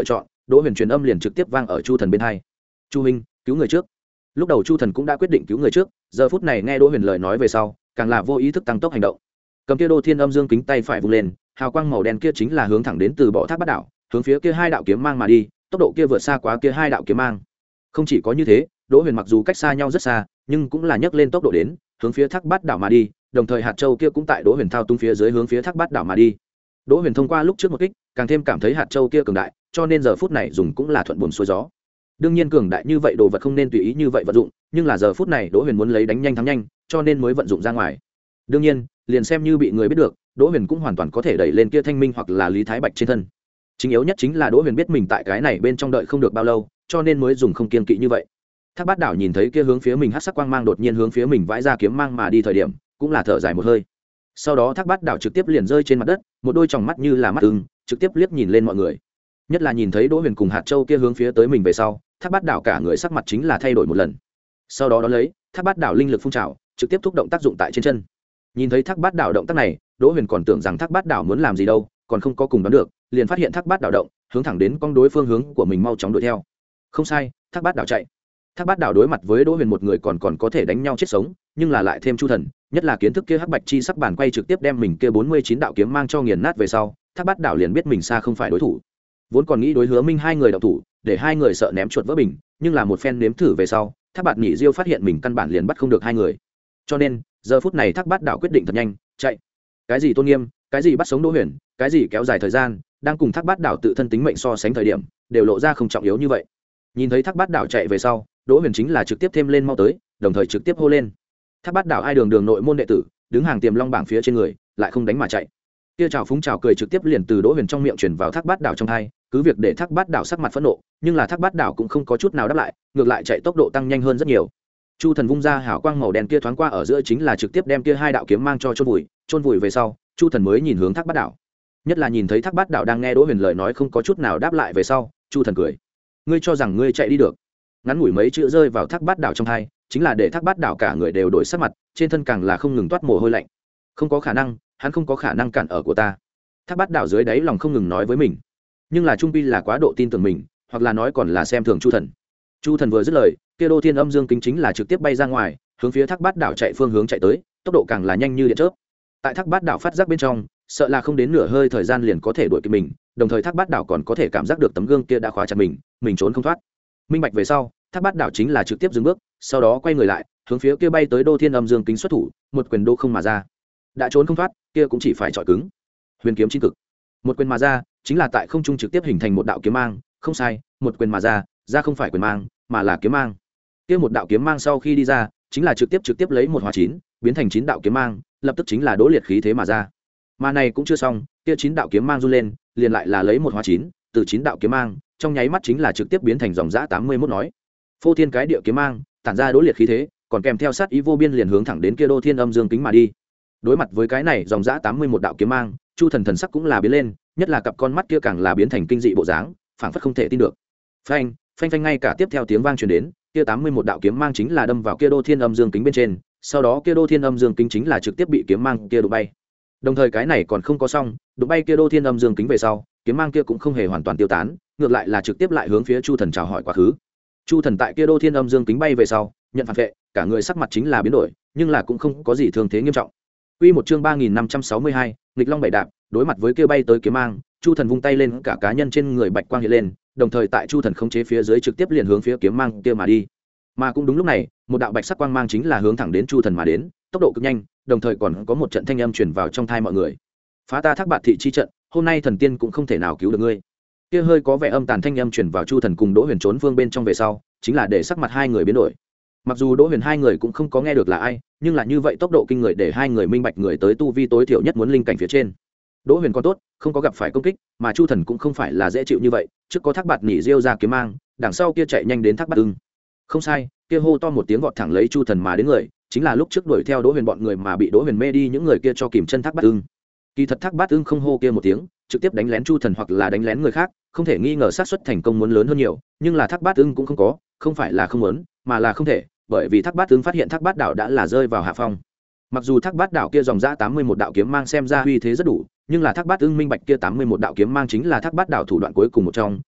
đỗ huyền truyền âm liền trực tiếp vang ở chu thần bên hai. Chu huynh, cứu người trước. Lúc đầu chu thần cũng đã quyết định cứu người trước, giờ phút này nghe đỗ huyền lời nói về sau càng là vô ý thức tăng tốc hành động, cầm kia đô thiên âm dương kính tay phải vung lên, hào quang màu đen kia chính là hướng thẳng đến từ bỏ thác bát đảo, hướng phía kia hai đạo kiếm mang mà đi, tốc độ kia vượt xa quá kia hai đạo kiếm mang. Không chỉ có như thế, đỗ huyền mặc dù cách xa nhau rất xa, nhưng cũng là nhấc lên tốc độ đến, hướng phía thác bát đảo mà đi, đồng thời hạt châu kia cũng tại đỗ huyền thao tung phía dưới hướng phía thác bát đảo mà đi. Đỗ huyền thông qua lúc trước một kích càng thêm cảm thấy hạt châu kia cường đại, cho nên giờ phút này dùng cũng là thuận buồm xuôi gió. Đương nhiên cường đại như vậy đồ vật không nên tùy ý như vậy vận dụng, nhưng là giờ phút này đỗ huyền muốn lấy đánh nhanh thắng nhanh, cho nên mới vận dụng ra ngoài. Đương nhiên liền xem như bị người biết được, đỗ huyền cũng hoàn toàn có thể đẩy lên kia thanh minh hoặc là lý thái bạch trên thân. Chính yếu nhất chính là đỗ huyền biết mình tại cái này bên trong đợi không được bao lâu, cho nên mới dùng không kiên kỵ như vậy. Thác bát đảo nhìn thấy kia hướng phía mình hắc sắc quang mang đột nhiên hướng phía mình vãi ra kiếm mang mà đi thời điểm, cũng là thở dài một hơi. Sau đó thác bát đảo trực tiếp liền rơi trên mặt đất, một đôi tròng mắt như là mắt ưng, trực tiếp liếc nhìn lên mọi người. Nhất là nhìn thấy đỗ huyền cùng hạt châu kia hướng phía tới mình về sau, thác bát đảo cả người sắc mặt chính là thay đổi một lần. Sau đó đó lấy thác bát đảo linh lực phun trào, trực tiếp thúc động tác dụng tại trên chân. Nhìn thấy thác bát đảo động tác này, đỗ huyền còn tưởng rằng thác bát đảo muốn làm gì đâu, còn không có cùng đoán được, liền phát hiện thác bát đảo động, hướng thẳng đến con đối phương hướng của mình mau chóng đuổi theo. Không sai, thác bát đảo chạy. Thác bát đảo đối mặt với đỗ huyền một người còn còn có thể đánh nhau chết sống, nhưng là lại thêm chu thần, nhất là kiến thức kia hắc bạch chi sắc bản quay trực tiếp đem mình kia bốn mươi chín đạo kiếm mang cho nghiền nát về sau, thác bát đảo liền biết mình xa không phải đối thủ. Vốn còn nghĩ đối hứa minh hai người động thủ, để hai người sợ ném chuột vỡ bình, nhưng là một phen nếm thử về sau, thác bạt nhị diêu phát hiện mình căn bản liền bắt không được hai người, cho nên giờ phút này thác bát đảo quyết định thật nhanh chạy. Cái gì tôn nghiêm, cái gì bắt sống đỗ huyền, cái gì kéo dài thời gian, đang cùng thác bát đảo tự thân tính mệnh so sánh thời điểm, đều lộ ra không trọng yếu như vậy. Nhìn thấy thác bát đảo chạy về sau, đỗ huyền chính là trực tiếp thêm lên mau tới, đồng thời trực tiếp hô lên: thác bát đảo ai đường đường nội môn đệ tử, đứng hàng tiềm long bảng phía trên người, lại không đánh mà chạy. Kia chào phúng chào cười trực tiếp liền từ đỗ huyền trong miệng truyền vào thác bát đảo trong hai, cứ việc để thác bát đảo sắc mặt phẫn nộ, nhưng là thác bát đảo cũng không có chút nào đáp lại, ngược lại chạy tốc độ tăng nhanh hơn rất nhiều. Chu thần vung ra hào quang màu đen kia thoáng qua ở giữa, chính là trực tiếp đem kia hai đạo kiếm mang cho chôn vùi, chôn vùi về sau, chu thần mới nhìn hướng thác bát đảo. Nhất là nhìn thấy thác bát đảo đang nghe đỗ huyền lời nói không có chút nào đáp lại về sau, chu thần cười: ngươi cho rằng ngươi chạy đi được? Ngắn ngủi mấy chữ rơi vào thác bát đảo trong hai, chính là để thác bát đảo cả người đều đổi sắc mặt, trên thân càng là không ngừng toát mồ hôi lạnh. Không có khả năng, hắn không có khả năng cản ở của ta. Thác bát đảo dưới đáy lòng không ngừng nói với mình, nhưng là trung pi là quá độ tin tưởng mình, hoặc là nói còn là xem thường chu thần. Chu thần vừa dứt lời, kia đô thiên âm dương kính chính là trực tiếp bay ra ngoài, hướng phía thác bát đảo chạy phương hướng chạy tới, tốc độ càng là nhanh như điện chớp. Tại thác bát đảo phát giác bên trong, sợ là không đến nửa hơi thời gian liền có thể đuổi kịp mình, đồng thời thác bát đảo còn có thể cảm giác được tấm gương kia đã khóa chặt mình, mình trốn không thoát. Minh bạch về sau, thác bát đảo chính là trực tiếp dừng bước, sau đó quay người lại, hướng phía kia bay tới đô thiên âm dương kính xuất thủ, một quyền đô không mà ra. Đã trốn không thoát, kia cũng chỉ phải chọi cứng. Huyền kiếm chín cực, một quyền mà ra, chính là tại không trung trực tiếp hình thành một đạo kiếm mang, không sai, một quyền mà ra, ra không phải quyền mang, mà là kiếm mang. Kia một đạo kiếm mang sau khi đi ra, chính là trực tiếp trực tiếp lấy một hóa chín, biến thành chín đạo kiếm mang, lập tức chính là đỗ liệt khí thế mà ra. Mà này cũng chưa xong, kia chín đạo kiếm mang run lên, liền lại là lấy một hóa chín, từ chín đạo kiếm mang, trong nháy mắt chính là trực tiếp biến thành dòng dã tám mươi mốt nói. Phô thiên cái địa kiếm mang, tản ra đỗ liệt khí thế, còn kèm theo sát ý vô biên liền hướng thẳng đến kia đô thiên âm dương kính mà đi. Đối mặt với cái này dòng dã tám mươi mốt đạo kiếm mang, chu thần thần sắc cũng là biến lên, nhất là cặp con mắt kia càng là biến thành kinh dị bộ dáng, phảng phất không thể tin được. Phanh, phanh phanh, ngay cả tiếp theo tiếng vang truyền đến, kia tám mươi mốt đạo kiếm mang chính là đâm vào kia đô thiên âm dương kính bên trên, sau đó kia đô thiên âm dương kính chính là trực tiếp bị kiếm mang kia đụng bay. Đồng thời cái này còn không có xong, đụng bay kia đô thiên âm dương kính về sau, kiếm mang kia cũng không hề hoàn toàn tiêu tán, ngược lại là trực tiếp lại hướng phía chu thần chào hỏi quá khứ. Chu thần tại kia đô thiên âm dương kính bay về sau, nhận phản vệ, cả người sắc mặt chính là biến đổi, nhưng là cũng không có gì thương thế nghiêm trọng. Quy một chương ba nghìn năm trăm sáu mươi hai, nghịch long bảy đạp, đối mặt với kia bay tới kiếm mang, chu thần vung tay lên, cả cá nhân trên người bạch quang hiện lên, đồng thời tại chu thần khống chế phía dưới trực tiếp liền hướng phía kiếm mang kia mà đi. Mà cũng đúng lúc này, một đạo bạch sắc quang mang chính là hướng thẳng đến chu thần mà đến, tốc độ cực nhanh, đồng thời còn có một trận thanh âm truyền vào trong tai mọi người: phá ta thác bạt thị chi trận, hôm nay thần tiên cũng không thể nào cứu được ngươi. Kia hơi có vẻ âm tàn thanh âm truyền vào chu thần cùng đỗ huyền trốn phương bên trong về sau, chính là để sắc mặt hai người biến đổi. Mặc dù đỗ huyền hai người cũng không có nghe được là ai, nhưng là như vậy tốc độ kinh người để hai người minh bạch người tới tu vi tối thiểu nhất muốn linh cảnh phía trên. Đỗ huyền còn tốt, không có gặp phải công kích, mà chu thần cũng không phải là dễ chịu như vậy, trước có thác bạt nỉ diêu ra kiếm mang, đằng sau kia chạy nhanh đến thác bạt ưng. Không sai, kia hô to một tiếng vọt thẳng lấy chu thần mà đến người, chính là lúc trước đuổi theo đỗ huyền bọn người mà bị đỗ huyền mê đi những người kia cho kìm chân thác bạt ưng. Kỳ thật thác bạt ưng không hô kia một tiếng, trực tiếp đánh lén chu thần hoặc là đánh lén người khác, không thể nghi ngờ xác suất thành công muốn lớn hơn nhiều, nhưng là thác bạt ưng cũng không có, không phải là không muốn, mà là không thể, bởi vì thác bát tướng phát hiện thác bát đảo đã là rơi vào hạ phong. Mặc dù thác bát đảo kia dòng dã tám mươi mốt đạo kiếm mang xem ra uy thế rất đủ, nhưng là thác bát ưng minh bạch kia tám mươi mốt đạo kiếm mang chính là thác bát đảo thủ đoạn cuối cùng một trong,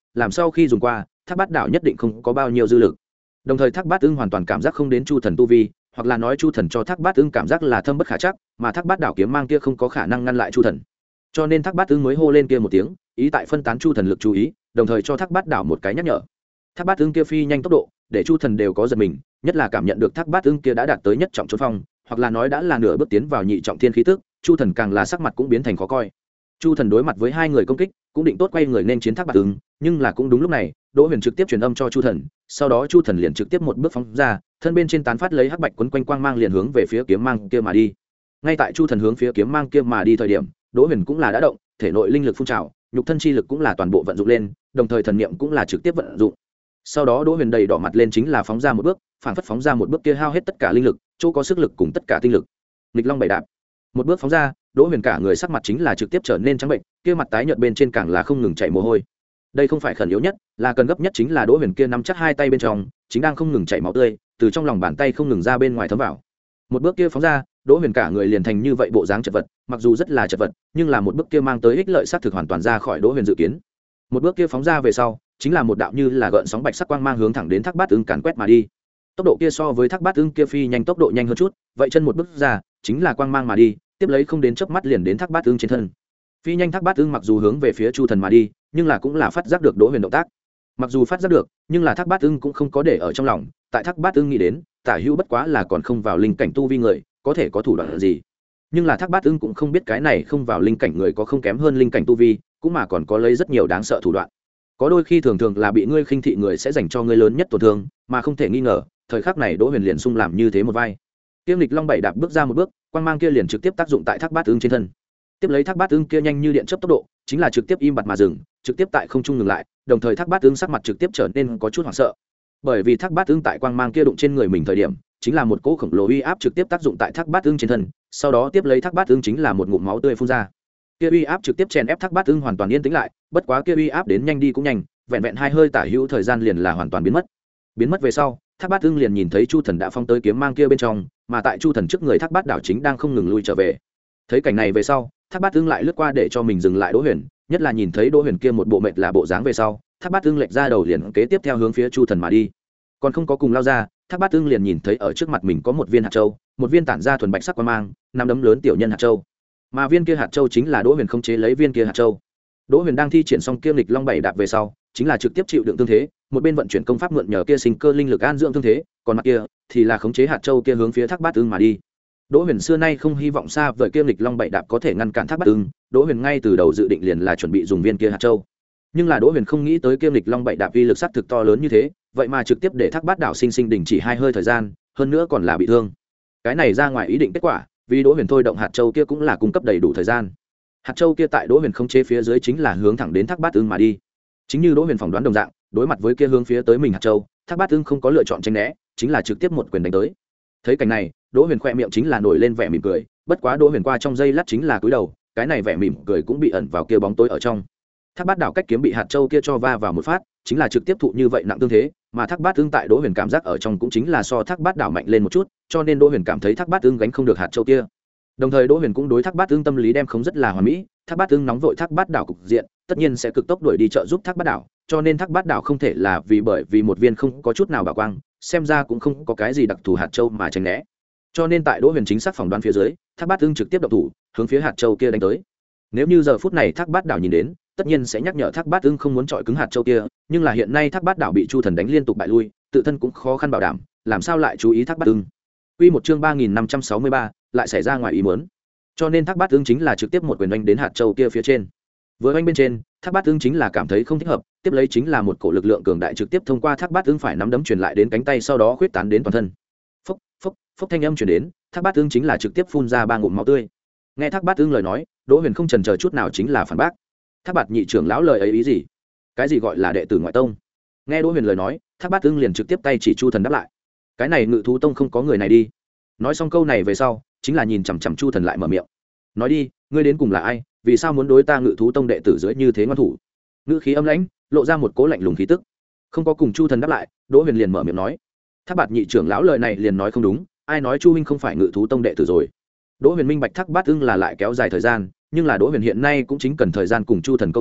làm sau khi dùng qua thác bát đảo nhất định không có bao nhiêu dư lực. Đồng thời thác bát ưng hoàn toàn cảm giác không đến chu thần tu vi, hoặc là nói chu thần cho thác bát ưng cảm giác là thâm bất khả chắc, mà thác bát đảo kiếm mang kia không có khả năng ngăn lại chu thần, cho nên thác bát ưng mới hô lên kia một tiếng, ý tại phân tán chu thần lực chú ý, đồng thời cho thác bát đảo một cái nhắc nhở. Thác bát ưng kia phi nhanh tốc độ để chu thần đều có giật mình, nhất là cảm nhận được thác bát ưng kia đã đạt tới nhất trọng trốn phong, hoặc là nói đã là nửa bước tiến vào nhị trọng thiên khí tức, chu thần càng là sắc mặt cũng biến thành khó coi. Chu thần đối mặt với hai người công kích cũng định tốt quay người nên chiến thác bát ưng, nhưng là cũng đúng lúc này Đỗ Huyền trực tiếp truyền âm cho chu thần, sau đó chu thần liền trực tiếp một bước phóng ra, thân bên trên tán phát lấy hắc bạch quấn quanh quang mang liền hướng về phía kiếm mang kia mà đi. Ngay tại chu thần hướng phía kiếm mang kia mà đi thời điểm, Đỗ Huyền cũng là đã động, thể nội linh lực phun trào, nhục thân chi lực cũng là toàn bộ vận dụng lên, đồng thời thần niệm cũng là trực tiếp vận dụng. Sau đó Đỗ Huyền đầy đỏ mặt lên chính là phóng ra một bước, phản phất phóng ra một bước kia hao hết tất cả linh lực, chỗ có sức lực cùng tất cả tinh lực. Nghịch Long bảy đạp, một bước phóng ra, Đỗ Huyền cả người sắc mặt chính là trực tiếp trở nên trắng bệnh, kia mặt tái nhợt bên trên càng là không ngừng chảy mồ hôi. Đây không phải khẩn yếu nhất, là cần gấp nhất chính là Đỗ Huyền kia nắm chắc hai tay bên trong, chính đang không ngừng chảy máu tươi, từ trong lòng bàn tay không ngừng ra bên ngoài thấm vào. Một bước kia phóng ra, Đỗ Huyền cả người liền thành như vậy bộ dáng chật vật, mặc dù rất là chật vật, nhưng là một bước kia mang tới ích lợi sát thực hoàn toàn ra khỏi Đỗ Huyền dự kiến. Một bước kia phóng ra về sau, chính là một đạo như là gợn sóng bạch sắc quang mang hướng thẳng đến thác bát ưng càn quét mà đi. Tốc độ kia so với thác bát ưng kia phi nhanh tốc độ nhanh hơn chút, vậy chân một bước ra, chính là quang mang mà đi, tiếp lấy không đến chớp mắt liền đến thác bát ưng trên thân. Phi nhanh thác bát ưng mặc dù hướng về phía chu thần mà đi, nhưng là cũng là phát giác được Đỗ Huyền động tác. Mặc dù phát giác được, nhưng là thác bát ưng cũng không có để ở trong lòng, tại thác bát ưng nghĩ đến, tả hữu bất quá là còn không vào linh cảnh tu vi người, có thể có thủ đoạn gì. Nhưng là thác bát ưng cũng không biết cái này không vào linh cảnh người có không kém hơn linh cảnh tu vi, cũng mà còn có lấy rất nhiều đáng sợ thủ đoạn. Có đôi khi thường thường là bị ngươi khinh thị người sẽ dành cho ngươi lớn nhất tổn thương, mà không thể nghi ngờ, thời khắc này Đỗ Huyền liền sung làm như thế một vai. Tiêm Lịch Long bảy đạp bước ra một bước, quang mang kia liền trực tiếp tác dụng tại thác bát ưng trên thân. Tiếp lấy thác bát ưng kia nhanh như điện chớp tốc độ, chính là trực tiếp im bặt mà dừng, trực tiếp tại không trung ngừng lại, đồng thời thác bát ưng sắc mặt trực tiếp trở nên có chút hoảng sợ. Bởi vì thác bát ưng tại quang mang kia đụng trên người mình thời điểm, chính là một cỗ khổng lồ uy áp trực tiếp tác dụng tại thác bát ưng trên thân, sau đó tiếp lấy thác bát ưng chính là một ngụm máu tươi phun ra. Kia uy áp trực tiếp chèn ép thác bát ưng hoàn toàn yên tĩnh lại, bất quá kia uy áp đến nhanh đi cũng nhanh, vẹn vẹn hai hơi tả hữu thời gian liền là hoàn toàn biến mất. Biến mất về sau, thác bát ưng liền nhìn thấy chu thần đã phong tới kiếm mang kia bên trong, mà tại chu thần trước người thác bát đảo chính đang không ngừng lui trở về. Thấy cảnh này về sau, thác bát ưng lại lướt qua để cho mình dừng lại Đỗ Huyền, nhất là nhìn thấy Đỗ Huyền kia một bộ mệt là bộ dáng về sau, thác bát ưng lệch ra đầu liền kế tiếp theo hướng phía chu thần mà đi. Còn không có cùng lao ra, thác bát ưng liền nhìn thấy ở trước mặt mình có một viên hạt châu, một viên tản ra thuần bạch sắc quang mang, năm đấm lớn tiểu nhân hạt châu, mà viên kia hạt châu chính là Đỗ Huyền không chế lấy viên kia hạt châu. Đỗ Huyền đang thi triển xong kiêm lịch long bảy đạp về sau, chính là trực tiếp chịu đựng thương thế, một bên vận chuyển công pháp mượn nhờ kia sinh cơ linh lực an dưỡng thương thế, còn mặt kia thì là khống chế hạt châu kia hướng phía thác bát ưng mà đi. Đỗ Huyền xưa nay không hy vọng xa vời kiêm lịch long bảy đạp có thể ngăn cản thác bát ưng, Đỗ Huyền ngay từ đầu dự định liền là chuẩn bị dùng viên kia hạt châu. Nhưng là Đỗ Huyền không nghĩ tới kiêm lịch long bảy đạp uy lực sát thực to lớn như thế, vậy mà trực tiếp để thác bát đảo sinh sinh đình chỉ hai hơi thời gian, hơn nữa còn là bị thương. Cái này ra ngoài ý định kết quả, vì Đỗ Huyền thôi động hạt châu kia cũng là cung cấp đầy đủ thời gian. Hạt châu kia tại Đỗ Huyền không chế phía dưới chính là hướng thẳng đến thác bát ưng mà đi. Chính như Đỗ Huyền phỏng đoán đồng dạng, đối mặt với kia hướng phía tới mình hạt châu, thác bát ưng không có lựa chọn tránh né, chính là trực tiếp một quyền đánh tới. Thấy cảnh này, Đỗ Huyền khoe miệng chính là nổi lên vẻ mỉm cười, bất quá Đỗ Huyền qua trong giây lát chính là cúi đầu, cái này vẻ mỉm cười cũng bị ẩn vào kia bóng tối ở trong. Thác bát đảo cách kiếm bị hạt châu kia cho va vào một phát, chính là trực tiếp thụ như vậy nặng tương thế, mà thác bát ưng tại Đỗ Huyền cảm giác ở trong cũng chính là so thác bát đảo mạnh lên một chút, cho nên Đỗ Huyền cảm thấy thác bát ưng gánh không được hạt châu kia. Đồng thời Đỗ Huyền cũng đối thác bát ưng tâm lý đem không rất là hoàn mỹ, thác bát ưng nóng vội thác bát đảo cục diện, tất nhiên sẽ cực tốc đuổi đi trợ giúp thác bát đảo, cho nên thác bát đảo không thể là vì bởi vì một viên không có chút nào bảo quang, xem ra cũng không có cái gì đặc thù hạt châu mà tránh né. Cho nên tại Đỗ Huyền chính xác phỏng đoán phía dưới, thác bát ưng trực tiếp động thủ, hướng phía hạt châu kia đánh tới. Nếu như giờ phút này thác bát đảo nhìn đến, tất nhiên sẽ nhắc nhở thác bát ưng không muốn chọi cứng hạt châu kia, nhưng là hiện nay thác bát đảo bị chu thần đánh liên tục bại lui, tự thân cũng khó khăn bảo đảm, làm sao lại chú ý thác bát ưng. Quy một chương ba nghìn năm trăm sáu mươi ba, lại xảy ra ngoài ý muốn. Cho nên thác bát ưng chính là trực tiếp một quyền đánh đến hạt châu kia phía trên. Vừa đánh bên trên, thác bát ưng chính là cảm thấy không thích hợp, tiếp lấy chính là một cổ lực lượng cường đại trực tiếp thông qua thác bát ưng phải nắm đấm truyền lại đến cánh tay, sau đó khuyết tán đến toàn thân. Phốc phốc phốc thanh âm truyền đến, thác bát ưng chính là trực tiếp phun ra ba ngụm máu tươi. Nghe thác bát ưng lời nói, Đỗ Huyền không chần chờ chút nào chính là phản bác. Thác bạt nhị trưởng lão lời ấy ý gì? Cái gì gọi là đệ tử ngoại tông? Nghe Đỗ Huyền lời nói, thác bát ưng liền trực tiếp tay chỉ chu thần đáp lại. Cái này ngự thú tông không có người này đi. Nói xong câu này về sau, chính là nhìn chằm chằm chu thần lại mở miệng. Nói đi, ngươi đến cùng là ai? Vì sao muốn đối ta ngự thú tông đệ tử dưới như thế ngoan thủ? Ngữ khí âm lãnh, lộ ra một cố lạnh lùng khí tức. Không có cùng chu thần đáp lại, Đỗ Huyền liền mở miệng nói. Thác bạt nhị trưởng lão lời này liền nói không đúng, ai nói chu huynh không phải ngự thú tông đệ tử rồi? Đỗ Huyền minh bạch thác bát ưng là lại kéo dài thời gian, nhưng là Đỗ Huyền hiện nay cũng chính cần thời gian cùng chu thần câu thông,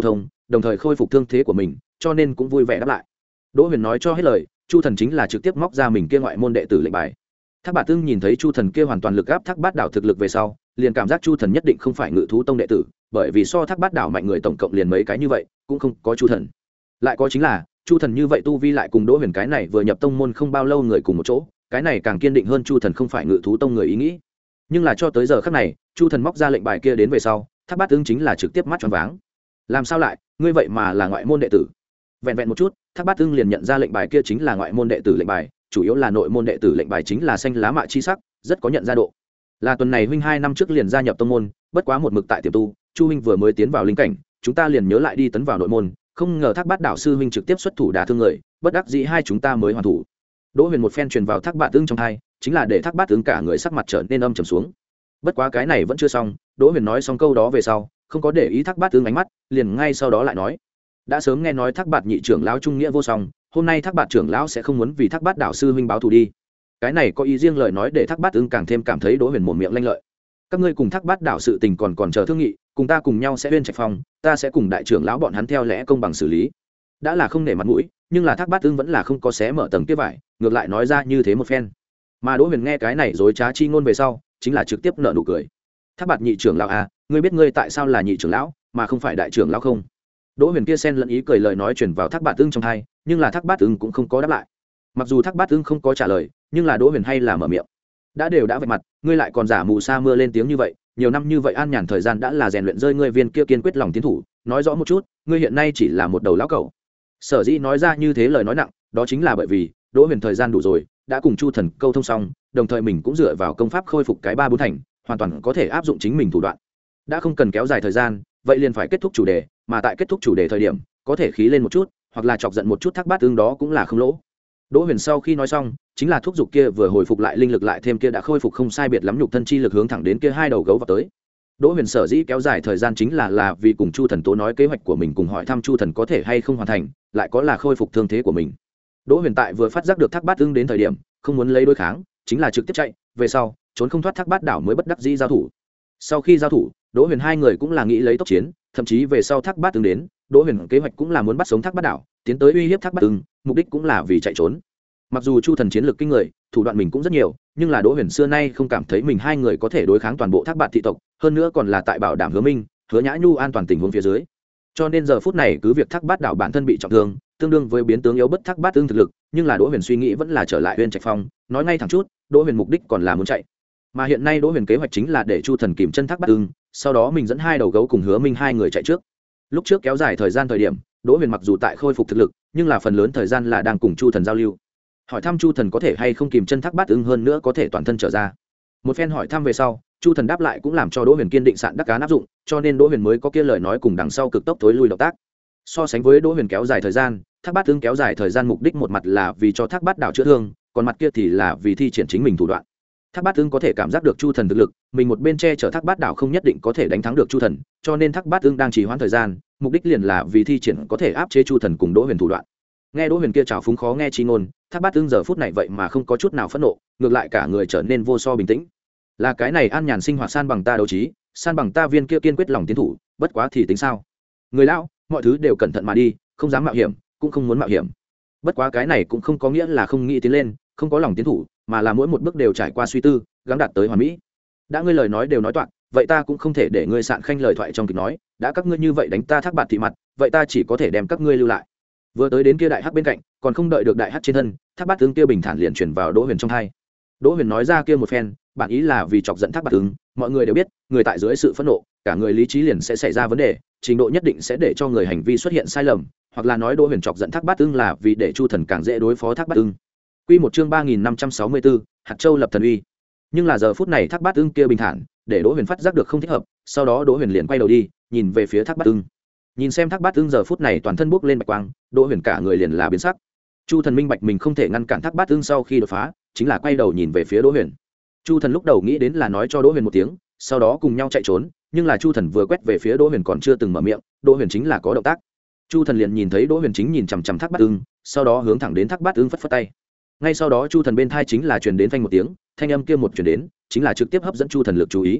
đồng thời khôi phục thương thế của mình, cho nên cũng vui vẻ đáp lại. Đỗ Huyền nói cho hết lời, Chu Thần chính là trực tiếp móc ra mình kia ngoại môn đệ tử lệnh bài. Thác Bạt Ưng nhìn thấy Chu Thần kia hoàn toàn lực áp Thác Bát Đảo thực lực về sau, liền cảm giác Chu Thần nhất định không phải Ngự thú tông đệ tử, bởi vì so Thác Bát Đảo mạnh người tổng cộng liền mấy cái như vậy, cũng không có Chu Thần. Lại có chính là, Chu Thần như vậy tu vi lại cùng Đỗ Huyền cái này vừa nhập tông môn không bao lâu người cùng một chỗ, cái này càng kiên định hơn Chu Thần không phải Ngự thú tông người ý nghĩ. Nhưng là cho tới giờ khắc này, Chu Thần móc ra lệnh bài kia đến về sau, Thác Bát Ưng chính là trực tiếp mắt tròn váng. Làm sao lại, ngươi vậy mà là ngoại môn đệ tử? Vẹn vẹn một chút, Thác Bát Ưng liền nhận ra lệnh bài kia chính là ngoại môn đệ tử lệnh bài, chủ yếu là nội môn đệ tử lệnh bài chính là xanh lá mạ chi sắc, rất có nhận ra độ. Là tuần này huynh hai năm trước liền gia nhập tông môn, bất quá một mực tại tiềm tu, Chu huynh vừa mới tiến vào linh cảnh, chúng ta liền nhớ lại đi tấn vào nội môn, không ngờ Thác Bát Đảo sư huynh trực tiếp xuất thủ đả thương người, bất đắc dĩ hai chúng ta mới hoàn thủ. Đỗ Huyền một phen truyền vào Thác Bát Ưng trong tai, chính là để Thác Bát Ưng cả người sắc mặt trở nên âm trầm xuống. Bất quá cái này vẫn chưa xong, Đỗ Huyền nói xong câu đó về sau, không có để ý Thác Bát Ưng ánh mắt, liền ngay sau đó lại nói: đã sớm nghe nói Thác Bạt nhị trưởng lão trung nghĩa vô song, hôm nay Thác Bạt trưởng lão sẽ không muốn vì Thác Bát Đảo sư huynh báo thù đi. Cái này có ý riêng lời nói để Thác Bát Ưng càng thêm cảm thấy Đỗ Huyền mồm miệng lanh lợi. Các ngươi cùng Thác Bát Đảo sự tình còn còn chờ thương nghị, cùng ta cùng nhau sẽ bên trạch phòng, ta sẽ cùng đại trưởng lão bọn hắn theo lẽ công bằng xử lý. Đã là không nể mặt mũi, nhưng là Thác Bát Ưng vẫn là không có xé mở tầng kia vải, ngược lại nói ra như thế một phen. Mà Đỗ Huyền nghe cái này dối trá chi ngôn về sau, chính là trực tiếp nở nụ cười. Thác Bạt nhị trưởng lão à, ngươi biết ngươi tại sao là nhị trưởng lão, mà không phải đại trưởng lão không? Đỗ Huyền kia xen lẫn ý cười lời nói truyền vào Thác Bạt Ưng trong tai, nhưng là Thác Bát Ưng cũng không có đáp lại. Mặc dù Thác Bát Ưng không có trả lời, nhưng là Đỗ Huyền hay là mở miệng. Đã đều đã vạch mặt, ngươi lại còn giả mù sa mưa lên tiếng như vậy, nhiều năm như vậy an nhàn thời gian đã là rèn luyện rơi ngươi viên kia kiên quyết lòng tiến thủ, nói rõ một chút, ngươi hiện nay chỉ là một đầu lão cẩu. Sở dĩ nói ra như thế lời nói nặng, đó chính là bởi vì Đỗ Huyền thời gian đủ rồi, đã cùng Chu Thần câu thông xong, đồng thời mình cũng dựa vào công pháp khôi phục cái ba bốn thành, hoàn toàn có thể áp dụng chính mình thủ đoạn. Đã không cần kéo dài thời gian, vậy liền phải kết thúc chủ đề, mà tại kết thúc chủ đề thời điểm, có thể khí lên một chút, hoặc là chọc giận một chút Thác Bát Ưng đó cũng là không lỗ. Đỗ Huyền sau khi nói xong, chính là thúc giục kia vừa hồi phục lại linh lực lại thêm kia đã khôi phục không sai biệt lắm nhục thân chi lực hướng thẳng đến kia hai đầu gấu vào tới. Đỗ Huyền sở dĩ kéo dài thời gian chính là là vì cùng Chu Thần tố nói kế hoạch của mình, cùng hỏi thăm Chu Thần có thể hay không hoàn thành, lại có là khôi phục thương thế của mình. Đỗ Huyền tại vừa phát giác được Thác Bát Ưng đến thời điểm, không muốn lấy đối kháng, chính là trực tiếp chạy, về sau, trốn không thoát Thác Bát Đảo mới bất đắc dĩ giao thủ. Sau khi giao thủ, Đỗ Huyền hai người cũng là nghĩ lấy tốc chiến, thậm chí về sau Thác Bát Ưng đến, Đỗ Huyền kế hoạch cũng là muốn bắt sống Thác Bát Đảo, tiến tới uy hiếp Thác Bát Ưng, mục đích cũng là vì chạy trốn. Mặc dù Chu Thần chiến lược kinh người, thủ đoạn mình cũng rất nhiều, nhưng là Đỗ Huyền xưa nay không cảm thấy mình hai người có thể đối kháng toàn bộ Thác Bạt thị tộc, hơn nữa còn là tại bảo đảm Hứa Minh, Hứa Nhã Nhu an toàn tình huống phía dưới. Cho nên giờ phút này cứ việc Thác Bát Đảo bản thân bị trọng thương, tương đương với biến tướng yếu bất Thác Bát Ưng thực lực, nhưng là Đỗ Huyền suy nghĩ vẫn là trở lại Huyền Trạch Phong, nói ngay thẳng chút, Đỗ Huyền mục đích còn là muốn chạy. Mà hiện nay Đỗ Huyền kế hoạch chính là để Chu Thần kìm chân Thác Bát Ưng, sau đó mình dẫn hai đầu gấu cùng Hứa Minh hai người chạy trước. Lúc trước kéo dài thời gian thời điểm, Đỗ Huyền mặc dù tại khôi phục thực lực, nhưng là phần lớn thời gian là đang cùng Chu Thần giao lưu. Hỏi thăm Chu Thần có thể hay không kìm chân Thác Bát Ưng, hơn nữa có thể toàn thân trở ra. Một phen hỏi thăm về sau, Chu Thần đáp lại cũng làm cho Đỗ Huyền kiên định sạn đắc cán áp dụng, cho nên Đỗ Huyền mới có kia lời nói cùng đằng sau cực tốc thối lui động tác. So sánh với Đỗ Huyền kéo dài thời gian, Thác Bát Ưng kéo dài thời gian mục đích một mặt là vì cho Thác Bát Đảo chữa thương, còn mặt kia thì là vì thi triển chính mình thủ đoạn. Thác Bát Ưng có thể cảm giác được Chu Thần thực lực, mình một bên che chở Thác Bát Đảo không nhất định có thể đánh thắng được Chu Thần, cho nên Thác Bát Ưng đang trì hoãn thời gian, mục đích liền là vì thi triển có thể áp chế Chu Thần cùng Đỗ Huyền thủ đoạn. Nghe Đỗ Huyền kia trào phúng khó nghe chi ngôn, Thác Bát Ưng giờ phút này vậy mà không có chút nào phẫn nộ, ngược lại cả người trở nên vô so bình tĩnh. Là cái này an nhàn sinh hoạt san bằng ta đấu trí, san bằng ta viên kia kiên quyết lòng tiến thủ, bất quá thì tính sao? Người lão, mọi thứ đều cẩn thận mà đi, không dám mạo hiểm, cũng không muốn mạo hiểm. Bất quá cái này cũng không có nghĩa là không nghĩ tiến lên, không có lòng tiến thủ, mà là mỗi một bước đều trải qua suy tư, gắng đạt tới hoàn mỹ. Đã ngươi lời nói đều nói toạc, vậy ta cũng không thể để ngươi sạn khanh lời thoại trong kịch nói, đã các ngươi như vậy đánh ta Thác Bạt thị mặt, vậy ta chỉ có thể đem các ngươi lưu lại. Vừa tới đến kia đại hắc bên cạnh, còn không đợi được đại hắc trên thân, Thác Bát Ưng kia bình thản liền chuyển vào Đỗ Huyền trong hai. Đỗ Huyền nói ra kia một phen, bản ý là vì chọc giận Thác Bát Ưng, mọi người đều biết, người tại dưới sự phẫn nộ, cả người lý trí liền sẽ xảy ra vấn đề, trình độ nhất định sẽ để cho người hành vi xuất hiện sai lầm, hoặc là nói Đỗ Huyền chọc giận Thác Bát Ưng là vì để Chu Thần càng dễ đối phó Thác Bát Ưng. Quy một chương ba nghìn năm trăm sáu mươi tư, Hạt Châu lập thần uy. Nhưng là giờ phút này Thác Bát Ưng kia bình thản, để Đỗ Huyền phát giác được không thích hợp, sau đó Đỗ Huyền liền quay đầu đi, nhìn về phía Thác Bát Ưng. Nhìn xem Thác Bát Ưng giờ phút này toàn thân bốc lên bạch quang, Đỗ Huyền cả người liền là biến sắc. Chu Thần minh bạch mình không thể ngăn cản Thác Bát Ưng sau khi đột phá, chính là quay đầu nhìn về phía Đỗ Huyền. Chu Thần lúc đầu nghĩ đến là nói cho Đỗ Huyền một tiếng, sau đó cùng nhau chạy trốn, nhưng là Chu Thần vừa quét về phía Đỗ Huyền còn chưa từng mở miệng, Đỗ Huyền chính là có động tác. Chu Thần liền nhìn thấy Đỗ Huyền chính nhìn chằm chằm Thác Bát Ưng, sau đó hướng thẳng đến Thác Bát Ưng phất phất tay. Ngay sau đó Chu Thần bên thai chính là truyền đến phanh một tiếng, thanh âm kia một truyền đến, chính là trực tiếp hấp dẫn Chu Thần lực chú ý.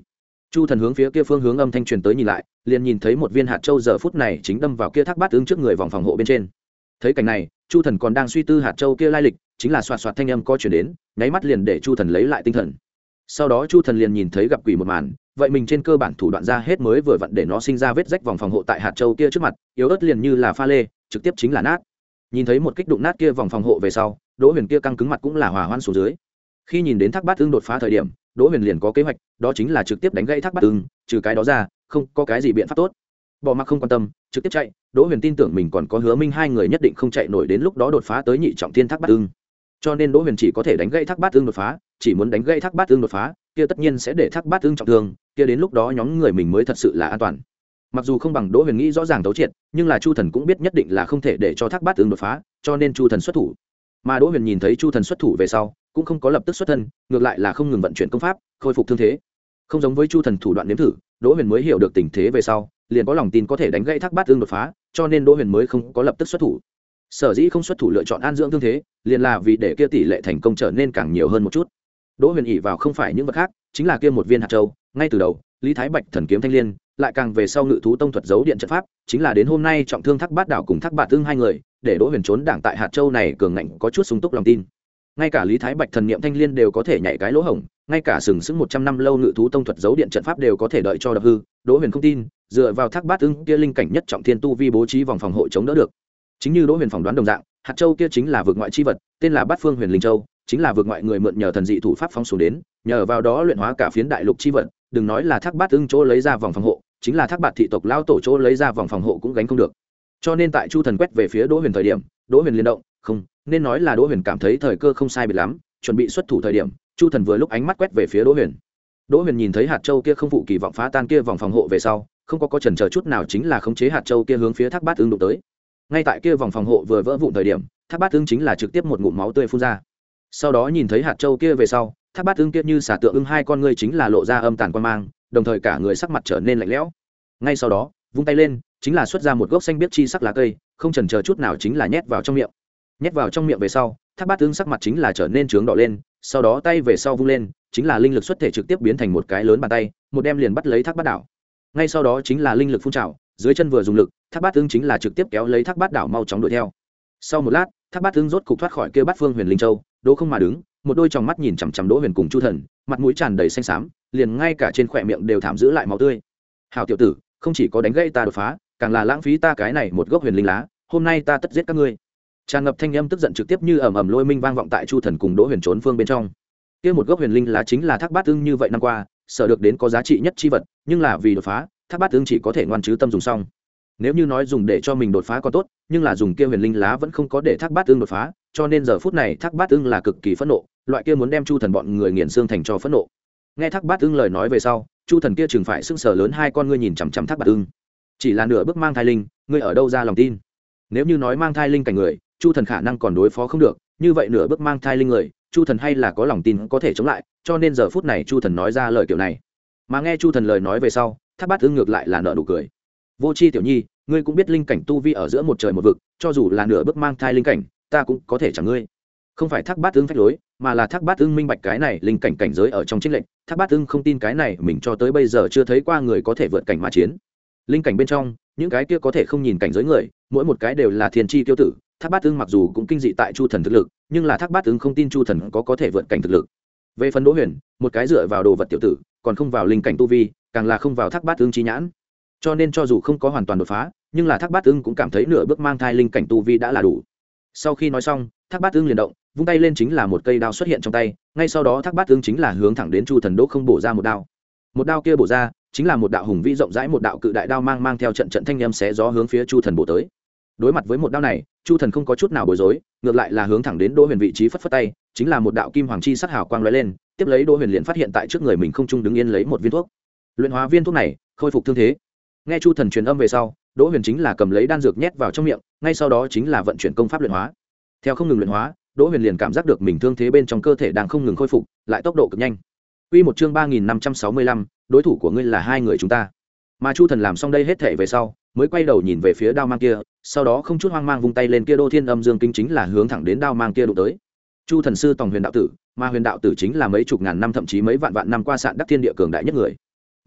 Chu thần hướng phía kia phương hướng âm thanh truyền tới nhìn lại, liền nhìn thấy một viên hạt châu giờ phút này chính đâm vào kia thác bát ưng trước người vòng phòng hộ bên trên. Thấy cảnh này, Chu thần còn đang suy tư hạt châu kia lai lịch, chính là xoạt xoạt thanh âm có chuyển đến, nháy mắt liền để Chu thần lấy lại tinh thần. Sau đó Chu thần liền nhìn thấy gặp quỷ một màn, vậy mình trên cơ bản thủ đoạn ra hết mới vừa vặn để nó sinh ra vết rách vòng phòng hộ tại hạt châu kia trước mặt, yếu ớt liền như là pha lê, trực tiếp chính là nát. Nhìn thấy một kích đụng nát kia vòng phòng hộ về sau, Đỗ Huyền kia căng cứng mặt cũng là hòa hoan xuống dưới. Khi nhìn đến thác bát ưng đột phá thời điểm, Đỗ Huyền liền có kế hoạch, đó chính là trực tiếp đánh gãy thác bát ưng, trừ cái đó ra, không có cái gì biện pháp tốt. Bỏ mặc không quan tâm, trực tiếp chạy, Đỗ Huyền tin tưởng mình còn có Hứa Minh hai người nhất định không chạy nổi đến lúc đó đột phá tới nhị trọng thiên thác bát ưng. Cho nên Đỗ Huyền chỉ có thể đánh gãy thác bát ưng đột phá, chỉ muốn đánh gãy thác bát ưng đột phá, kia tất nhiên sẽ để thác bát ưng trọng thương, kia đến lúc đó nhóm người mình mới thật sự là an toàn. Mặc dù không bằng Đỗ Huyền nghĩ rõ ràng tấu triệt, nhưng là Chu Thần cũng biết nhất định là không thể để cho thác bát ưng đột phá, cho nên Chu Thần xuất thủ. Mà Đỗ Huyền nhìn thấy Chu Thần xuất thủ về sau, cũng không có lập tức xuất thân, ngược lại là không ngừng vận chuyển công pháp, khôi phục thương thế. Không giống với Chu Thần thủ đoạn nếm thử, Đỗ Huyền mới hiểu được tình thế về sau, liền có lòng tin có thể đánh gãy thác bát ưng đột phá, cho nên Đỗ Huyền mới không có lập tức xuất thủ. Sở dĩ không xuất thủ lựa chọn an dưỡng thương thế, liền là vì để kia tỷ lệ thành công trở nên càng nhiều hơn một chút. Đỗ Huyền ỷ vào không phải những vật khác, chính là kia một viên hạt châu, ngay từ đầu, Lý Thái Bạch thần kiếm thanh liên, lại càng về sau Ngự thú tông thuật giấu điện trận pháp, chính là đến hôm nay trọng thương Thác Bát Đảo cùng Thác Bạt Ưng hai người, để Đỗ Huyền trốn đảng tại hạt châu này cường ngạnh có chút sung túc lòng tin. Ngay cả Lý Thái Bạch thần niệm thanh liên đều có thể nhảy cái lỗ hổng, ngay cả sừng sững một trăm năm lâu Ngự thú tông thuật giấu điện trận pháp đều có thể đợi cho đập hư, Đỗ Huyền không tin, dựa vào Thác Bát Ưng kia linh cảnh nhất trọng thiên tu vi bố trí vòng phòng hộ chống đỡ được. Chính như Đỗ Huyền phỏng đoán đồng dạng, hạt châu kia chính là vực ngoại chi vật, tên là Bát Phương Huyền Linh Châu, chính là vực ngoại người mượn nhờ thần dị thủ pháp phóng xuống đến, nhờ vào đó luyện hóa cả phiến đại lục chi vật, đừng nói là Thác Bát Ưng chỗ lấy ra vòng phòng hộ, chính là Thác Bạt thị tộc lao tổ chỗ lấy ra vòng phòng hộ cũng gánh không được. Cho nên tại Chu Thần quét về phía Đỗ Huyền thời điểm, Đỗ Huyền liên động, không, nên nói là Đỗ Huyền cảm thấy thời cơ không sai biệt lắm, chuẩn bị xuất thủ thời điểm, Chu Thần vừa lúc ánh mắt quét về phía Đỗ Huyền. Đỗ Huyền nhìn thấy hạt châu kia không phụ kỳ vọng phá tan kia vòng phòng hộ về sau, không có có chần chờ chút nào chính là khống chế hạt châu kia hướng phía Thác Bát Ưng đụng tới. Ngay tại kia vòng phòng hộ vừa vỡ vụn thời điểm, Thác Bát Ưng chính là trực tiếp một ngụm máu tươi phun ra. Sau đó nhìn thấy hạt châu kia về sau, Thác Bát Ưng kia như xà tượng ưng hai con ngươi chính là lộ ra âm tàn quan mang, đồng thời cả người sắc mặt trở nên lạnh lẽo. Ngay sau đó, vung tay lên, chính là xuất ra một gốc xanh biếc chi sắc lá cây, không chần chờ chút nào chính là nhét vào trong miệng. Nhét vào trong miệng về sau, Thác Bát Ưng sắc mặt chính là trở nên trướng đỏ lên, sau đó tay về sau vung lên, chính là linh lực xuất thể trực tiếp biến thành một cái lớn bàn tay, một đem liền bắt lấy Thác Bát Đảo. Ngay sau đó chính là linh lực phun trào, dưới chân vừa dùng lực, Thác Bát Ưng chính là trực tiếp kéo lấy Thác Bát Đảo mau chóng đuổi theo. Sau một lát, Thác Bát Ưng rốt cục thoát khỏi kia Bát Phương Huyền Linh Châu, Đỗ không mà đứng, một đôi tròng mắt nhìn chằm chằm Đỗ Huyền cùng Chu Thần, mặt mũi tràn đầy xanh xám, liền ngay cả trên khóe miệng đều thảm giữ lại máu tươi. Hảo tiểu tử, không chỉ có đánh gãy ta đột phá, càng là lãng phí ta cái này một gốc huyền linh lá, hôm nay ta tất giết các ngươi. Tràn ngập thanh âm tức giận trực tiếp như ầm ầm lôi minh vang vọng tại Chu Thần cùng Đỗ Huyền trốn phương bên trong. Kia một gốc huyền linh lá chính là Thác Bát Ưng như vậy năm qua, sở được đến có giá trị nhất chi vật, nhưng là vì đột phá, Thác Bát Ưng chỉ có thể ngoan chứ tâm dùng xong. Nếu như nói dùng để cho mình đột phá còn tốt, nhưng là dùng kia huyền linh lá vẫn không có để Thác Bát Ưng đột phá, cho nên giờ phút này Thác Bát Ưng là cực kỳ phẫn nộ, loại kia muốn đem Chu Thần bọn người nghiền xương thành cho phẫn nộ. Nghe Thác Bát Ưng lời nói về sau, Chu Thần kia chừng phải sững sờ lớn hai con ngươi nhìn chằm chằm Thác Bát Ưng. Chỉ là nửa bước mang thai linh, ngươi ở đâu ra lòng tin? Nếu như nói mang thai linh cảnh người, Chu Thần khả năng còn đối phó không được, như vậy nửa bước mang thai linh người, Chu Thần hay là có lòng tin có thể chống lại, cho nên giờ phút này Chu Thần nói ra lời kiểu này. Mà nghe Chu Thần lời nói về sau, Thác Bát Ưng ngược lại là nở nụ cười. Vô Chi tiểu nhi, ngươi cũng biết linh cảnh tu vi ở giữa một trời một vực, cho dù là nửa bước mang thai linh cảnh, ta cũng có thể chẳng ngươi. Không phải Thác Bát Ưng phách lối, mà là Thác Bát Ưng minh bạch cái này linh cảnh cảnh giới ở trong chiến lệnh, Thác Bát Ưng không tin cái này mình cho tới bây giờ chưa thấy qua người có thể vượt cảnh mà chiến. Linh cảnh bên trong, những cái kia có thể không nhìn cảnh giới người, mỗi một cái đều là thiên chi tiêu tử. Thác Bát Ưng mặc dù cũng kinh dị tại Chu Thần thực lực, nhưng là Thác Bát Ưng không tin Chu Thần có có thể vượt cảnh thực lực. Về phần Đỗ Huyền, một cái dựa vào đồ vật tiểu tử, còn không vào linh cảnh tu vi, càng là không vào Thác Bát Ưng chi nhãn. Cho nên cho dù không có hoàn toàn đột phá, nhưng là Thác Bát Ưng cũng cảm thấy nửa bước mang thai linh cảnh tu vi đã là đủ. Sau khi nói xong, Thác Bát Ưng liền động, vung tay lên chính là một cây đao xuất hiện trong tay, ngay sau đó Thác Bát Ưng chính là hướng thẳng đến Chu Thần Đỗ không bổ ra một đao. Một đao kia bổ ra, chính là một đạo hùng vĩ rộng rãi một đạo cự đại đao mang mang theo trận trận thanh âm xé gió hướng phía Chu Thần bổ tới. Đối mặt với một đao này, Chu Thần không có chút nào bối rối, ngược lại là hướng thẳng đến Đỗ Huyền vị trí phất phất tay, chính là một đạo kim hoàng chi sắc hào quang lóe lên, tiếp lấy Đỗ Huyền liền phát hiện tại trước người mình không trung đứng yên lấy một viên thuốc. Luyện hóa viên thuốc này, khôi phục thương thế. Nghe Chu Thần truyền âm về sau, Đỗ Huyền chính là cầm lấy đan dược nhét vào trong miệng, ngay sau đó chính là vận chuyển công pháp luyện hóa. Theo không ngừng luyện hóa, Đỗ Huyền liền cảm giác được mình thương thế bên trong cơ thể đang không ngừng khôi phục, lại tốc độ cực nhanh. Quy một chương ba nghìn năm trăm sáu mươi lăm, đối thủ của ngươi là hai người chúng ta. Mà Chu Thần làm xong đây hết thảy về sau, mới quay đầu nhìn về phía đao mang kia, sau đó không chút hoang mang vung tay lên kia Đô Thiên Âm Dương Kinh chính là hướng thẳng đến đao mang kia đụng tới. Chu Thần sư tòng Huyền đạo tử, mà Huyền đạo tử chính là mấy chục ngàn năm thậm chí mấy vạn vạn năm qua sạn đắc thiên địa cường đại nhất người.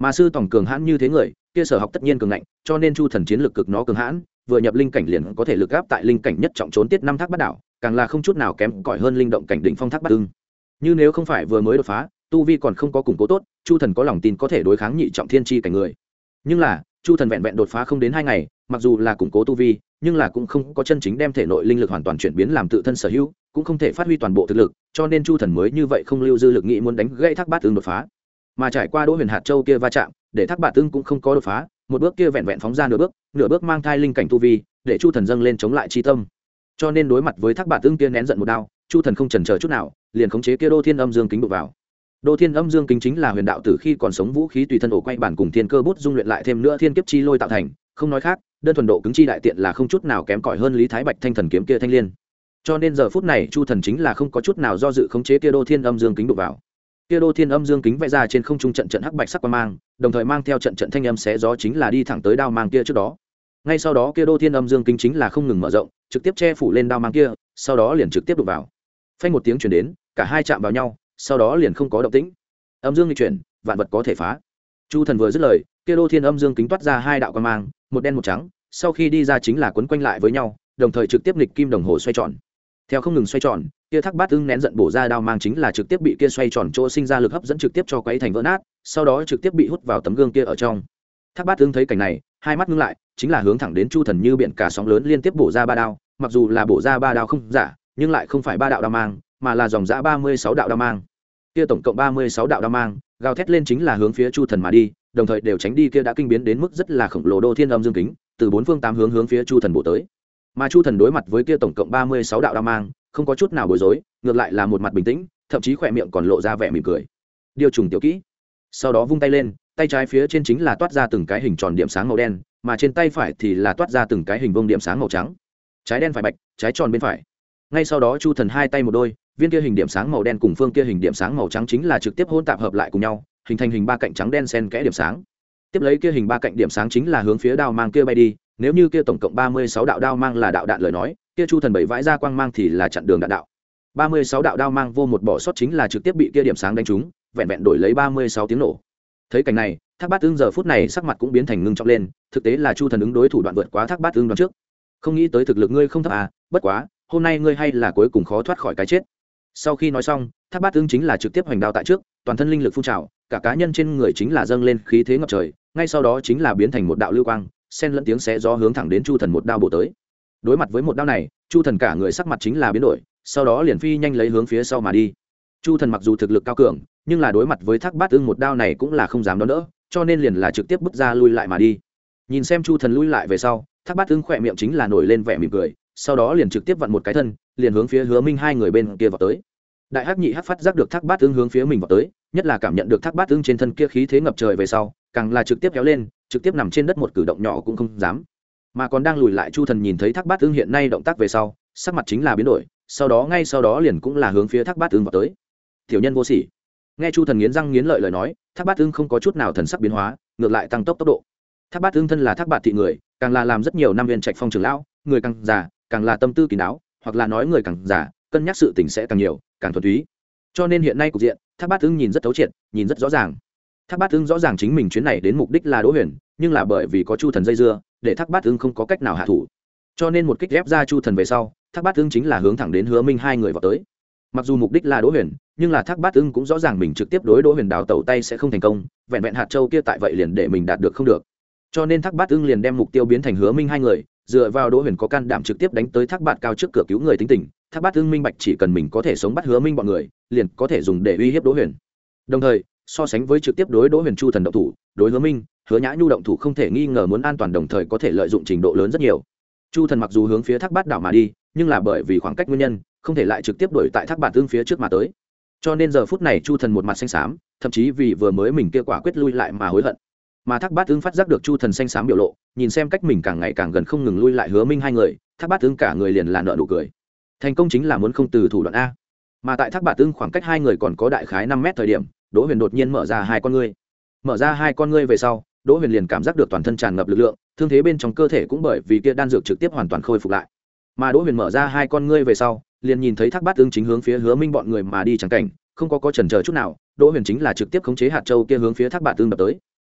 mà sư tổng cường hãn như thế người kia sở học tất nhiên cường ngạnh, cho nên chu thần chiến lực cực nó cường hãn, vừa nhập linh cảnh liền có thể lực áp tại linh cảnh nhất trọng trốn tiết năm thác bát đảo, càng là không chút nào kém cỏi hơn linh động cảnh đỉnh phong thác bát ưng. Như nếu không phải vừa mới đột phá, tu vi còn không có củng cố tốt, chu thần có lòng tin có thể đối kháng nhị trọng thiên chi cảnh người. Nhưng là chu thần vẹn vẹn đột phá không đến hai ngày, mặc dù là củng cố tu vi, nhưng là cũng không có chân chính đem thể nội linh lực hoàn toàn chuyển biến làm tự thân sở hữu, cũng không thể phát huy toàn bộ thực lực, cho nên chu thần mới như vậy không lưu dư lực nghĩ muốn đánh gãy thác bát ưng đột phá. Mà trải qua Đỗ Huyền hạt châu kia va chạm, để thác bát ưng cũng không có đột phá, một bước kia vẹn vẹn phóng ra nửa bước, nửa bước mang thai linh cảnh tu vi, để chu thần dâng lên chống lại chi tâm. Cho nên đối mặt với thác bát ưng kia nén giận một đao, chu thần không chần chờ chút nào, liền khống chế kia Đô Thiên Âm Dương Kính đụng vào. Đô Thiên Âm Dương Kính chính là huyền đạo tử khi còn sống vũ khí tùy thân ổ quay bản cùng thiên cơ bút dung luyện lại thêm nữa thiên kiếp chi lôi tạo thành, không nói khác, đơn thuần độ cứng chi đại tiện là không chút nào kém cỏi hơn Lý Thái Bạch thanh thần kiếm kia thanh liên. Cho nên giờ phút này chu thần chính là không có chút nào do dự khống chế kia Đô Thiên Âm Dương Kính đụng vào. Kia Đô Thiên Âm Dương Kính vẽ ra trên không trung trận trận hắc bạch sắc quang mang, đồng thời mang theo trận trận thanh âm xé gió chính là đi thẳng tới đao mang kia trước đó. Ngay sau đó kia Đô Thiên Âm Dương Kính chính là không ngừng mở rộng, trực tiếp che phủ lên đao mang kia, sau đó liền trực tiếp đụng vào. Phanh một tiếng truyền đến, cả hai chạm vào nhau, sau đó liền không có động tĩnh. Âm dương nghịch chuyển, vạn vật có thể phá. Chu thần vừa dứt lời, kia Đô Thiên Âm Dương Kính toát ra hai đạo quang mang, một đen một trắng, sau khi đi ra chính là quấn quanh lại với nhau, đồng thời trực tiếp nghịch kim đồng hồ xoay tròn. Theo không ngừng xoay tròn, kia thác bát ưng nén giận bổ ra đao mang chính là trực tiếp bị kia xoay tròn chỗ sinh ra lực hấp dẫn trực tiếp cho quấy thành vỡ nát, sau đó trực tiếp bị hút vào tấm gương kia ở trong. Thác bát ưng thấy cảnh này, hai mắt ngưng lại, chính là hướng thẳng đến chu thần như biển cả sóng lớn liên tiếp bổ ra ba đao, mặc dù là bổ ra ba đao không giả, nhưng lại không phải ba đạo đao mang, mà là dòng dã ba mươi sáu đạo đao mang. Kia tổng cộng ba mươi sáu đạo đao mang, gào thét lên chính là hướng phía chu thần mà đi, đồng thời đều tránh đi kia đã kinh biến đến mức rất là khổng lồ Đô Thiên Âm Dương Kính, từ bốn phương tám hướng hướng phía chu thần bổ tới. Mà chu thần đối mặt với kia tổng cộng ba mươi sáu đạo đao mang, không có chút nào bối rối, ngược lại là một mặt bình tĩnh, thậm chí khỏe miệng còn lộ ra vẻ mỉm cười. Điều trùng tiểu kỹ. Sau đó vung tay lên, tay trái phía trên chính là toát ra từng cái hình tròn điểm sáng màu đen, mà trên tay phải thì là toát ra từng cái hình vuông điểm sáng màu trắng. Trái đen phải bạch, trái tròn bên phải. Ngay sau đó chu thần hai tay một đôi, viên kia hình điểm sáng màu đen cùng phương kia hình điểm sáng màu trắng chính là trực tiếp hỗn tạp hợp lại cùng nhau, hình thành hình ba cạnh trắng đen xen kẽ điểm sáng. Tiếp lấy kia hình ba cạnh điểm sáng chính là hướng phía đao mang kia bay đi, nếu như kia tổng cộng ba mươi sáu đạo đao mang là đạo đạn lời nói, kia chu thần bảy vãi ra quang mang thì là chặn đường đạn đạo. ba mươi sáu đạo đao mang vô một bỏ sót chính là trực tiếp bị kia điểm sáng đánh trúng, vẹn vẹn đổi lấy ba mươi sáu tiếng nổ. Thấy cảnh này, thác bát ưng giờ phút này sắc mặt cũng biến thành ngưng trọng lên, thực tế là chu thần ứng đối thủ đoạn vượt quá thác bát ưng đoạn trước. Không nghĩ tới thực lực ngươi không thấp à, bất quá hôm nay ngươi hay là cuối cùng khó thoát khỏi cái chết. Sau khi nói xong, thác bát ưng chính là trực tiếp hoành đao tại trước, toàn thân linh lực phun trào, cả cá nhân trên người chính là dâng lên khí thế ngập trời, ngay sau đó chính là biến thành một đạo lưu quang, xen lẫn tiếng xé gió hướng thẳng đến chu thần một đao bổ tới. Đối mặt với một đao này, chu thần cả người sắc mặt chính là biến đổi, sau đó liền phi nhanh lấy hướng phía sau mà đi. Chu thần mặc dù thực lực cao cường, nhưng là đối mặt với thác bát ưng một đao này cũng là không dám đón đỡ, cho nên liền là trực tiếp bước ra lui lại mà đi. Nhìn xem chu thần lui lại về sau, thác bát ưng khỏe miệng chính là nổi lên vẻ mỉm cười, sau đó liền trực tiếp vặn một cái thân, liền hướng phía Hứa Minh hai người bên kia vào tới. Đại hắc nhị hắc phát giác được thác bát ưng hướng phía mình vào tới, nhất là cảm nhận được thác bát ưng trên thân kia khí thế ngập trời về sau, càng là trực tiếp kéo lên, trực tiếp nằm trên đất một cử động nhỏ cũng không dám. Mà còn đang lùi lại chu thần nhìn thấy thác bát ưng hiện nay động tác về sau, sắc mặt chính là biến đổi, sau đó ngay sau đó liền cũng là hướng phía thác bát ưng vào tới. Tiểu nhân vô sỉ. Nghe chu thần nghiến răng nghiến lợi lời nói, thác bát ưng không có chút nào thần sắc biến hóa, ngược lại tăng tốc tốc độ. Thác bát ưng thân là thác bạt thị người, càng là làm rất nhiều năm viên trạch phong trưởng lão, người càng già càng là tâm tư kín đáo, hoặc là nói người càng già cân nhắc sự tình sẽ càng nhiều, càng thuần túy. Cho nên hiện nay cục diện, thác bát ưng nhìn rất thấu triệt, nhìn rất rõ ràng. Thác bát ưng rõ ràng chính mình chuyến này đến mục đích là Đỗ Huyền, nhưng là bởi vì có chu thần dây dưa, để thác bát ưng không có cách nào hạ thủ. Cho nên một kích ép ra chu thần về sau, thác bát ưng chính là hướng thẳng đến Hứa Minh hai người vào tới. Mặc dù mục đích là Đỗ Huyền, nhưng là thác bát ưng cũng rõ ràng mình trực tiếp đối Đỗ Huyền đào tẩu tay sẽ không thành công, vẹn vẹn hạt châu kia tại vậy liền để mình đạt được không được. Cho nên thác bát ưng liền đem mục tiêu biến thành Hứa Minh hai người, dựa vào Đỗ Huyền có can đảm trực tiếp đánh tới thác bạt cao trước cửa cứu người tính tình, thác bát ưng minh bạch chỉ cần mình có thể sống bắt Hứa Minh bọn người, liền có thể dùng để uy hiếp Đỗ Huyền. Đồng thời, so sánh với trực tiếp đối Đỗ Huyền chu thần động thủ, đối Hứa Minh, Hứa Nhã Nhu động thủ không thể nghi ngờ muốn an toàn đồng thời có thể lợi dụng trình độ lớn rất nhiều. Chu thần mặc dù hướng phía thác bát đảo mà đi, nhưng là bởi vì khoảng cách nguyên nhân, không thể lại trực tiếp đuổi tại thác bạt ưng phía trước mà tới. Cho nên giờ phút này chu thần một mặt xanh xám, thậm chí vì vừa mới mình kia quả quyết lui lại mà hối hận. Mà thác bát ưng phát giác được chu thần xanh xám biểu lộ, nhìn xem cách mình càng ngày càng gần không ngừng lui lại Hứa Minh hai người, thác bát ưng cả người liền là nợ nụ cười. Thành công chính là muốn không từ thủ đoạn a. Mà tại thác bát ưng khoảng cách hai người còn có đại khái năm mét thời điểm, Đỗ Huyền đột nhiên mở ra hai con ngươi. Mở ra hai con ngươi về sau, Đỗ Huyền liền cảm giác được toàn thân tràn ngập lực lượng, thương thế bên trong cơ thể cũng bởi vì kia đan dược trực tiếp hoàn toàn khôi phục lại. Mà Đỗ Huyền mở ra hai con ngươi về sau, liền nhìn thấy thác bát ưng chính hướng phía Hứa Minh bọn người mà đi chẳng cảnh, không có có chần chờ chút nào, Đỗ Huyền chính là trực tiếp khống chế hạt châu kia hướng phía thác bạt ưng đập tới.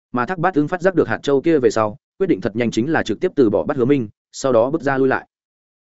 mà thác bát ưng phát giác được hạt châu kia về sau quyết định thật nhanh chính là trực tiếp từ bỏ bắt hứa minh sau đó bước ra lui lại